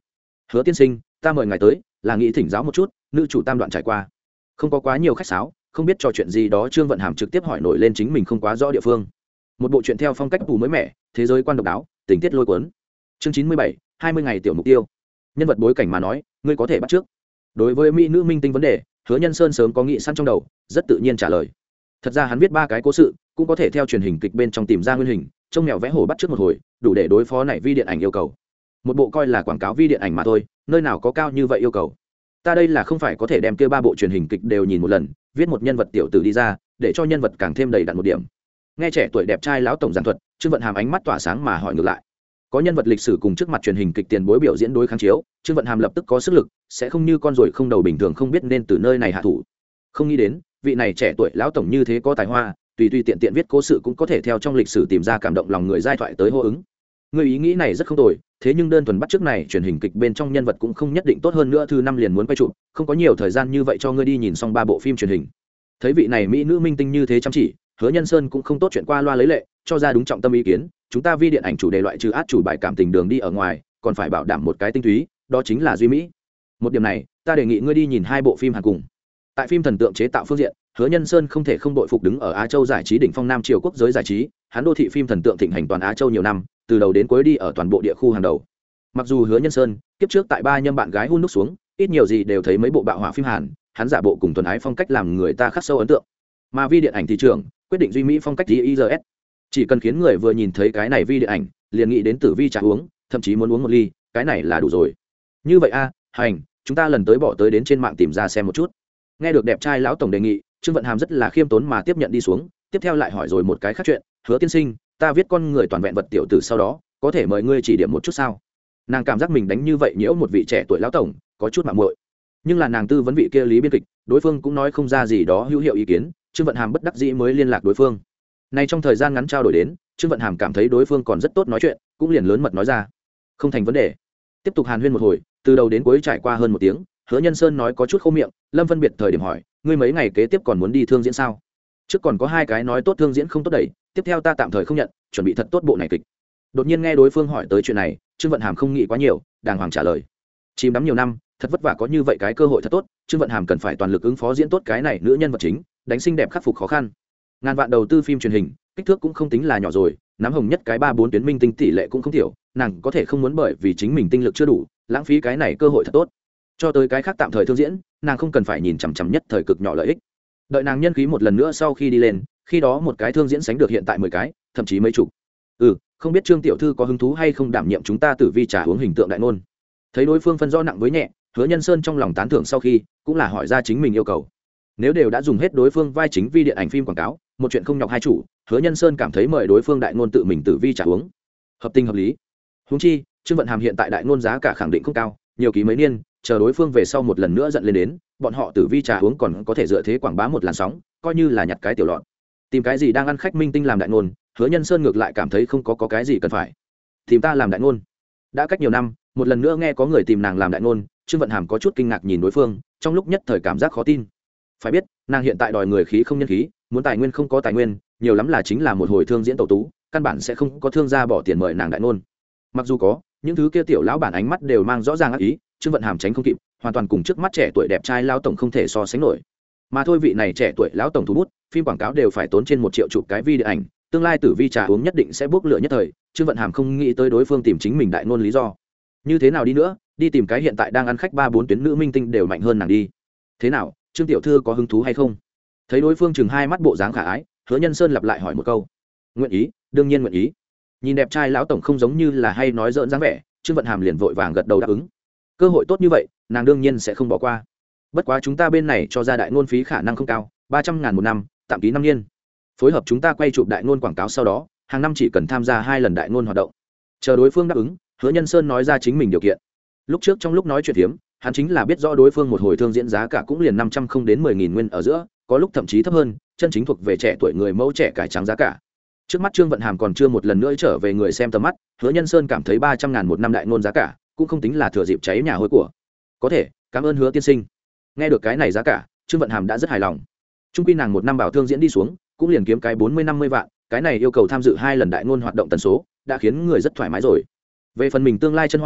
Hứa tiên sinh, ta mời ngài tới là nghĩ thỉnh giáo một chút nữ chủ tam đoạn trải qua. Không có quá nhiều khách sáo, không biết trò chuyện gì đó, Trương Vận Hàm trực tiếp hỏi nổi lên chính mình không quá rõ địa phương. Một bộ truyện theo phong cách tù mới mẻ, thế giới quan độc đáo, tình tiết lôi cuốn. Chương chín mươi bảy, hai mươi ngày tiểu mục tiêu. Nhân vật bối cảnh mà nói, ngươi có thể bắt trước. Đối với mỹ nữ minh tinh vấn đề, Hứa Nhân Sơn sớm có nghĩ sẵn trong đầu, rất tự nhiên trả lời. Thật ra hắn viết ba cái cố sự, cũng có thể theo truyền hình kịch bên trong tìm ra nguyên hình, trông mèo vẽ hổ bắt trước một hồi, đủ để đối phó này vi điện ảnh yêu cầu. Một bộ coi là quảng cáo vi điện ảnh mà thôi, nơi nào có cao như vậy yêu cầu. Ta đây là không phải có thể đem kia ba bộ truyền hình kịch đều nhìn một lần, viết một nhân vật tiểu tử đi ra, để cho nhân vật càng thêm đầy đặn một điểm. Nghe trẻ tuổi đẹp trai lão tổng giảng thuật, Trương Vận Hàm ánh mắt tỏa sáng mà hỏi ngược lại. Có nhân vật lịch sử cùng trước mặt truyền hình kịch tiền bối biểu diễn đối kháng chiếu, Trương Vận Hàm lập tức có sức lực, sẽ không như con ruồi không đầu bình thường không biết nên từ nơi này hạ thủ. Không nghĩ đến, vị này trẻ tuổi lão tổng như thế có tài hoa, tùy tùy tiện tiện viết cố sự cũng có thể theo trong lịch sử tìm ra cảm động lòng người giai thoại tới hô ứng. Người ý nghĩ này rất không tồi, thế nhưng đơn thuần bắt chước này truyền hình kịch bên trong nhân vật cũng không nhất định tốt, hơn nữa thứ năm liền muốn quay chụp, không có nhiều thời gian như vậy cho ngươi đi nhìn xong ba bộ phim truyền hình. Thấy vị này mỹ nữ minh tinh như thế chăm chỉ, Hứa Nhân Sơn cũng không tốt chuyện qua loa lấy lệ, cho ra đúng trọng tâm ý kiến, chúng ta vi điện ảnh chủ đề loại trừ át chủ bài cảm tình đường đi ở ngoài, còn phải bảo đảm một cái tinh túy, đó chính là duy mỹ. Một điểm này, ta đề nghị ngươi đi nhìn hai bộ phim Hàn cùng. Tại phim thần tượng chế tạo phương diện, Hứa Nhân Sơn không thể không đội phục đứng ở Á Châu giải trí đỉnh phong nam triều quốc giới giải trí, hắn đô thị phim thần tượng thịnh hành toàn Á Châu nhiều năm, từ đầu đến cuối đi ở toàn bộ địa khu hàng đầu. Mặc dù Hứa Nhân Sơn kiếp trước tại ba nhâm bạn gái hun nước xuống, ít nhiều gì đều thấy mấy bộ bạo hỏa phim Hàn, hắn giả bộ cùng tuần ái phong cách làm người ta khắc sâu ấn tượng. Mà vi điện ảnh thị trường quyết định duy mỹ phong cách i i giê ét, chỉ cần khiến người vừa nhìn thấy cái này vi điện ảnh liền nghĩ đến tử vi trà uống, thậm chí muốn uống một ly, cái này là đủ rồi. Như vậy a, hành, chúng ta lần tới bỏ tới đến trên mạng tìm ra xem một chút. Nghe được đẹp trai lão tổng đề nghị, Trương Vận Hàm rất là khiêm tốn mà tiếp nhận đi xuống, tiếp theo lại hỏi rồi một cái khác chuyện. Hứa tiên sinh, ta viết con người toàn vẹn vật tiểu tử sau đó, có thể mời ngươi chỉ điểm một chút sao? Nàng cảm giác mình đánh như vậy nhiễu một vị trẻ tuổi lão tổng, có chút mạo muội. Nhưng là nàng tư vấn vị kia lý biên kịch, đối phương cũng nói không ra gì đó hữu hiệu ý kiến, Trương Vận Hàm bất đắc dĩ mới liên lạc đối phương. Nay trong thời gian ngắn trao đổi đến, Trương Vận Hàm cảm thấy đối phương còn rất tốt nói chuyện, cũng liền lớn mật nói ra. Không thành vấn đề. Tiếp tục hàn huyên một hồi, từ đầu đến cuối trải qua hơn một tiếng, Hứa Nhân Sơn nói có chút khô miệng, Lâm phân biệt thời điểm hỏi, ngươi mấy ngày kế tiếp còn muốn đi thương diễn sao? Trước còn có hai cái nói tốt thương diễn không tốt đẩy, tiếp theo ta tạm thời không nhận, chuẩn bị thật tốt bộ này kịch. Đột nhiên nghe đối phương hỏi tới chuyện này, Trương Vận Hàm không nghĩ quá nhiều, đàng hoàng trả lời. Chìm đắm nhiều năm, thật vất vả có như vậy cái cơ hội thật tốt, Trương Vận Hàm cần phải toàn lực ứng phó diễn tốt cái này nữ nhân vật chính, đánh xinh đẹp khắc phục khó khăn. Ngàn vạn đầu tư phim truyền hình, kích thước cũng không tính là nhỏ rồi, nắm hồng nhất cái ba bốn tuyến minh tinh tỷ lệ cũng không thiểu, nàng có thể không muốn bởi vì chính mình tinh lực chưa đủ, lãng phí cái này cơ hội thật tốt. Cho tới cái khác tạm thời thương diễn, nàng không cần phải nhìn chằm chằm nhất thời cực nhỏ lợi ích. Đợi nàng nhân khí một lần nữa sau khi đi lên, khi đó một cái thương diễn sánh được hiện tại mười cái, thậm chí mấy chục. Ừ, không biết Trương tiểu thư có hứng thú hay không đảm nhiệm chúng ta tử vi trà uống hình tượng đại ngôn. Thấy đối phương phân rõ nặng với nhẹ, Hứa Nhân Sơn trong lòng tán thưởng sau khi, cũng là hỏi ra chính mình yêu cầu. Nếu đều đã dùng hết đối phương vai chính vi điện ảnh phim quảng cáo, một chuyện không nhọc hai chủ, Hứa Nhân Sơn cảm thấy mời đối phương đại ngôn tự mình tử vi trà uống, hợp tình hợp lý. Huống chi, Trương Vận Hàm hiện tại đại ngôn giá cả khẳng định không cao, nhiều ký mấy niên, chờ đối phương về sau một lần nữa giận lên đến, bọn họ tử vi trà uống còn có thể dựa thế quảng bá một làn sóng, coi như là nhặt cái tiểu lọt. Tìm cái gì đang ăn khách minh tinh làm đại ngôn, Hứa Nhân Sơn ngược lại cảm thấy không có có cái gì cần phải. Tìm ta làm đại ngôn? Đã cách nhiều năm, một lần nữa nghe có người tìm nàng làm đại ngôn, Trương Vận Hàm có chút kinh ngạc nhìn đối phương, trong lúc nhất thời cảm giác khó tin. Phải biết, nàng hiện tại đòi người khí không nhân khí, muốn tài nguyên không có tài nguyên, nhiều lắm là chính là một hồi thương diễn tẩu tú, căn bản sẽ không có thương gia bỏ tiền mời nàng đại ngôn. Mặc dù có, những thứ kia tiểu lão bản ánh mắt đều mang rõ ràng ác ý, Trương Vận Hàm tránh không kịp, hoàn toàn cùng trước mắt trẻ tuổi đẹp trai lão tổng không thể so sánh nổi. Mà thôi, vị này trẻ tuổi lão tổng thu bút, phim quảng cáo đều phải tốn trên một triệu chụp cái vi điện ảnh, tương lai tử vi trà uống nhất định sẽ bốc lửa nhất thời. Trương Vận Hàm không nghĩ tới đối phương tìm chính mình đại ngôn lý do. Như thế nào đi nữa, đi tìm cái hiện tại đang ăn khách ba bốn tuyến nữ minh tinh đều mạnh hơn nàng đi. Thế nào, Trương tiểu thư có hứng thú hay không? Thấy đối phương chừng hai mắt bộ dáng khả ái, Hứa Nhân Sơn lặp lại hỏi một câu. Nguyện ý, đương nhiên nguyện ý. Nhìn đẹp trai lão tổng không giống như là hay nói giỡn dáng vẻ, Trương Vận Hàm liền vội vàng gật đầu đáp ứng. Cơ hội tốt như vậy, nàng đương nhiên sẽ không bỏ qua. Bất quá chúng ta bên này cho ra đại ngôn phí khả năng không cao, ba trăm ngàn một năm, tạm ký năm niên. Phối hợp chúng ta quay chụp đại ngôn quảng cáo sau đó, hàng năm chỉ cần tham gia hai lần đại ngôn hoạt động. Chờ đối phương đáp ứng, Hứa Nhân Sơn nói ra chính mình điều kiện. Lúc trước trong lúc nói chuyện hiếm, hắn chính là biết rõ đối phương một hồi thương diễn giá cả cũng liền năm trăm không đến mười nghìn nguyên ở giữa, có lúc thậm chí thấp hơn, chân chính thuộc về trẻ tuổi người mẫu trẻ cải trắng giá cả. Trước mắt Trương Vận Hàm còn chưa một lần nữa trở về người xem tầm mắt, Hứa Nhân Sơn cảm thấy ba trăm ngàn một năm đại ngôn giá cả, cũng không tính là thừa dịp cháy nhà hôi của. Có thể, cảm ơn Hứa tiên sinh. Nghe được cái này giá cả, Trương Vận Hàm đã rất hài lòng. Trung quy nàng một năm bảo thương diễn đi xuống, cũng liền kiếm cái bốn mươi năm mươi vạn, cái này yêu cầu tham dự hai lần đại ngôn hoạt động tần số, đã khiến người rất thoải mái rồi. Về phần mình tương lai chân hỏa,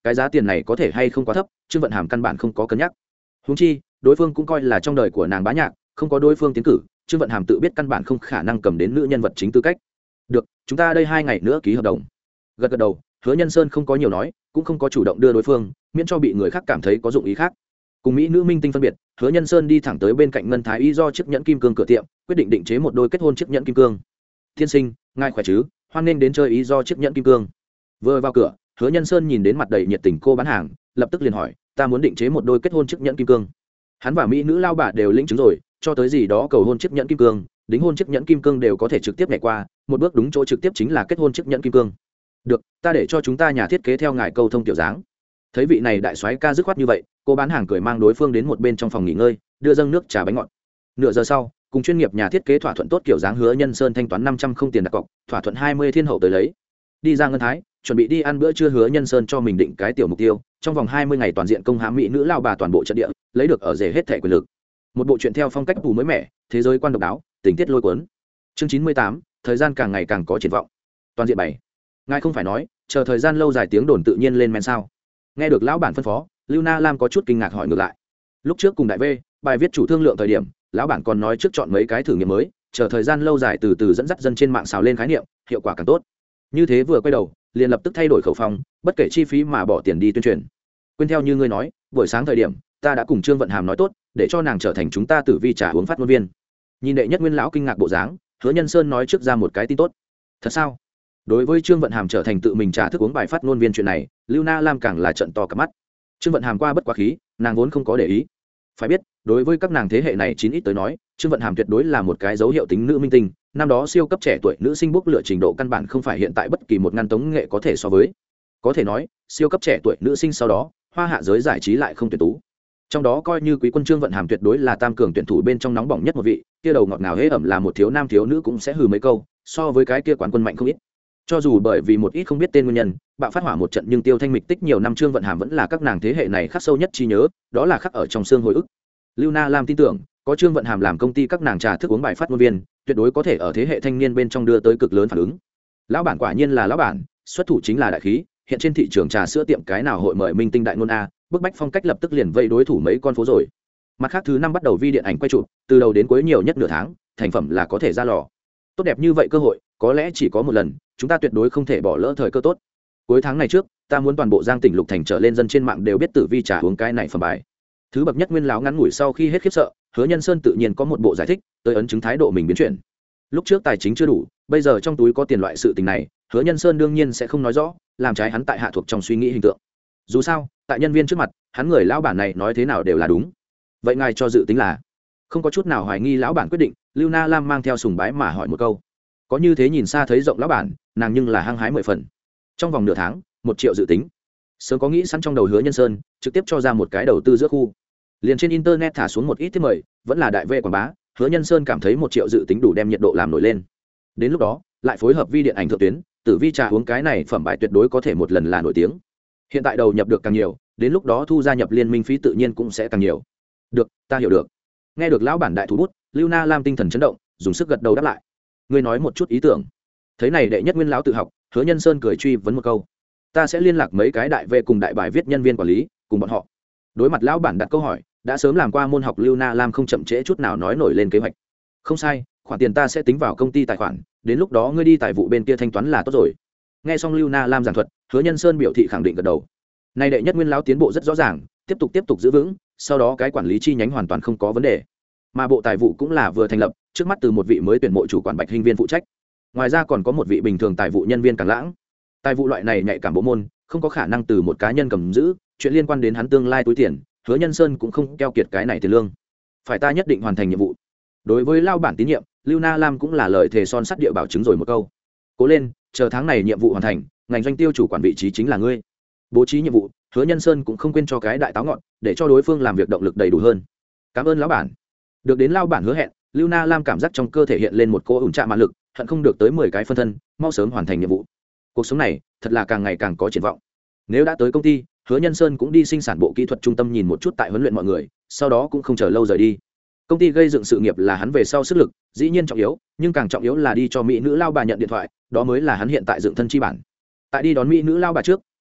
cái giá tiền này có thể hay không quá thấp, Trương Vận Hàm căn bản không có cân nhắc. Huống chi đối phương cũng coi là trong đời của nàng bá nhạc, không có đối phương tiến cử, Trương Vận Hàm tự biết căn bản không khả năng cầm đến nữ nhân vật chính tư cách. Được, chúng ta đây hai ngày nữa ký hợp đồng. Gật gật đầu, Hứa Nhân Sơn không có nhiều nói, cũng không có chủ động đưa đối phương, miễn cho bị người khác cảm thấy có dụng ý khác. Cùng mỹ nữ minh tinh phân biệt, Hứa Nhân Sơn đi thẳng tới bên cạnh ngân thái y do chiếc nhẫn kim cương cửa tiệm, quyết định định chế một đôi kết hôn chiếc nhẫn kim cương. Thiên sinh, ngài khỏe chứ? Hoan nghênh đến chơi ý do chiếc nhẫn kim cương. Vừa vào cửa, Hứa Nhân Sơn nhìn đến mặt đầy nhiệt tình cô bán hàng, lập tức liền hỏi, ta muốn định chế một đôi kết hôn chiếc nhẫn kim cương. Hắn và mỹ nữ lao bà đều lĩnh chứng rồi, cho tới gì đó cầu hôn chiếc nhẫn kim cương, đính hôn chiếc nhẫn kim cương đều có thể trực tiếp nhảy qua, một bước đúng chỗ trực tiếp chính là kết hôn chiếc nhẫn kim cương. Được, ta để cho chúng ta nhà thiết kế theo ngài câu thông tiểu dáng. Thấy vị này đại soái ca dứt khoát như vậy, cô bán hàng cười mang đối phương đến một bên trong phòng nghỉ ngơi, đưa dâng nước trà bánh ngọt. Nửa giờ sau, cùng chuyên nghiệp nhà thiết kế thỏa thuận tốt kiểu dáng, Hứa Nhân Sơn thanh toán năm trăm không tiền đặt cọc, thỏa thuận hai mươi thiên hậu tới lấy. Đi ra ngân thái, chuẩn bị đi ăn bữa trưa, Hứa Nhân Sơn cho mình định cái tiểu mục tiêu, trong vòng hai mươi ngày toàn diện công hãm mỹ nữ lao bà toàn bộ trận địa, lấy được ở rể hết thẻ quyền lực. Một bộ truyện theo phong cách tù mới mẻ, thế giới quan độc đáo, tình tiết lôi cuốn. Chương chín mươi tám, thời gian càng ngày càng có triển vọng. Toàn diện bảy. Ngài không phải nói, chờ thời gian lâu dài tiếng đồn tự nhiên lên men sao? Nghe được lão bản phân phó, Lưu Na Lam có chút kinh ngạc hỏi ngược lại. Lúc trước cùng đại V, bài viết chủ thương lượng thời điểm, lão bản còn nói trước chọn mấy cái thử nghiệm mới, chờ thời gian lâu dài từ từ dẫn dắt dân trên mạng xào lên khái niệm, hiệu quả càng tốt. Như thế vừa quay đầu, liền lập tức thay đổi khẩu phong, bất kể chi phí mà bỏ tiền đi tuyên truyền. Quên theo như ngươi nói, buổi sáng thời điểm, ta đã cùng Trương Vận Hàm nói tốt, để cho nàng trở thành chúng ta tử vi trà uống phát ngôn viên. Nhìn đệ nhất nguyên lão kinh ngạc bộ dáng, Hứa Nhân Sơn nói trước ra một cái tin tốt. Thật sao? Đối với Trương Vận Hàm trở thành tự mình trà thức uống bài phát ngôn viên chuyện này, Lưu Na Lam càng là trận to cả mắt. Trương Vận Hàm qua bất quá khí, nàng vốn không có để ý. Phải biết, đối với các nàng thế hệ này chín ít tới nói, Trương Vận Hàm tuyệt đối là một cái dấu hiệu tính nữ minh tinh, năm đó siêu cấp trẻ tuổi nữ sinh bốc lửa trình độ căn bản không phải hiện tại bất kỳ một ngăn tống nghệ có thể so với. Có thể nói, siêu cấp trẻ tuổi nữ sinh sau đó, hoa hạ giới giải trí lại không tuyệt tú. Trong đó coi như quý quân Trương Vận Hàm tuyệt đối là tam cường tuyển thủ bên trong nóng bỏng nhất một vị, kia đầu ngọt ngào hễ ẩm là một thiếu nam thiếu nữ cũng sẽ hừ mấy câu, so với cái kia quán quân mạnh không ít. Cho dù bởi vì một ít không biết tên nguyên nhân, bạo phát hỏa một trận, nhưng tiêu thanh mịch tích nhiều năm Trương Vận Hàm vẫn là các nàng thế hệ này khắc sâu nhất trí nhớ, đó là khắc ở trong xương hồi ức. Lưu Na Lam tin tưởng, có Trương Vận Hàm làm công ty các nàng trà thức uống bài phát ngôn viên, tuyệt đối có thể ở thế hệ thanh niên bên trong đưa tới cực lớn phản ứng. Lão bản quả nhiên là lão bản, xuất thủ chính là đại khí, hiện trên thị trường trà sữa tiệm cái nào hội mời minh tinh đại ngôn a, bức bách phong cách lập tức liền vây đối thủ mấy con phố rồi. Mặt khác thứ năm bắt đầu vi điện ảnh quay chụp, từ đầu đến cuối nhiều nhất nửa tháng, thành phẩm là có thể ra lò. Tốt đẹp như vậy cơ hội, có lẽ chỉ có một lần, chúng ta tuyệt đối không thể bỏ lỡ thời cơ tốt. Cuối tháng này trước, ta muốn toàn bộ Giang tỉnh lục thành trở lên dân trên mạng đều biết tử vi trà uống cái này phẩm bài. Thứ bậc nhất nguyên lão ngắn ngủi sau khi hết khiếp sợ, Hứa Nhân Sơn tự nhiên có một bộ giải thích, tới ấn chứng thái độ mình biến chuyển. Lúc trước tài chính chưa đủ, bây giờ trong túi có tiền, loại sự tình này, Hứa Nhân Sơn đương nhiên sẽ không nói rõ, làm trái hắn tại hạ thuộc trong suy nghĩ hình tượng. Dù sao, tại nhân viên trước mặt, hắn người lão bản này nói thế nào đều là đúng. Vậy ngài cho dự tính là? Không có chút nào hoài nghi lão bản quyết định, Lưu Na Lam mang theo sùng bái mà hỏi một câu. Có như thế nhìn xa thấy rộng lão bản, nàng nhưng là hăng hái mười phần. Trong vòng nửa tháng, một triệu dự tính. Sớm có nghĩ sẵn trong đầu Hứa Nhân Sơn, trực tiếp cho ra một cái đầu tư giữa khu. Liền trên internet thả xuống một ít thiết mời, vẫn là đại vệ quảng bá, Hứa Nhân Sơn cảm thấy một triệu dự tính đủ đem nhiệt độ làm nổi lên. Đến lúc đó, lại phối hợp vi điện ảnh thượng tuyến, tử vi trà uống cái này phẩm bài tuyệt đối có thể một lần là nổi tiếng. Hiện tại đầu nhập được càng nhiều, đến lúc đó thu gia nhập liên minh phí tự nhiên cũng sẽ càng nhiều. Được, ta hiểu được. Nghe được lão bản đại thủ bút, Lưu Na Lam tinh thần chấn động, dùng sức gật đầu đáp lại. Ngươi nói một chút ý tưởng. Thấy này đệ nhất nguyên lão tự học, Hứa Nhân Sơn cười truy vấn một câu. Ta sẽ liên lạc mấy cái đại vệ cùng đại bài viết nhân viên quản lý, cùng bọn họ. Đối mặt lão bản đặt câu hỏi, đã sớm làm qua môn học Lưu Na Lam không chậm trễ chút nào nói nổi lên kế hoạch. Không sai, khoản tiền ta sẽ tính vào công ty tài khoản, đến lúc đó ngươi đi tài vụ bên kia thanh toán là tốt rồi. Nghe xong Lưu Na Lam giảng thuật, Hứa Nhân Sơn biểu thị khẳng định gật đầu. Này đệ nhất nguyên lão tiến bộ rất rõ ràng, tiếp tục tiếp tục giữ vững, sau đó cái quản lý chi nhánh hoàn toàn không có vấn đề. Mà bộ tài vụ cũng là vừa thành lập, trước mắt từ một vị mới tuyển mộ chủ quản Bạch Hinh Viên phụ trách. Ngoài ra còn có một vị bình thường tài vụ nhân viên Càng Lãng. Tài vụ loại này nhạy cảm bộ môn, không có khả năng từ một cá nhân cầm giữ, chuyện liên quan đến hắn tương lai túi tiền, Hứa Nhân Sơn cũng không keo kiệt cái này tiền lương. Phải ta nhất định hoàn thành nhiệm vụ. Đối với lao bản tín nhiệm, Lưu Na Lam cũng là lời thề son sắt địa bảo chứng rồi một câu. Cố lên, chờ tháng này nhiệm vụ hoàn thành, ngành doanh tiêu chủ quản vị trí chính là ngươi. Bố trí nhiệm vụ, Hứa Nhân Sơn cũng không quên cho cái đại táo ngọn, để cho đối phương làm việc động lực đầy đủ hơn. Cảm ơn lão bản. Được đến lao bản hứa hẹn, Lưu Na Lam cảm giác trong cơ thể hiện lên một cỗ ủn trạ mạn lực, hận không được tới mười cái phân thân, mau sớm hoàn thành nhiệm vụ. Cuộc sống này, thật là càng ngày càng có triển vọng. Nếu đã tới công ty, Hứa Nhân Sơn cũng đi sinh sản bộ kỹ thuật trung tâm nhìn một chút tại huấn luyện mọi người, sau đó cũng không chờ lâu rời đi. Công ty gây dựng sự nghiệp là hắn về sau sức lực, dĩ nhiên trọng yếu, nhưng càng trọng yếu là đi cho mỹ nữ lao bà nhận điện thoại, đó mới là hắn hiện tại dựng thân chi bản. Tại đi đón mỹ nữ lao bà trước,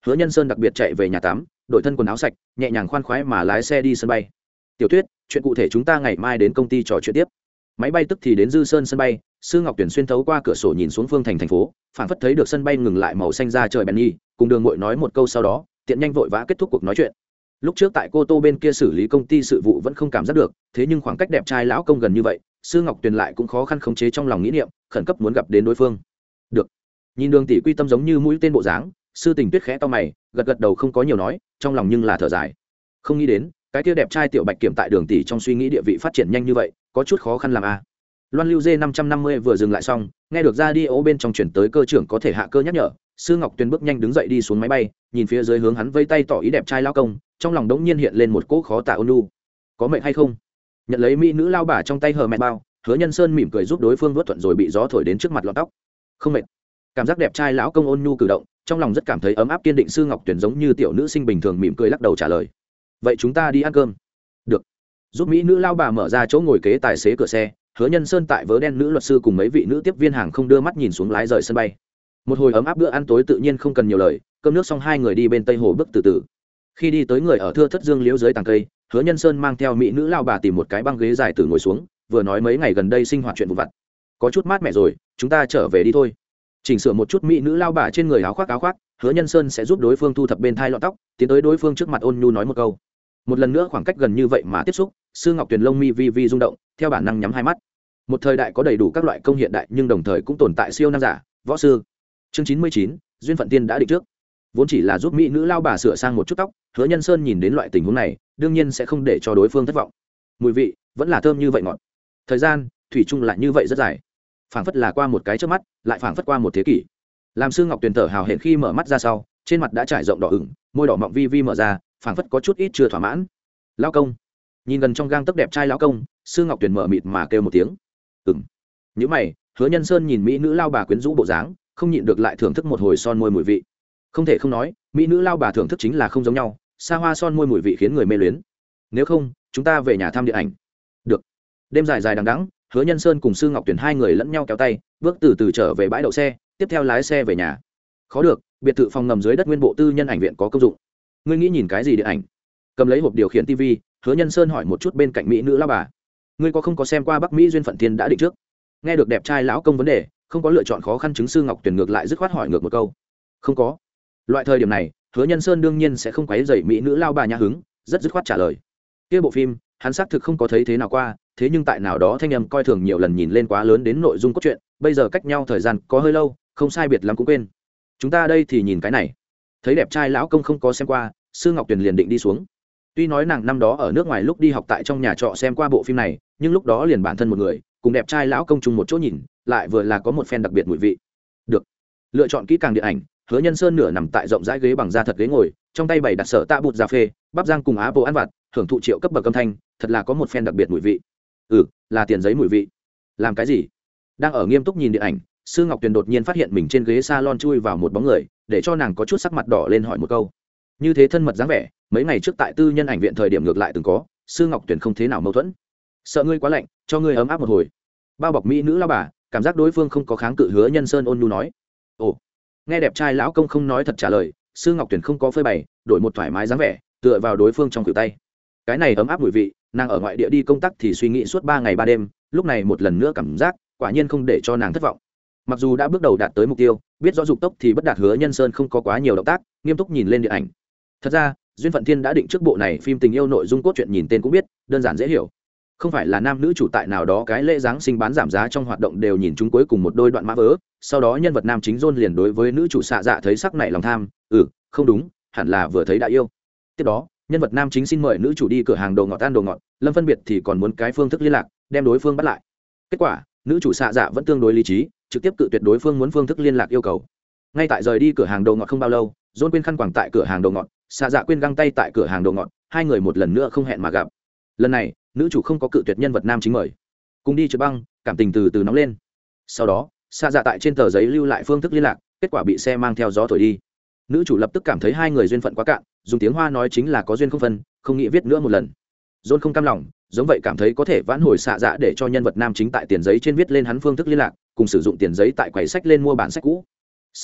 Hứa Nhân Sơn đặc biệt chạy về nhà tắm, đổi thân quần áo sạch, nhẹ nhàng khoan khoái mà lái xe đi sân bay. Tiểu Tuyết, chuyện cụ thể chúng ta ngày mai đến công ty trò chuyện tiếp. Máy bay tức thì đến Dư Sơn sân bay, Sư Ngọc Tuyển xuyên thấu qua cửa sổ nhìn xuống phương thành thành phố, phảng phất thấy được sân bay ngừng lại màu xanh ra trời Benny, cùng Đường Ngụy nói một câu sau đó, tiện nhanh vội vã kết thúc cuộc nói chuyện. Lúc trước tại Cô Tô bên kia xử lý công ty sự vụ vẫn không cảm giác được, thế nhưng khoảng cách đẹp trai lão công gần như vậy, Sư Ngọc Tuyền lại cũng khó khăn khống chế trong lòng nghĩ niệm, khẩn cấp muốn gặp đến đối phương. Được. Nhìn Đường tỷ quy tâm giống như mũi tên bộ dáng, Sư Tình Tuyết khẽ to mày, gật gật đầu không có nhiều nói, trong lòng nhưng là thở dài. Không nghĩ đến, cái kia đẹp trai tiểu Bạch Kiểm tại Đường tỷ trong suy nghĩ địa vị phát triển nhanh như vậy, có chút khó khăn làm a. Loan Lưu Dê năm trăm năm mươi vừa dừng lại xong, nghe được radio bên trong chuyển tới cơ trưởng có thể hạ cơ nhắc nhở, Sư Ngọc Tuyền bước nhanh đứng dậy đi xuống máy bay, nhìn phía dưới hướng hắn vây tay tỏ ý đẹp trai lão công, trong lòng đống nhiên hiện lên một cỗ khó tả ôn nhu. Có mệnh hay không? Nhận lấy mỹ nữ lao bà trong tay hờ mẹ bao, Hứa Nhân Sơn mỉm cười giúp đối phương vớt thuận rồi bị gió thổi đến trước mặt lọt tóc. Không mệt. Cảm giác đẹp trai lão công ôn nhu cử động, trong lòng rất cảm thấy ấm áp kiên định. Sư Ngọc Tuyền giống như tiểu nữ sinh bình thường mỉm cười lắc đầu trả lời. Vậy chúng ta đi ăn cơm. Được. Giúp mỹ nữ lao bà mở ra chỗ ngồi kế tài xế cửa xe, Hứa Nhân Sơn tại vớ đen nữ luật sư cùng mấy vị nữ tiếp viên hàng không đưa mắt nhìn xuống lái rời sân bay. Một hồi ấm áp bữa ăn tối tự nhiên không cần nhiều lời, cơm nước xong hai người đi bên tây hồ bước từ từ. Khi đi tới người ở thưa thất dương liễu dưới tàng cây, Hứa Nhân Sơn mang theo mỹ nữ lao bà tìm một cái băng ghế dài từ ngồi xuống, vừa nói mấy ngày gần đây sinh hoạt chuyện vụ vặt. Có chút mát mẻ rồi, chúng ta trở về đi thôi. Chỉnh sửa một chút mỹ nữ lao bà trên người áo khoác áo khoác, Hứa Nhân Sơn sẽ giúp đối phương thu thập bên thai lọn tóc, tiến tới đối phương trước mặt ôn nhu nói một câu. Một lần nữa khoảng cách gần như vậy mà tiếp xúc, Sư Ngọc Tuyền lông mi vi vi rung động, theo bản năng nhắm hai mắt. Một thời đại có đầy đủ các loại công hiện đại nhưng đồng thời cũng tồn tại siêu năng giả, võ sư. Chương chín mươi chín, duyên phận tiên đã định trước. Vốn chỉ là giúp mỹ nữ lao bà sửa sang một chút tóc, Hứa Nhân Sơn nhìn đến loại tình huống này, đương nhiên sẽ không để cho đối phương thất vọng. Mùi vị vẫn là thơm như vậy ngọt. Thời gian thủy chung lại như vậy rất dài, phảng phất là qua một cái chớp mắt, lại phảng phất qua một thế kỷ. Làm Sư Ngọc Tuyền thở hào hển khi mở mắt ra sau, trên mặt đã trải rộng đỏ ửng, môi đỏ mọng vi vi mở ra, phảng phất có chút ít chưa thỏa mãn. Lão công. Nhìn gần trong gang tấc đẹp trai lão công, Sư Ngọc Tuyền mở mịt mà kêu một tiếng. Ừm. Nhíu mày, Hứa Nhân Sơn nhìn mỹ nữ lao bà quyến rũ bộ dáng, không nhịn được lại thưởng thức một hồi son môi mùi vị. Không thể không nói, mỹ nữ lao bà thưởng thức chính là không giống nhau, xa hoa son môi mùi vị khiến người mê luyến. Nếu không, chúng ta về nhà thăm điện ảnh. Được. Đêm dài dài đằng đẵng, Hứa Nhân Sơn cùng Sư Ngọc Tuyền hai người lẫn nhau kéo tay, bước từ từ trở về bãi đậu xe, tiếp theo lái xe về nhà. Khó được, biệt thự phòng ngầm dưới đất nguyên bộ tư nhân ảnh viện có công dụng. Ngươi nghĩ nhìn cái gì điện ảnh? Cầm lấy hộp điều khiển tivi, Hứa Nhân Sơn hỏi một chút bên cạnh mỹ nữ lao bà. Ngươi có không có xem qua Bắc Mỹ duyên phận thiên đã định trước? Nghe được đẹp trai lão công vấn đề, không có lựa chọn khó khăn chứng Sư Ngọc Tuyền ngược lại dứt khoát hỏi ngược một câu. Không có. Loại thời điểm này, Hứa Nhân Sơn đương nhiên sẽ không quấy rầy mỹ nữ lao bà nhã hứng, rất dứt khoát trả lời. Kia bộ phim, hắn xác thực không có thấy thế nào qua, thế nhưng tại nào đó thanh âm coi thường nhiều lần nhìn lên quá lớn đến nội dung cốt truyện, bây giờ cách nhau thời gian có hơi lâu, không sai biệt lắm cũng quên. Chúng ta đây thì nhìn cái này. Thấy đẹp trai lão công không có xem qua, Sư Ngọc Tuyền liền định đi xuống. Tuy nói nàng năm đó ở nước ngoài lúc đi học tại trong nhà trọ xem qua bộ phim này, nhưng lúc đó liền bản thân một người, cùng đẹp trai lão công chung một chỗ nhìn, lại vừa là có một phen đặc biệt mùi vị. Được. Lựa chọn kỹ càng điện ảnh, Hứa Nhân Sơn nửa nằm tại rộng rãi ghế bằng da thật ghế ngồi, trong tay bày đặt sở tạ bụt cà phê, bắp rang cùng á bộ ăn vặt, hưởng thụ triệu cấp bậc âm thanh, thật là có một phen đặc biệt mùi vị. Ừ, là tiền giấy mùi vị. Làm cái gì? Đang ở nghiêm túc nhìn điện ảnh, Sư Ngọc Tuyền đột nhiên phát hiện mình trên ghế salon chui vào một bóng người, để cho nàng có chút sắc mặt đỏ lên hỏi một câu. Như thế thân mật dáng vẻ, mấy ngày trước tại tư nhân ảnh viện thời điểm ngược lại từng có, Sư Ngọc Tuyền không thế nào mâu thuẫn. Sợ ngươi quá lạnh, cho ngươi ấm áp một hồi. Bao bọc mỹ nữ lao bà, cảm giác đối phương không có kháng cự, Hứa Nhân Sơn ôn nhu nói. Ồ. Nghe đẹp trai lão công không nói thật trả lời, Sư Ngọc Tuyền không có phơi bày, đổi một thoải mái dáng vẻ, tựa vào đối phương trong khuỷu tay. Cái này ấm áp mùi vị, nàng ở ngoại địa đi công tác thì suy nghĩ suốt ba ngày ba đêm, lúc này một lần nữa cảm giác, quả nhiên không để cho nàng thất vọng. Mặc dù đã bước đầu đạt tới mục tiêu, biết rõ dục tốc thì bất đạt, Hứa Nhân Sơn không có quá nhiều động tác, nghiêm túc nhìn lên điện ảnh. Thật ra, duyên phận thiên đã định trước bộ này phim tình yêu nội dung cốt truyện nhìn tên cũng biết, đơn giản dễ hiểu. Không phải là nam nữ chủ tại nào đó cái lễ giáng sinh bán giảm giá trong hoạt động đều nhìn chúng cuối cùng một đôi đoạn mã vớ, sau đó nhân vật nam chính John liền đối với nữ chủ xạ dạ thấy sắc nảy lòng tham, ừ, không đúng, hẳn là vừa thấy đã yêu. Tiếp đó, nhân vật nam chính xin mời nữ chủ đi cửa hàng đồ ngọt ăn đồ ngọt, lâm phân biệt thì còn muốn cái phương thức liên lạc, đem đối phương bắt lại. Kết quả, nữ chủ xạ dạ vẫn tương đối lý trí, trực tiếp cự tuyệt đối phương muốn phương thức liên lạc yêu cầu. Ngay tại rời đi cửa hàng đồ ngọt không bao lâu, John quên khăn quàng tại cửa hàng đồ ngọt, xạ dạ quên găng tay tại cửa hàng đồ ngọt, hai người một lần nữa không hẹn mà gặp. Lần này, nữ chủ không có cự tuyệt nhân vật nam chính mời, cùng đi trượt băng, cảm tình từ từ nóng lên. Sau đó, xạ dạ tại trên tờ giấy lưu lại phương thức liên lạc, kết quả bị xe mang theo gió thổi đi. Nữ chủ lập tức cảm thấy hai người duyên phận quá cạn, dùng tiếng Hoa nói chính là có duyên không phân, không nghĩ viết nữa một lần. John không cam lòng, giống vậy cảm thấy có thể vãn hồi xạ dạ để cho nhân vật nam chính tại tiền giấy trên viết lên hắn phương thức liên lạc, cùng sử dụng tiền giấy tại quầy sách lên mua bản sách cũ. Sau đó,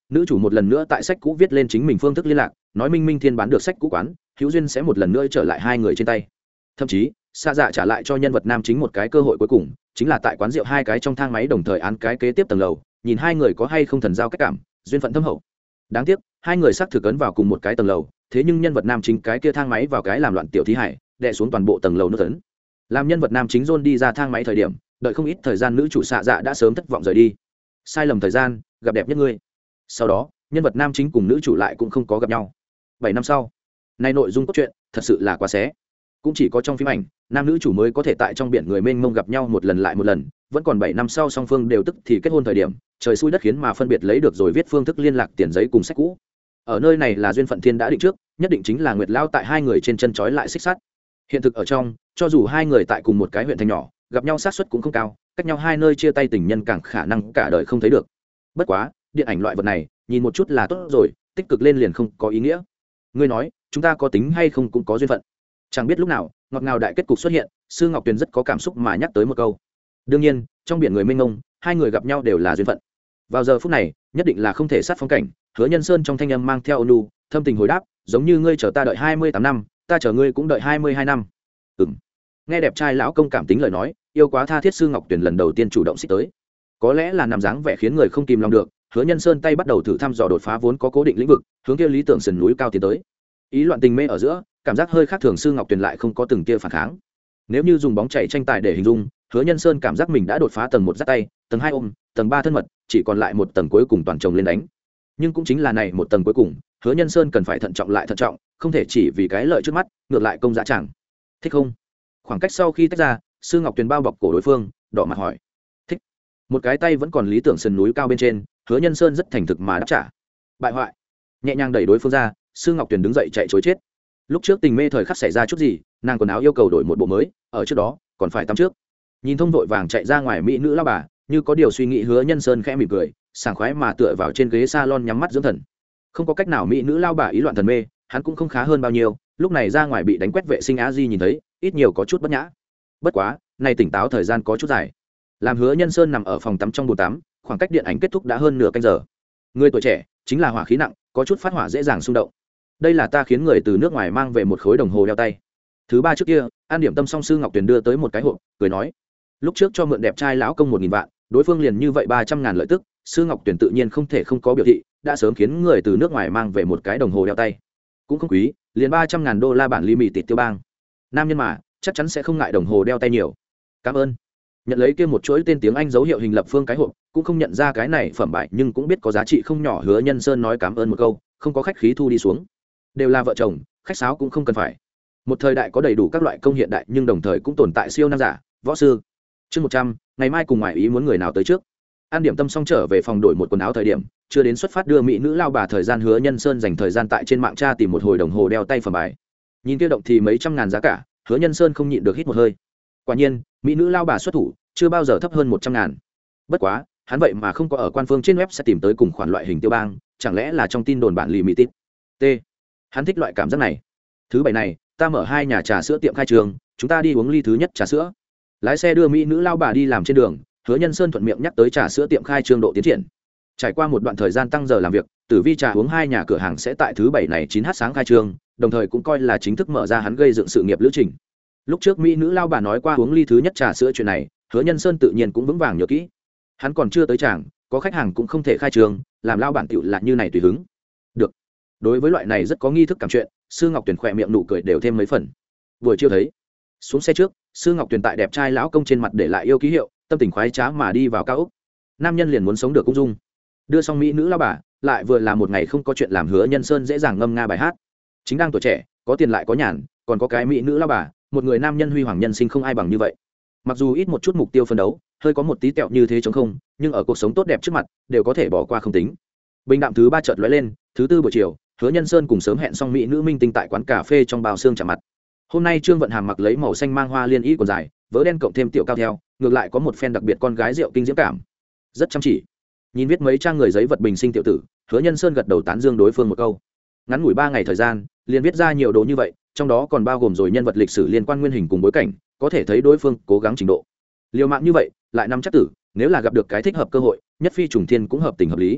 nữ chủ một lần nữa tại sách cũ viết lên chính mình phương thức liên lạc, nói minh minh thiên bán được sách cũ quán, hữu duyên sẽ một lần nữa trở lại hai người trên tay. Thậm chí xa dạ trả lại cho nhân vật nam chính một cái cơ hội cuối cùng, chính là tại quán rượu hai cái trong thang máy đồng thời án cái kế tiếp tầng lầu, nhìn hai người có hay không thần giao cách cảm, duyên phận thâm hậu. Đáng tiếc hai người xác thực ấn vào cùng một cái tầng lầu, thế nhưng nhân vật nam chính cái kia thang máy vào cái làm loạn tiểu thí hải, đè xuống toàn bộ tầng lầu nước tấn. Làm nhân vật nam chính John đi ra thang máy thời điểm, đợi không ít thời gian nữ chủ xạ dạ đã sớm thất vọng rời đi. Sai lầm thời gian, gặp đẹp nhất ngươi. Sau đó nhân vật nam chính cùng nữ chủ lại cũng không có gặp nhau. Bảy năm sau, nay nội dung cốt truyện thật sự là quá xé. Cũng chỉ có trong phim ảnh nam nữ chủ mới có thể tại trong biển người mênh mông gặp nhau một lần lại một lần, vẫn còn bảy năm sau song phương đều tức thì kết hôn thời điểm, trời xui đất khiến mà phân biệt lấy được rồi viết phương thức liên lạc tiền giấy cùng sách cũ. Ở nơi này là duyên phận thiên đã định trước, nhất định chính là Nguyệt Lao tại hai người trên chân trói lại xích sắt. Hiện thực ở trong, cho dù hai người tại cùng một cái huyện thành nhỏ, gặp nhau xác suất cũng không cao, cách nhau hai nơi chia tay tình nhân càng khả năng cả đời không thấy được. Bất quá điện ảnh loại vật này nhìn một chút là tốt rồi, tích cực lên liền không có ý nghĩa. Ngươi nói chúng ta có tính hay không cũng có duyên phận. Chẳng biết lúc nào ngọt ngào đại kết cục xuất hiện, Sư Ngọc Tuyền rất có cảm xúc mà nhắc tới một câu. Đương nhiên trong biển người mênh mông, hai người gặp nhau đều là duyên phận. Vào giờ phút này nhất định là không thể sát phong cảnh. Hứa Nhân Sơn trong thanh âm mang theo ôn nhu thâm tình hồi đáp, giống như ngươi chờ ta đợi hai mươi tám năm, ta chờ ngươi cũng đợi hai mươi hai năm. Ừm. Nghe đẹp trai lão công cảm tính lời nói, yêu quá tha thiết Sư Ngọc Tuyền lần đầu tiên chủ động xích tới. Có lẽ là nằm dáng vẻ khiến người không kìm lòng được, Hứa Nhân Sơn tay bắt đầu thử thăm dò đột phá vốn có cố định lĩnh vực, hướng kia lý tưởng sườn núi cao tiến tới. Ý loạn tình mê ở giữa, cảm giác hơi khác thường Sư Ngọc Tuyền lại không có từng tia phản kháng. Nếu như dùng bóng chảy tranh tài để hình dung, Hứa Nhân Sơn cảm giác mình đã đột phá tầng một dắt tay, tầng hai ôm, tầng ba thân mật, chỉ còn lại một tầng cuối cùng toàn chồng lên đánh. Nhưng cũng chính là này một tầng cuối cùng, Hứa Nhân Sơn cần phải thận trọng lại thận trọng, không thể chỉ vì cái lợi trước mắt, ngược lại công dã chẳng. Thích không? Khoảng cách sau khi tách ra, Sư Ngọc Tuyền bao bọc cổ đối phương, đỏ mặt hỏi. Thích. Một cái tay vẫn còn lý tưởng sườn núi cao bên trên, Hứa Nhân Sơn rất thành thực mà đáp trả. Bại hoại. Nhẹ nhàng đẩy đối phương ra, Sư Ngọc Tuyền đứng dậy chạy trối chết. Lúc trước tình mê thời khắc xảy ra chút gì, nàng quần áo yêu cầu đổi một bộ mới, ở trước đó còn phải tắm trước. Nhìn thông vội vàng chạy ra ngoài mỹ nữ lao bà, như có điều suy nghĩ Hứa Nhân Sơn khẽ mỉm cười, sảng khoái mà tựa vào trên ghế salon nhắm mắt dưỡng thần. Không có cách nào mỹ nữ lao bà ý loạn thần mê, hắn cũng không khá hơn bao nhiêu, lúc này ra ngoài bị đánh quét vệ sinh á di nhìn thấy, ít nhiều có chút bất nhã. Bất quá, này tỉnh táo thời gian có chút dài. Làm Hứa Nhân Sơn nằm ở phòng tắm trong bồn tắm, khoảng cách điện ảnh kết thúc đã hơn nửa canh giờ. Người tuổi trẻ chính là hỏa khí nặng, có chút phát hỏa dễ dàng xung động. Đây là ta khiến người từ nước ngoài mang về một khối đồng hồ đeo tay. Thứ ba trước kia, An Điểm Tâm song Sư Ngọc Tuyền đưa tới một cái hộp, cười nói: "Lúc trước cho mượn đẹp trai lão công một nghìn vạn, đối phương liền như vậy ba trăm ngàn lợi tức, Sư Ngọc Tuyền tự nhiên không thể không có biểu thị, đã sớm khiến người từ nước ngoài mang về một cái đồng hồ đeo tay. Cũng không quý, liền ba trăm ngàn đô la bản limited tiêu bang. Nam nhân mà, chắc chắn sẽ không ngại đồng hồ đeo tay nhiều. Cảm ơn." Nhận lấy kia một chuỗi tên tiếng Anh dấu hiệu hình lập phương cái hộp, cũng không nhận ra cái này phẩm bài nhưng cũng biết có giá trị không nhỏ. Hứa Nhân Sơn nói cảm ơn một câu, không có khách khí thu đi xuống. Đều là vợ chồng, khách sáo cũng không cần phải. Một thời đại có đầy đủ các loại công hiện đại nhưng đồng thời cũng tồn tại siêu nam giả, võ sư. Chương một trăm, ngày mai cùng ngoại ý muốn người nào tới trước. An Điểm Tâm xong trở về phòng đổi một quần áo thời điểm, chưa đến xuất phát đưa mỹ nữ lao bà thời gian. Hứa Nhân Sơn dành thời gian tại trên mạng tra tìm một hồi đồng hồ đeo tay phẩm bài. Nhìn kia động thì mấy trăm ngàn giá cả, Hứa Nhân Sơn không nhịn được hít một hơi. Quả nhiên, mỹ nữ lao bà xuất thủ, chưa bao giờ thấp hơn một trăm ngàn. Bất quá, hắn vậy mà không có ở quan phương trên web sẽ tìm tới cùng khoản loại hình tiêu bang, chẳng lẽ là trong tin đồn bản limited. T. Hắn thích loại cảm giác này. Thứ bảy này, ta mở hai nhà trà sữa tiệm khai trường, chúng ta đi uống ly thứ nhất trà sữa. Lái xe đưa mỹ nữ lao bà đi làm trên đường, Hứa Nhân Sơn thuận miệng nhắc tới trà sữa tiệm khai trương độ tiến triển. Trải qua một đoạn thời gian tăng giờ làm việc, Tử Vi trà uống hai nhà cửa hàng sẽ tại thứ bảy này chín h sáng khai trương, đồng thời cũng coi là chính thức mở ra hắn gây dựng sự nghiệp lữ trình. Lúc trước mỹ nữ lao bà nói qua uống ly thứ nhất trà sữa chuyện này, Hứa Nhân Sơn tự nhiên cũng vững vàng nhớ kỹ. Hắn còn chưa tới tràng, có khách hàng cũng không thể khai trương, làm lao bản tiểu là như này tùy hứng. Được. Đối với loại này rất có nghi thức cảm chuyện, Sư Ngọc Tuyền khỏe miệng nụ cười đều thêm mấy phần. Buổi chiều thấy, xuống xe trước, Sư Ngọc Tuyền tại đẹp trai lão công trên mặt để lại yêu ký hiệu, tâm tình khoái trá mà đi vào cao ốc. Nam nhân liền muốn sống được cũng dung. Đưa xong mỹ nữ lao bà, lại vừa là một ngày không có chuyện làm. Hứa Nhân Sơn dễ dàng ngâm nga bài hát. Chính đang tuổi trẻ, có tiền lại có nhàn, còn có cái mỹ nữ lao bà, một người nam nhân huy hoàng nhân sinh không ai bằng như vậy. Mặc dù ít một chút mục tiêu phân đấu, hơi có một tí tẹo như thế chống không, nhưng ở cuộc sống tốt đẹp trước mặt, đều có thể bỏ qua không tính. Bình đạm thứ ba chợt lóe lên, thứ tư buổi chiều, Hứa Nhân Sơn cùng sớm hẹn xong mỹ nữ minh tinh tại quán cà phê trong bao xương chạm mặt. Hôm nay Trương Vận Hàm mặc lấy màu xanh mang hoa liên y quần dài, vớ đen cộng thêm tiểu cao theo, ngược lại có một phen đặc biệt con gái rượu kinh diễm cảm. Rất chăm chỉ. Nhìn viết mấy trang người giấy vật bình sinh tiểu tử, Hứa Nhân Sơn gật đầu tán dương đối phương một câu. Ngắn ngủi ba ngày thời gian, liền viết ra nhiều đồ như vậy, trong đó còn bao gồm rồi nhân vật lịch sử liên quan nguyên hình cùng bối cảnh, có thể thấy đối phương cố gắng trình độ. Liều mạng như vậy, lại nắm chắc tử, nếu là gặp được cái thích hợp cơ hội, nhất phi trùng thiên cũng hợp tình hợp lý.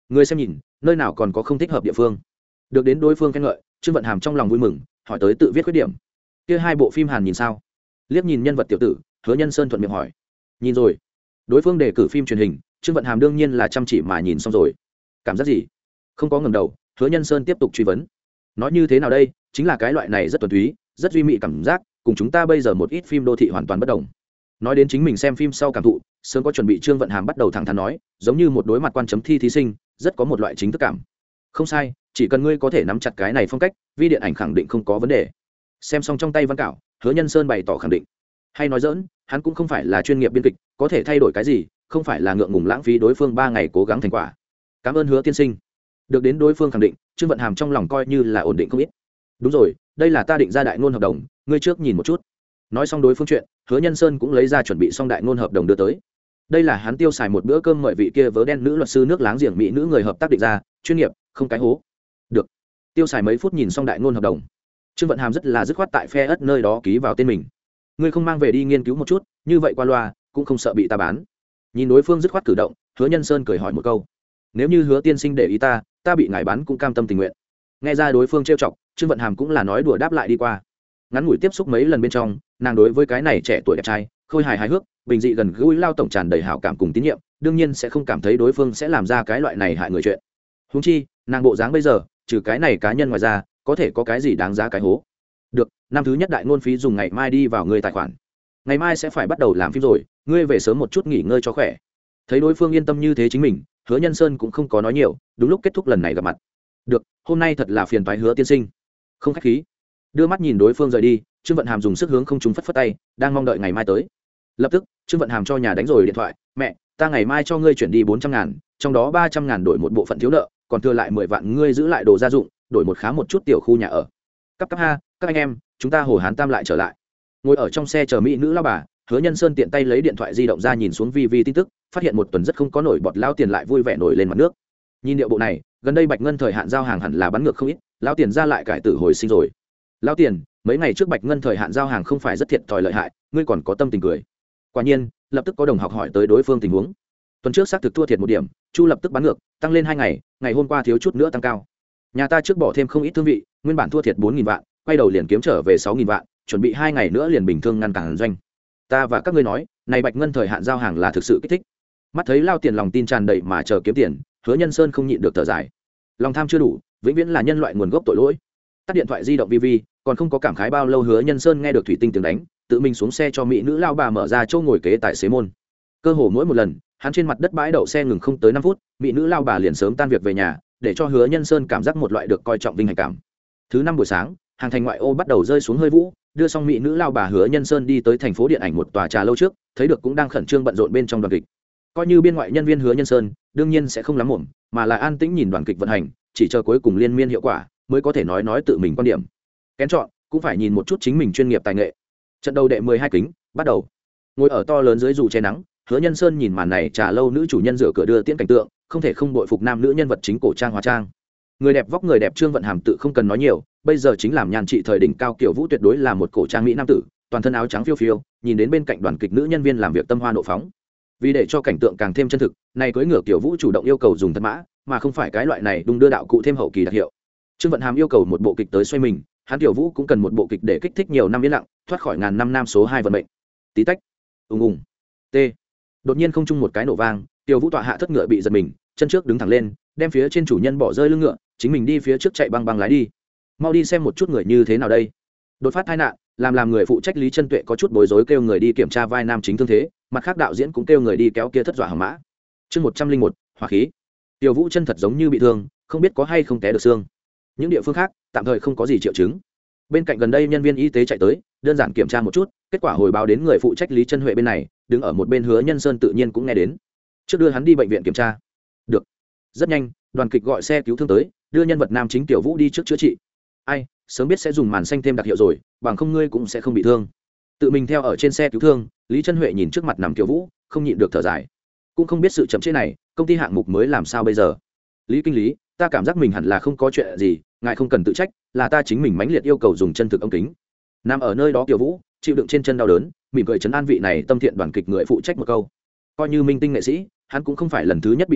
người xem nhìn nơi nào còn có không thích hợp địa phương. Được đến đối phương khen ngợi, Trương Vận Hàm trong lòng vui mừng, hỏi tới tự viết khuyết điểm. Kia hai bộ phim Hàn nhìn sao? Liếc nhìn nhân vật tiểu tử, Hứa Nhân Sơn thuận miệng hỏi. Nhìn rồi. Đối phương đề cử phim truyền hình, Trương Vận Hàm đương nhiên là chăm chỉ mà nhìn xong rồi. Cảm giác gì? Không có ngẩng đầu, Hứa Nhân Sơn tiếp tục truy vấn. Nói như thế nào đây, chính là cái loại này rất thuần túy, rất duy mỹ cảm giác, cùng chúng ta bây giờ một ít phim đô thị hoàn toàn bất đồng. Nói đến chính mình xem phim sau cảm thụ, sớm có chuẩn bị, Trương Vận Hàm bắt đầu thẳng thắn nói, giống như một đối mặt quan chấm thi thí sinh, rất có một loại chính thức cảm. Không sai, chỉ cần ngươi có thể nắm chặt cái này phong cách, vi điện ảnh khẳng định không có vấn đề. Xem xong trong tay văn cảo, Hứa Nhân Sơn bày tỏ khẳng định. Hay nói dỡn, hắn cũng không phải là chuyên nghiệp biên kịch, có thể thay đổi cái gì, không phải là ngượng ngùng lãng phí đối phương ba ngày cố gắng thành quả. Cảm ơn Hứa tiên sinh. Được đến đối phương khẳng định, Trương Vận Hàm trong lòng coi như là ổn định không ít. Đúng rồi, đây là ta định ra đại ngôn hợp đồng, ngươi trước nhìn một chút. Nói xong đối phương chuyện, Hứa Nhân Sơn cũng lấy ra chuẩn bị xong đại ngôn hợp đồng đưa tới. Đây là hắn tiêu xài một bữa cơm mời vị kia vớ đen nữ luật sư nước láng giềng mỹ nữ người hợp tác định ra, chuyên nghiệp, không cái hố. Được. Tiêu xài mấy phút nhìn xong đại ngôn hợp đồng, Trương Vận Hàm rất là dứt khoát tại phe ất nơi đó ký vào tên mình. Ngươi không mang về đi nghiên cứu một chút, như vậy qua loa cũng không sợ bị ta bán. Nhìn đối phương dứt khoát cử động, Hứa Nhân Sơn cười hỏi một câu. Nếu như Hứa tiên sinh để ý ta, ta bị ngài bán cũng cam tâm tình nguyện. Nghe ra đối phương trêu chọc, Trương Vận Hàm cũng là nói đùa đáp lại đi qua. Ngắn ngủi tiếp xúc mấy lần bên trong, nàng đối với cái này trẻ tuổi đẹp trai, khôi hài hài hước, bình dị gần gũi lao tổng tràn đầy hảo cảm cùng tín nhiệm, đương nhiên sẽ không cảm thấy đối phương sẽ làm ra cái loại này hại người chuyện. Huống chi, nàng bộ dáng bây giờ, trừ cái này cá nhân ngoài ra, có thể có cái gì đáng giá cái hố. Được, năm thứ nhất đại ngôn phí dùng ngày mai đi vào người tài khoản. Ngày mai sẽ phải bắt đầu làm phim rồi, ngươi về sớm một chút nghỉ ngơi cho khỏe. Thấy đối phương yên tâm như thế chính mình, Hứa Nhân Sơn cũng không có nói nhiều, đúng lúc kết thúc lần này gặp mặt. Được, hôm nay thật là phiền toái Hứa tiên sinh. Không khách khí. Đưa mắt nhìn đối phương rời đi, Trương Vận Hàm dùng sức hướng không trung phất phất tay, đang mong đợi ngày mai tới. Lập tức, Trương Vận Hàm cho nhà đánh rồi điện thoại, mẹ, ta ngày mai cho ngươi chuyển đi bốn trăm ngàn, trong đó ba trăm ngàn đổi một bộ phận thiếu nợ, còn thừa lại mười vạn ngươi giữ lại đồ gia dụng, đổi một khá một chút tiểu khu nhà ở. Cấp cấp ha, các anh em, chúng ta hồ hán tam lại trở lại. Ngồi ở trong xe chờ mỹ nữ lao bà, Hứa Nhân Sơn tiện tay lấy điện thoại di động ra nhìn xuống vi vi tin tức, phát hiện một tuần rất không có nổi bọt lao tiền lại vui vẻ nổi lên mặt nước. Nhìn điệu bộ này, gần đây Bạch Ngân thời hạn giao hàng hẳn là bắn ngược không ít, lao tiền ra lại cải tử hồi sinh rồi. Lao tiền, mấy ngày trước Bạch Ngân thời hạn giao hàng không phải rất thiệt thòi lợi hại, ngươi còn có tâm tình cười. Quả nhiên, lập tức có đồng học hỏi tới đối phương tình huống. Tuần trước xác thực thua thiệt một điểm, Chu lập tức bắn ngược, tăng lên hai ngày, ngày hôm qua thiếu chút nữa tăng cao. Nhà ta trước bỏ thêm không ít thương vị, nguyên bản thua thiệt bốn nghìn vạn, quay đầu liền kiếm trở về sáu nghìn vạn, chuẩn bị hai ngày nữa liền bình thường ngăn cản doanh. Ta và các ngươi nói, này Bạch Ngân thời hạn giao hàng là thực sự kích thích. Mắt thấy lao tiền lòng tin tràn đầy mà chờ kiếm tiền, Hứa Nhân Sơn không nhịn được thở dài. Lòng tham chưa đủ, vĩnh viễn là nhân loại nguồn gốc tội lỗi. Tắt điện thoại di động vi vi, còn không có cảm khái bao lâu, Hứa Nhân Sơn nghe được thủy tinh tiếng đánh, tự mình xuống xe cho mỹ nữ lao bà mở ra chỗ ngồi kế tài xế môn. Cơ hồ mỗi một lần, hắn trên mặt đất bãi đậu xe ngừng không tới năm phút, mỹ nữ lao bà liền sớm tan việc về nhà, để cho Hứa Nhân Sơn cảm giác một loại được coi trọng vinh hạnh cảm. Thứ năm buổi sáng, hàng thành ngoại ô bắt đầu rơi xuống hơi vũ, đưa xong mỹ nữ lao bà Hứa Nhân Sơn đi tới thành phố điện ảnh một tòa trà lâu trước, thấy được cũng đang khẩn trương bận rộn bên trong đoàn kịch. Coi như biên ngoại nhân viên Hứa Nhân Sơn, đương nhiên sẽ không lắm mồm, mà là an tĩnh nhìn đoàn kịch vận hành, chỉ chờ cuối cùng liên miên hiệu quả mới có thể nói nói tự mình quan điểm. Kén chọn cũng phải nhìn một chút chính mình chuyên nghiệp tài nghệ. Trận đầu đệ mười hai kính bắt đầu. Ngồi ở to lớn dưới dù che nắng, Hứa Nhân Sơn nhìn màn này trà lâu nữ chủ nhân rửa cửa đưa tiễn cảnh tượng, không thể không bội phục nam nữ nhân vật chính cổ trang hóa trang. Người đẹp vóc người đẹp Trương Vận Hàm tự không cần nói nhiều, bây giờ chính làm nhàn trị thời đỉnh cao, kiểu Vũ tuyệt đối là một cổ trang mỹ nam tử, toàn thân áo trắng phiêu phiêu, nhìn đến bên cạnh đoàn kịch nữ nhân viên làm việc tâm hoa nộ phóng. Vì để cho cảnh tượng càng thêm chân thực, này cưỡi ngựa kiểu Vũ chủ động yêu cầu dùng thật mã, mà không phải cái loại này đung đưa đạo cụ thêm hậu kỳ đặc hiệu. Trương Vận Hàm yêu cầu một bộ kịch tới xoay mình, hắn tiểu Vũ cũng cần một bộ kịch để kích thích nhiều năm yên lặng, thoát khỏi ngàn năm nam số hai vận mệnh. Tí tách, ùng ùng, t. Đột nhiên không trung một cái nổ vang, tiểu Vũ tọa hạ thất ngựa bị giật mình, chân trước đứng thẳng lên, đem phía trên chủ nhân bỏ rơi lưng ngựa, chính mình đi phía trước chạy băng băng lái đi. Mau đi xem một chút người như thế nào đây. Đột phát tai nạn, làm làm người phụ trách Lý Chân Tuệ có chút bối rối, kêu người đi kiểm tra vai nam chính thương thế, mặt khác đạo diễn cũng kêu người đi kéo kia thất dọa hỏng mã. Chương một trăm linh một, hỏa khí. Tiểu Vũ chân thật giống như bị thương, không biết có hay không té được xương. Những địa phương khác tạm thời không có gì triệu chứng. Bên cạnh gần đây nhân viên y tế chạy tới, đơn giản kiểm tra một chút, kết quả hồi báo đến người phụ trách Lý Chân Huệ bên này, đứng ở một bên Hứa Nhân Sơn tự nhiên cũng nghe đến. Trước đưa hắn đi bệnh viện kiểm tra. Được. Rất nhanh, đoàn kịch gọi xe cứu thương tới, đưa nhân vật nam chính Tiểu Vũ đi trước chữa trị. Ai, sớm biết sẽ dùng màn xanh thêm đặc hiệu rồi, bằng không ngươi cũng sẽ không bị thương. Tự mình theo ở trên xe cứu thương, Lý Chân Huệ nhìn trước mặt nằm Tiểu Vũ, không nhịn được thở dài. Cũng không biết sự chậm trễ này, công ty hạng mục mới làm sao bây giờ. Lý kinh lý, ta cảm giác mình hẳn là không có chuyện gì, ngài không cần tự trách, là ta chính mình mãnh liệt yêu cầu dùng chân thực ống kính. Nằm ở nơi đó Tiểu Vũ chịu đựng trên chân đau đớn, mỉm cười trấn an vị này tâm thiện đoàn kịch người phụ trách một câu. Coi như minh tinh nghệ sĩ, hắn cũng không phải lần thứ nhất bị thương,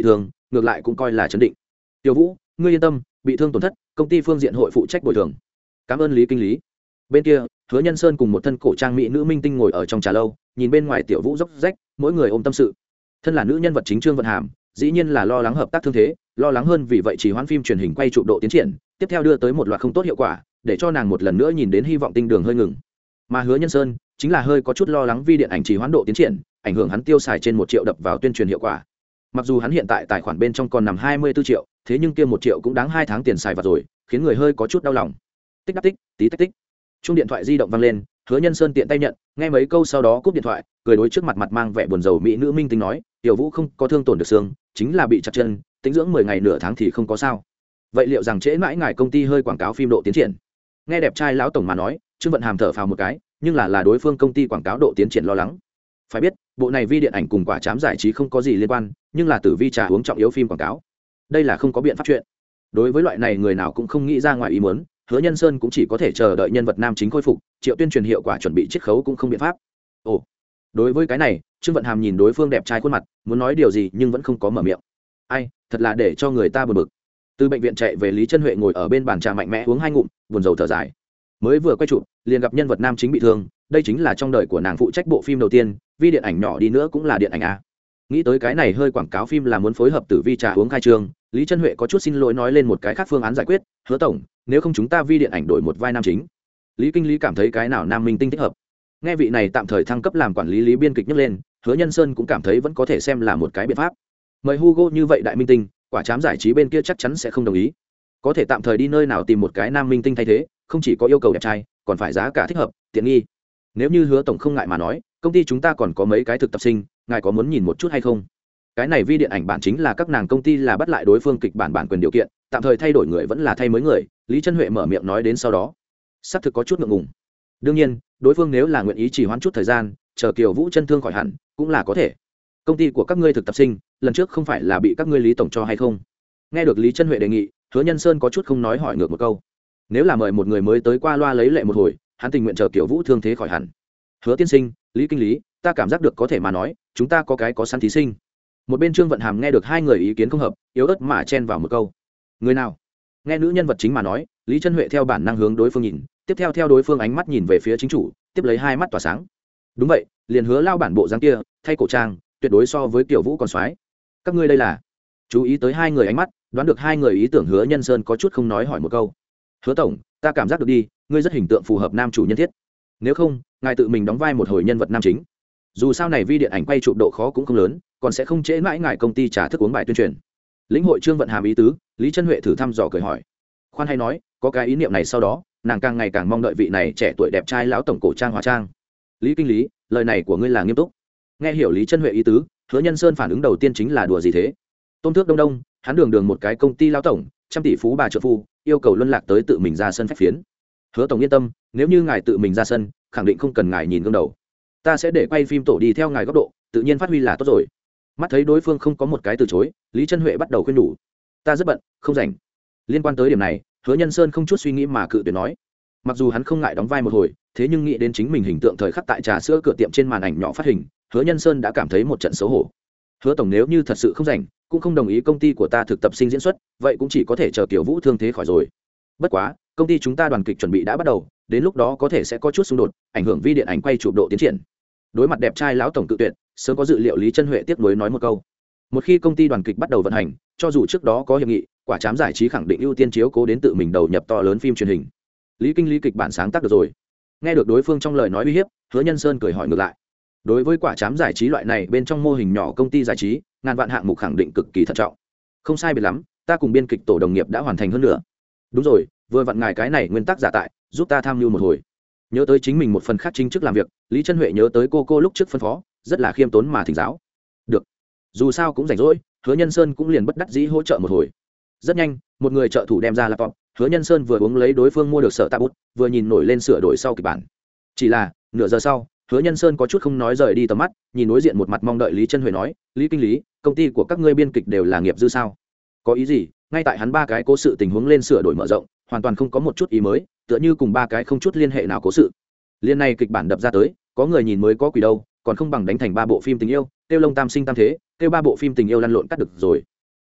ngược lại cũng coi là chấn định. Tiểu Vũ, ngươi yên tâm, bị thương tổn thất công ty phương diện hội phụ trách bồi thường. Cảm ơn Lý kinh lý. Bên kia Hứa Nhân Sơn cùng một thân cổ trang mỹ nữ minh tinh ngồi ở trong trà lâu, nhìn bên ngoài Tiểu Vũ dốc rách, mỗi người ôm tâm sự. Thân là nữ nhân vật chính Trương Vận Hàm dĩ nhiên là lo lắng hợp tác thương thế, lo lắng hơn vì vậy chỉ hoãn phim truyền hình quay chụp độ tiến triển, tiếp theo đưa tới một loạt không tốt hiệu quả, để cho nàng một lần nữa nhìn đến hy vọng tinh đường hơi ngừng. Mà Hứa Nhân Sơn chính là hơi có chút lo lắng vi điện ảnh chỉ hoãn độ tiến triển, ảnh hưởng hắn tiêu xài trên một triệu đập vào tuyên truyền hiệu quả. Mặc dù hắn hiện tại tài khoản bên trong còn nằm hai mươi tư triệu, thế nhưng kia một triệu cũng đáng hai tháng tiền xài vặt rồi, khiến người hơi có chút đau lòng. Tích đắc tích, tí tách tích. Chuông điện thoại di động vang lên, Hứa Nhân Sơn tiện tay nhận, nghe mấy câu sau đó cúp điện thoại, cười đối trước mặt mặt mang vẻ buồn rầu mỹ nữ minh tinh nói, "Tiểu Vũ không có thương tổn được xương, chính là bị chặt chân, tĩnh dưỡng mười ngày nửa tháng thì không có sao. Vậy liệu rằng trễ mãi ngài công ty hơi quảng cáo phim độ tiến triển?" Nghe đẹp trai lão tổng mà nói, Trương Vận Hàm thở phào một cái, nhưng là là đối phương công ty quảng cáo độ tiến triển lo lắng. Phải biết, bộ này vi điện ảnh cùng quả chám giải trí không có gì liên quan, nhưng là tử vi trà uống trọng yếu phim quảng cáo. Đây là không có biện pháp chuyện. Đối với loại này người nào cũng không nghĩ ra ngoài ý muốn, Hứa Nhân Sơn cũng chỉ có thể chờ đợi nhân vật nam chính khôi phục, triệu tuyên truyền hiệu quả chuẩn bị chiết khấu cũng không biện pháp. Ồ, đối với cái này, Trương Vận Hàm nhìn đối phương đẹp trai khuôn mặt, muốn nói điều gì nhưng vẫn không có mở miệng. Ai, thật là để cho người ta buồn bực. Từ bệnh viện chạy về, Lý Chân Huệ ngồi ở bên bàn trà mạnh mẽ uống hai ngụm, buồn rầu thở dài. Mới vừa quay chụp, liền gặp nhân vật nam chính bị thương, đây chính là trong đời của nàng phụ trách bộ phim đầu tiên, vi điện ảnh nhỏ đi nữa cũng là điện ảnh a. Nghĩ tới cái này hơi quảng cáo phim là muốn phối hợp tử vi trà uống khai trương, Lý Chân Huệ có chút xin lỗi nói lên một cái khác phương án giải quyết, "Hứa tổng, nếu không chúng ta vi điện ảnh đổi một vai nam chính." Lý kinh lý cảm thấy cái nào nam minh tinh thích hợp. Nghe vị này tạm thời thăng cấp làm quản lý lý biên kịch nhấc lên, Hứa Nhân Sơn cũng cảm thấy vẫn có thể xem là một cái biện pháp. Mời Hugo như vậy đại minh tinh, quả chám giải trí bên kia chắc chắn sẽ không đồng ý. Có thể tạm thời đi nơi nào tìm một cái nam minh tinh thay thế, không chỉ có yêu cầu đẹp trai, còn phải giá cả thích hợp, tiện nghi. Nếu như Hứa tổng không ngại mà nói, công ty chúng ta còn có mấy cái thực tập sinh, ngài có muốn nhìn một chút hay không? Cái này vi điện ảnh bản chính là các nàng công ty là bắt lại đối phương kịch bản bản quyền điều kiện, tạm thời thay đổi người vẫn là thay mới người. Lý Chân Huệ mở miệng nói đến sau đó, xác thực có chút ngượng ngùng. Đương nhiên, đối phương nếu là nguyện ý chỉ hoãn chút thời gian, chờ Kiều Vũ chân thương khỏi hẳn, cũng là có thể. Công ty của các ngươi thực tập sinh, lần trước không phải là bị các ngươi Lý tổng cho hay không? Nghe được Lý Chân Huệ đề nghị, Hứa Nhân Sơn có chút không nói hỏi ngược một câu. Nếu là mời một người mới tới qua loa lấy lệ một hồi, hắn tình nguyện chờ Kiều Vũ thương thế khỏi hẳn. Hứa tiên sinh, Lý kinh lý, ta cảm giác được có thể mà nói, chúng ta có cái có sẵn thí sinh. Một bên Trương Vận Hàm nghe được hai người ý kiến không hợp, yếu ớt mà chen vào một câu. Người nào? Nghe nữ nhân vật chính mà nói, Lý Chân Huệ theo bản năng hướng đối phương nhìn, tiếp theo theo đối phương ánh mắt nhìn về phía chính chủ, tiếp lấy hai mắt tỏa sáng. Đúng vậy, liền Hứa lao bản bộ dáng kia, thay cổ trang, tuyệt đối so với Tiểu Vũ còn soái. Các ngươi đây là? Chú ý tới hai người ánh mắt, đoán được hai người ý tưởng, Hứa Nhân Sơn có chút không nói hỏi một câu. Hứa tổng, ta cảm giác được đi, ngươi rất hình tượng phù hợp nam chủ nhân thiết. Nếu không, ngài tự mình đóng vai một hồi nhân vật nam chính. Dù sao này vi điện ảnh quay chụp độ khó cũng không lớn, còn sẽ không trễ mãi ngài công ty trả thức uống bài tuyên truyền. Lĩnh hội Trương Vận Hàm ý tứ, Lý Chân Huệ thử thăm dò cười hỏi. Khoan hay nói, có cái ý niệm này sau đó, nàng càng ngày càng mong đợi vị này trẻ tuổi đẹp trai lão tổng cổ trang hóa trang. Lý kinh lý, lời này của ngươi là nghiêm túc? Nghe hiểu Lý Chân Huệ ý tứ, Hứa Nhân Sơn phản ứng đầu tiên chính là đùa gì thế? Tôn thước đông đông, hắn đường đường một cái công ty lão tổng, trăm tỷ phú bà trợ phu, yêu cầu luân lạc tới tự mình ra sân phách phiến. Hứa tổng yên tâm, nếu như ngài tự mình ra sân, khẳng định không cần ngài nhìn gương đầu, ta sẽ để quay phim tổ đi theo ngài góc độ, tự nhiên phát huy là tốt rồi. Mắt thấy đối phương không có một cái từ chối, Lý Chân Huệ bắt đầu khuyên nhủ. Ta rất bận, không rảnh. Liên quan tới điểm này, Hứa Nhân Sơn không chút suy nghĩ mà cự tuyệt nói. Mặc dù hắn không ngại đóng vai một hồi, thế nhưng nghĩ đến chính mình hình tượng thời khắc tại trà sữa cửa tiệm trên màn ảnh nhỏ phát hình, Hứa Nhân Sơn đã cảm thấy một trận xấu hổ. Hứa tổng nếu như thật sự không rảnh, cũng không đồng ý công ty của ta thực tập sinh diễn xuất, vậy cũng chỉ có thể chờ Tiểu Vũ thương thế khỏi rồi. Bất quá, công ty chúng ta đoàn kịch chuẩn bị đã bắt đầu, đến lúc đó có thể sẽ có chút xung đột, ảnh hưởng vi điện ảnh quay chụp độ tiến triển. Đối mặt đẹp trai lão tổng cự tuyệt, sớm có dự liệu Lý Chân Huệ tiếp nối nói một câu. Một khi công ty đoàn kịch bắt đầu vận hành, cho dù trước đó có hiệp nghị, quả chám giải trí khẳng định ưu tiên chiếu cố đến tự mình đầu nhập to lớn phim truyền hình. Lý kinh lý kịch bản sáng tác được rồi. Nghe được đối phương trong lời nói uy hiếp, Hứa Nhân Sơn cười hỏi ngược lại. Đối với quả chám giải trí loại này bên trong mô hình nhỏ công ty giải trí, ngàn vạn hạng mục khẳng định cực kỳ thận trọng. Không sai biệt lắm, ta cùng biên kịch tổ đồng nghiệp đã hoàn thành hơn nữa. Đúng rồi, vừa vặn ngài cái này nguyên tắc giả tại, giúp ta tham mưu một hồi. Nhớ tới chính mình một phần khác chính chức làm việc, Lý Chân Huệ nhớ tới cô cô lúc trước phân phó, rất là khiêm tốn mà thỉnh giáo. Được, dù sao cũng rảnh rỗi, Hứa Nhân Sơn cũng liền bất đắc dĩ hỗ trợ một hồi. Rất nhanh, một người trợ thủ đem ra laptop, Hứa Nhân Sơn vừa uống lấy đối phương mua được sở tạ bút, vừa nhìn nổi lên sửa đổi sau kịch bản. Chỉ là nửa giờ sau, Hứa Nhân Sơn có chút không nói rời đi tầm mắt, nhìn đối diện một mặt mong đợi Lý Chân Huệ nói, Lý kinh lý, công ty của các ngươi biên kịch đều là nghiệp dư sao? Có ý gì? Ngay tại hắn ba cái cố sự tình huống lên sửa đổi mở rộng, hoàn toàn không có một chút ý mới, tựa như cùng ba cái không chút liên hệ nào cố sự. Liên này kịch bản đập ra tới, có người nhìn mới có quỷ đâu, còn không bằng đánh thành ba bộ phim tình yêu, tiêu lông tam sinh tam thế, tiêu ba bộ phim tình yêu lăn lộn cắt được rồi.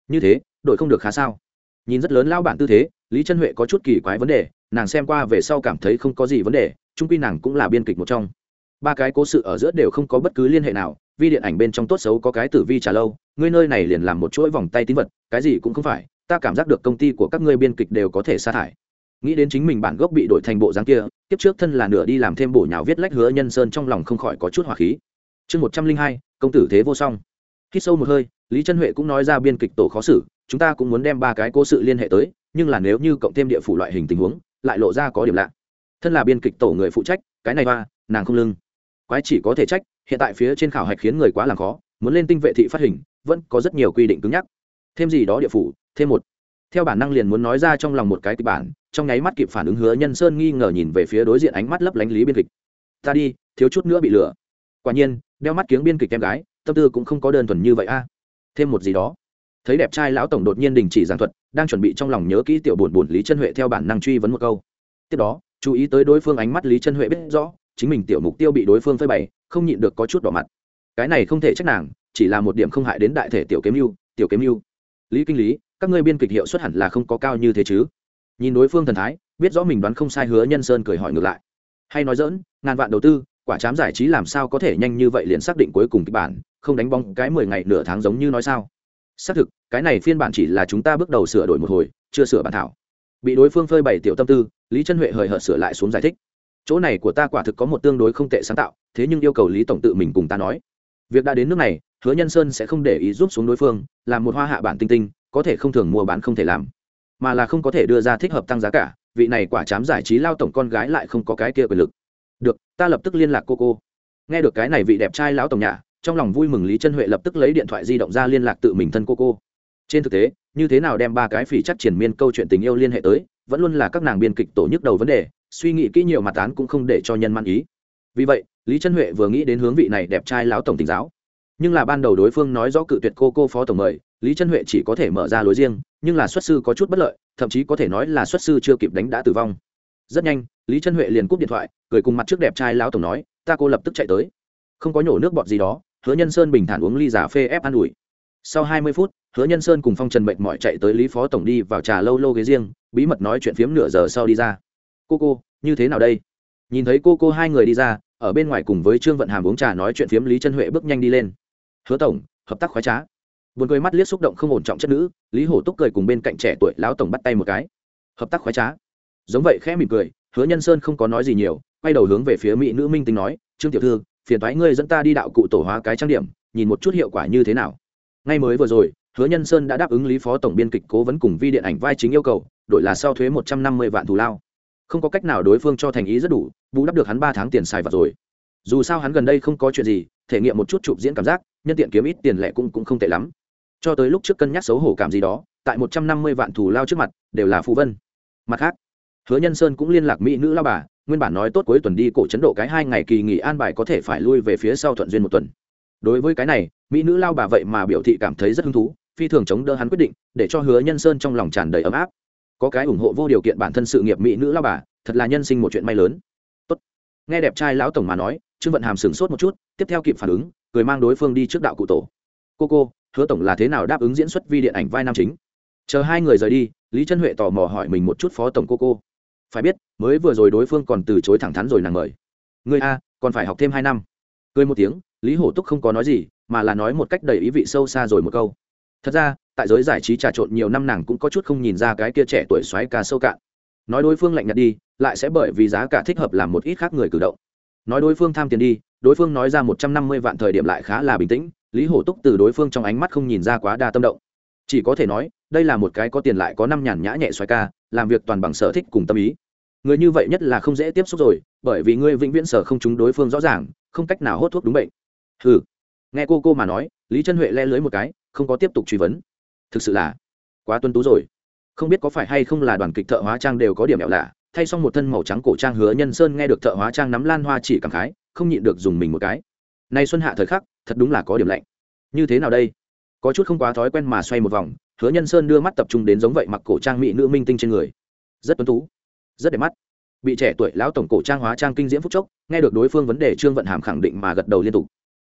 như thế đội không được khá sao? Nhìn rất lớn lao bản tư thế, Lý Chân Huệ có chút kỳ quái vấn đề, nàng xem qua về sau cảm thấy không có gì vấn đề, chung quy nàng cũng là biên kịch một trong. Ba cái cố sự ở giữa đều không có bất cứ liên hệ nào, vi điện ảnh bên trong tốt xấu có cái tử vi trà lâu, ngươi nơi này liền làm một chuỗi vòng tay tín vật, cái gì cũng không phải, ta cảm giác được công ty của các ngươi biên kịch đều có thể sa thải. Nghĩ đến chính mình bản gốc bị đổi thành bộ dáng kia, tiếp trước thân là nửa đi làm thêm bổ nhào viết lách Hứa Nhân Sơn trong lòng không khỏi có chút hỏa khí. Chương một trăm linh hai, công tử thế vô song. Hít sâu một hơi, Lý Chân Huệ cũng nói ra biên kịch tổ khó xử, chúng ta cũng muốn đem ba cái cố sự liên hệ tới, nhưng là nếu như cộng thêm địa phủ loại hình tình huống, lại lộ ra có điểm lạ. Thân là biên kịch tổ người phụ trách, cái này ba, nàng không lưng. Quái chỉ có thể trách, hiện tại phía trên khảo hạch khiến người quá làm khó, muốn lên tinh vệ thị phát hình, vẫn có rất nhiều quy định cứng nhắc. Thêm gì đó địa phủ, thêm một. Theo bản năng liền muốn nói ra trong lòng một cái kịch bản, trong nháy mắt kịp phản ứng Hứa Nhân Sơn nghi ngờ nhìn về phía đối diện ánh mắt lấp lánh Lý biên kịch. Ta đi, thiếu chút nữa bị lừa. Quả nhiên, đeo mắt kiếng biên kịch em gái, tâm tư cũng không có đơn thuần như vậy a. Thêm một gì đó. Thấy đẹp trai lão tổng đột nhiên đình chỉ giảng thuật, đang chuẩn bị trong lòng nhớ kỹ tiểu buồn buồn Lý Chân Huệ theo bản năng truy vấn một câu. Tiếp đó, chú ý tới đối phương ánh mắt Lý Chân Huệ biết rõ, chính mình tiểu mục tiêu bị đối phương phơi bày, không nhịn được có chút đỏ mặt. Cái này không thể trách nàng, chỉ là một điểm không hại đến đại thể tiểu kiếm lưu, tiểu kiếm lưu. Lý kinh lý, các ngươi biên kịch hiệu suất hẳn là không có cao như thế chứ? Nhìn đối phương thần thái, biết rõ mình đoán không sai, Hứa Nhân Sơn cười hỏi ngược lại. Hay nói dỡn, ngàn vạn đầu tư, quả chám giải trí làm sao có thể nhanh như vậy liền xác định cuối cùng kịch bản, không đánh bóng cái mười ngày nửa tháng giống như nói sao? Xác thực, cái này phiên bản chỉ là chúng ta bước đầu sửa đổi một hồi, chưa sửa bản thảo. Bị đối phương phơi bày tiểu tâm tư, Lý Chân Huệ hời hợt sửa lại xuống giải thích. Chỗ này của ta quả thực có một tương đối không tệ sáng tạo, thế nhưng yêu cầu Lý tổng tự mình cùng ta nói. Việc đã đến nước này, Hứa Nhân Sơn sẽ không để ý giúp xuống đối phương, làm một hoa hạ bản tinh tinh, có thể không thường mua bán không thể làm, mà là không có thể đưa ra thích hợp tăng giá cả, vị này quả chám giải trí lao tổng con gái lại không có cái kia quyền lực. Được, ta lập tức liên lạc cô cô. Nghe được cái này vị đẹp trai lão tổng nhà, trong lòng vui mừng Lý Chân Huệ lập tức lấy điện thoại di động ra liên lạc tự mình thân cô cô. Trên thực tế, như thế nào đem ba cái phỉ chắc triển miên câu chuyện tình yêu liên hệ tới, vẫn luôn là các nàng biên kịch tổ nhức đầu vấn đề, suy nghĩ kỹ nhiều mặt án cũng không để cho nhân man ý. Vì vậy, Lý Chân Huệ vừa nghĩ đến hướng vị này đẹp trai lão tổng tỉnh giáo, nhưng là ban đầu đối phương nói rõ cự tuyệt cô cô phó tổng mời, Lý Chân Huệ chỉ có thể mở ra lối riêng, nhưng là xuất sư có chút bất lợi, thậm chí có thể nói là xuất sư chưa kịp đánh đã tử vong. Rất nhanh, Lý Chân Huệ liền cúp điện thoại, cười cùng mặt trước đẹp trai lão tổng nói, ta cô lập tức chạy tới. Không có nhổ nước bọt gì đó, Hứa Nhân Sơn bình thản uống ly trà phê ép an ủi. Sau hai mươi phút, Hứa Nhân Sơn cùng Phong Trần mệt mỏi chạy tới Lý phó tổng đi vào trà lâu lô ghế riêng, bí mật nói chuyện phiếm nửa giờ sau đi ra. Cô cô, như thế nào đây? Nhìn thấy cô cô hai người đi ra, ở bên ngoài cùng với Trương Vận Hàm uống trà nói chuyện phiếm, Lý Chân Huệ bước nhanh đi lên. Hứa tổng, hợp tác khoái trá. Buồn cười mắt liếc xúc động không ổn trọng chất nữ, Lý Hổ Túc cười cùng bên cạnh trẻ tuổi lão tổng bắt tay một cái. Hợp tác khoái trá. Giống vậy khẽ mỉm cười, Hứa Nhân Sơn không có nói gì nhiều, quay đầu hướng về phía mỹ nữ minh tinh nói, Trương tiểu thư, phiền toái ngươi dẫn ta đi đạo cụ tổ hóa cái trang điểm, nhìn một chút hiệu quả như thế nào. Ngay mới vừa rồi, Hứa Nhân Sơn đã đáp ứng Lý phó tổng biên kịch cố vấn cùng vi điện ảnh vai chính yêu cầu, đổi là sau thuế một trăm năm mươi vạn thù lao. Không có cách nào, đối phương cho thành ý rất đủ, bù đắp được hắn ba tháng tiền xài vặt rồi. Dù sao hắn gần đây không có chuyện gì, thể nghiệm một chút chụp diễn cảm giác, nhân tiện kiếm ít tiền lẻ cũng cũng không tệ lắm. Cho tới lúc trước cân nhắc xấu hổ cảm gì đó, tại một trăm năm mươi vạn thù lao trước mặt, đều là phù vân. Mặt khác, Hứa Nhân Sơn cũng liên lạc mỹ nữ lao bà, nguyên bản nói tốt cuối tuần đi cổ chấn độ cái hai ngày kỳ nghỉ an bài có thể phải lui về phía sau thuận duyên một tuần. Đối với cái này, mỹ nữ lao bà vậy mà biểu thị cảm thấy rất hứng thú, phi thường chống đỡ hắn quyết định, để cho Hứa Nhân Sơn trong lòng tràn đầy ấm áp. Có cái ủng hộ vô điều kiện bản thân sự nghiệp mỹ nữ lao bà, thật là nhân sinh một chuyện may lớn. Tốt. Nghe đẹp trai lão tổng mà nói, Trương Vận Hàm sửng sốt một chút, tiếp theo kịp phản ứng, cười mang đối phương đi trước đạo cụ tổ. Cô cô, Hứa tổng là thế nào đáp ứng diễn xuất vi điện ảnh vai nam chính? Chờ hai người rời đi, Lý Chân Huệ tò mò hỏi mình một chút phó tổng cô cô. Phải biết, mới vừa rồi đối phương còn từ chối thẳng thắn rồi nàng mời. Ngươi a, còn phải học thêm hai năm. Cười một tiếng, Lý Hổ Túc không có nói gì, mà là nói một cách đầy ý vị sâu xa rồi một câu. Thật ra, tại giới giải trí trà trộn nhiều năm, nàng cũng có chút không nhìn ra cái kia trẻ tuổi xoáy ca sâu cạn. Nói đối phương lạnh nhạt đi, lại sẽ bởi vì giá cả thích hợp làm một ít khác người cử động. Nói đối phương tham tiền đi, đối phương nói ra một trăm năm mươi vạn thời điểm lại khá là bình tĩnh, Lý Hổ Túc từ đối phương trong ánh mắt không nhìn ra quá đa tâm động. Chỉ có thể nói, đây là một cái có tiền lại có năm nhàn nhã nhẹ xoáy ca, làm việc toàn bằng sở thích cùng tâm ý. Người như vậy nhất là không dễ tiếp xúc rồi, bởi vì ngươi vĩnh viễn sở không trúng đối phương rõ ràng, không cách nào hốt thuốc đúng bệnh. Hừ. Nghe cô cô mà nói, Lý Chân Huệ le lưới một cái, không có tiếp tục truy vấn. Thực sự là quá tuân tú rồi. Không biết có phải hay không là đoàn kịch thợ hóa trang đều có điểm mẹo lạ, thay xong một thân màu trắng cổ trang, Hứa Nhân Sơn nghe được thợ hóa trang nắm lan hoa chỉ cảm khái, không nhịn được dùng mình một cái. Nay xuân hạ thời khắc, thật đúng là có điểm lạnh. Như thế nào đây? Có chút không quá thói quen mà xoay một vòng, Hứa Nhân Sơn đưa mắt tập trung đến giống vậy mặc cổ trang mỹ nữ minh tinh trên người. Rất tuấn tú, rất đẹp mắt. Bị trẻ tuổi lão tổng cổ trang hóa trang kinh diễm phút chốc, nghe được đối phương vấn đề, Trương Vận Hàm khẳng định mà gật đầu liên tục.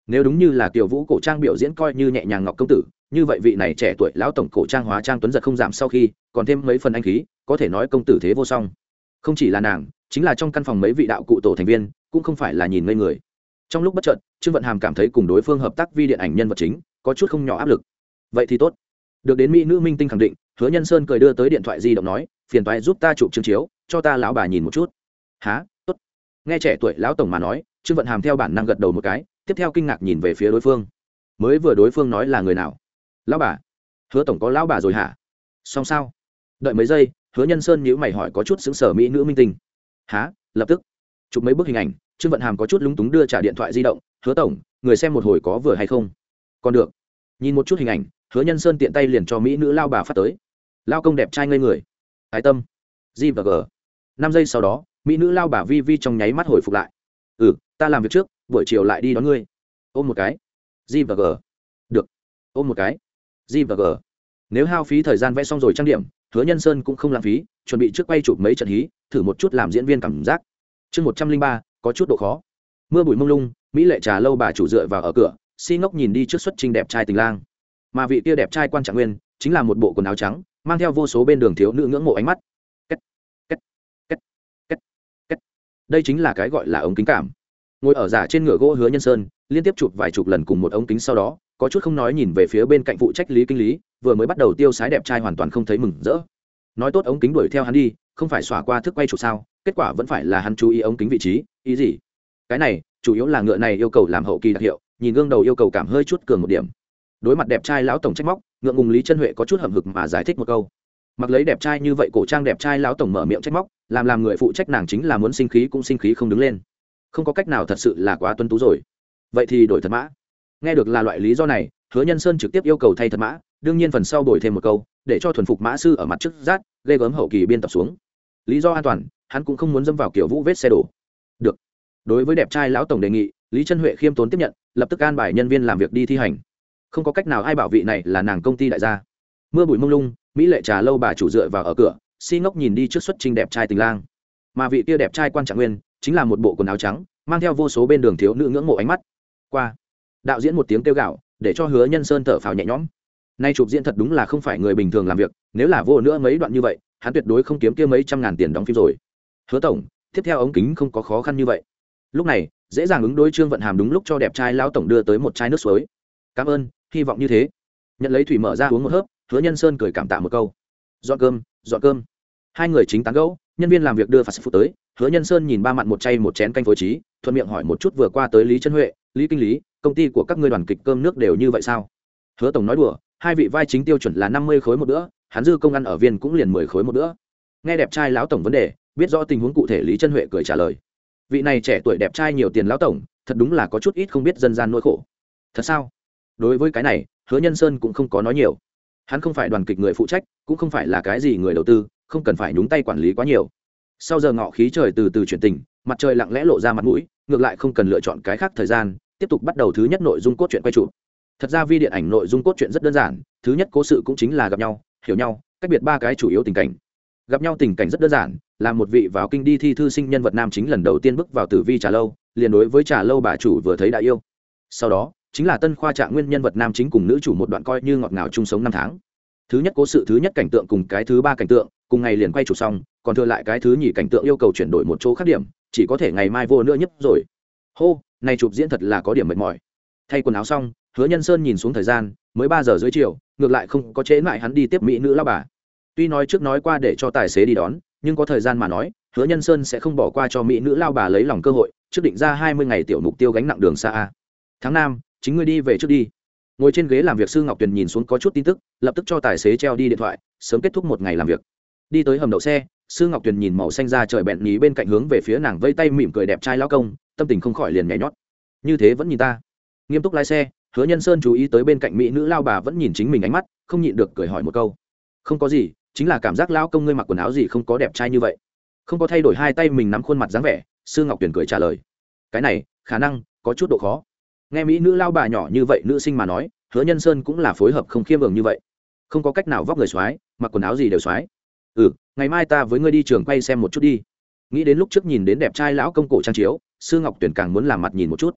nếu đúng như là kiều vũ cổ trang biểu diễn coi như nhẹ nhàng ngọc công tử, như vậy vị này trẻ tuổi lão tổng cổ trang hóa trang tuấn giật không giảm, sau khi còn thêm mấy phần anh khí, có thể nói công tử thế vô song. Không chỉ là nàng, chính là trong căn phòng mấy vị đạo cụ tổ thành viên cũng không phải là nhìn ngây người. Trong lúc bất chợt, Trương Vận Hàm cảm thấy cùng đối phương hợp tác vi điện ảnh nhân vật chính có chút không nhỏ áp lực. Vậy thì tốt. Được đến mỹ nữ minh tinh khẳng định, Hứa Nhân Sơn cười đưa tới điện thoại di động nói, phiền toái giúp ta chụp chương chiếu, cho ta lão bà nhìn một chút. Hả? Tốt. Nghe trẻ tuổi lão tổng mà nói, Trương Vận Hàm theo bản năng gật đầu một cái, tiếp theo kinh ngạc nhìn về phía đối phương. Mới vừa đối phương nói là người nào? Lão bà? Hứa tổng có lão bà rồi hả? Xong sao? Đợi mấy giây, Hứa Nhân Sơn nhíu mày hỏi có chút sững sờ mỹ nữ minh tinh. Hả? Lập tức chụp mấy bức hình ảnh. Trương Vận Hàm có chút lúng túng đưa trả điện thoại di động. Hứa tổng, người xem một hồi có vừa hay không? Còn được. Nhìn một chút hình ảnh, Hứa Nhân Sơn tiện tay liền cho mỹ nữ lao bà phát tới. Lao công đẹp trai ngây người. Ái tâm. G và G. Năm giây sau đó, mỹ nữ lao bà vi vi trong nháy mắt hồi phục lại. Ừ, ta làm việc trước, buổi chiều lại đi đón ngươi. Ôm một cái. G và G. Được. Ôm một cái. G và G. Nếu hao phí thời gian vẽ xong rồi trang điểm, Hứa Nhân Sơn cũng không lãng phí, chuẩn bị trước quay chụp mấy trận hí, thử một chút làm diễn viên cảm giác. Chương một trăm linh ba, có chút độ khó. Mưa bụi mông lung, mỹ lệ trà lâu bà chủ dựa vào ở cửa, si ngốc nhìn đi trước xuất trình đẹp trai tình lang. Mà vị kia đẹp trai quan trạng nguyên, chính là một bộ quần áo trắng, mang theo vô số bên đường thiếu nữ ngưỡng mộ ánh mắt. Kết, kết, kết, kết, kết. Đây chính là cái gọi là ống kính cảm. Ngồi ở giả trên ngựa gỗ Hứa Nhân Sơn, liên tiếp chụp vài chục lần cùng một ống kính sau đó, có chút không nói nhìn về phía bên cạnh phụ trách Lý Kinh Lý, vừa mới bắt đầu tiêu sái đẹp trai hoàn toàn không thấy mừng rỡ. Nói tốt ống kính đuổi theo hắn đi, không phải xỏa qua thức quay chụp sao, kết quả vẫn phải là hắn chú ý ống kính vị trí, ý gì? Cái này, chủ yếu là ngựa này yêu cầu làm hậu kỳ đặc hiệu, nhìn gương đầu yêu cầu cảm hơi chút cường một điểm. Đối mặt đẹp trai lão tổng trách móc, ngượng ngùng Lý Chân Huệ có chút hậm hực mà giải thích một câu. Mặc lấy đẹp trai như vậy cổ trang đẹp trai lão tổng mở miệng trách móc, làm làm người phụ trách nàng chính là muốn sinh khí cũng sinh khí không đứng lên. Không có cách nào, thật sự là quá tuấn tú rồi. Vậy thì đổi thật mã. Nghe được là loại lý do này, Hứa Nhân Sơn trực tiếp yêu cầu thay thật mã, đương nhiên phần sau đổi thêm một câu, để cho thuần phục mã sư ở mặt trước rát, ghê gớm hậu kỳ biên tập xuống. Lý do an toàn, hắn cũng không muốn dâm vào kiểu vũ vết xe đổ. Được. Đối với đẹp trai lão tổng đề nghị, Lý Chân Huệ khiêm tốn tiếp nhận, lập tức an bài nhân viên làm việc đi thi hành. Không có cách nào, ai bảo vị này là nàng công ty đại gia. Mưa bụi mông lung, mỹ lệ trà lâu bà chủ dựa vào ở cửa, si ngốc nhìn đi trước xuất trình đẹp trai tình lang. Mà vị kia đẹp trai quan trạng nguyên, chính là một bộ quần áo trắng, mang theo vô số bên đường thiếu nữ ngưỡng mộ ánh mắt. Qua. Đạo diễn một tiếng kêu gào, để cho Hứa Nhân Sơn thở phào nhẹ nhõm. Nay chụp diễn thật đúng là không phải người bình thường làm việc, nếu là vô nữa mấy đoạn như vậy, hắn tuyệt đối không kiếm kia mấy trăm ngàn tiền đóng phim rồi. Hứa tổng, tiếp theo ống kính không có khó khăn như vậy. Lúc này, dễ dàng ứng đối Trương Vận Hàm đúng lúc cho đẹp trai lão tổng đưa tới một chai nước suối. Cảm ơn, hy vọng như thế. Nhận lấy thủy mở ra uống một hớp, Hứa Nhân Sơn cười cảm tạ một câu. Dọn cơm, dọn cơm. Hai người chính tán gẫu, nhân viên làm việc đưa phạt phụ tới. Hứa Nhân Sơn nhìn ba mặn một chay một chén canh phối trí, thuận miệng hỏi một chút vừa qua tới Lý Chân Huệ, Lý Kinh Lý, công ty của các ngươi đoàn kịch cơm nước đều như vậy sao? Hứa tổng nói đùa, hai vị vai chính tiêu chuẩn là năm mươi khối một bữa, hắn dư công ăn ở viên cũng liền mười khối một bữa. Nghe đẹp trai lão tổng vấn đề, biết rõ tình huống cụ thể Lý Chân Huệ cười trả lời. Vị này trẻ tuổi đẹp trai nhiều tiền lão tổng, thật đúng là có chút ít không biết dân gian nỗi khổ. Thật sao? Đối với cái này, Hứa Nhân Sơn cũng không có nói nhiều. Hắn không phải đoàn kịch người phụ trách, cũng không phải là cái gì người đầu tư, không cần phải nhúng tay quản lý quá nhiều. Sau giờ ngọ khí trời từ từ chuyển tình, mặt trời lặng lẽ lộ ra mặt mũi, ngược lại không cần lựa chọn cái khác thời gian, tiếp tục bắt đầu thứ nhất nội dung cốt truyện quay chụp. Thật ra vi điện ảnh nội dung cốt truyện rất đơn giản, thứ nhất cố sự cũng chính là gặp nhau, hiểu nhau, cách biệt ba cái chủ yếu tình cảnh. Gặp nhau tình cảnh rất đơn giản, là một vị vào kinh đi thi thư sinh nhân vật nam chính lần đầu tiên bước vào tử vi trà lâu, liền đối với trà lâu bà chủ vừa thấy đã yêu. Sau đó, chính là tân khoa trạng nguyên nhân vật nam chính cùng nữ chủ một đoạn coi như ngọt ngào chung sống năm tháng. Thứ nhất cố sự thứ nhất cảnh tượng cùng cái thứ ba cảnh tượng, cùng ngày liền quay chụp xong, còn thừa lại cái thứ nhì cảnh tượng yêu cầu chuyển đổi một chỗ khác điểm, chỉ có thể ngày mai vô nữa nhấp rồi. Hô, này chụp diễn thật là có điểm mệt mỏi. Thay quần áo xong, Hứa Nhân Sơn nhìn xuống thời gian, mới ba giờ dưới chiều, ngược lại không có trễ lại hắn đi tiếp mỹ nữ lão bà. Tuy nói trước nói qua để cho tài xế đi đón, nhưng có thời gian mà nói, Hứa Nhân Sơn sẽ không bỏ qua cho mỹ nữ lão bà lấy lòng cơ hội, trước định ra hai mươi ngày tiểu mục tiêu gánh nặng đường xa a. Tháng năm, chính ngươi đi về trước đi. Ngồi trên ghế làm việc Sư Ngọc Tuyền nhìn xuống có chút tin tức, lập tức cho tài xế treo đi điện thoại, sớm kết thúc một ngày làm việc. Đi tới hầm đậu xe, Sư Ngọc Tuyền nhìn màu xanh da trời bẹn nhí bên cạnh hướng về phía nàng vây tay mỉm cười đẹp trai lão công, tâm tình không khỏi liền nhảy nhót. Như thế vẫn nhìn ta. Nghiêm túc lái xe, Hứa Nhân Sơn chú ý tới bên cạnh mỹ nữ lao bà vẫn nhìn chính mình ánh mắt, không nhịn được cười hỏi một câu. Không có gì, chính là cảm giác lão công ngươi mặc quần áo gì không có đẹp trai như vậy. Không có thay đổi hai tay mình nắm khuôn mặt dáng vẻ, Sư Ngọc Tuyền cười trả lời. Cái này, khả năng có chút độ khó. Nghe mỹ nữ lao bà nhỏ như vậy nữ sinh mà nói, Hứa Nhân Sơn cũng là phối hợp không khiêm nhường như vậy. Không có cách nào vóc người soái, mặc quần áo gì đều soái. Ừ, ngày mai ta với ngươi đi trường quay xem một chút đi. Nghĩ đến lúc trước nhìn đến đẹp trai lão công cổ trang chiếu, Sư Ngọc Tuyền càng muốn làm mặt nhìn một chút.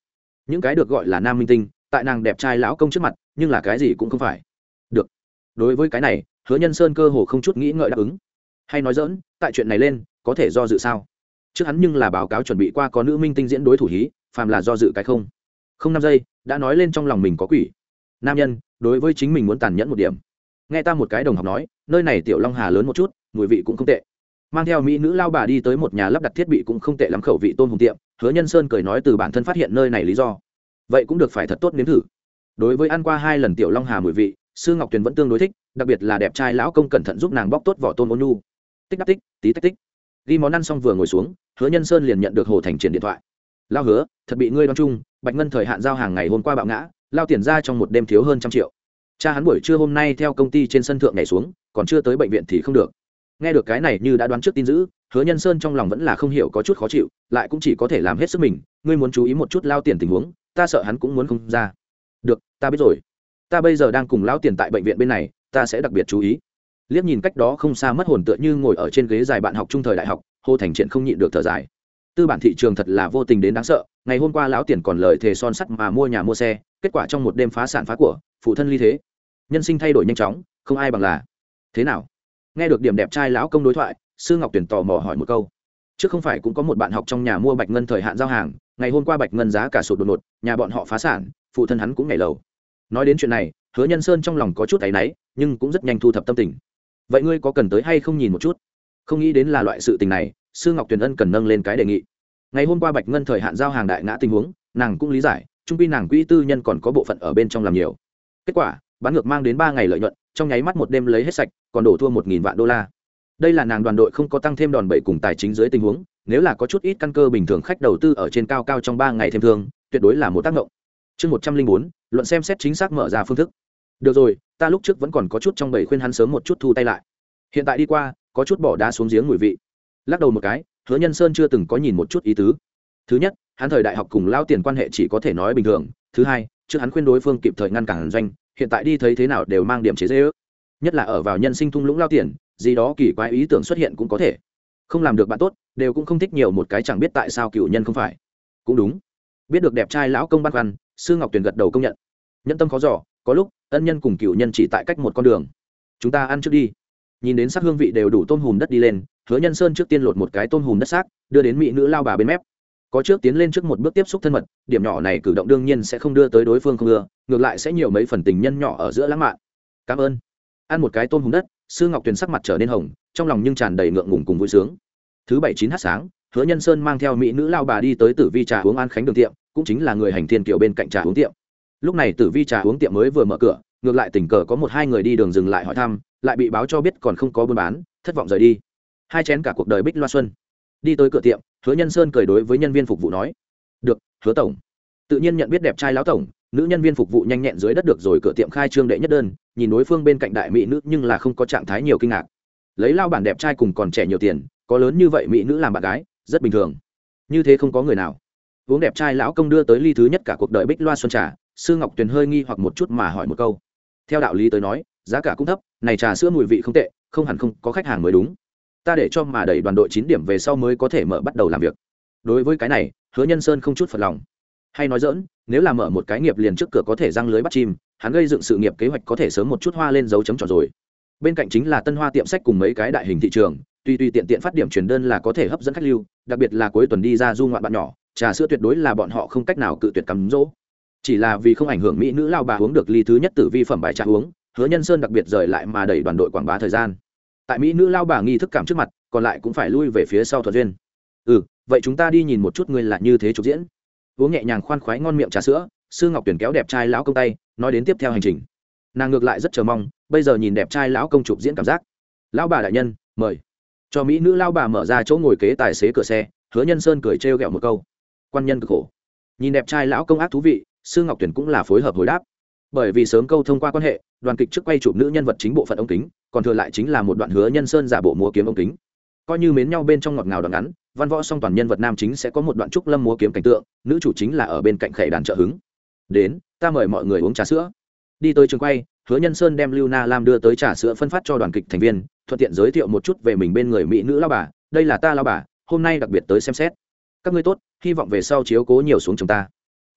những cái được gọi là nam minh tinh tại nàng đẹp trai lão công trước mặt nhưng là cái gì cũng không phải. Được, đối với cái này Hứa Nhân Sơn cơ hồ không chút nghĩ ngợi đáp ứng. Hay nói dỡn, tại chuyện này lên có thể do dự sao? Trước hắn nhưng là báo cáo chuẩn bị qua có nữ minh tinh diễn đối thủ hí, phàm là do dự cái không không năm giây đã nói lên trong lòng mình có quỷ. Nam nhân đối với chính mình muốn tàn nhẫn một điểm. Nghe ta một cái đồng học nói, nơi này tiểu long hà lớn một chút, mùi vị cũng không tệ. Mang theo mỹ nữ lao bà đi tới một nhà lắp đặt thiết bị cũng không tệ lắm khẩu vị tôm hùm tiệm. Hứa Nhân Sơn cười nói từ bản thân phát hiện nơi này lý do, vậy cũng được phải thật tốt nếm thử. Đối với ăn qua hai lần tiểu long hà mùi vị, Sư Ngọc Tuyền vẫn tương đối thích, đặc biệt là đẹp trai lão công cẩn thận giúp nàng bóc tốt vỏ tôm ôn nhu. Tích đắc tích, tí tách tích. Ghi món ăn xong vừa ngồi xuống, Hứa Nhân Sơn liền nhận được Hồ Thành Triển điện thoại. Lao Hứa, thật bị ngươi đoán chung, Bạch Ngân thời hạn giao hàng ngày hôm qua bạo ngã, lao tiền ra trong một đêm thiếu hơn trăm triệu. Cha hắn buổi trưa hôm nay theo công ty trên sân thượng nhảy xuống, còn chưa tới bệnh viện thì không được. Nghe được cái này như đã đoán trước tin dữ, Hứa Nhân Sơn trong lòng vẫn là không hiểu có chút khó chịu, lại cũng chỉ có thể làm hết sức mình. Ngươi muốn chú ý một chút lao tiền tình huống, ta sợ hắn cũng muốn không ra. Được, ta biết rồi. Ta bây giờ đang cùng lao tiền tại bệnh viện bên này, ta sẽ đặc biệt chú ý. Liếc nhìn cách đó không xa mất hồn tựa như ngồi ở trên ghế dài bạn học trung thời đại học, Hồ Thành Triển không nhịn được thở dài. Tư bản thị trường thật là vô tình đến đáng sợ, ngày hôm qua lão tiền còn lời thề son sắt mà mua nhà mua xe, kết quả trong một đêm phá sản phá của, phụ thân ly thế. Nhân sinh thay đổi nhanh chóng, không ai bằng là. Thế nào? Nghe được điểm đẹp trai lão công đối thoại, Sư Ngọc Tuyền tò mò hỏi một câu. Trước không phải cũng có một bạn học trong nhà mua Bạch Ngân thời hạn giao hàng, ngày hôm qua Bạch Ngân giá cả sụt đột ngột, nhà bọn họ phá sản, phụ thân hắn cũng nhảy lầu. Nói đến chuyện này, Hứa Nhân Sơn trong lòng có chút áy náy, nhưng cũng rất nhanh thu thập tâm tình. Vậy ngươi có cần tới hay không nhìn một chút? Không nghĩ đến là loại sự tình này, Sư Ngọc Tuyền ân cần nâng lên cái đề nghị. Ngày hôm qua Bạch Ngân thời hạn giao hàng đại ngã tình huống, nàng cũng lý giải, trung quy nàng quỹ tư nhân còn có bộ phận ở bên trong làm nhiều. Kết quả, bán ngược mang đến ba ngày lợi nhuận, trong nháy mắt một đêm lấy hết sạch, còn đổ thua một nghìn vạn đô la. Đây là nàng đoàn đội không có tăng thêm đòn bẩy cùng tài chính dưới tình huống, nếu là có chút ít căn cơ bình thường khách đầu tư ở trên cao cao trong ba ngày thêm thương, tuyệt đối là một tác động. Chương một trăm linh bốn, luận xem xét chính xác mở ra phương thức. Được rồi, ta lúc trước vẫn còn có chút trong bầy khuyên hắn sớm một chút thu tay lại. Hiện tại đi qua, có chút bỏ đá xuống giếng mùi vị. Lắc đầu một cái, Hứa Nhân Sơn chưa từng có nhìn một chút ý tứ. Thứ nhất, hắn thời đại học cùng lao tiền quan hệ chỉ có thể nói bình thường. Thứ hai, trước hắn khuyên đối phương kịp thời ngăn cản doanh, hiện tại đi thấy thế nào đều mang điểm chế giễu. Nhất là ở vào nhân sinh thung lũng lao tiền, gì đó kỳ quái ý tưởng xuất hiện cũng có thể. Không làm được bạn tốt, đều cũng không thích nhiều một cái chẳng biết tại sao cựu nhân không phải. Cũng đúng. Biết được đẹp trai lão công băn khoăn, Sư Ngọc Tuyền gật đầu công nhận. Nhân tâm khó dò, có lúc ân nhân cùng cựu nhân chỉ tại cách một con đường. Chúng ta ăn trước đi. Nhìn đến sắc hương vị đều đủ tôm hùm đất đi lên, Hứa Nhân Sơn trước tiên lột một cái tôm hùm đất xác, đưa đến mỹ nữ lao bà bên mép. Có trước tiến lên trước một bước tiếp xúc thân mật, điểm nhỏ này cử động đương nhiên sẽ không đưa tới đối phương không ưa, ngược lại sẽ nhiều mấy phần tình nhân nhỏ ở giữa lãng mạn. Cảm ơn. Ăn một cái tôm hùm đất, Sư Ngọc Tuyền sắc mặt trở nên hồng, trong lòng nhưng tràn đầy ngượng ngùng cùng vui sướng. Thứ bảy chín h sáng, Hứa Nhân Sơn mang theo mỹ nữ lao bà đi tới Tử Vi trà uống An Khánh đường tiệm, cũng chính là người hành thiên kiều bên cạnh trà uống tiệm. Lúc này Tử Vi trà uống tiệm mới vừa mở cửa, ngược lại tình cờ có một hai người đi đường dừng lại hỏi thăm, lại bị báo cho biết còn không có buôn bán, thất vọng rời đi. Hai chén cả cuộc đời bích loa xuân. Đi tới cửa tiệm, Hứa Nhân Sơn cười đối với nhân viên phục vụ nói: "Được, Hứa tổng." Tự nhiên nhận biết đẹp trai lão tổng, nữ nhân viên phục vụ nhanh nhẹn dưới đất được rồi cửa tiệm khai trương đệ nhất đơn, nhìn đối phương bên cạnh đại mỹ nữ nhưng là không có trạng thái nhiều kinh ngạc. Lấy lao bản đẹp trai cùng còn trẻ nhiều tiền, có lớn như vậy mỹ nữ làm bạn gái, rất bình thường. Như thế không có người nào. Uống đẹp trai lão công đưa tới ly thứ nhất cả cuộc đời bích loa xuân trà, Sư Ngọc Tuyền hơi nghi hoặc một chút mà hỏi một câu. Theo đạo lý tới nói, giá cả cũng thấp, này trà sữa mùi vị không tệ, không hẳn không có khách hàng mới đúng. Ta để cho mà đẩy đoàn đội chín điểm về sau mới có thể mở bắt đầu làm việc. Đối với cái này, Hứa Nhân Sơn không chút phật lòng. Hay nói dỡn, nếu là mở một cái nghiệp liền trước cửa có thể răng lưới bắt chim, hắn gây dựng sự nghiệp kế hoạch có thể sớm một chút hoa lên dấu chấm tròn rồi. Bên cạnh chính là Tân Hoa tiệm sách cùng mấy cái đại hình thị trường, tuy tuy tiện tiện phát điểm truyền đơn là có thể hấp dẫn khách lưu, đặc biệt là cuối tuần đi ra du ngoạn bạn nhỏ, trà sữa tuyệt đối là bọn họ không cách nào cự tuyệt cắm dỗ. Chỉ là vì không ảnh hưởng mỹ nữ lao bà uống được ly thứ nhất Tử Vi phẩm bài trà uống, Hứa Nhân Sơn đặc biệt rời lại mà đẩy đoàn đội quảng bá thời gian. Tại mỹ nữ lao bà nghi thức cảm trước mặt, còn lại cũng phải lui về phía sau thuận duyên. Ừ, vậy chúng ta đi nhìn một chút ngươi là như thế trục diễn. Uống nhẹ nhàng khoan khoái ngon miệng trà sữa, Sư Ngọc Tuyền kéo đẹp trai lão công tay, nói đến tiếp theo hành trình. Nàng ngược lại rất chờ mong, bây giờ nhìn đẹp trai lão công trục diễn cảm giác. Lão bà đại nhân, mời. Cho mỹ nữ lao bà mở ra chỗ ngồi kế tài xế cửa xe, Hứa Nhân Sơn cười trêu ghẹo một câu. Quan nhân cực khổ. Nhìn đẹp trai lão công ác thú vị, Sư Ngọc Tuyền cũng là phối hợp hồi đáp. Bởi vì sớm câu thông qua quan hệ, đoàn kịch trước quay chụp nữ nhân vật chính bộ phận ống kính, còn thừa lại chính là một đoạn Hứa Nhân Sơn giả bộ múa kiếm ống kính. Coi như mến nhau bên trong ngọt ngào đoạn ngắn, văn võ song toàn nhân vật nam chính sẽ có một đoạn trúc lâm múa kiếm cảnh tượng, nữ chủ chính là ở bên cạnh khẩy đàn trợ hứng. Đến, ta mời mọi người uống trà sữa. Đi tới trường quay, Hứa Nhân Sơn đem Lưu Na Lam đưa tới trà sữa phân phát cho đoàn kịch thành viên, thuận tiện giới thiệu một chút về mình bên người mỹ nữ lao bà, đây là ta lao bà, hôm nay đặc biệt tới xem xét. Các ngươi tốt, hy vọng về sau chiếu cố nhiều xuống chúng ta.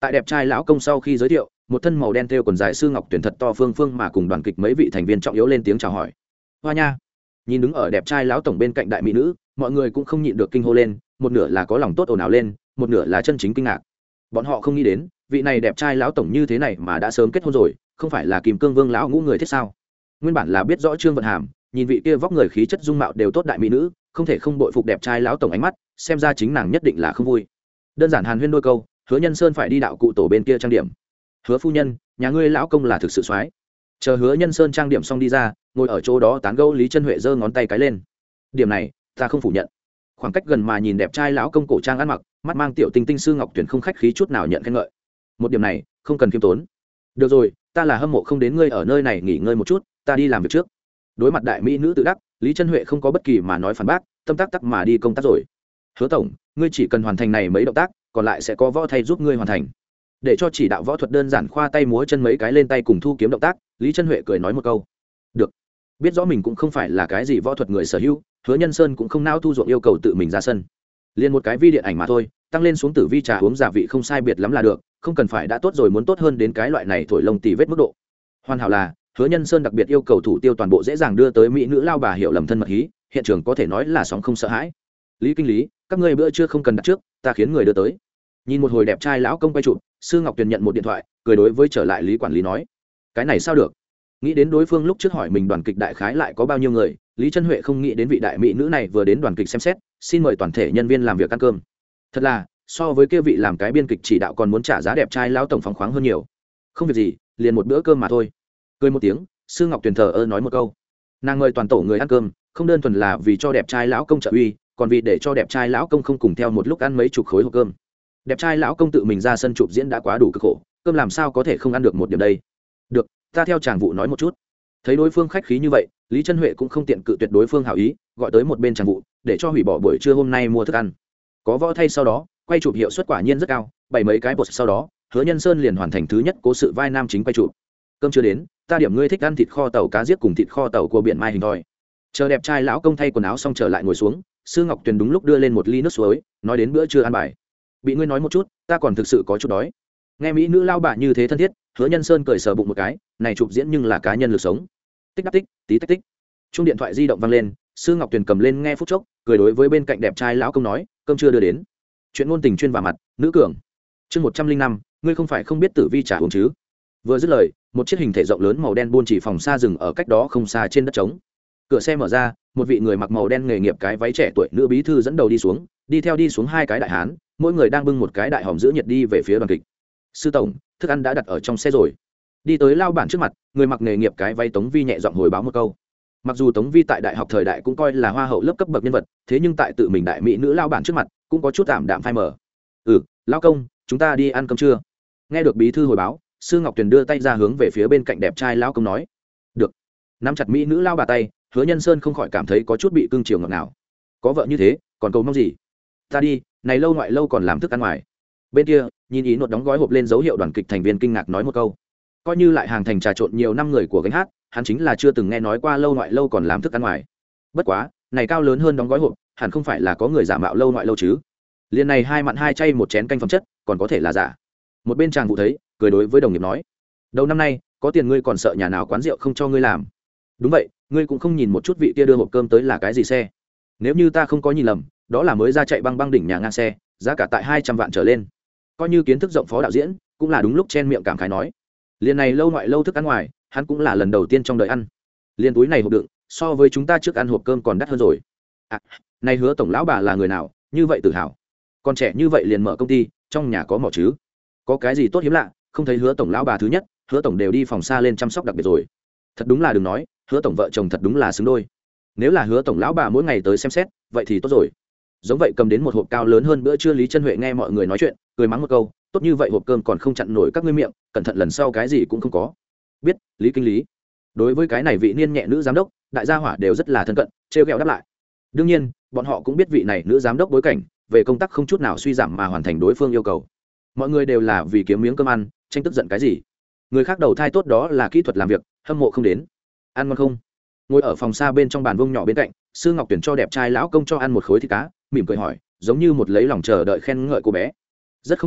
Tại đẹp trai lão công sau khi giới thiệu, một thân màu đen thêu quần dài sư ngọc tuyển thật to phương phương mà cùng đoàn kịch mấy vị thành viên trọng yếu lên tiếng chào hỏi. Hoa nha. Nhìn đứng ở đẹp trai lão tổng bên cạnh đại mỹ nữ, mọi người cũng không nhịn được kinh hô lên, một nửa là có lòng tốt ồn ào lên, một nửa là chân chính kinh ngạc. Bọn họ không nghĩ đến, vị này đẹp trai lão tổng như thế này mà đã sớm kết hôn rồi, không phải là Kim Cương Vương lão ngũ người thiết sao? Nguyên bản là biết rõ Trương Vận Hàm, nhìn vị kia vóc người khí chất dung mạo đều tốt đại mỹ nữ, không thể không bội phục đẹp trai lão tổng ánh mắt, xem ra chính nàng nhất định là không vui. Đơn giản hàn huyên đôi câu, Hứa Nhân Sơn phải đi đạo cụ tổ bên kia trang điểm. Hứa phu nhân, nhà ngươi lão công là thực sự soái. Chờ Hứa Nhân Sơn trang điểm xong đi ra, ngồi ở chỗ đó tán gẫu, Lý Chân Huệ giơ ngón tay cái lên. Điểm này, ta không phủ nhận. Khoảng cách gần mà nhìn đẹp trai lão công cổ trang ăn mặc, mắt mang tiểu tinh tinh sư ngọc tuyển không khách khí chút nào nhận khen ngợi. Một điểm này, không cần khiêm tốn. Được rồi, ta là hâm mộ không đến ngươi ở nơi này nghỉ ngơi một chút, ta đi làm việc trước. Đối mặt đại mỹ nữ tự đắc, Lý Chân Huệ không có bất kỳ mà nói phản bác, tâm tác tắc mà đi công tác rồi. Hứa tổng, ngươi chỉ cần hoàn thành này mấy động tác, còn lại sẽ có võ thay giúp ngươi hoàn thành. Để cho chỉ đạo võ thuật đơn giản khoa tay múa chân mấy cái lên tay cùng thu kiếm động tác, Lý Chân Huệ cười nói một câu. Được. Biết rõ mình cũng không phải là cái gì võ thuật người sở hữu, Hứa Nhân Sơn cũng không nao thu ruộng yêu cầu tự mình ra sân. Liên một cái vi điện ảnh mà thôi, tăng lên xuống tử vi trà uống giả vị không sai biệt lắm là được, không cần phải đã tốt rồi muốn tốt hơn đến cái loại này thổi lông tì vết mức độ. Hoàn hảo là, Hứa Nhân Sơn đặc biệt yêu cầu thủ tiêu toàn bộ dễ dàng đưa tới mỹ nữ lao bà hiểu lầm thân mật hí, hiện trường có thể nói là sóng không sợ hãi. Lý kinh lý, các ngươi bữa trưa không cần đặt trước, ta khiến người đưa tới. Nhìn một hồi đẹp trai lão công quay chụp, Sư Ngọc Tuyền nhận một điện thoại, cười đối với trở lại Lý quản lý nói: "Cái này sao được?" Nghĩ đến đối phương lúc trước hỏi mình đoàn kịch đại khái lại có bao nhiêu người, Lý Chân Huệ không nghĩ đến vị đại mỹ nữ này vừa đến đoàn kịch xem xét, xin mời toàn thể nhân viên làm việc ăn cơm. Thật là, so với kia vị làm cái biên kịch chỉ đạo còn muốn trả giá đẹp trai lão tổng phóng khoáng hơn nhiều. Không việc gì, liền một bữa cơm mà thôi. Cười một tiếng, Sư Ngọc Tuyền thờ ơ nói một câu. Nàng mời toàn tổ người ăn cơm, không đơn thuần là vì cho đẹp trai lão công trợ uy, còn vì để cho đẹp trai lão công không cùng theo một lúc ăn mấy chục khối hộp cơm. Đẹp trai lão công tự mình ra sân chụp diễn đã quá đủ cực khổ, cơm làm sao có thể không ăn được một điểm đây. Được, ta theo chàng vụ nói một chút. Thấy đối phương khách khí như vậy, Lý Chân Huệ cũng không tiện cự tuyệt đối phương hảo ý, gọi tới một bên chàng vụ để cho hủy bỏ buổi trưa hôm nay mua thức ăn. Có võ thay sau đó, quay chụp hiệu suất quả nhiên rất cao, bảy mấy cái bột sau đó, Hứa Nhân Sơn liền hoàn thành thứ nhất cố sự vai nam chính quay chụp. Cơm chưa đến, ta điểm ngươi thích ăn thịt kho tàu cá giết cùng thịt kho tàu của biển mai hình thoi. Chờ đẹp trai lão công thay quần áo xong trở lại ngồi xuống, Sư Ngọc Tuyền đúng lúc đưa lên một ly nước suối, nói đến bữa trưa ăn bài. Bị ngươi nói một chút, ta còn thực sự có chút đói. Nghe mỹ nữ lao bà như thế thân thiết, Hứa Nhân Sơn cười sờ bụng một cái, này chụp diễn nhưng là cá nhân lực sống. Tích đắc tích, tí tách tích. Chuông điện thoại di động vang lên, Sư Ngọc Tuyền cầm lên nghe phút chốc, cười đối với bên cạnh đẹp trai lão công nói, cơm chưa đưa đến. Chuyện ngôn tình chuyên vào mặt, nữ cường. Chương một trăm linh năm, ngươi không phải không biết tử vi trà uống chứ? Vừa dứt lời, một chiếc hình thể rộng lớn màu đen buôn chỉ phòng xa dừng ở cách đó không xa trên đất trống. Cửa xe mở ra, một vị người mặc màu đen nghề nghiệp cái váy trẻ tuổi nữ bí thư dẫn đầu đi xuống, đi theo đi xuống hai cái đại hán, mỗi người đang bưng một cái đại hòm giữ nhiệt đi về phía đoàn kịch. Sư tổng, thức ăn đã đặt ở trong xe rồi. Đi tới lao bản trước mặt, người mặc nghề nghiệp cái váy Tống Vi nhẹ giọng hồi báo một câu. Mặc dù Tống Vi tại đại học thời đại cũng coi là hoa hậu lớp cấp bậc nhân vật, thế nhưng tại tự mình đại mỹ nữ lao bản trước mặt, cũng có chút tạm đạm phai mờ. Ừ, lao công, chúng ta đi ăn cơm trưa. Nghe được bí thư hồi báo, Sư Ngọc Tuyền đưa tay ra hướng về phía bên cạnh đẹp trai lao công nói. Được. Nắm chặt mỹ nữ lao bà tay, Hứa Nhân Sơn không khỏi cảm thấy có chút bị cưng chiều ngọt ngào. Có vợ như thế, còn cầu mong gì? Ta đi, này lâu ngoại lâu còn làm thức ăn ngoài. Bên kia, nhìn ý nột đóng gói hộp lên dấu hiệu đoàn kịch thành viên kinh ngạc nói một câu. Coi như lại hàng thành trà trộn nhiều năm người của gánh hát, hắn chính là chưa từng nghe nói qua lâu ngoại lâu còn làm thức ăn ngoài. Bất quá, này cao lớn hơn đóng gói hộp, hẳn không phải là có người giả mạo lâu ngoại lâu chứ? Liên này hai mặn hai chay một chén canh phẩm chất, còn có thể là giả. Một bên chàng vụ thấy, cười đối với đồng nghiệp nói: đầu năm nay, có tiền ngươi còn sợ nhà nào quán rượu không cho ngươi làm? Đúng vậy, ngươi cũng không nhìn một chút vị kia đưa hộp cơm tới là cái gì xe? Nếu như ta không có nhìn lầm, đó là mới ra chạy băng băng đỉnh nhà ngang xe, giá cả tại hai trăm vạn trở lên. Coi như kiến thức rộng phó đạo diễn, cũng là đúng lúc chen miệng cảm khái nói. Liên này lâu ngoại lâu thức ăn ngoài, hắn cũng là lần đầu tiên trong đời ăn. Liên túi này hộp đựng, so với chúng ta trước ăn hộp cơm còn đắt hơn rồi. À, này Hứa tổng lão bà là người nào, như vậy tự hào. Còn trẻ như vậy liền mở công ty, trong nhà có mỏ chứ? Có cái gì tốt hiếm lạ, không thấy Hứa tổng lão bà thứ nhất, Hứa tổng đều đi phòng xa lên chăm sóc đặc biệt rồi. Thật đúng là đừng nói, Hứa tổng vợ chồng thật đúng là xứng đôi. Nếu là Hứa tổng lão bà mỗi ngày tới xem xét, vậy thì tốt rồi. Giống vậy cầm đến một hộp cao lớn hơn bữa trưa, Lý Chân Huệ nghe mọi người nói chuyện, cười mắng một câu, tốt như vậy hộp cơm còn không chặn nổi các ngươi miệng, cẩn thận lần sau cái gì cũng không có. Biết, Lý kinh lý. Đối với cái này vị niên nhẹ nữ giám đốc, đại gia hỏa đều rất là thân cận, trêu ghẹo đáp lại. Đương nhiên, bọn họ cũng biết vị này nữ giám đốc bối cảnh, về công tác không chút nào suy giảm mà hoàn thành đối phương yêu cầu. Mọi người đều là vì kiếm miếng cơm ăn, tranh tức giận cái gì? Người khác đầu thai tốt đó là kỹ thuật làm việc, hâm mộ không đến. Ăn ngon không? Ngồi ở phòng xa bên trong bàn vuông nhỏ bên cạnh, Sư Ngọc Tuyển cho đẹp trai lão công cho ăn một khối thịt cá, mỉm cười hỏi, giống như một lấy lòng chờ đợi khen ngợi cô bé. Rất không tồi,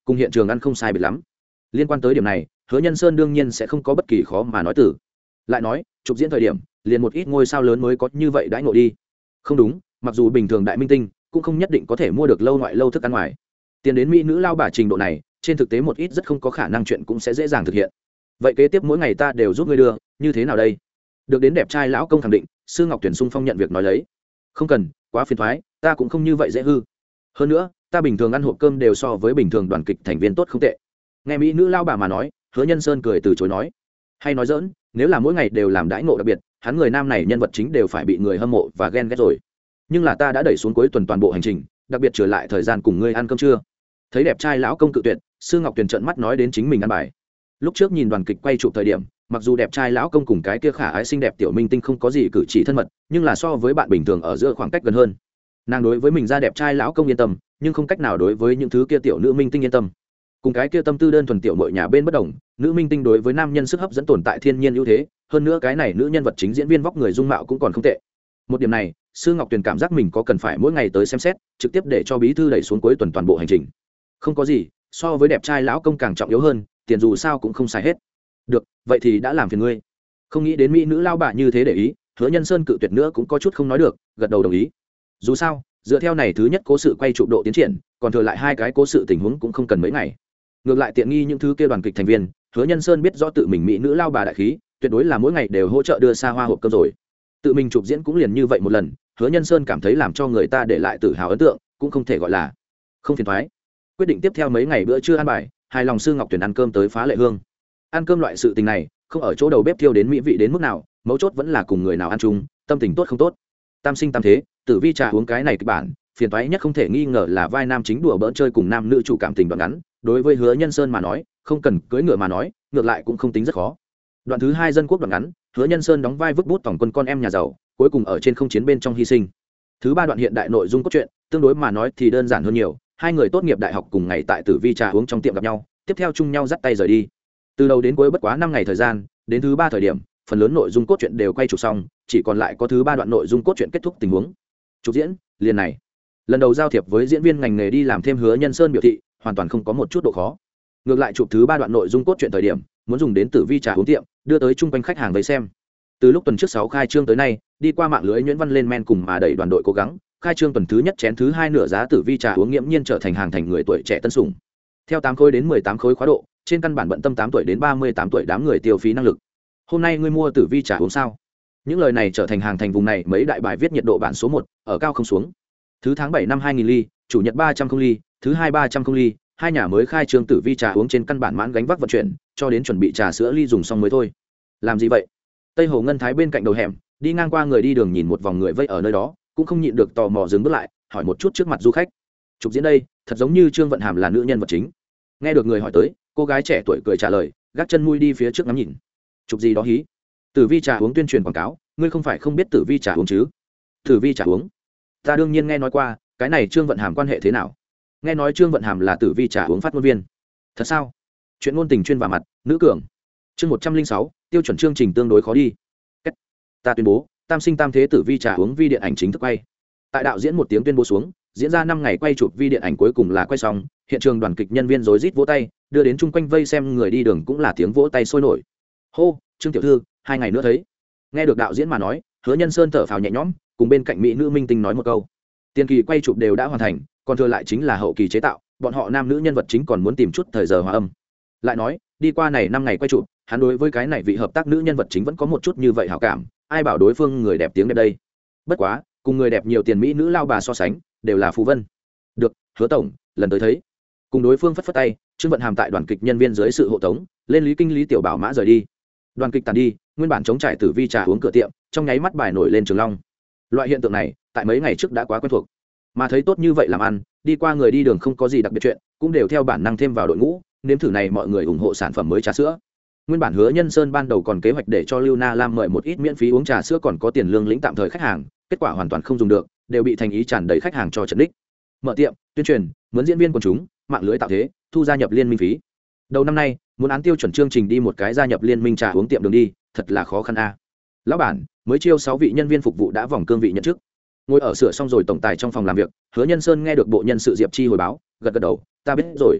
cùng hiện trường ăn không sai biệt lắm. Liên quan tới điểm này, Hứa Nhân Sơn đương nhiên sẽ không có bất kỳ khó mà nói từ. Lại nói, chụp diễn thời điểm, liền một ít ngôi sao lớn mới có như vậy đãi ngộ đi. Không đúng, mặc dù bình thường đại minh tinh cũng không nhất định có thể mua được lâu ngoại lâu thức ăn ngoài. Tiền đến mỹ nữ lao bà trình độ này, trên thực tế một ít rất không có khả năng chuyện cũng sẽ dễ dàng thực hiện. Vậy kế tiếp mỗi ngày ta đều giúp ngươi đưa, như thế nào đây? Được đến đẹp trai lão công khẳng định, Sư Ngọc Tuyển sung phong nhận việc nói lấy. Không cần, quá phiền toái, ta cũng không như vậy dễ hư. Hơn nữa, ta bình thường ăn hộp cơm đều so với bình thường đoàn kịch thành viên tốt không tệ. Nghe mỹ nữ lao bà mà nói, Hứa Nhân Sơn cười từ chối nói, hay nói dỡn, nếu là mỗi ngày đều làm đãi ngộ đặc biệt, hắn người nam này nhân vật chính đều phải bị người hâm mộ và ghen ghét rồi. Nhưng là ta đã đẩy xuống cuối tuần toàn bộ hành trình, đặc biệt trở lại thời gian cùng ngươi ăn cơm trưa. Thấy đẹp trai lão công cự tuyệt, Sư Ngọc Tuyền trợn mắt nói đến chính mình ăn bài. Lúc trước nhìn đoàn kịch quay chụp thời điểm, mặc dù đẹp trai lão công cùng cái kia khả ái xinh đẹp tiểu minh tinh không có gì cử chỉ thân mật, nhưng là so với bạn bình thường ở giữa khoảng cách gần hơn. Nàng đối với mình ra đẹp trai lão công yên tâm, nhưng không cách nào đối với những thứ kia tiểu nữ minh tinh yên tâm. Cùng cái kia tâm tư đơn thuần tiểu muội nhà bên bất đồng, nữ minh tinh đối với nam nhân sức hấp dẫn tồn tại thiên nhiên ưu thế, hơn nữa cái này nữ nhân vật chính diễn viên vóc người dung mạo cũng còn không tệ. Một điểm này, Sư Ngọc Tuyền cảm giác mình có cần phải mỗi ngày tới xem xét, trực tiếp để cho bí thư đẩy xuống cuối tuần toàn bộ hành trình. Không có gì, so với đẹp trai lão công càng trọng yếu hơn, tiền dù sao cũng không xài hết. Được, vậy thì đã làm phiền ngươi. Không nghĩ đến mỹ nữ lao bà như thế để ý, Hứa Nhân Sơn cự tuyệt nữa cũng có chút không nói được, gật đầu đồng ý. Dù sao, dựa theo này thứ nhất cố sự quay chụp độ tiến triển, còn thừa lại hai cái cố sự tình huống cũng không cần mấy ngày. Ngược lại tiện nghi những thứ kia đoàn kịch thành viên, Hứa Nhân Sơn biết rõ tự mình mỹ nữ lao bà đại khí, tuyệt đối là mỗi ngày đều hỗ trợ đưa xa hoa hộp cơm rồi. Tự mình chụp diễn cũng liền như vậy một lần, Hứa Nhân Sơn cảm thấy làm cho người ta để lại tự hào ấn tượng, cũng không thể gọi là không phiền toái. Quyết định tiếp theo mấy ngày bữa trưa ăn bài, hài lòng Sư Ngọc Tuyền ăn cơm tới phá lệ hương. Ăn cơm loại sự tình này, không ở chỗ đầu bếp thiêu đến mỹ vị đến mức nào, mấu chốt vẫn là cùng người nào ăn chung, tâm tình tốt không tốt. Tam sinh tam thế, Tử Vi trà uống cái này kịch bản, phiền toái nhất không thể nghi ngờ là vai nam chính đùa bỡn chơi cùng nam nữ chủ cảm tình đoạn ngắn. Đối với Hứa Nhân Sơn mà nói, không cần cưỡi ngựa mà nói, ngược lại cũng không tính rất khó. Đoạn thứ hai dân quốc đoạn ngắn, Hứa Nhân Sơn đóng vai vứt bút tổng quân con em nhà giàu, cuối cùng ở trên không chiến bên trong hy sinh. Thứ ba đoạn hiện đại nội dung cốt truyện, tương đối mà nói thì đơn giản hơn nhiều, hai người tốt nghiệp đại học cùng ngày tại Tử Vi trà uống trong tiệm gặp nhau, tiếp theo chung nhau dắt tay rời đi. Từ đầu đến cuối bất quá năm ngày thời gian, đến thứ ba thời điểm, phần lớn nội dung cốt truyện đều quay chụp xong, chỉ còn lại có thứ ba đoạn nội dung cốt truyện kết thúc tình huống. Chụp diễn, liền này. Lần đầu giao thiệp với diễn viên ngành nghề đi làm thêm Hứa Nhân Sơn biểu thị, hoàn toàn không có một chút độ khó. Ngược lại chụp thứ ba đoạn nội dung cốt truyện thời điểm, muốn dùng đến Tử Vi trà uống tiệm, đưa tới chung quanh khách hàng vây xem. Từ lúc tuần trước sáu khai trương tới nay, đi qua mạng lưới nhuyễn văn lên men cùng mà đẩy đoàn đội cố gắng, khai trương tuần thứ nhất chén thứ hai nửa giá Tử Vi trà uống nghiễm nhiên trở thành hàng thành người tuổi trẻ tân sủng. Theo tám khối đến mười tám khối khóa độ, trên căn bản bận tâm tám tuổi đến ba mươi tám tuổi đám người tiêu phí năng lực. Hôm nay ngươi mua Tử Vi trà uống sao? Những lời này trở thành hàng thành vùng này mấy đại bài viết nhiệt độ bản số một, ở cao không xuống. Thứ tháng bảy năm hai nghìn ly, chủ nhật ba trăm không ly, thứ hai ba trăm không ly, hai nhà mới khai trương Tử Vi trà uống trên căn bản mãn gánh vác vận chuyển, cho đến chuẩn bị trà sữa ly dùng xong mới thôi. Làm gì vậy? Tây Hồ Ngân Thái bên cạnh đầu hẻm, đi ngang qua người đi đường nhìn một vòng người vây ở nơi đó, cũng không nhịn được tò mò dừng bước lại, hỏi một chút trước mặt du khách. Chụp diễn đây, thật giống như Trương Vận Hàm là nữ nhân vật chính. Nghe được người hỏi tới, cô gái trẻ tuổi cười trả lời, gác chân mui đi phía trước ngắm nhìn. Chụp gì đó hí? Tử Vi trà uống tuyên truyền quảng cáo, ngươi không phải không biết Tử Vi trà uống chứ? Tử Vi trà uống? Ta đương nhiên nghe nói qua, cái này Trương Vận Hàm quan hệ thế nào? Nghe nói Trương Vận Hàm là Tử Vi trà uống phát ngôn viên. Thật sao? Chuyện ngôn tình chuyên vào mặt, nữ cường. Chương một trăm linh sáu, tiêu chuẩn chương trình tương đối khó đi. Kết. Ta tuyên bố, tam sinh tam thế Tử Vi trà uống vi điện ảnh chính thức quay. Tại đạo diễn một tiếng tuyên bố xuống, diễn ra năm ngày quay chụp vi điện ảnh cuối cùng là quay xong, hiện trường đoàn kịch nhân viên rối rít vỗ tay, đưa đến chung quanh vây xem người đi đường cũng là tiếng vỗ tay sôi nổi. Hô, Trương tiểu thư, hai ngày nữa thấy. Nghe được đạo diễn mà nói, Hứa Nhân Sơn thở phào nhẹ nhõm, cùng bên cạnh mỹ nữ minh tinh nói một câu. Tiền kỳ quay chụp đều đã hoàn thành, còn thừa lại chính là hậu kỳ chế tạo, bọn họ nam nữ nhân vật chính còn muốn tìm chút thời giờ hòa âm. Lại nói, đi qua này năm ngày quay chụp, hắn đối với cái này vị hợp tác nữ nhân vật chính vẫn có một chút như vậy hảo cảm, ai bảo đối phương người đẹp tiếng đẹp đây. Bất quá, cùng người đẹp nhiều tiền mỹ nữ lao bà so sánh, đều là phù vân. Được, Hứa tổng, lần tới thấy. Cùng đối phương phất phất tay, Trương Vận Hàm tại đoàn kịch nhân viên dưới sự hộ tống, lên lý kinh lý tiểu bảo mã rời đi. Đoàn kịch tàn đi, nguyên bản chống trải Tử Vi trà uống cửa tiệm, trong nháy mắt bài nổi lên Trường Long. Loại hiện tượng này, tại mấy ngày trước đã quá quen thuộc. Mà thấy tốt như vậy làm ăn, đi qua người đi đường không có gì đặc biệt chuyện, cũng đều theo bản năng thêm vào đội ngũ, nếm thử này mọi người ủng hộ sản phẩm mới trà sữa. Nguyên bản Hứa Nhân Sơn ban đầu còn kế hoạch để cho Lưu Na Lam mời một ít miễn phí uống trà sữa còn có tiền lương lĩnh tạm thời khách hàng, kết quả hoàn toàn không dùng được, đều bị thành ý tràn đầy khách hàng cho trần đích. Mở tiệm, tuyên truyền, mướn diễn viên quần chúng, mạng lưới tạo thế, thu gia nhập liên minh phí. Đầu năm nay, muốn án tiêu chuẩn chương trình đi một cái gia nhập liên minh trà uống tiệm đường đi, thật là khó khăn a. Lão bản, mới chiêu sáu vị nhân viên phục vụ đã vòng cương vị nhận chức. Ngồi ở sửa xong rồi tổng tài trong phòng làm việc, Hứa Nhân Sơn nghe được bộ nhân sự Diệp Chi hồi báo, gật gật đầu, ta biết rồi.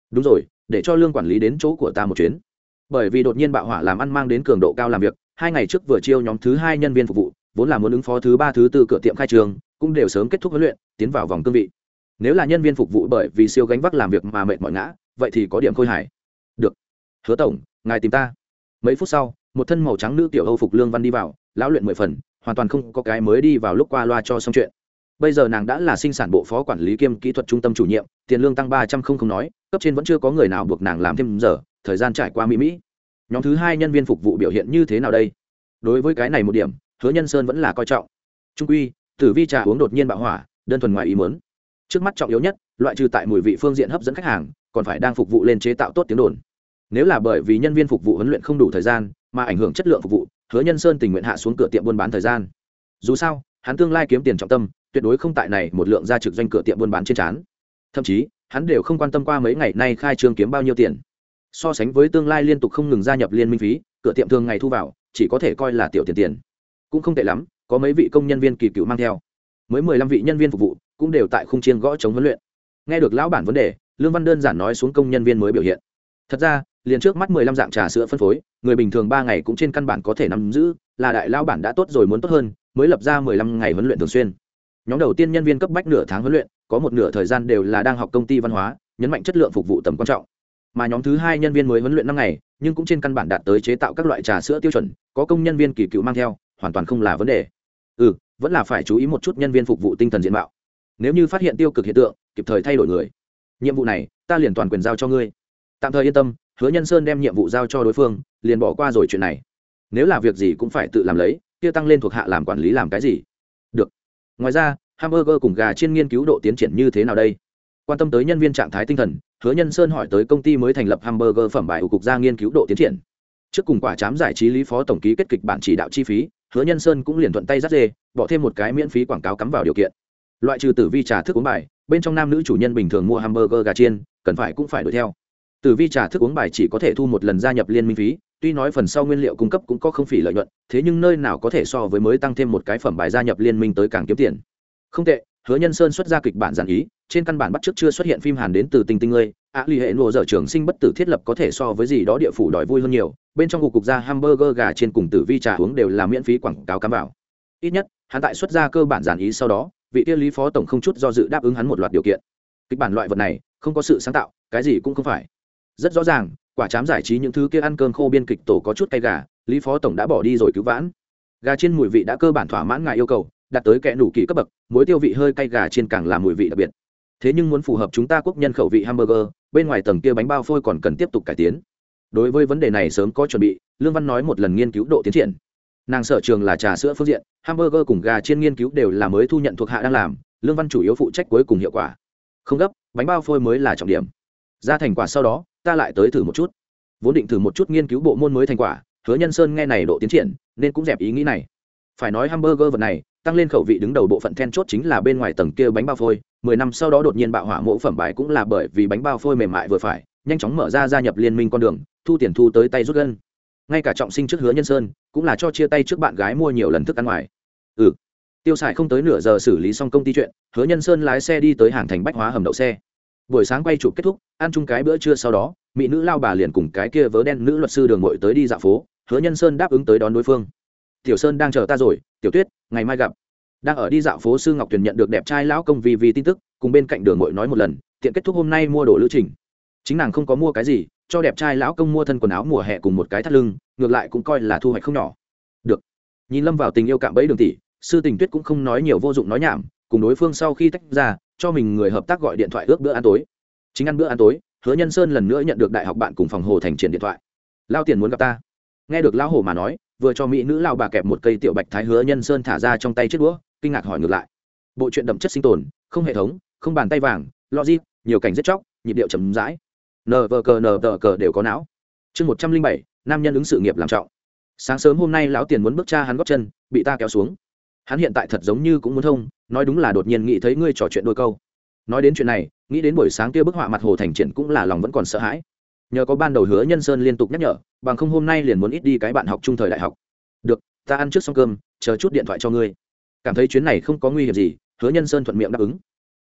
đúng rồi, để cho lương quản lý đến chỗ của ta một chuyến. Bởi vì đột nhiên bạo hỏa làm ăn mang đến cường độ cao làm việc, hai ngày trước vừa chiêu nhóm thứ hai nhân viên phục vụ, vốn là muốn ứng phó thứ ba thứ tư cửa tiệm khai trường, cũng đều sớm kết thúc huấn luyện, tiến vào vòng cương vị. Nếu là nhân viên phục vụ bởi vì siêu gánh vác làm việc mà mệt mỏi ngã, vậy thì có điểm khôi hài. Được, Hứa tổng, ngài tìm ta. Mấy phút sau, một thân màu trắng nữ tiểu Âu phục Lương Văn đi vào, lão luyện mười phần, hoàn toàn không có cái mới đi vào lúc qua loa cho xong chuyện. Bây giờ nàng đã là sinh sản bộ phó quản lý kiêm kỹ thuật trung tâm chủ nhiệm, tiền lương tăng ba trăm không không nói, cấp trên vẫn chưa có người nào buộc nàng làm thêm giờ, thời gian trải qua mỹ mỹ. Nhóm thứ hai nhân viên phục vụ biểu hiện như thế nào đây? Đối với cái này một điểm, Hứa Nhân Sơn vẫn là coi trọng. Trung quy, Tử Vi trà uống đột nhiên bạo hỏa, đơn thuần ngoài ý muốn. Trước mắt trọng yếu nhất, loại trừ tại mùi vị phương diện hấp dẫn khách hàng, còn phải đang phục vụ lên chế tạo tốt tiếng đồn. Nếu là bởi vì nhân viên phục vụ huấn luyện không đủ thời gian, mà ảnh hưởng chất lượng phục vụ, Hứa Nhân Sơn tình nguyện hạ xuống cửa tiệm buôn bán thời gian. Dù sao, hắn tương lai kiếm tiền trọng tâm, tuyệt đối không tại này một lượng ra trực doanh cửa tiệm buôn bán trên trán. Thậm chí, hắn đều không quan tâm qua mấy ngày nay khai trương kiếm bao nhiêu tiền. So sánh với tương lai liên tục không ngừng gia nhập liên minh phí, cửa tiệm thường ngày thu vào chỉ có thể coi là tiểu tiền tiền. Cũng không tệ lắm, có mấy vị công nhân viên kỳ cựu mang theo. Mới mười lăm vị nhân viên phục vụ, cũng đều tại khung chiên gõ chống huấn luyện. Nghe được lão bản vấn đề, Lương Văn đơn giản nói xuống công nhân viên mới biểu hiện. Thật ra, liền trước mắt mười lăm dạng trà sữa phân phối, người bình thường ba ngày cũng trên căn bản có thể nắm giữ, là đại lão bản đã tốt rồi muốn tốt hơn, mới lập ra mười lăm ngày huấn luyện thường xuyên. Nhóm đầu tiên nhân viên cấp bách nửa tháng huấn luyện, có một nửa thời gian đều là đang học công ty văn hóa, nhấn mạnh chất lượng phục vụ tầm quan trọng. Mà nhóm thứ hai nhân viên mới huấn luyện năm ngày, nhưng cũng trên căn bản đạt tới chế tạo các loại trà sữa tiêu chuẩn, có công nhân viên kỳ cựu mang theo, hoàn toàn không là vấn đề. Ừ, vẫn là phải chú ý một chút nhân viên phục vụ tinh thần diện mạo. Nếu như phát hiện tiêu cực hiện tượng, kịp thời thay đổi người. Nhiệm vụ này, ta liền toàn quyền giao cho ngươi. Tạm thời yên tâm, Hứa Nhân Sơn đem nhiệm vụ giao cho đối phương, liền bỏ qua rồi chuyện này. Nếu là việc gì cũng phải tự làm lấy, kia tăng lên thuộc hạ làm quản lý làm cái gì? Được. Ngoài ra, hamburger cùng gà chiên nghiên cứu độ tiến triển như thế nào đây? Quan tâm tới nhân viên trạng thái tinh thần, Hứa Nhân Sơn hỏi tới công ty mới thành lập hamburger phẩm bài của cục gia nghiên cứu độ tiến triển. Trước cùng quả chám giải trí lý phó tổng ký kết kịch bản chỉ đạo chi phí, Hứa Nhân Sơn cũng liền thuận tay dắt dê, bỏ thêm một cái miễn phí quảng cáo cắm vào điều kiện. Loại trừ Tử Vi trà thức uống bài, bên trong nam nữ chủ nhân bình thường mua hamburger gà chiên, cần phải cũng phải đuổi theo. Tử Vi trà thức uống bài chỉ có thể thu một lần gia nhập liên minh phí, tuy nói phần sau nguyên liệu cung cấp cũng có không phỉ lợi nhuận, thế nhưng nơi nào có thể so với mới tăng thêm một cái phẩm bài gia nhập liên minh tới càng kiếm tiền. Không tệ, Hứa Nhân Sơn xuất ra kịch bản giản ý, trên căn bản bắt trước chưa xuất hiện phim Hàn đến từ Tinh Tinh ơi, ạ lì hệ nổ dở trường sinh bất tử thiết lập có thể so với gì đó địa phủ đòi vui hơn nhiều, bên trong cục cục ra hamburger gà trên cùng Tử Vi trà uống đều là miễn phí quảng cáo cắm vào. Ít nhất, hắn tại xuất ra cơ bản giản ý sau đó, vị tiên lý phó tổng không chút do dự đáp ứng hắn một loạt điều kiện. Kịch bản loại vật này, không có sự sáng tạo, cái gì cũng không phải. Rất rõ ràng, quả chám giải trí những thứ kia ăn cơm khô biên kịch tổ có chút cay gà, lý phó tổng đã bỏ đi rồi cứu vãn. Gà chiên mùi vị đã cơ bản thỏa mãn ngài yêu cầu, đạt tới kẻ nủ kỳ cấp bậc, muối tiêu vị hơi cay gà chiên càng là mùi vị đặc biệt. Thế nhưng muốn phù hợp chúng ta quốc nhân khẩu vị hamburger, bên ngoài tầng kia bánh bao phôi còn cần tiếp tục cải tiến. Đối với vấn đề này sớm có chuẩn bị, Lương Văn nói một lần nghiên cứu độ tiến triển. Nàng sở trường là trà sữa phương diện, hamburger cùng gà chiên nghiên cứu đều là mới thu nhận thuộc hạ đang làm, Lương Văn chủ yếu phụ trách cuối cùng hiệu quả. Không gấp, bánh bao phôi mới là trọng điểm. Ra thành quả sau đó, ta lại tới thử một chút. Vốn định thử một chút nghiên cứu bộ môn mới thành quả, Hứa Nhân Sơn nghe này độ tiến triển, nên cũng dẹp ý nghĩ này. Phải nói hamburger vật này, tăng lên khẩu vị đứng đầu bộ phận then chốt chính là bên ngoài tầng kia bánh bao phôi, mười năm sau đó đột nhiên bạo hỏa mẫu phẩm bài cũng là bởi vì bánh bao phôi mềm mại vừa phải, nhanh chóng mở ra gia nhập liên minh con đường, thu tiền thu tới tay rút gân. Ngay cả trọng sinh trước Hứa Nhân Sơn, cũng là cho chia tay trước bạn gái mua nhiều lần thức ăn ngoài. Ừ. Tiêu xài không tới nửa giờ xử lý xong công ty chuyện, Hứa Nhân Sơn lái xe đi tới hàng thành bách hóa hầm đậu xe. Buổi sáng quay chụp kết thúc, ăn chung cái bữa trưa sau đó, mỹ nữ lao bà liền cùng cái kia vớ đen nữ luật sư đường ngồi tới đi dạo phố, Hứa Nhân Sơn đáp ứng tới đón đối phương. Tiểu Sơn đang chờ ta rồi, Tiểu Tuyết, ngày mai gặp. Đang ở đi dạo phố Sư Ngọc Tuyền nhận được đẹp trai lão công vì vì tin tức, cùng bên cạnh đường ngồi nói một lần, tiện kết thúc hôm nay mua đồ lữ trình. Chính nàng không có mua cái gì, cho đẹp trai lão công mua thân quần áo mùa hè cùng một cái thắt lưng, ngược lại cũng coi là thu hoạch không nhỏ. Được. Nhìn lâm vào tình yêu cạm bẫy Đường tỷ, Sư Tình Tuyết cũng không nói nhiều vô dụng nói nhảm, cùng đối phương sau khi tách ra, cho mình người hợp tác gọi điện thoại ước bữa ăn tối. Chính ăn bữa ăn tối, Hứa Nhân Sơn lần nữa nhận được đại học bạn cùng phòng Hồ Thành Triển điện thoại. Lao Tiền muốn gặp ta. Nghe được lão hồ mà nói, vừa cho mỹ nữ lao bà kẹp một cây tiểu bạch thái, Hứa Nhân Sơn thả ra trong tay chiếc đũa, kinh ngạc hỏi ngược lại. Bộ truyện đậm chất sinh tồn, không hệ thống, không bàn tay vàng, logic, nhiều cảnh giết chóc, nhịp điệu chậm rãi. Nờ vờ cờ nờ vờ cờ đều có não. Chương một trăm linh bảy, nam nhân ứng sự nghiệp làm trọng. Sáng sớm hôm nay lão Tiền muốn bước cha hắn gót chân, bị ta kéo xuống. Hắn hiện tại thật giống như cũng muốn thông, nói đúng là đột nhiên nghĩ thấy ngươi trò chuyện đôi câu. Nói đến chuyện này, nghĩ đến buổi sáng kia bức họa mặt Hồ Thành Triển cũng là lòng vẫn còn sợ hãi. Nhờ có ban đầu Hứa Nhân Sơn liên tục nhắc nhở, bằng không hôm nay liền muốn ít đi cái bạn học trung thời đại học. Được, ta ăn trước xong cơm, chờ chút điện thoại cho ngươi. Cảm thấy chuyến này không có nguy hiểm gì, Hứa Nhân Sơn thuận miệng đáp ứng.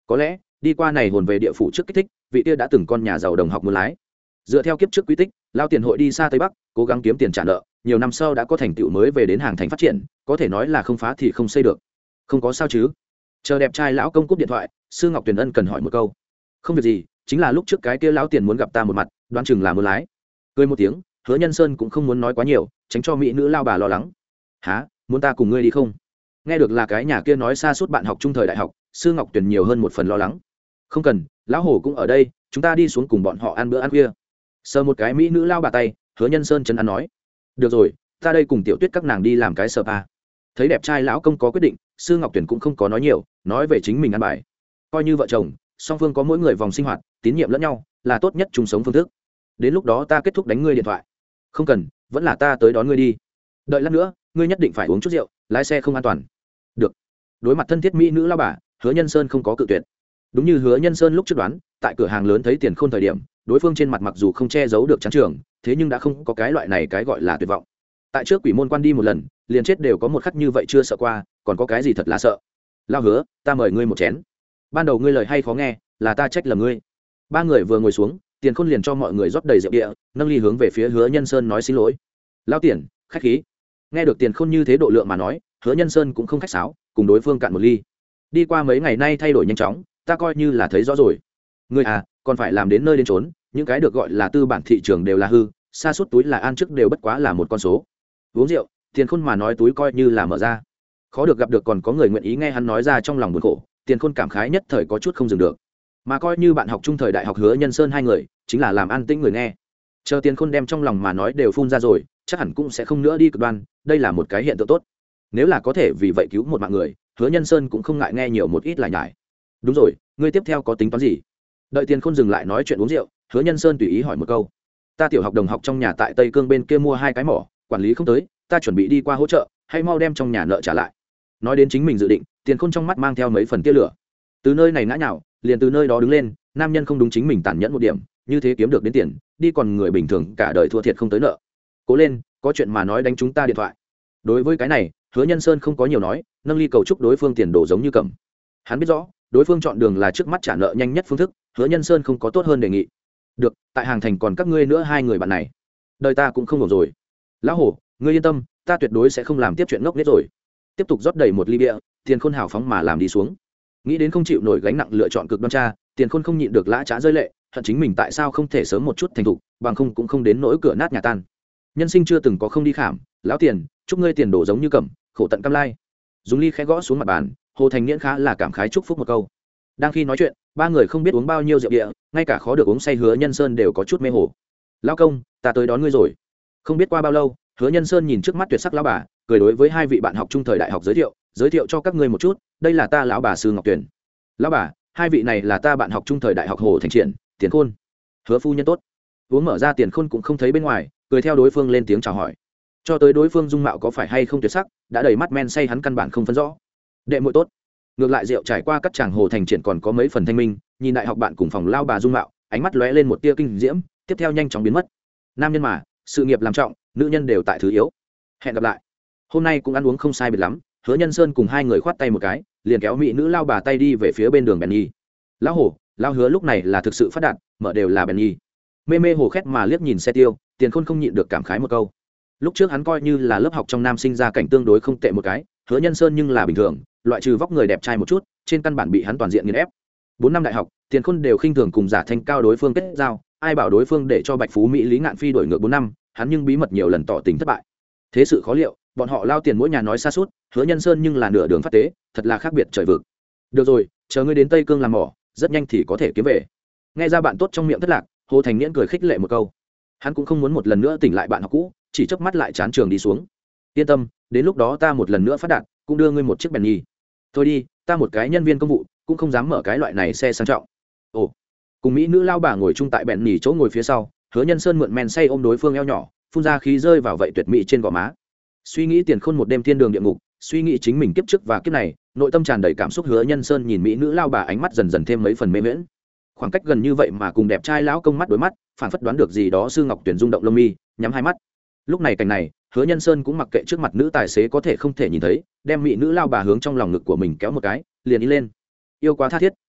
có lẽ đi qua này hồn về địa phủ trước kích thích vị kia đã từng con nhà giàu đồng học muốn lái. Dựa theo kiếp trước quy tích, lao tiền hội đi xa tây bắc cố gắng kiếm tiền trả nợ, nhiều năm sau đã có thành tựu mới về đến hàng thành phát triển, có thể nói là không phá thì không xây được. Không có sao chứ? Chờ đẹp trai lão công cúp điện thoại, Sư Ngọc Tuyền ân cần hỏi một câu. Không việc gì, chính là lúc trước cái kia lão tiền muốn gặp ta một mặt, đoán chừng là muốn lái. Cười một tiếng, Hứa Nhân Sơn cũng không muốn nói quá nhiều, tránh cho mỹ nữ lao bà lo lắng. Hả, muốn ta cùng ngươi đi không? Nghe được là cái nhà kia nói xa suốt bạn học trung thời đại học, Sư Ngọc Tuyền nhiều hơn một phần lo lắng. Không cần, lão hồ cũng ở đây, chúng ta đi xuống cùng bọn họ ăn bữa ăn khuya. Sờ một cái mỹ nữ lao bà tay, Hứa Nhân Sơn chân ăn nói. Được rồi, ta đây cùng Tiểu Tuyết các nàng đi làm cái spa. Thấy đẹp trai lão công có quyết định, Sư Ngọc Tuyền cũng không có nói nhiều, nói về chính mình ăn bài. Coi như vợ chồng, song phương có mỗi người vòng sinh hoạt, tín nhiệm lẫn nhau, là tốt nhất chung sống phương thức. Đến lúc đó ta kết thúc đánh ngươi điện thoại. Không cần, vẫn là ta tới đón ngươi đi. Đợi lát nữa, ngươi nhất định phải uống chút rượu, lái xe không an toàn. Được. Đối mặt thân thiết mỹ nữ lao bà, Hứa Nhân Sơn không có cự tuyệt. Đúng như Hứa Nhân Sơn lúc trước đoán, tại cửa hàng lớn thấy Tiền Khôn thời điểm, đối phương trên mặt mặc dù không che giấu được trắng trường, thế nhưng đã không có cái loại này cái gọi là tuyệt vọng. Tại trước quỷ môn quan đi một lần, liền chết đều có một khắc như vậy chưa sợ qua, còn có cái gì thật là sợ. Lao Hứa, ta mời ngươi một chén. Ban đầu ngươi lời hay khó nghe, là ta trách lầm ngươi. Ba người vừa ngồi xuống, Tiền Khôn liền cho mọi người rót đầy rượu địa, nâng ly hướng về phía Hứa Nhân Sơn nói xin lỗi. Lao Tiền, khách khí. Nghe được Tiền Khôn như thế độ lượng mà nói, Hứa Nhân Sơn cũng không khách sáo, cùng đối phương cạn một ly. Đi qua mấy ngày nay thay đổi nhanh chóng, ta coi như là thấy rõ rồi. Ngươi à, còn phải làm đến nơi đến chốn, những cái được gọi là tư bản thị trường đều là hư, xa suốt túi là an trước đều bất quá là một con số. Uống rượu, Tiền Khôn mà nói túi coi như là mở ra. Khó được gặp được còn có người nguyện ý nghe hắn nói ra trong lòng buồn khổ, Tiền Khôn cảm khái nhất thời có chút không dừng được. Mà coi như bạn học trung thời đại học Hứa Nhân Sơn hai người, chính là làm an tĩnh người nghe. Chờ Tiền Khôn đem trong lòng mà nói đều phun ra rồi, chắc hẳn cũng sẽ không nữa đi cực đoan, đây là một cái hiện tượng tốt. Nếu là có thể vì vậy cứu một mạng người, Hứa Nhân Sơn cũng không ngại nghe nhiều một ít lại nhải. Đúng rồi, ngươi tiếp theo có tính toán gì? Đợi Tiền Khôn dừng lại nói chuyện uống rượu, Hứa Nhân Sơn tùy ý hỏi một câu. Ta tiểu học đồng học trong nhà tại Tây Cương bên kia mua hai cái mỏ, quản lý không tới, ta chuẩn bị đi qua hỗ trợ, hay mau đem trong nhà nợ trả lại. Nói đến chính mình dự định, Tiền Khôn trong mắt mang theo mấy phần tia lửa. Từ nơi này ngã nhào, liền từ nơi đó đứng lên, nam nhân không đúng chính mình tàn nhẫn một điểm, như thế kiếm được đến tiền, đi còn người bình thường cả đời thua thiệt không tới nợ. Cố lên, có chuyện mà nói đánh chúng ta điện thoại. Đối với cái này, Hứa Nhân Sơn không có nhiều nói, nâng ly cầu chúc đối phương tiền đồ giống như cầm. Hắn biết rõ, đối phương chọn đường là trước mắt trả nợ nhanh nhất phương thức, Hứa Nhân Sơn không có tốt hơn đề nghị. Được, tại hàng thành còn các ngươi nữa hai người bạn này, đời ta cũng không ổn rồi. Lão hổ, ngươi yên tâm, ta tuyệt đối sẽ không làm tiếp chuyện ngốc nghếch rồi. Tiếp tục rót đầy một ly bia, Tiền Khôn hào phóng mà làm đi xuống. Nghĩ đến không chịu nổi gánh nặng lựa chọn cực đoan cha, Tiền Khôn không nhịn được lã chã rơi lệ, hận chính mình tại sao không thể sớm một chút thành thục, bằng không cũng không đến nỗi cửa nát nhà tan. Nhân sinh chưa từng có không đi khảm, lão Tiền, chúc ngươi tiền đồ giống như cẩm, khổ tận cam lai. Dùng ly khẽ gõ xuống mặt bàn, Hồ Thành Nghiễn khá là cảm khái chúc phúc một câu. Đang khi nói chuyện, ba người không biết uống bao nhiêu rượu địa, ngay cả khó được uống say Hứa Nhân Sơn đều có chút mê hồ. Lão công, ta tới đón ngươi rồi. Không biết qua bao lâu, Hứa Nhân Sơn nhìn trước mắt tuyệt sắc lão bà, cười đối với hai vị bạn học trung thời đại học giới thiệu, giới thiệu cho các ngươi một chút, đây là ta lão bà Sư Ngọc Tuyền. Lão bà, hai vị này là ta bạn học trung thời đại học Hồ Thành Triển, Tiền Khôn. Hứa phu nhân tốt. Uống mở ra Tiền Khôn cũng không thấy bên ngoài, cười theo đối phương lên tiếng chào hỏi. Cho tới đối phương dung mạo có phải hay không tuyệt sắc, đã đầy mắt men say hắn căn bản không phân rõ. Đệ muội tốt. Ngược lại rượu trải qua các chàng Hồ Thành Triển còn có mấy phần thanh minh, nhìn đại học bạn cùng phòng lao bà dung mạo, ánh mắt lóe lên một tia kinh diễm, tiếp theo nhanh chóng biến mất. Nam nhân mà, sự nghiệp làm trọng, nữ nhân đều tại thứ yếu. Hẹn gặp lại. Hôm nay cũng ăn uống không sai biệt lắm, Hứa Nhân Sơn cùng hai người khoát tay một cái, liền kéo mỹ nữ lao bà tay đi về phía bên đường Benny. Lão hổ, lão Hứa lúc này là thực sự phát đạt, mở đều là Benny. Mê mê hồ khét mà liếc nhìn xe tiêu, Tiền Khôn không nhịn được cảm khái một câu. Lúc trước hắn coi như là lớp học trong nam sinh ra cảnh tương đối không tệ một cái, Hứa Nhân Sơn nhưng là bình thường, loại trừ vóc người đẹp trai một chút, trên căn bản bị hắn toàn diện nghiền ép. Bốn năm đại học, Tiền Khôn đều khinh thường cùng giả thanh cao đối phương kết giao, ai bảo đối phương để cho Bạch Phú Mỹ Lý Ngạn Phi đổi ngược bốn năm, hắn nhưng bí mật nhiều lần tỏ tình thất bại. Thế sự khó liệu, bọn họ lao tiền mỗi nhà nói xa suốt, Hứa Nhân Sơn nhưng là nửa đường phát tế, thật là khác biệt trời vực. Được rồi, chờ ngươi đến Tây Cương làm mỏ, rất nhanh thì có thể kiếm về. Nghe ra bạn tốt trong miệng thất lạc, Hồ Thành Nghiễn cười khích lệ một câu. Hắn cũng không muốn một lần nữa tỉnh lại bạn học cũ, chỉ chớp mắt lại chán trường đi xuống. Yên tâm, đến lúc đó ta một lần nữa phát đạt, cũng đưa ngươi một chiếc Bentley. Thôi đi, ta một cái nhân viên công vụ, cũng không dám mở cái loại này xe sang trọng. Ồ, cùng mỹ nữ lao bà ngồi chung tại Bentley chỗ ngồi phía sau, Hứa Nhân Sơn mượn men say ôm đối phương eo nhỏ, phun ra khí rơi vào vậy tuyệt mỹ trên gò má. Suy nghĩ Tiền Khôn một đêm thiên đường địa ngục, suy nghĩ chính mình kiếp trước và kiếp này, nội tâm tràn đầy cảm xúc. Hứa Nhân Sơn nhìn mỹ nữ lao bà ánh mắt dần dần thêm mấy phần mê miễn. Khoảng cách gần như vậy mà cùng đẹp trai lão công mắt đối mắt, phản phất đoán được gì đó. Sư Ngọc Tuyền rung động lông mi, nhắm hai mắt. Lúc này cảnh này, Hứa Nhân Sơn cũng mặc kệ trước mặt nữ tài xế có thể không thể nhìn thấy, đem mỹ nữ lao bà hướng trong lòng ngực của mình kéo một cái, liền đi lên. Yêu quá tha thiết,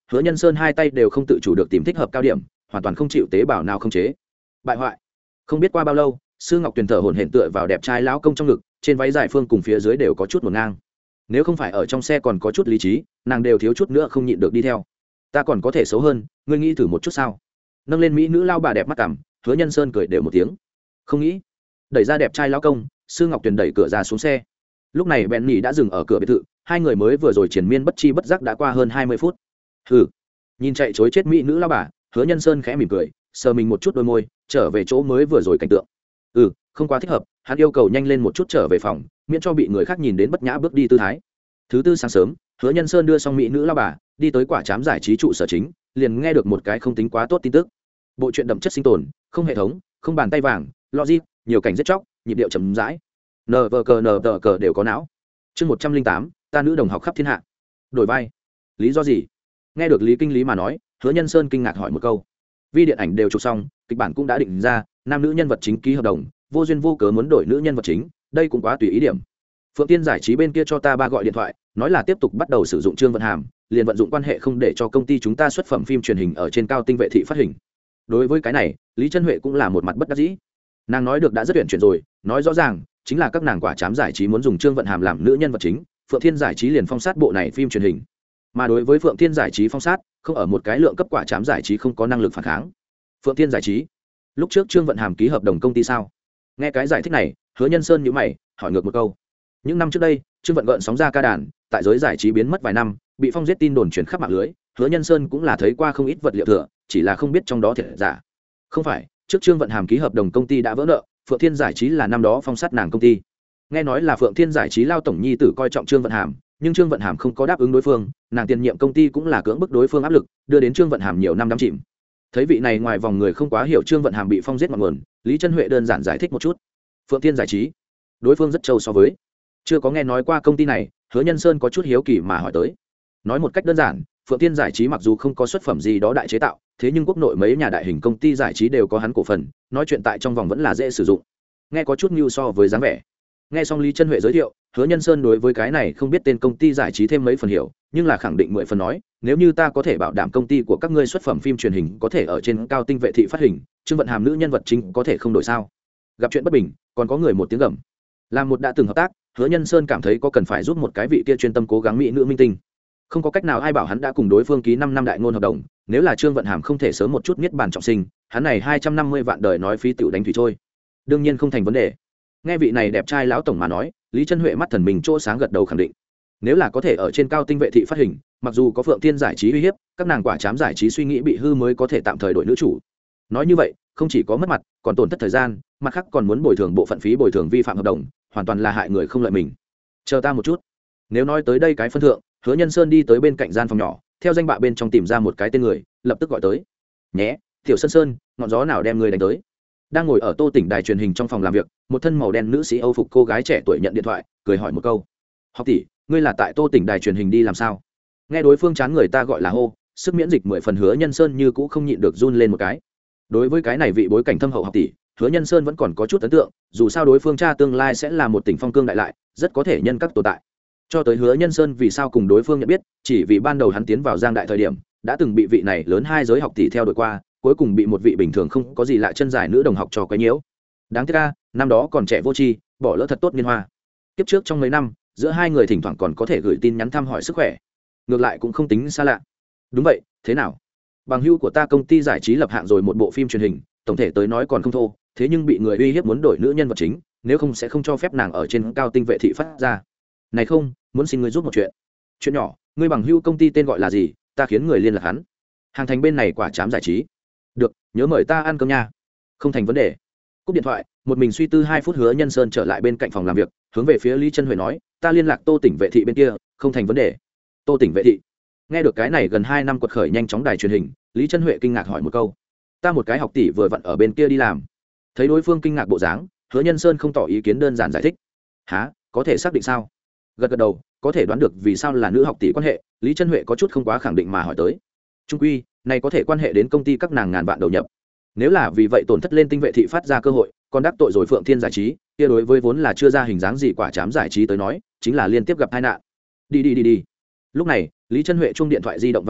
Hứa Nhân Sơn hai tay đều không tự chủ được tìm thích hợp cao điểm, hoàn toàn không chịu tế bào nào không chế. Bại hoại. Không biết qua bao lâu, Sư Ngọc Tuyền thở hổn hển tựa vào đẹp trai lão công trong ngực, trên váy dài phương cùng phía dưới đều có chút hỗn ngang. Nếu không phải ở trong xe còn có chút lý trí, nàng đều thiếu chút nữa không nhịn được đi theo. Ta còn có thể xấu hơn, ngươi nghĩ thử một chút sao? Nâng lên mỹ nữ lao bà đẹp mắt cằm, Hứa Nhân Sơn cười đều một tiếng. Không nghĩ. Đẩy ra đẹp trai lão công, Sư Ngọc Tuyền đẩy cửa ra xuống xe. Lúc này bèn nhỉ đã dừng ở cửa biệt thự, hai người mới vừa rồi triền miên bất chi bất giác đã qua hơn hai mươi phút. Hừ. Nhìn chạy chối chết mỹ nữ lao bà, Hứa Nhân Sơn khẽ mỉm cười, sờ mình một chút đôi môi, trở về chỗ mới vừa rồi cảnh tượng. Ừ, không quá thích hợp, hắn yêu cầu nhanh lên một chút trở về phòng, miễn cho bị người khác nhìn đến bất nhã bước đi tư thái. Thứ tư sáng sớm, Hứa Nhân Sơn đưa xong mỹ nữ lao bà, đi tới quả trám giải trí trụ sở chính, liền nghe được một cái không tính quá tốt tin tức. Bộ truyện đậm chất sinh tồn, không hệ thống, không bàn tay vàng, logic, nhiều cảnh giết chóc, nhịp điệu chậm rãi. Nờ vờ cờ nờ vờ cờ đều có não. Chương một trăm linh tám, ta nữ đồng học khắp thiên hạ. Đổi vai. Lý do gì? Nghe được Lý Kinh Lý mà nói, Hứa Nhân Sơn kinh ngạc hỏi một câu. Vi điện ảnh đều chụp xong, kịch bản cũng đã định ra, nam nữ nhân vật chính ký hợp đồng, vô duyên vô cớ muốn đổi nữ nhân vật chính, đây cũng quá tùy ý điểm. Phượng Tiên giải trí bên kia cho ta ba gọi điện thoại, nói là tiếp tục bắt đầu sử dụng Trương Vận Hàm, liền vận dụng quan hệ không để cho công ty chúng ta xuất phẩm phim truyền hình ở trên cao tinh vệ thị phát hình. Đối với cái này, Lý Chân Huệ cũng là một mặt bất đắc dĩ. Nàng nói được đã rất tuyển chuyển rồi, nói rõ ràng chính là các nàng quả trám giải trí muốn dùng Trương Vận Hàm làm nữ nhân vật chính, Phượng Thiên giải trí liền phong sát bộ này phim truyền hình. Mà đối với Phượng Thiên giải trí phong sát, không ở một cái lượng cấp quả trám giải trí không có năng lực phản kháng. Phượng Thiên giải trí, lúc trước Trương Vận Hàm ký hợp đồng công ty sao? Nghe cái giải thích này, Hứa Nhân Sơn nhíu mày, hỏi ngược một câu. Những năm trước đây, Trương Vận gợn sóng ra ca đàn, tại giới giải trí biến mất vài năm, bị phong giết tin đồn truyền khắp mạng lưới, Hứa Nhân Sơn cũng là thấy qua không ít vật liệu thừa, chỉ là không biết trong đó thiệt giả. Không phải, trước Trương Vận Hàm ký hợp đồng công ty đã vỡ nợ, Phượng Thiên giải trí là năm đó phong sát nàng công ty. Nghe nói là Phượng Thiên giải trí lao tổng nhi tử coi trọng Trương Vận Hàm, nhưng Trương Vận Hàm không có đáp ứng đối phương, nàng tiền nhiệm công ty cũng là cưỡng bức đối phương áp lực, đưa đến Trương Vận Hàm nhiều năm đắm chìm. Thấy vị này ngoài vòng người không quá hiểu Trương Vận Hàm bị phong giết ngọn nguồn, Lý Chân Huệ đơn giản giải thích một chút. Phượng Thiên giải trí, đối phương rất trâu so với, chưa có nghe nói qua công ty này, Hứa Nhân Sơn có chút hiếu kỳ mà hỏi tới. Nói một cách đơn giản, Phượng Thiên giải trí mặc dù không có xuất phẩm gì đó đại chế tạo, thế nhưng quốc nội mấy nhà đại hình công ty giải trí đều có hắn cổ phần, nói chuyện tại trong vòng vẫn là dễ sử dụng. Nghe có chút như so với dáng vẻ. Nghe xong Lý Chân Huệ giới thiệu, Hứa Nhân Sơn đối với cái này không biết tên công ty giải trí thêm mấy phần hiểu, nhưng là khẳng định mười phần nói, nếu như ta có thể bảo đảm công ty của các ngươi xuất phẩm phim truyền hình có thể ở trên cao tinh vệ thị phát hình, Trương Vận Hàm nữ nhân vật chính có thể không đổi sao? Gặp chuyện bất bình, còn có người một tiếng gầm. Làm một đã từng hợp tác, Hứa Nhân Sơn cảm thấy có cần phải giúp một cái vị kia chuyên tâm cố gắng mỹ nữ minh tinh. Không có cách nào ai bảo hắn đã cùng đối phương ký năm năm đại ngôn hợp đồng, nếu là Trương Vận Hàm không thể sớm một chút niết bàn trọng sinh, hắn này hai trăm năm mươi vạn đời nói phí tiểu đánh thủy trôi. Đương nhiên không thành vấn đề. Nghe vị này đẹp trai lão tổng mà nói, Lý Chân Huệ mắt thần mình chỗ sáng gật đầu khẳng định. Nếu là có thể ở trên cao tinh vệ thị phát hình, mặc dù có Phượng Thiên giải trí uy hiếp, các nàng quả trám giải trí suy nghĩ bị hư mới có thể tạm thời đổi nữ chủ. Nói như vậy, không chỉ có mất mặt, còn tổn thất thời gian, mặt khác còn muốn bồi thường bộ phận phí bồi thường vi phạm hợp đồng, hoàn toàn là hại người không lợi mình. Chờ ta một chút. Nếu nói tới đây cái phân thượng, Hứa Nhân Sơn đi tới bên cạnh gian phòng nhỏ, theo danh bạ bên trong tìm ra một cái tên người, lập tức gọi tới. Nhé, Tiểu Sơn Sơn, ngọn gió nào đem người đánh tới? Đang ngồi ở Tô Tỉnh đài truyền hình trong phòng làm việc, một thân màu đen nữ sĩ Âu phục cô gái trẻ tuổi nhận điện thoại, cười hỏi một câu. Học tỷ, ngươi là tại Tô Tỉnh đài truyền hình đi làm sao? Nghe đối phương chán người ta gọi là hô, sức miễn dịch mười phần Hứa Nhân Sơn như cũ không nhịn được run lên một cái. Đối với cái này vị bối cảnh thâm hậu học tỷ, Hứa Nhân Sơn vẫn còn có chút ấn tượng, dù sao đối phương cha tương lai sẽ là một tỉnh phong cương đại lại, rất có thể nhân các tồn tại. Cho tới Hứa Nhân Sơn vì sao cùng đối phương nhận biết, chỉ vì ban đầu hắn tiến vào Giang Đại thời điểm, đã từng bị vị này lớn hai giới học tỷ theo đuổi qua, cuối cùng bị một vị bình thường không có gì lạ chân dài nữ đồng học cho quấy nhiễu. Đáng tiếc a, năm đó còn trẻ vô tri, bỏ lỡ thật tốt niên hoa. Kiếp trước trong mấy năm, giữa hai người thỉnh thoảng còn có thể gửi tin nhắn thăm hỏi sức khỏe, ngược lại cũng không tính xa lạ. Đúng vậy, thế nào? Bằng hữu của ta công ty giải trí lập hạng rồi một bộ phim truyền hình, tổng thể tới nói còn không thô, thế nhưng bị người uy hiếp muốn đổi nữ nhân vật chính, nếu không sẽ không cho phép nàng ở trên cao tinh vệ thị phát ra. Này không, muốn xin ngươi giúp một chuyện. Chuyện nhỏ, ngươi bằng hữu công ty tên gọi là gì, ta khiến người liên lạc hắn. Hàng thành bên này quả trám giải trí. Được, nhớ mời ta ăn cơm nha. Không thành vấn đề. Cúp điện thoại, một mình suy tư hai phút Hứa Nhân Sơn trở lại bên cạnh phòng làm việc, hướng về phía Lý Chân Huệ nói, ta liên lạc Tô Tỉnh vệ thị bên kia, không thành vấn đề. Tô Tỉnh vệ thị. Nghe được cái này gần hai năm quật khởi nhanh chóng đài truyền hình, Lý Chân Huệ kinh ngạc hỏi một câu. Ta một cái học tỷ vừa vặn ở bên kia đi làm. Thấy đối phương kinh ngạc bộ dáng, Hứa Nhân Sơn không tỏ ý kiến, đơn giản giải thích. Hả, có thể xác định sao? Gật gật đầu, có thể đoán được vì sao là nữ học tỷ quan hệ, Lý Chân Huệ có chút không quá khẳng định mà hỏi tới. Trung quy, này có thể quan hệ đến công ty các nàng ngàn vạn đầu nhập. Nếu là vì vậy tổn thất lên tinh vệ thị phát ra cơ hội, còn đắc tội rồi Phượng Thiên giải trí, kia đối với vốn là chưa ra hình dáng gì quả trám giải trí tới nói, chính là liên tiếp gặp tai nạn. Đi đi đi đi. Lúc này, Lý Chân Huệ chuông điện thoại di động vang lên,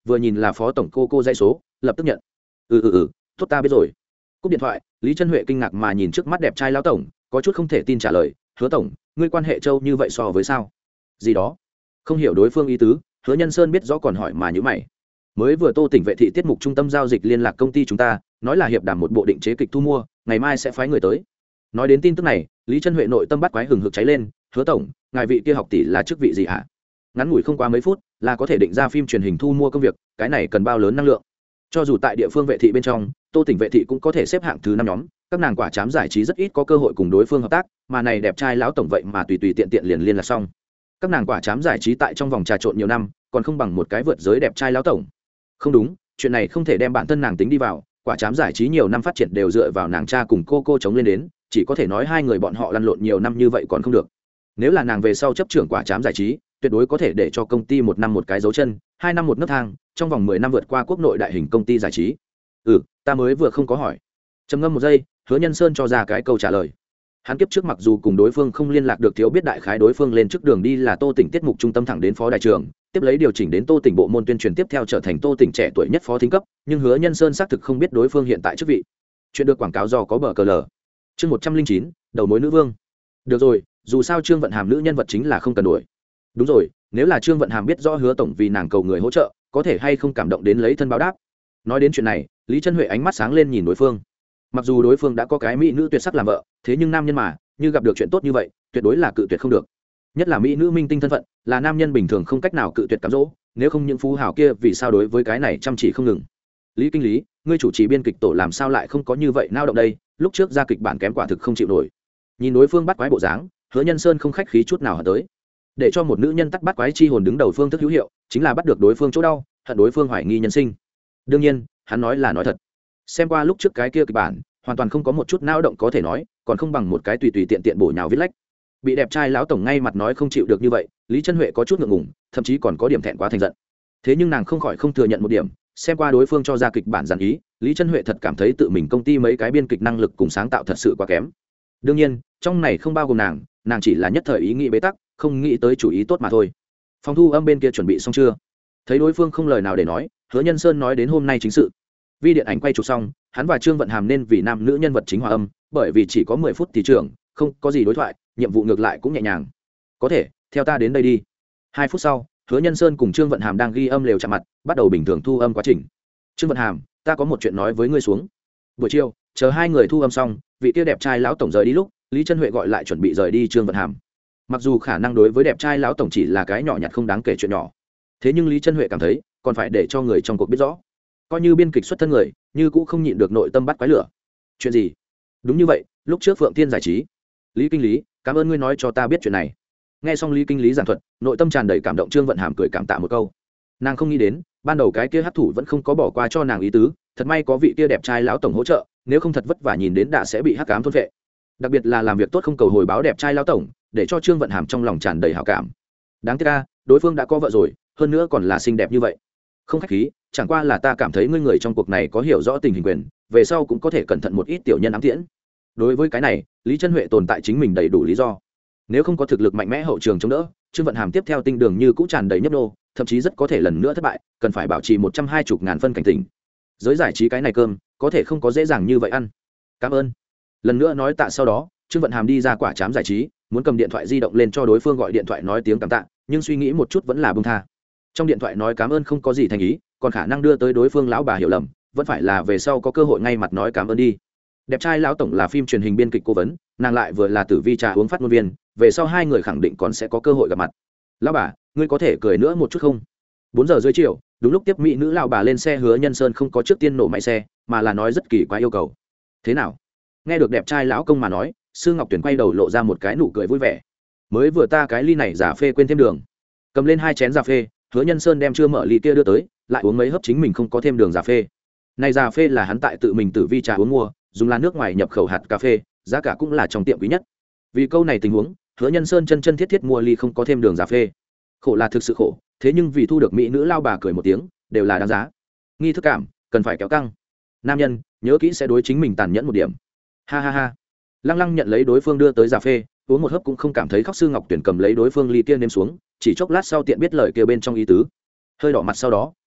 vừa nhìn là phó tổng cô cô dãy số lập tức nhận. ừ ừ ừ tốt ta biết rồi. Cúp điện thoại, Lý Chân Huệ kinh ngạc mà nhìn trước mắt đẹp trai lão tổng, có chút không thể tin trả lời, Hứa tổng, ngươi quan hệ châu như vậy so với sao? Gì đó? Không hiểu đối phương ý tứ, Hứa Nhân Sơn biết rõ còn hỏi mà nhíu mày. Mới vừa Tô tỉnh vệ thị tiết mục trung tâm giao dịch liên lạc công ty chúng ta, nói là hiệp đàm một bộ định chế kịch thu mua, ngày mai sẽ phái người tới. Nói đến tin tức này, Lý Chân Huệ nội tâm bắt quái hừng hực cháy lên, Hứa tổng, ngài vị kia học tỷ là chức vị gì hả? Ngắn ngủi không quá mấy phút, là có thể định ra phim truyền hình thu mua công việc, cái này cần bao lớn năng lượng. Cho dù tại địa phương vệ thị bên trong, Tô tỉnh vệ thị cũng có thể xếp hạng thứ năm nhóm, các nàng quả chám giải trí rất ít có cơ hội cùng đối phương hợp tác, mà này đẹp trai lão tổng vậy mà tùy tùy tiện tiện liền liên lạc xong. Các nàng quả chám giải trí tại trong vòng trà trộn nhiều năm, còn không bằng một cái vượt giới đẹp trai lão tổng. Không đúng, chuyện này không thể đem bản thân nàng tính đi vào, quả chám giải trí nhiều năm phát triển đều dựa vào nàng cha cùng cô cô chống lên đến, chỉ có thể nói hai người bọn họ lăn lộn nhiều năm như vậy còn không được. Nếu là nàng về sau chấp trưởng quả chám giải trí, tuyệt đối có thể để cho công ty một năm một cái dấu chân, hai năm một nấc thang, trong vòng mười năm vượt qua quốc nội đại hình công ty giải trí. Ừ, ta mới vừa không có hỏi. Trầm ngâm một giây, Hứa Nhân Sơn cho ra cái câu trả lời. Hắn kiếp trước mặc dù cùng đối phương không liên lạc được, thiếu biết đại khái đối phương lên trước đường đi là Tô tỉnh tiết mục trung tâm thẳng đến phó đại trưởng, tiếp lấy điều chỉnh đến Tô tỉnh bộ môn tuyên truyền tiếp theo trở thành Tô tỉnh trẻ tuổi nhất phó thính cấp, nhưng Hứa Nhân Sơn xác thực không biết đối phương hiện tại chức vị. Chuyện được quảng cáo do có bờ cờ lờ. Chương một trăm linh chín, đầu mối nữ vương. Được rồi, dù sao Trương Vận Hàm nữ nhân vật chính là không cần đổi. Đúng rồi, nếu là Trương Vận Hàm biết rõ Hứa tổng vì nàng cầu người hỗ trợ, có thể hay không cảm động đến lấy thân báo đáp. Nói đến chuyện này, Lý Chân Huệ ánh mắt sáng lên nhìn đối phương. Mặc dù đối phương đã có cái mỹ nữ tuyệt sắc làm vợ, thế nhưng nam nhân mà, như gặp được chuyện tốt như vậy, tuyệt đối là cự tuyệt không được. Nhất là mỹ nữ minh tinh thân phận, là nam nhân bình thường không cách nào cự tuyệt cám dỗ, nếu không những phú hào kia vì sao đối với cái này chăm chỉ không ngừng. Lý kinh lý, ngươi chủ trì biên kịch tổ làm sao lại không có như vậy nao động đây, lúc trước ra kịch bản kém quả thực không chịu nổi. Nhìn đối phương bắt quái bộ dáng, Hứa Nhân Sơn không khách khí chút nào hở tới. Để cho một nữ nhân tắc bắt quái chi hồn đứng đầu phương thức hữu hiệu, chính là bắt được đối phương chỗ đau, hận đối phương hoài nghi nhân sinh. Đương nhiên, hắn nói là nói thật. Xem qua lúc trước cái kia kịch bản, hoàn toàn không có một chút nao động có thể nói, còn không bằng một cái tùy tùy tiện tiện bổ nhào viết lách. Bị đẹp trai lão tổng ngay mặt nói không chịu được như vậy, Lý Chân Huệ có chút ngượng ngùng, thậm chí còn có điểm thẹn quá thành giận. Thế nhưng nàng không khỏi không thừa nhận một điểm, xem qua đối phương cho ra kịch bản giản ý, Lý Chân Huệ thật cảm thấy tự mình công ty mấy cái biên kịch năng lực cùng sáng tạo thật sự quá kém. Đương nhiên, trong này không bao gồm nàng, nàng chỉ là nhất thời ý nghĩ bế tắc, không nghĩ tới chủ ý tốt mà thôi. Phòng thu âm bên kia chuẩn bị xong chưa? Thấy đối phương không lời nào để nói, Hứa Nhân Sơn nói đến hôm nay chính sự. Vi điện ảnh quay chụp xong, hắn và Trương Vận Hàm nên vì nam nữ nhân vật chính hòa âm, bởi vì chỉ có mười phút thì trưởng, không có gì đối thoại, nhiệm vụ ngược lại cũng nhẹ nhàng. Có thể, theo ta đến đây đi. Hai phút sau, Hứa Nhân Sơn cùng Trương Vận Hàm đang ghi âm lều chạm mặt, bắt đầu bình thường thu âm quá trình. Trương Vận Hàm, ta có một chuyện nói với ngươi xuống. Buổi chiều, chờ hai người thu âm xong, vị kia đẹp trai lão tổng rời đi lúc, Lý Chân Huệ gọi lại chuẩn bị rời đi Trương Vận Hàm. Mặc dù khả năng đối với đẹp trai lão tổng chỉ là cái nhỏ nhặt không đáng kể chuyện nhỏ, thế nhưng Lý Chân Huệ cảm thấy còn phải để cho người trong cuộc biết rõ, coi như biên kịch xuất thân người, như cũng không nhịn được nội tâm bắt quái lửa. Chuyện gì? Đúng như vậy, lúc trước Phượng Tiên giải trí. Lý kinh lý, cảm ơn ngươi nói cho ta biết chuyện này. Nghe xong Lý kinh lý giảng thuật, nội tâm tràn đầy cảm động, Trương Vận Hàm cười cảm tạ một câu. Nàng không nghĩ đến, ban đầu cái kia hắc thủ vẫn không có bỏ qua cho nàng ý tứ, thật may có vị kia đẹp trai lão tổng hỗ trợ, nếu không thật vất vả nhìn đến đã sẽ bị hắc ám thôn phệ. Đặc biệt là làm việc tốt không cầu hồi báo đẹp trai lão tổng, để cho Trương Vận Hàm trong lòng tràn đầy hảo cảm. Đáng tiếc a, đối phương đã có vợ rồi, hơn nữa còn là xinh đẹp như vậy. Không khách khí, chẳng qua là ta cảm thấy ngươi người trong cuộc này có hiểu rõ tình hình quyền, về sau cũng có thể cẩn thận một ít tiểu nhân ám tiễn. Đối với cái này, Lý Chân Huệ tồn tại chính mình đầy đủ lý do. Nếu không có thực lực mạnh mẽ hậu trường chống đỡ, Trương Vận Hàm tiếp theo tinh đường như cũng tràn đầy nhấp nô, thậm chí rất có thể lần nữa thất bại, cần phải bảo trì một trăm hai mươi ngàn phân cảnh tỉnh. Giới giải trí cái này cơm, có thể không có dễ dàng như vậy ăn. Cảm ơn. Lần nữa nói tạ sau đó, Trương Vận Hàm đi ra quả chám giải trí, muốn cầm điện thoại di động lên cho đối phương gọi điện thoại nói tiếng cảm tạ, nhưng suy nghĩ một chút vẫn là buông tha. Trong điện thoại nói cảm ơn không có gì thành ý, còn khả năng đưa tới đối phương lão bà hiểu lầm, vẫn phải là về sau có cơ hội ngay mặt nói cảm ơn đi. Đẹp trai lão tổng là phim truyền hình biên kịch cố vấn, nàng lại vừa là tử vi trà uống phát ngôn viên, về sau hai người khẳng định còn sẽ có cơ hội gặp mặt. Lão bà, ngươi có thể cười nữa một chút không? Bốn giờ rưỡi chiều, đúng lúc tiếp mỹ nữ lão bà lên xe, Hứa Nhân Sơn không có trước tiên nổ máy xe, mà là nói rất kỳ quái yêu cầu. Thế nào? Nghe được đẹp trai lão công mà nói, Sư Ngọc Tuyển quay đầu lộ ra một cái nụ cười vui vẻ. Mới vừa ta cái ly này giả phê quên thêm đường. Cầm lên hai chén cà phê, Hứa Nhân Sơn đem chưa mở ly kia đưa tới, lại uống mấy hớp chính mình không có thêm đường cà phê. Này cà phê là hắn tại tự mình tử vi trà uống mua, dùng là nước ngoài nhập khẩu hạt cà phê, giá cả cũng là trong tiệm quý nhất. Vì câu này tình huống, Hứa Nhân Sơn chân chân thiết thiết mua ly không có thêm đường cà phê. Khổ là thực sự khổ, thế nhưng vì thu được mỹ nữ lao bà cười một tiếng, đều là đáng giá. Nghi thức cảm, cần phải kéo căng. Nam nhân, nhớ kỹ sẽ đối chính mình tàn nhẫn một điểm. Ha ha ha. Lăng Lăng nhận lấy đối phương đưa tới cà phê, uống một hớp cũng không cảm thấy khóc. Sư Ngọc Tuyển cầm lấy đối phương ly kia ném xuống, chỉ chốc lát sau tiện biết lời kia bên trong ý tứ. Hơi đỏ mặt sau đó,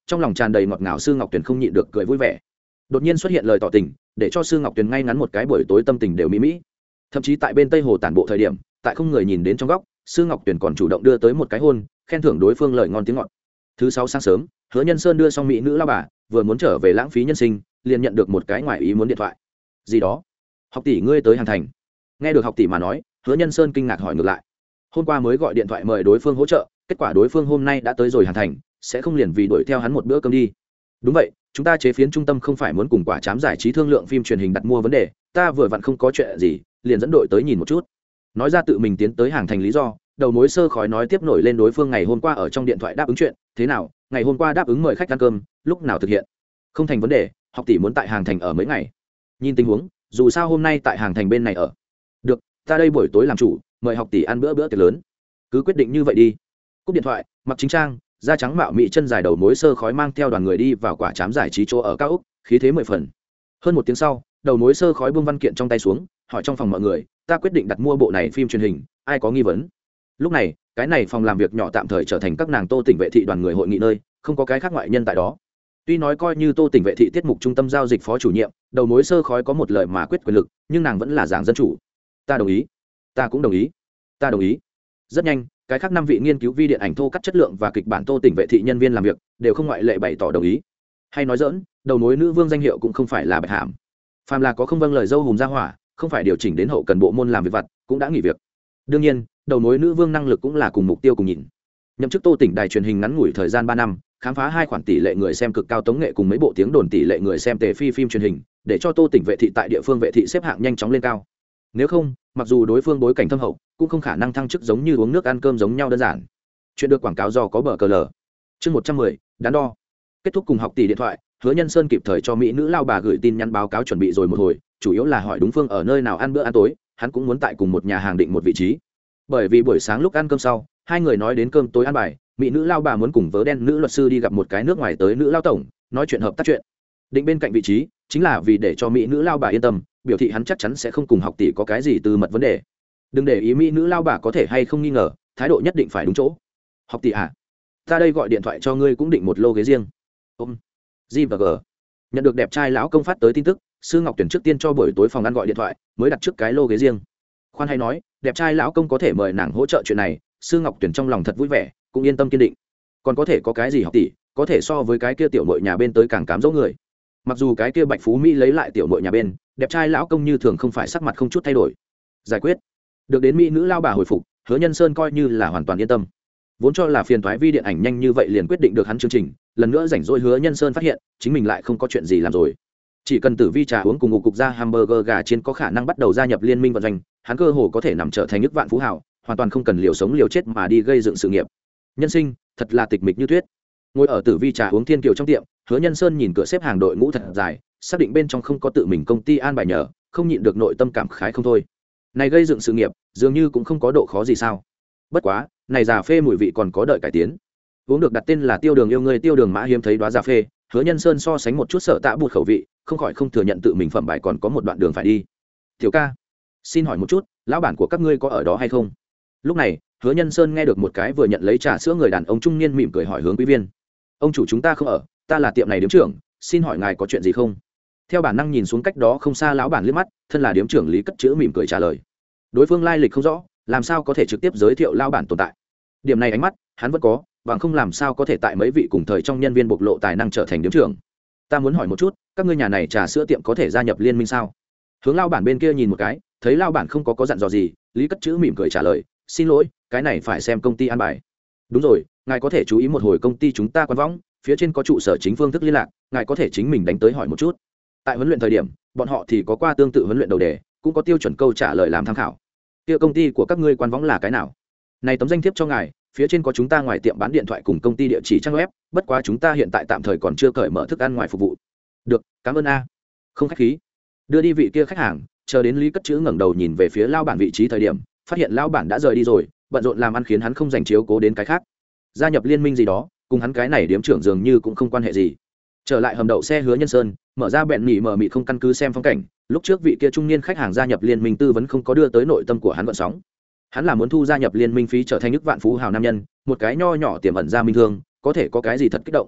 trong lòng tràn đầy ngọt ngào sư ngọc tuyền không nhịn được cười vui vẻ. Đột nhiên xuất hiện lời tỏ tình, để cho sư ngọc tuyền ngay ngắn một cái buổi tối tâm tình đều mỹ mỹ. Thậm chí tại bên tây hồ tản bộ thời điểm, tại không người nhìn đến trong góc, sư ngọc tuyền còn chủ động đưa tới một cái hôn, khen thưởng đối phương lời ngon tiếng ngọt. Thứ sáu sáng sớm, Hứa Nhân Sơn đưa xong mỹ nữ lao bà, vừa muốn trở về lãng phí nhân sinh, liền nhận được một cái ngoài ý muốn điện thoại. Gì đó? Học tỷ ngươi tới Hàng Thành. Nghe được học tỷ mà nói, Hứa Nhân Sơn kinh ngạc hỏi ngược lại. Hôm qua mới gọi điện thoại mời đối phương hỗ trợ, kết quả đối phương hôm nay đã tới rồi Hàng Thành, sẽ không liền vì đuổi theo hắn một bữa cơm đi. Đúng vậy, chúng ta chế phiến trung tâm không phải muốn cùng quả chám giải trí thương lượng phim truyền hình đặt mua vấn đề, ta vừa vặn không có chuyện gì, liền dẫn đội tới nhìn một chút. Nói ra tự mình tiến tới Hàng Thành lý do, đầu mối sơ khói nói tiếp nổi lên đối phương ngày hôm qua ở trong điện thoại đáp ứng chuyện, thế nào, ngày hôm qua đáp ứng mời khách ăn cơm, lúc nào thực hiện? Không thành vấn đề, học tỷ muốn tại Hàng Thành ở mấy ngày. Nhìn tình huống, dù sao hôm nay tại Hàng Thành bên này ở. Được, ta đây buổi tối làm chủ, mời học tỷ ăn bữa bữa tiệc lớn. Cứ quyết định như vậy đi. Cúp điện thoại, mặc chính trang, da trắng mạo mị chân dài đầu mối sơ khói mang theo đoàn người đi vào quả chám giải trí chỗ ở cao ốc, khí thế mười phần. Hơn một tiếng sau, đầu mối sơ khói buông văn kiện trong tay xuống, hỏi trong phòng mọi người, ta quyết định đặt mua bộ này phim truyền hình, ai có nghi vấn? Lúc này, cái này phòng làm việc nhỏ tạm thời trở thành các nàng Tô Tỉnh vệ thị đoàn người hội nghị nơi, không có cái khác ngoại nhân tại đó. Tuy nói coi như Tô Tỉnh vệ thị tiết mục trung tâm giao dịch phó chủ nhiệm, đầu mối sơ khói có một lời mà quyết quyền lực, nhưng nàng vẫn là giảng dân chủ. Ta đồng ý, ta cũng đồng ý, ta đồng ý. Rất nhanh, cái khác năm vị nghiên cứu vi điện ảnh thô cắt chất lượng và kịch bản Tô Tỉnh vệ thị nhân viên làm việc đều không ngoại lệ bày tỏ đồng ý. Hay nói dỡn, đầu mối nữ vương danh hiệu cũng không phải là bạch hàm. Phàm là có không vâng lời dâu hùng gia hỏa, không phải điều chỉnh đến hậu cần bộ môn làm việc vặt, cũng đã nghỉ việc. Đương nhiên, đầu mối nữ vương năng lực cũng là cùng mục tiêu cùng nhìn. Nhậm chức Tô Tỉnh đài truyền hình ngắn ngủi thời gian ba năm, khám phá hai khoản tỷ lệ người xem cực cao tống nghệ cùng mấy bộ tiếng đồn tỷ lệ người xem tề phi phim truyền hình, để cho Tô Tỉnh vệ thị tại địa phương vệ thị xếp hạng nhanh chóng lên cao. Nếu không, mặc dù đối phương bối cảnh thâm hậu, cũng không khả năng thăng chức giống như uống nước ăn cơm giống nhau đơn giản. Chuyện được quảng cáo do có bờ cờ lờ. Chương một trăm mười, đắn đo. Kết thúc cùng học tỷ điện thoại, Hứa Nhân Sơn kịp thời cho mỹ nữ lao bà gửi tin nhắn báo cáo chuẩn bị rồi một hồi, chủ yếu là hỏi đúng phương ở nơi nào ăn bữa ăn tối, hắn cũng muốn tại cùng một nhà hàng định một vị trí. Bởi vì buổi sáng lúc ăn cơm sau, hai người nói đến cơm tối ăn bài, mỹ nữ lao bà muốn cùng vớ đen nữ luật sư đi gặp một cái nước ngoài tới nữ lao tổng, nói chuyện hợp tác chuyện. Định bên cạnh vị trí, chính là vì để cho mỹ nữ lao bà yên tâm, biểu thị hắn chắc chắn sẽ không cùng học tỷ có cái gì từ mật vấn đề. Đừng để ý mỹ nữ lao bà có thể hay không nghi ngờ, thái độ nhất định phải đúng chỗ. Học tỷ à, ta đây gọi điện thoại cho ngươi cũng định một lô ghế riêng. Ôm G và G. Nhận được đẹp trai lão công phát tới tin tức, sư Ngọc Tuyển trước tiên cho buổi tối phòng ăn gọi điện thoại, mới đặt trước cái lô ghế riêng. Khoan hay nói, đẹp trai lão công có thể mời nàng hỗ trợ chuyện này, sư Ngọc Tuyển trong lòng thật vui vẻ, cũng yên tâm kiên định. Còn có thể có cái gì học tỷ, có thể so với cái kia tiểu muội nhà bên tới càng cám dỗ người. Mặc dù cái kia Bạch Phú Mỹ lấy lại tiểu muội nhà bên, đẹp trai lão công như thường không phải sắc mặt không chút thay đổi. Giải quyết. Được đến mỹ nữ lao bà hồi phục, Hứa Nhân Sơn coi như là hoàn toàn yên tâm. Vốn cho là phiền toái vi điện ảnh nhanh như vậy liền quyết định được hắn chương trình, lần nữa rảnh rỗi Hứa Nhân Sơn phát hiện, chính mình lại không có chuyện gì làm rồi. Chỉ cần tử vi trà uống cùng ngủ cục ra hamburger gà chiên có khả năng bắt đầu gia nhập liên minh vận doanh, hắn cơ hồ có thể nằm trở thành nước vạn phú hảo, hoàn toàn không cần liều sống liều chết mà đi gây dựng sự nghiệp. Nhân sinh, thật là tịch mịch như tuyết. Ngồi ở tử vi trà uống thiên kiều trong tiệm, Hứa Nhân Sơn nhìn cửa xếp hàng đội ngũ thật dài, xác định bên trong không có tự mình công ty an bài nhờ, không nhịn được nội tâm cảm khái không thôi. Này gây dựng sự nghiệp, dường như cũng không có độ khó gì sao? Bất quá, này già phê mùi vị còn có đợi cải tiến. Uống được đặt tên là Tiêu Đường yêu ngươi Tiêu Đường mã hiếm thấy đóa già phê, Hứa Nhân Sơn so sánh một chút sợ tạ bụt khẩu vị, không khỏi không thừa nhận tự mình phẩm bài còn có một đoạn đường phải đi. Tiểu ca, xin hỏi một chút, lão bản của các ngươi có ở đó hay không? Lúc này, Hứa Nhân Sơn nghe được một cái vừa nhận lấy trà sữa người đàn ông trung niên mỉm cười hỏi hướng quý viên. Ông chủ chúng ta không ở, ta là tiệm này điếm trưởng, xin hỏi ngài có chuyện gì không? Theo bản năng nhìn xuống cách đó không xa lão bản liếc mắt, thân là điếm trưởng Lý Cất Chữ mỉm cười trả lời. Đối phương lai lịch không rõ, làm sao có thể trực tiếp giới thiệu lão bản tồn tại. Điểm này ánh mắt, hắn vẫn có, bằng không làm sao có thể tại mấy vị cùng thời trong nhân viên bộc lộ tài năng trở thành điếm trưởng. Ta muốn hỏi một chút, các ngươi nhà này trà sữa tiệm có thể gia nhập liên minh sao? Hướng lão bản bên kia nhìn một cái, thấy lão bản không có có dặn dò gì, Lý Cất Chữ mỉm cười trả lời, xin lỗi, cái này phải xem công ty an bài. Đúng rồi, ngài có thể chú ý một hồi công ty chúng ta quan võng, phía trên có trụ sở chính phương thức liên lạc, ngài có thể chính mình đánh tới hỏi một chút. Tại huấn luyện thời điểm, bọn họ thì có qua tương tự huấn luyện đầu đề, cũng có tiêu chuẩn câu trả lời làm tham khảo. Kia công ty của các ngươi quan võng là cái nào? Này tấm danh thiếp cho ngài, phía trên có chúng ta ngoài tiệm bán điện thoại cùng công ty địa chỉ trang web, bất quá chúng ta hiện tại tạm thời còn chưa cởi mở thức ăn ngoài phục vụ. Được, cảm ơn a. Không khách khí. Đưa đi vị kia khách hàng, chờ đến Lý Cất Chữ ngẩng đầu nhìn về phía lão bản vị trí thời điểm, phát hiện lão bản đã rời đi rồi, bận rộn làm ăn khiến hắn không dành chiếu cố đến cái khác. Gia nhập liên minh gì đó, cùng hắn cái này điếm trưởng dường như cũng không quan hệ gì. Trở lại hầm đậu xe Hứa Nhân Sơn, mở ra bẹn mỉ mở mịt không căn cứ xem phong cảnh, lúc trước vị kia trung niên khách hàng gia nhập liên minh tư vấn không có đưa tới nội tâm của hắn gợn sóng. Hắn là muốn thu gia nhập liên minh phí trở thành nước vạn phú hào nam nhân, một cái nho nhỏ tiềm ẩn ra minh thương, có thể có cái gì thật kích động.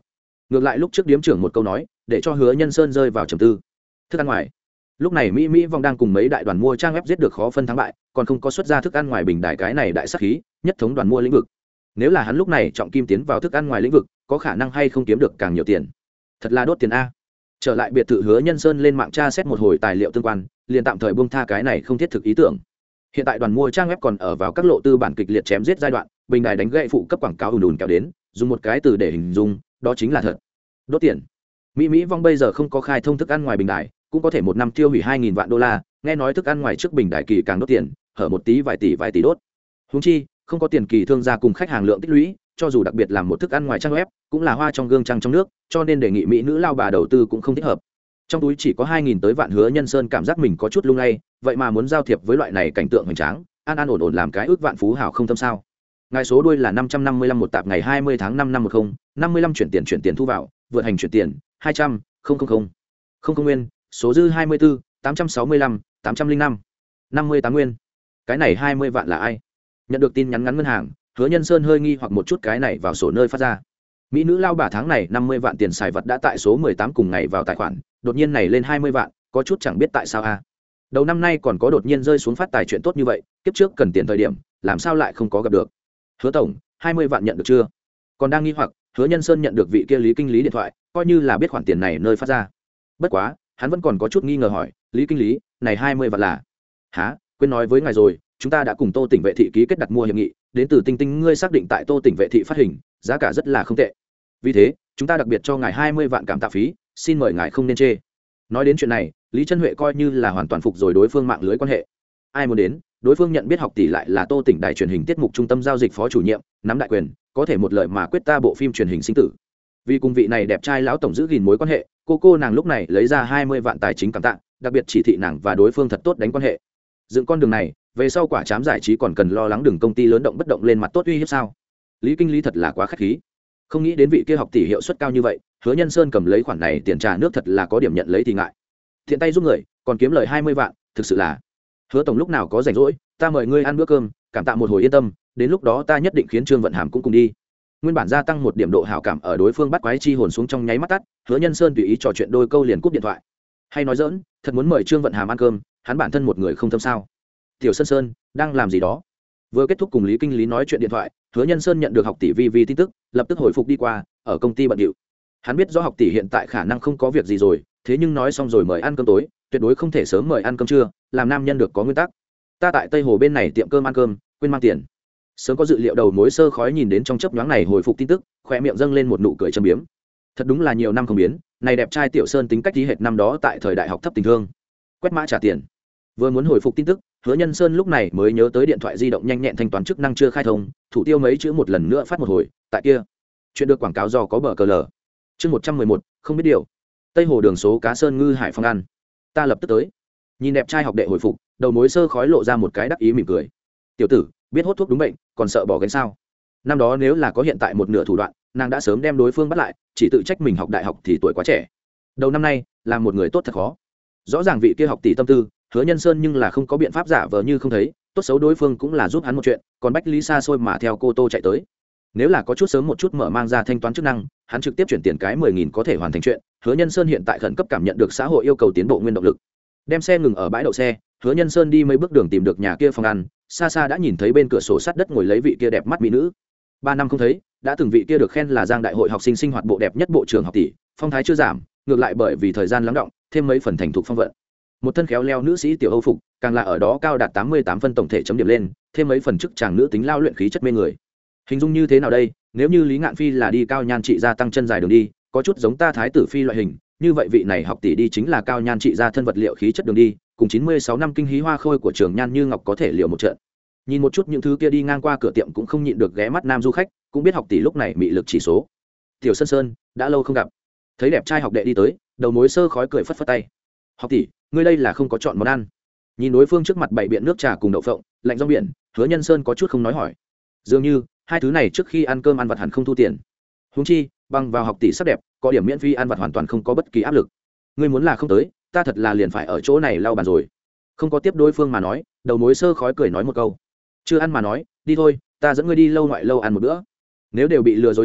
ngược lại lúc trước điếm trưởng một câu nói để cho Hứa Nhân Sơn rơi vào trầm tư. Thức ăn ngoài. Lúc này Mỹ Mỹ Vong đang cùng mấy đại đoàn mua trang web giết được khó phân thắng bại, còn không có xuất ra thức ăn ngoài bình đại cái này đại sát khí, nhất thống đoàn mua lĩnh vực. Nếu là hắn lúc này trọng kim tiến vào thức ăn ngoài lĩnh vực, có khả năng hay không kiếm được càng nhiều tiền. Thật là đốt tiền a. Trở lại biệt thự Hứa Nhân Sơn lên mạng tra xét một hồi tài liệu tương quan, liền tạm thời buông tha cái này không thiết thực ý tưởng. Hiện tại đoàn mua trang web còn ở vào các lộ tư bản kịch liệt chém giết giai đoạn, bình đài đánh gậy phụ cấp quảng cáo ùn ùn kéo đến, dùng một cái từ để hình dung, đó chính là thật. Đốt tiền. Mỹ Mỹ Vong bây giờ không có khai thông thức ăn ngoài bình đài, cũng có thể một năm tiêu hủy hai nghìn vạn đô la, nghe nói thức ăn ngoài trước bình đài kỳ càng đốt tiền, hở một tí vài tỷ vài tỷ đốt. Huống chi, không có tiền kỳ thương gia cùng khách hàng lượng tích lũy, cho dù đặc biệt làm một thức ăn ngoài trang web, cũng là hoa trong gương trăng trong nước, cho nên đề nghị mỹ nữ lao bà đầu tư cũng không thích hợp. Trong túi chỉ có hai nghìn tới vạn, Hứa Nhân Sơn cảm giác mình có chút lung lay, vậy mà muốn giao thiệp với loại này cảnh tượng hoành tráng, an an ổn ổn làm cái ước vạn phú hào không tâm sao? Ngài số đuôi là năm trăm năm mươi lăm một tạp ngày hai mươi tháng năm năm một không, năm mươi lăm chuyển tiền chuyển tiền thu vào, vượt hành chuyển tiền hai trăm không không không không không nguyên, số dư hai mươi bốn tám trăm sáu mươi lăm tám trăm linh năm năm mươi tám nguyên. Cái này hai mươi vạn là ai? Nhận được tin nhắn ngắn ngân hàng, Hứa Nhân Sơn hơi nghi hoặc một chút, cái này vào sổ nơi phát ra. Mỹ nữ lao bà tháng này năm mươi vạn tiền xài vật đã tại số mười tám cùng ngày vào tài khoản, đột nhiên này lên hai mươi vạn, có chút chẳng biết tại sao a. Đầu năm nay còn có đột nhiên rơi xuống phát tài chuyện tốt như vậy, kiếp trước cần tiền thời điểm, làm sao lại không có gặp được. Hứa tổng, hai mươi vạn nhận được chưa? Còn đang nghi hoặc, Hứa Nhân Sơn nhận được vị kia Lý kinh lý điện thoại, coi như là biết khoản tiền này nơi phát ra. Bất quá, hắn vẫn còn có chút nghi ngờ hỏi, Lý kinh lý, này hai mươi vạn là? Hả? Quên nói với ngài rồi, chúng ta đã cùng Tô tỉnh vệ thị ký kết đặt mua hiệp nghị, đến từ Tinh Tinh ngươi xác định tại Tô tỉnh vệ thị phát hình, giá cả rất là không tệ. Vì thế, chúng ta đặc biệt cho ngài hai mươi vạn cảm tạ phí, xin mời ngài không nên chê. Nói đến chuyện này, Lý Chân Huệ coi như là hoàn toàn phục rồi đối phương mạng lưới quan hệ. Ai muốn đến, đối phương nhận biết học tỷ lại là Tô tỉnh đài truyền hình tiết mục trung tâm giao dịch phó chủ nhiệm, nắm đại quyền, có thể một lời mà quyết ta bộ phim truyền hình sinh tử. Vì cùng vị này đẹp trai lão tổng giữ gìn mối quan hệ, cô cô nàng lúc này lấy ra hai mươi vạn tài chính cảm tạ, đặc biệt chỉ thị nàng và đối phương thật tốt đánh quan hệ. Dựng con đường này, về sau quả chám giải trí còn cần lo lắng đường công ty lớn động bất động lên mặt tốt uy hiếp sao? Lý kinh lý thật là quá khách khí. Không nghĩ đến vị kia học tỷ hiệu suất cao như vậy, Hứa Nhân Sơn cầm lấy khoản này tiền trà nước thật là có điểm nhận lấy thì ngại. Thiện tay giúp người, còn kiếm lời hai mươi vạn, thực sự là. Hứa tổng lúc nào có rảnh rỗi, ta mời ngươi ăn bữa cơm, cảm tạ một hồi yên tâm, đến lúc đó ta nhất định khiến Trương Vận Hàm cũng cùng đi. Nguyên bản gia tăng một điểm độ hảo cảm ở đối phương bắt quái chi hồn xuống trong nháy mắt tắt, Hứa Nhân Sơn tùy ý trò chuyện đôi câu liền cúp điện thoại. Hay nói dỡn, thật muốn mời Trương Vận Hàm ăn cơm, hắn bản thân một người không thâm sao? Tiểu Sơn Sơn đang làm gì đó? Vừa kết thúc cùng Lý kinh lý nói chuyện điện thoại, Hứa Nhân Sơn nhận được học tỷ vi vi tin tức, lập tức hồi phục đi qua, ở công ty bận rộn. Hắn biết rõ học tỷ hiện tại khả năng không có việc gì rồi, thế nhưng nói xong rồi mời ăn cơm tối, tuyệt đối không thể sớm mời ăn cơm trưa, làm nam nhân được có nguyên tắc. Ta tại Tây Hồ bên này tiệm cơm ăn cơm, quên mang tiền. Sớm có dự liệu đầu mối sơ khói nhìn đến trong chớp nhoáng này hồi phục tin tức, khóe miệng dâng lên một nụ cười châm biếm. Thật đúng là nhiều năm không biến, này đẹp trai Tiểu Sơn tính cách tí hệt năm đó tại thời đại học thấp tình thương. Quét mã trả tiền. Vừa muốn hồi phục tin tức, Hứa Nhân Sơn lúc này mới nhớ tới điện thoại di động nhanh nhẹn thanh toán chức năng chưa khai thông, thủ tiêu mấy chữ một lần nữa phát một hồi, tại kia. Chuyện được quảng cáo do có bờ cờ lờ. Chương một trăm mười một, không biết điều. Tây Hồ đường số cá sơn ngư hải phong ăn. Ta lập tức tới. Nhìn đẹp trai học đệ hồi phục, đầu mối sơ khói lộ ra một cái đắc ý mỉm cười. Tiểu tử, biết hốt thuốc đúng bệnh, còn sợ bỏ gánh sao? Năm đó nếu là có hiện tại một nửa thủ đoạn, nàng đã sớm đem đối phương bắt lại, chỉ tự trách mình học đại học thì tuổi quá trẻ. Đầu năm nay, làm một người tốt thật khó. Rõ ràng vị kia học tỷ tâm tư, Hứa Nhân Sơn nhưng là không có biện pháp giả vờ như không thấy, tốt xấu đối phương cũng là giúp hắn một chuyện, còn bách lý xa xôi mà theo cô tô chạy tới. Nếu là có chút sớm một chút mở mang ra thanh toán chức năng, hắn trực tiếp chuyển tiền cái mười nghìn có thể hoàn thành chuyện. Hứa Nhân Sơn hiện tại khẩn cấp cảm nhận được xã hội yêu cầu tiến bộ nguyên động lực. Đem xe ngừng ở bãi đậu xe, Hứa Nhân Sơn đi mấy bước đường tìm được nhà kia phòng ăn, xa xa đã nhìn thấy bên cửa sổ sắt đất ngồi lấy vị kia đẹp mắt mỹ nữ. Ba năm không thấy, đã từng vị kia được khen là Giang Đại hội học sinh sinh hoạt bộ đẹp nhất bộ trưởng học tỷ, phong thái chưa giảm, ngược lại bởi vì thời gian lắng đọng, thêm mấy phần thành thục phong vận. Một thân khéo leo nữ sĩ tiểu Âu phục, càng là ở đó cao đạt tám mươi tám phân tổng thể chấm điểm lên, thêm mấy phần chức chàng nữ tính lao luyện khí chất mê người. Hình dung như thế nào đây? Nếu như Lý Ngạn Phi là đi cao nhan trị gia tăng chân dài đường đi, có chút giống ta thái tử phi loại hình, như vậy vị này học tỷ đi chính là cao nhan trị gia thân vật liệu khí chất đường đi, cùng chín mươi sáu năm kinh hí hoa khôi của trường Nhan Như Ngọc có thể liệu một trận. Nhìn một chút những thứ kia đi ngang qua cửa tiệm cũng không nhịn được ghé mắt nam du khách, cũng biết học tỷ lúc này mị lực chỉ số. Tiểu Sơn Sơn, đã lâu không gặp. Thấy đẹp trai học đệ đi tới, đầu mối sơ khói cười phất phất tay. Học tỷ, ngươi đây là không có chọn món ăn? Nhìn đối phương trước mặt bảy biện nước trà cùng đậu phộng, lạnh rong biển, Hứa Nhân Sơn có chút không nói hỏi. Dường như hai thứ này trước khi ăn cơm ăn vặt hẳn không thu tiền. Huống chi, bằng vào học tỷ sắc đẹp, có điểm miễn phí ăn vặt hoàn toàn không có bất kỳ áp lực. Ngươi muốn là không tới, ta thật là liền phải ở chỗ này lau bàn rồi. Không có tiếp đối phương mà nói, đầu mối sơ khói cười nói một câu. Chưa ăn mà nói, đi thôi, ta dẫn ngươi đi lâu ngoại lâu ăn một bữa. Nếu đều bị lừa dối tới,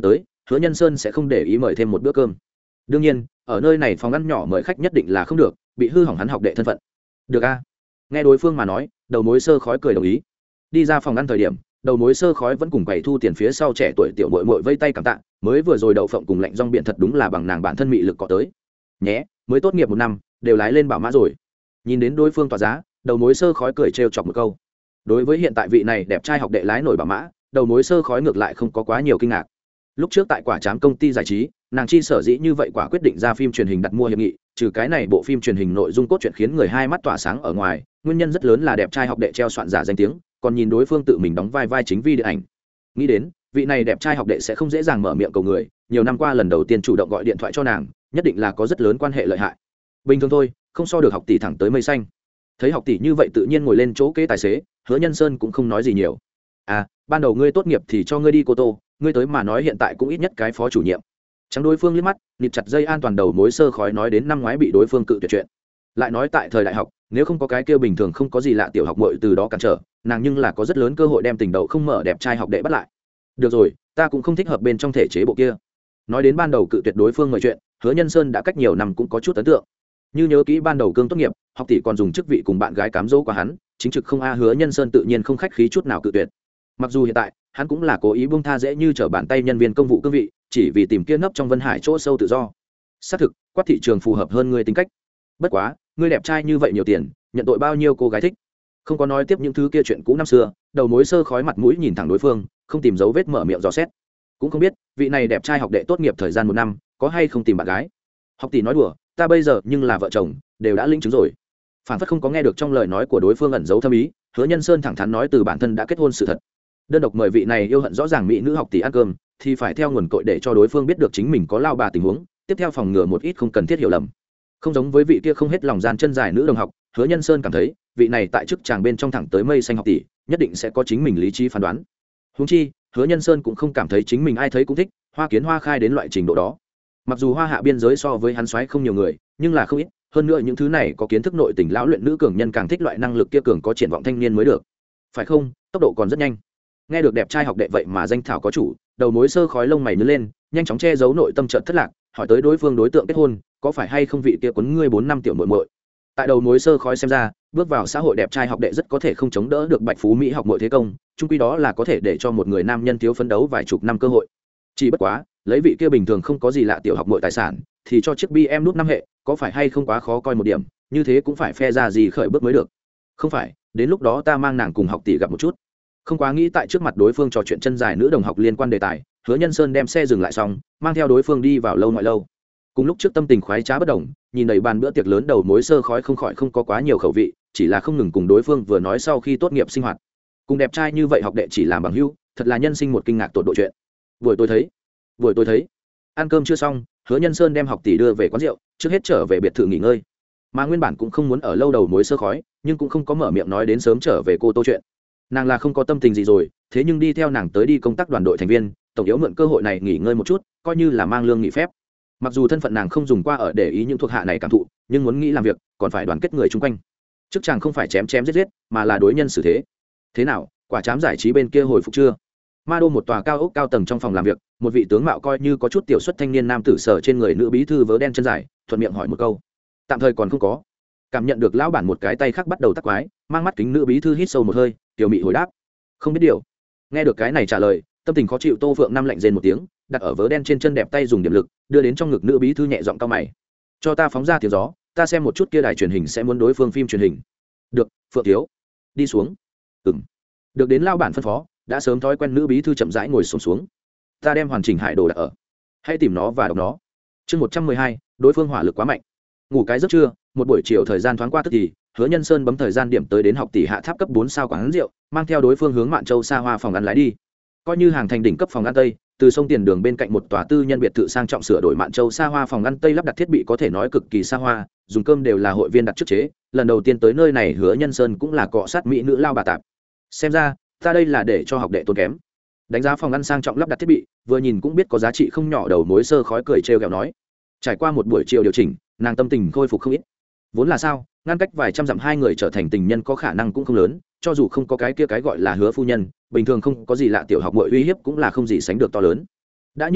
Hứa Nhân Sơn sẽ không để ý mời thêm một bữa cơm. Đương nhiên ở nơi này phòng ăn nhỏ mời khách nhất định là không được, bị hư hỏng hắn học đệ thân phận. Được a. Nghe đối phương mà nói, đầu mối sơ khói cười đồng ý. Đi ra phòng ăn thời điểm, đầu mối sơ khói vẫn cùng quầy thu tiền phía sau trẻ tuổi tiểu muội muội vây tay cảm tạ, mới vừa rồi đậu phộng cùng lạnh rong biển thật đúng là bằng nàng bản thân mị lực có tới. Nhé, mới tốt nghiệp một năm, đều lái lên bảo mã rồi. Nhìn đến đối phương tỏa giá, đầu mối sơ khói cười trêu chọc một câu. Đối với hiện tại vị này đẹp trai học đệ lái nổi bảo mã, đầu mối sơ khói ngược lại không có quá nhiều kinh ngạc. Lúc trước tại quả trám công ty giải trí, nàng chi sở dĩ như vậy quả quyết định ra phim truyền hình đặt mua hiệp nghị, trừ cái này bộ phim truyền hình nội dung cốt truyện khiến người hai mắt tỏa sáng ở ngoài, nguyên nhân rất lớn là đẹp trai học đệ treo soạn giả danh tiếng, còn nhìn đối phương tự mình đóng vai vai chính vi điện ảnh. Nghĩ đến vị này đẹp trai học đệ sẽ không dễ dàng mở miệng cầu người, nhiều năm qua lần đầu tiên chủ động gọi điện thoại cho nàng, nhất định là có rất lớn quan hệ lợi hại. Bình thường thôi, không so được học tỷ thẳng tới mây xanh. Thấy học tỷ như vậy tự nhiên ngồi lên chỗ kế tài xế, Hứa Nhân Sơn cũng không nói gì nhiều. À, ban đầu ngươi tốt nghiệp thì cho ngươi đi Cô Tô, ngươi tới mà nói hiện tại cũng ít nhất cái phó chủ nhiệm. Trắng đối phương liếc mắt, nịt chặt dây an toàn đầu mối sơ khói nói đến năm ngoái bị đối phương cự tuyệt chuyện. Lại nói tại thời đại học, nếu không có cái kia bình thường không có gì lạ tiểu học muội từ đó cản trở, nàng nhưng là có rất lớn cơ hội đem tình đầu không mở đẹp trai học đệ bắt lại. Được rồi, ta cũng không thích hợp bên trong thể chế bộ kia. Nói đến ban đầu cự tuyệt đối phương mời chuyện, Hứa Nhân Sơn đã cách nhiều năm cũng có chút ấn tượng. Như nhớ kỹ ban đầu cương tốt nghiệp, học tỷ còn dùng chức vị cùng bạn gái cám dỗ qua hắn, chính trực không a Hứa Nhân Sơn tự nhiên không khách khí chút nào cự tuyệt. Mặc dù hiện tại hắn cũng là cố ý buông tha dễ như trở bàn tay nhân viên công vụ cương vị, chỉ vì tìm kia nấp trong Vân Hải chỗ sâu tự do. Xác thực, quát thị trường phù hợp hơn ngươi tính cách. Bất quá, ngươi đẹp trai như vậy nhiều tiền, nhận tội bao nhiêu cô gái thích. Không có nói tiếp những thứ kia chuyện cũ năm xưa, đầu mối sơ khói mặt mũi nhìn thẳng đối phương, không tìm dấu vết mở miệng dò xét. Cũng không biết, vị này đẹp trai học đệ tốt nghiệp thời gian một năm, có hay không tìm bạn gái. Học tỷ nói đùa, ta bây giờ nhưng là vợ chồng, đều đã lĩnh chứng rồi. Phản phất không có nghe được trong lời nói của đối phương ẩn giấu thâm ý, Hứa Nhân Sơn thẳng thắn nói từ bản thân đã kết hôn sự thật. Đơn độc mời vị này yêu hận rõ ràng mỹ nữ học tỷ ăn cơm, thì phải theo nguồn cội để cho đối phương biết được chính mình có lao bà tình huống, tiếp theo phòng ngừa một ít không cần thiết hiểu lầm. Không giống với vị kia không hết lòng gian chân dài nữ đồng học, Hứa Nhân Sơn cảm thấy vị này tại chức chàng bên trong thẳng tới mây xanh học tỷ, nhất định sẽ có chính mình lý trí phán đoán. Huống chi, Hứa Nhân Sơn cũng không cảm thấy chính mình ai thấy cũng thích, hoa kiến hoa khai đến loại trình độ đó. Mặc dù hoa hạ biên giới so với hắn xoáy không nhiều người, nhưng là không ít, hơn nữa những thứ này có kiến thức nội tình lão luyện nữ cường nhân càng thích loại năng lực kia cường có triển vọng thanh niên mới được. Phải không? Tốc độ còn rất nhanh. Nghe được đẹp trai học đệ vậy mà danh thảo có chủ, đầu mối sơ khói lông mày nhướng lên, nhanh chóng che giấu nội tâm chợt thất lạc, hỏi tới đối phương đối tượng kết hôn, có phải hay không vị kia quấn ngươi bốn năm tiểu muội muội. Tại đầu mối sơ khói xem ra, bước vào xã hội đẹp trai học đệ rất có thể không chống đỡ được bạch phú mỹ học muội thế công, chung quy đó là có thể để cho một người nam nhân thiếu phấn đấu vài chục năm cơ hội. Chỉ bất quá, lấy vị kia bình thường không có gì lạ tiểu học muội tài sản, thì cho chiếc bi em nút năm hệ, có phải hay không quá khó coi một điểm, như thế cũng phải phe ra gì khởi bước mới được. Không phải, đến lúc đó ta mang nàng cùng học tỷ gặp một chút. Không quá nghĩ tại trước mặt đối phương trò chuyện chân dài nữ đồng học liên quan đề tài, Hứa Nhân Sơn đem xe dừng lại xong, mang theo đối phương đi vào lâu ngoại lâu. Cùng lúc trước tâm tình khoái trá bất đồng, nhìn đầy bàn bữa tiệc lớn đầu mối sơ khói không khỏi không có quá nhiều khẩu vị, chỉ là không ngừng cùng đối phương vừa nói sau khi tốt nghiệp sinh hoạt. Cùng đẹp trai như vậy học đệ chỉ làm bằng hữu, thật là nhân sinh một kinh ngạc tột độ chuyện. Buổi tôi thấy, buổi tôi thấy, ăn cơm chưa xong, Hứa Nhân Sơn đem học tỷ đưa về quán rượu, trước hết trở về biệt thự nghỉ ngơi. Mà nguyên bản cũng không muốn ở lâu đầu mối sơ khói, nhưng cũng không có mở miệng nói đến sớm trở về Cô Tô chuyện. Nàng là không có tâm tình gì rồi, thế nhưng đi theo nàng tới đi công tác đoàn đội thành viên, tổng yếu mượn cơ hội này nghỉ ngơi một chút, coi như là mang lương nghỉ phép. Mặc dù thân phận nàng không dùng qua ở để ý những thuộc hạ này cảm thụ, nhưng muốn nghĩ làm việc còn phải đoàn kết người chung quanh. Chức chàng không phải chém chém giết giết, mà là đối nhân xử thế. Thế nào, quả chám giải trí bên kia hồi phục chưa? Ma đô một tòa cao ốc cao tầng trong phòng làm việc, một vị tướng mạo coi như có chút tiểu xuất thanh niên nam tử sở trên người nữ bí thư vớ đen chân dài, thuận miệng hỏi một câu. Tạm thời còn không có. Cảm nhận được lão bản một cái tay khác bắt đầu tắc quái, mang mắt kính nữ bí thư hít sâu một hơi, tiểu mị hồi đáp. Không biết điều. Nghe được cái này trả lời, tâm tình khó chịu Tô Phượng năm lạnh rên một tiếng, đặt ở vớ đen trên chân đẹp tay dùng điểm lực, đưa đến trong ngực nữ bí thư nhẹ giọng cau mày. Cho ta phóng ra tiếng gió, ta xem một chút kia đài truyền hình sẽ muốn đối phương phim truyền hình. Được, Phượng thiếu. Đi xuống. Ừm. Được đến lao bản phân phó, đã sớm thói quen nữ bí thư chậm rãi ngồi xổm xuống, xuống. Ta đem hoàn chỉnh hải đồ đặt ở. Hãy tìm nó và đọc nó. Chương một trăm mười hai, đối phương hỏa lực quá mạnh. Ngủ cái giấc trưa, một buổi chiều thời gian thoáng qua tức thì, Hứa Nhân Sơn bấm thời gian điểm tới đến học tỷ hạ tháp cấp bốn sao quán rượu, mang theo đối phương hướng Mạn Châu xa hoa phòng ăn lái đi. Coi như hàng thành đỉnh cấp phòng ăn Tây, từ sông tiền đường bên cạnh một tòa tư nhân biệt thự sang trọng sửa đổi Mạn Châu xa hoa phòng ăn Tây lắp đặt thiết bị có thể nói cực kỳ xa hoa, dùng cơm đều là hội viên đặt trước chế, lần đầu tiên tới nơi này Hứa Nhân Sơn cũng là cọ sát mỹ nữ lao bà tạp. Xem ra, ta đây là để cho học đệ tốn kém. Đánh giá phòng ăn sang trọng lắp đặt thiết bị, vừa nhìn cũng biết có giá trị không nhỏ đầu mối sơ khói cười trêu ghẹo nói. Trải qua một buổi chiều điều chỉnh, nàng tâm tình khôi phục không ít. Vốn là sao, ngăn cách vài trăm dặm hai người trở thành tình nhân có khả năng cũng không lớn, cho dù không có cái kia cái gọi là Hứa phu nhân, bình thường không có gì lạ tiểu học muội uy hiếp cũng là không gì sánh được to lớn. Đã như vậy,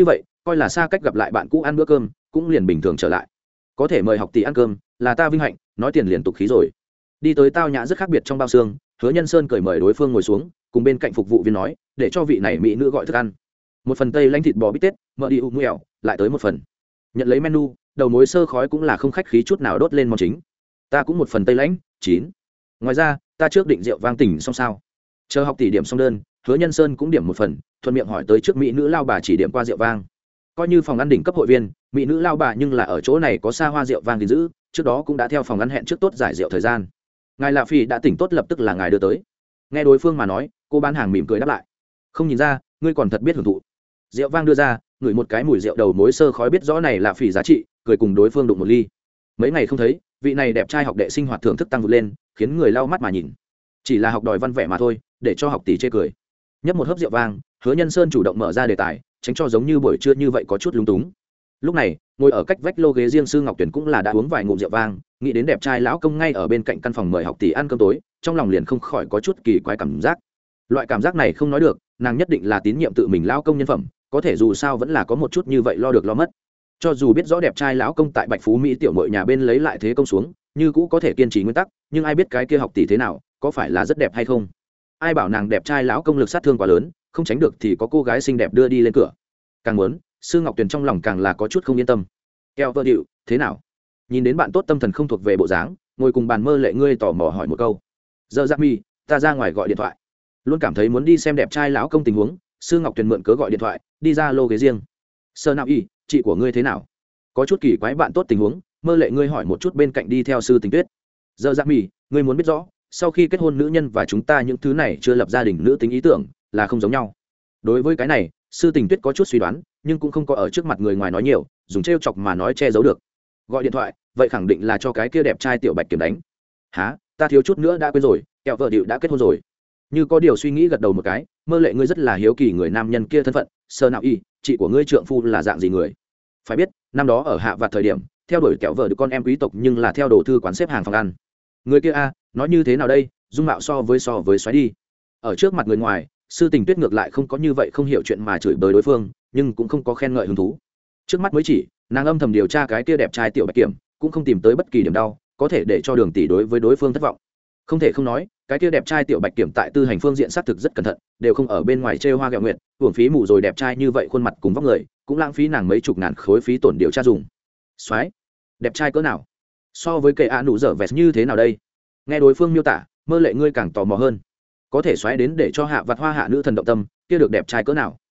coi là xa cách gặp lại bạn cũ ăn bữa cơm cũng liền bình thường trở lại. Có thể mời học tỷ ăn cơm là ta vinh hạnh, nói tiền liền tục khí rồi. Đi tới tao nhã rất khác biệt trong bao xương, Hứa Nhân Sơn cởi mời đối phương ngồi xuống, cùng bên cạnh phục vụ viên nói để cho vị này mỹ nữ gọi thức ăn. Một phần tây lanh thịt bò bít tết, mỡ đi u muẹo, lại tới một phần. Nhận lấy menu, đầu mối sơ khói cũng là không khách khí chút nào đốt lên món chính. Ta cũng một phần tây lãnh, chín. Ngoài ra, ta trước định rượu vang tỉnh xong sao? Chờ học tỷ điểm xong đơn, Hứa Nhân Sơn cũng điểm một phần, thuận miệng hỏi tới trước mỹ nữ lao bà chỉ điểm qua rượu vang. Coi như phòng ăn đỉnh cấp hội viên, mỹ nữ lao bà nhưng là ở chỗ này có xa hoa rượu vang gìn giữ, trước đó cũng đã theo phòng ăn hẹn trước tốt giải rượu thời gian. Ngài Lạ Phi đã tỉnh tốt lập tức là ngài đưa tới. Nghe đối phương mà nói, cô bán hàng mỉm cười đáp lại. Không nhìn ra, ngươi còn thật biết hưởng thụ. Rượu vang đưa ra, ngửi một cái mùi rượu đầu mối sơ khói biết rõ này là Phỉ giá trị, cười cùng đối phương đụng một ly. Mấy ngày không thấy, vị này đẹp trai học đệ sinh hoạt thưởng thức tăng vụt lên, khiến người lau mắt mà nhìn. Chỉ là học đòi văn vẻ mà thôi, để cho học tỷ chê cười. Nhấp một hớp rượu vang, Hứa Nhân Sơn chủ động mở ra đề tài, tránh cho giống như buổi trưa như vậy có chút lúng túng. Lúc này, ngồi ở cách vách lô ghế riêng sư Ngọc Tuyển cũng là đã uống vài ngụm rượu vang, nghĩ đến đẹp trai lão công ngay ở bên cạnh căn phòng mời học tỷ ăn cơm tối, trong lòng liền không khỏi có chút kỳ quái cảm giác. Loại cảm giác này không nói được, nàng nhất định là tín nhiệm tự mình lão công nhân phẩm, có thể dù sao vẫn là có một chút như vậy lo được lo mất. Cho dù biết rõ đẹp trai lão công tại Bạch Phú Mỹ tiểu muội nhà bên lấy lại thế công xuống, như cũ có thể kiên trì nguyên tắc, nhưng ai biết cái kia học tỷ thế nào, có phải là rất đẹp hay không? Ai bảo nàng đẹp trai lão công lực sát thương quá lớn, không tránh được thì có cô gái xinh đẹp đưa đi lên cửa. Càng muốn, sư Ngọc Tuyền trong lòng càng là có chút không yên tâm. Keo vợ điệu, thế nào? Nhìn đến bạn tốt tâm thần không thuộc về bộ dáng, ngồi cùng bàn mơ lệ ngươi tò mò hỏi một câu. Giờ Giác Mi, ta ra ngoài gọi điện thoại. Luôn cảm thấy muốn đi xem đẹp trai lão công tình huống, sư Ngọc Tuyền mượn cớ gọi điện thoại, đi ra lô ghế riêng. Sơ nào y, chị của ngươi thế nào? Có chút kỳ quái bạn tốt tình huống, mơ lệ ngươi hỏi một chút bên cạnh đi theo sư Tình Tuyết. Giờ Giác Mi, ngươi muốn biết rõ, sau khi kết hôn nữ nhân và chúng ta những thứ này chưa lập gia đình nữ tính ý tưởng là không giống nhau. Đối với cái này, sư Tình Tuyết có chút suy đoán, nhưng cũng không có ở trước mặt người ngoài nói nhiều, dùng trêu chọc mà nói che giấu được. Gọi điện thoại, vậy khẳng định là cho cái kia đẹp trai tiểu Bạch Kiểm đánh. Hả, ta thiếu chút nữa đã quên rồi, kẹo vợ điệu đã kết hôn rồi. Như có điều suy nghĩ gật đầu một cái, mơ lệ ngươi rất là hiếu kỳ người nam nhân kia thân phận, sơ nào y, chị của ngươi trượng phu là dạng gì người? Phải biết, năm đó ở hạ vạt thời điểm, theo đuổi kẹo vợ được con em quý tộc nhưng là theo đồ thư quán xếp hàng phòng ăn. Người kia a, nói như thế nào đây, dung mạo so với so với xoáy đi. Ở trước mặt người ngoài, sư Tình Tuyết ngược lại không có như vậy không hiểu chuyện mà chửi bới đối phương, nhưng cũng không có khen ngợi hứng thú. Trước mắt mới chỉ, nàng âm thầm điều tra cái kia đẹp trai tiểu Bạch Kiểm, cũng không tìm tới bất kỳ điểm đau, có thể để cho Đường tỷ đối với đối phương thất vọng. Không thể không nói, cái kia đẹp trai tiểu Bạch Kiểm tại tư hành phương diện xác thực rất cẩn thận, đều không ở bên ngoài trêu hoa ghẹo nguyệt, uổng phí mù rồi đẹp trai như vậy khuôn mặt cùng vóc người, cũng lãng phí nàng mấy chục ngàn khối phí tổn điều tra dùng. Soái, đẹp trai cỡ nào? So với kẻ a nụ dở vẹt như thế nào đây? Nghe đối phương miêu tả, mơ lệ ngươi càng tò mò hơn. Có thể xoáy đến để cho hạ vặt hoa hạ nữ thần động tâm, kia được đẹp trai cỡ nào?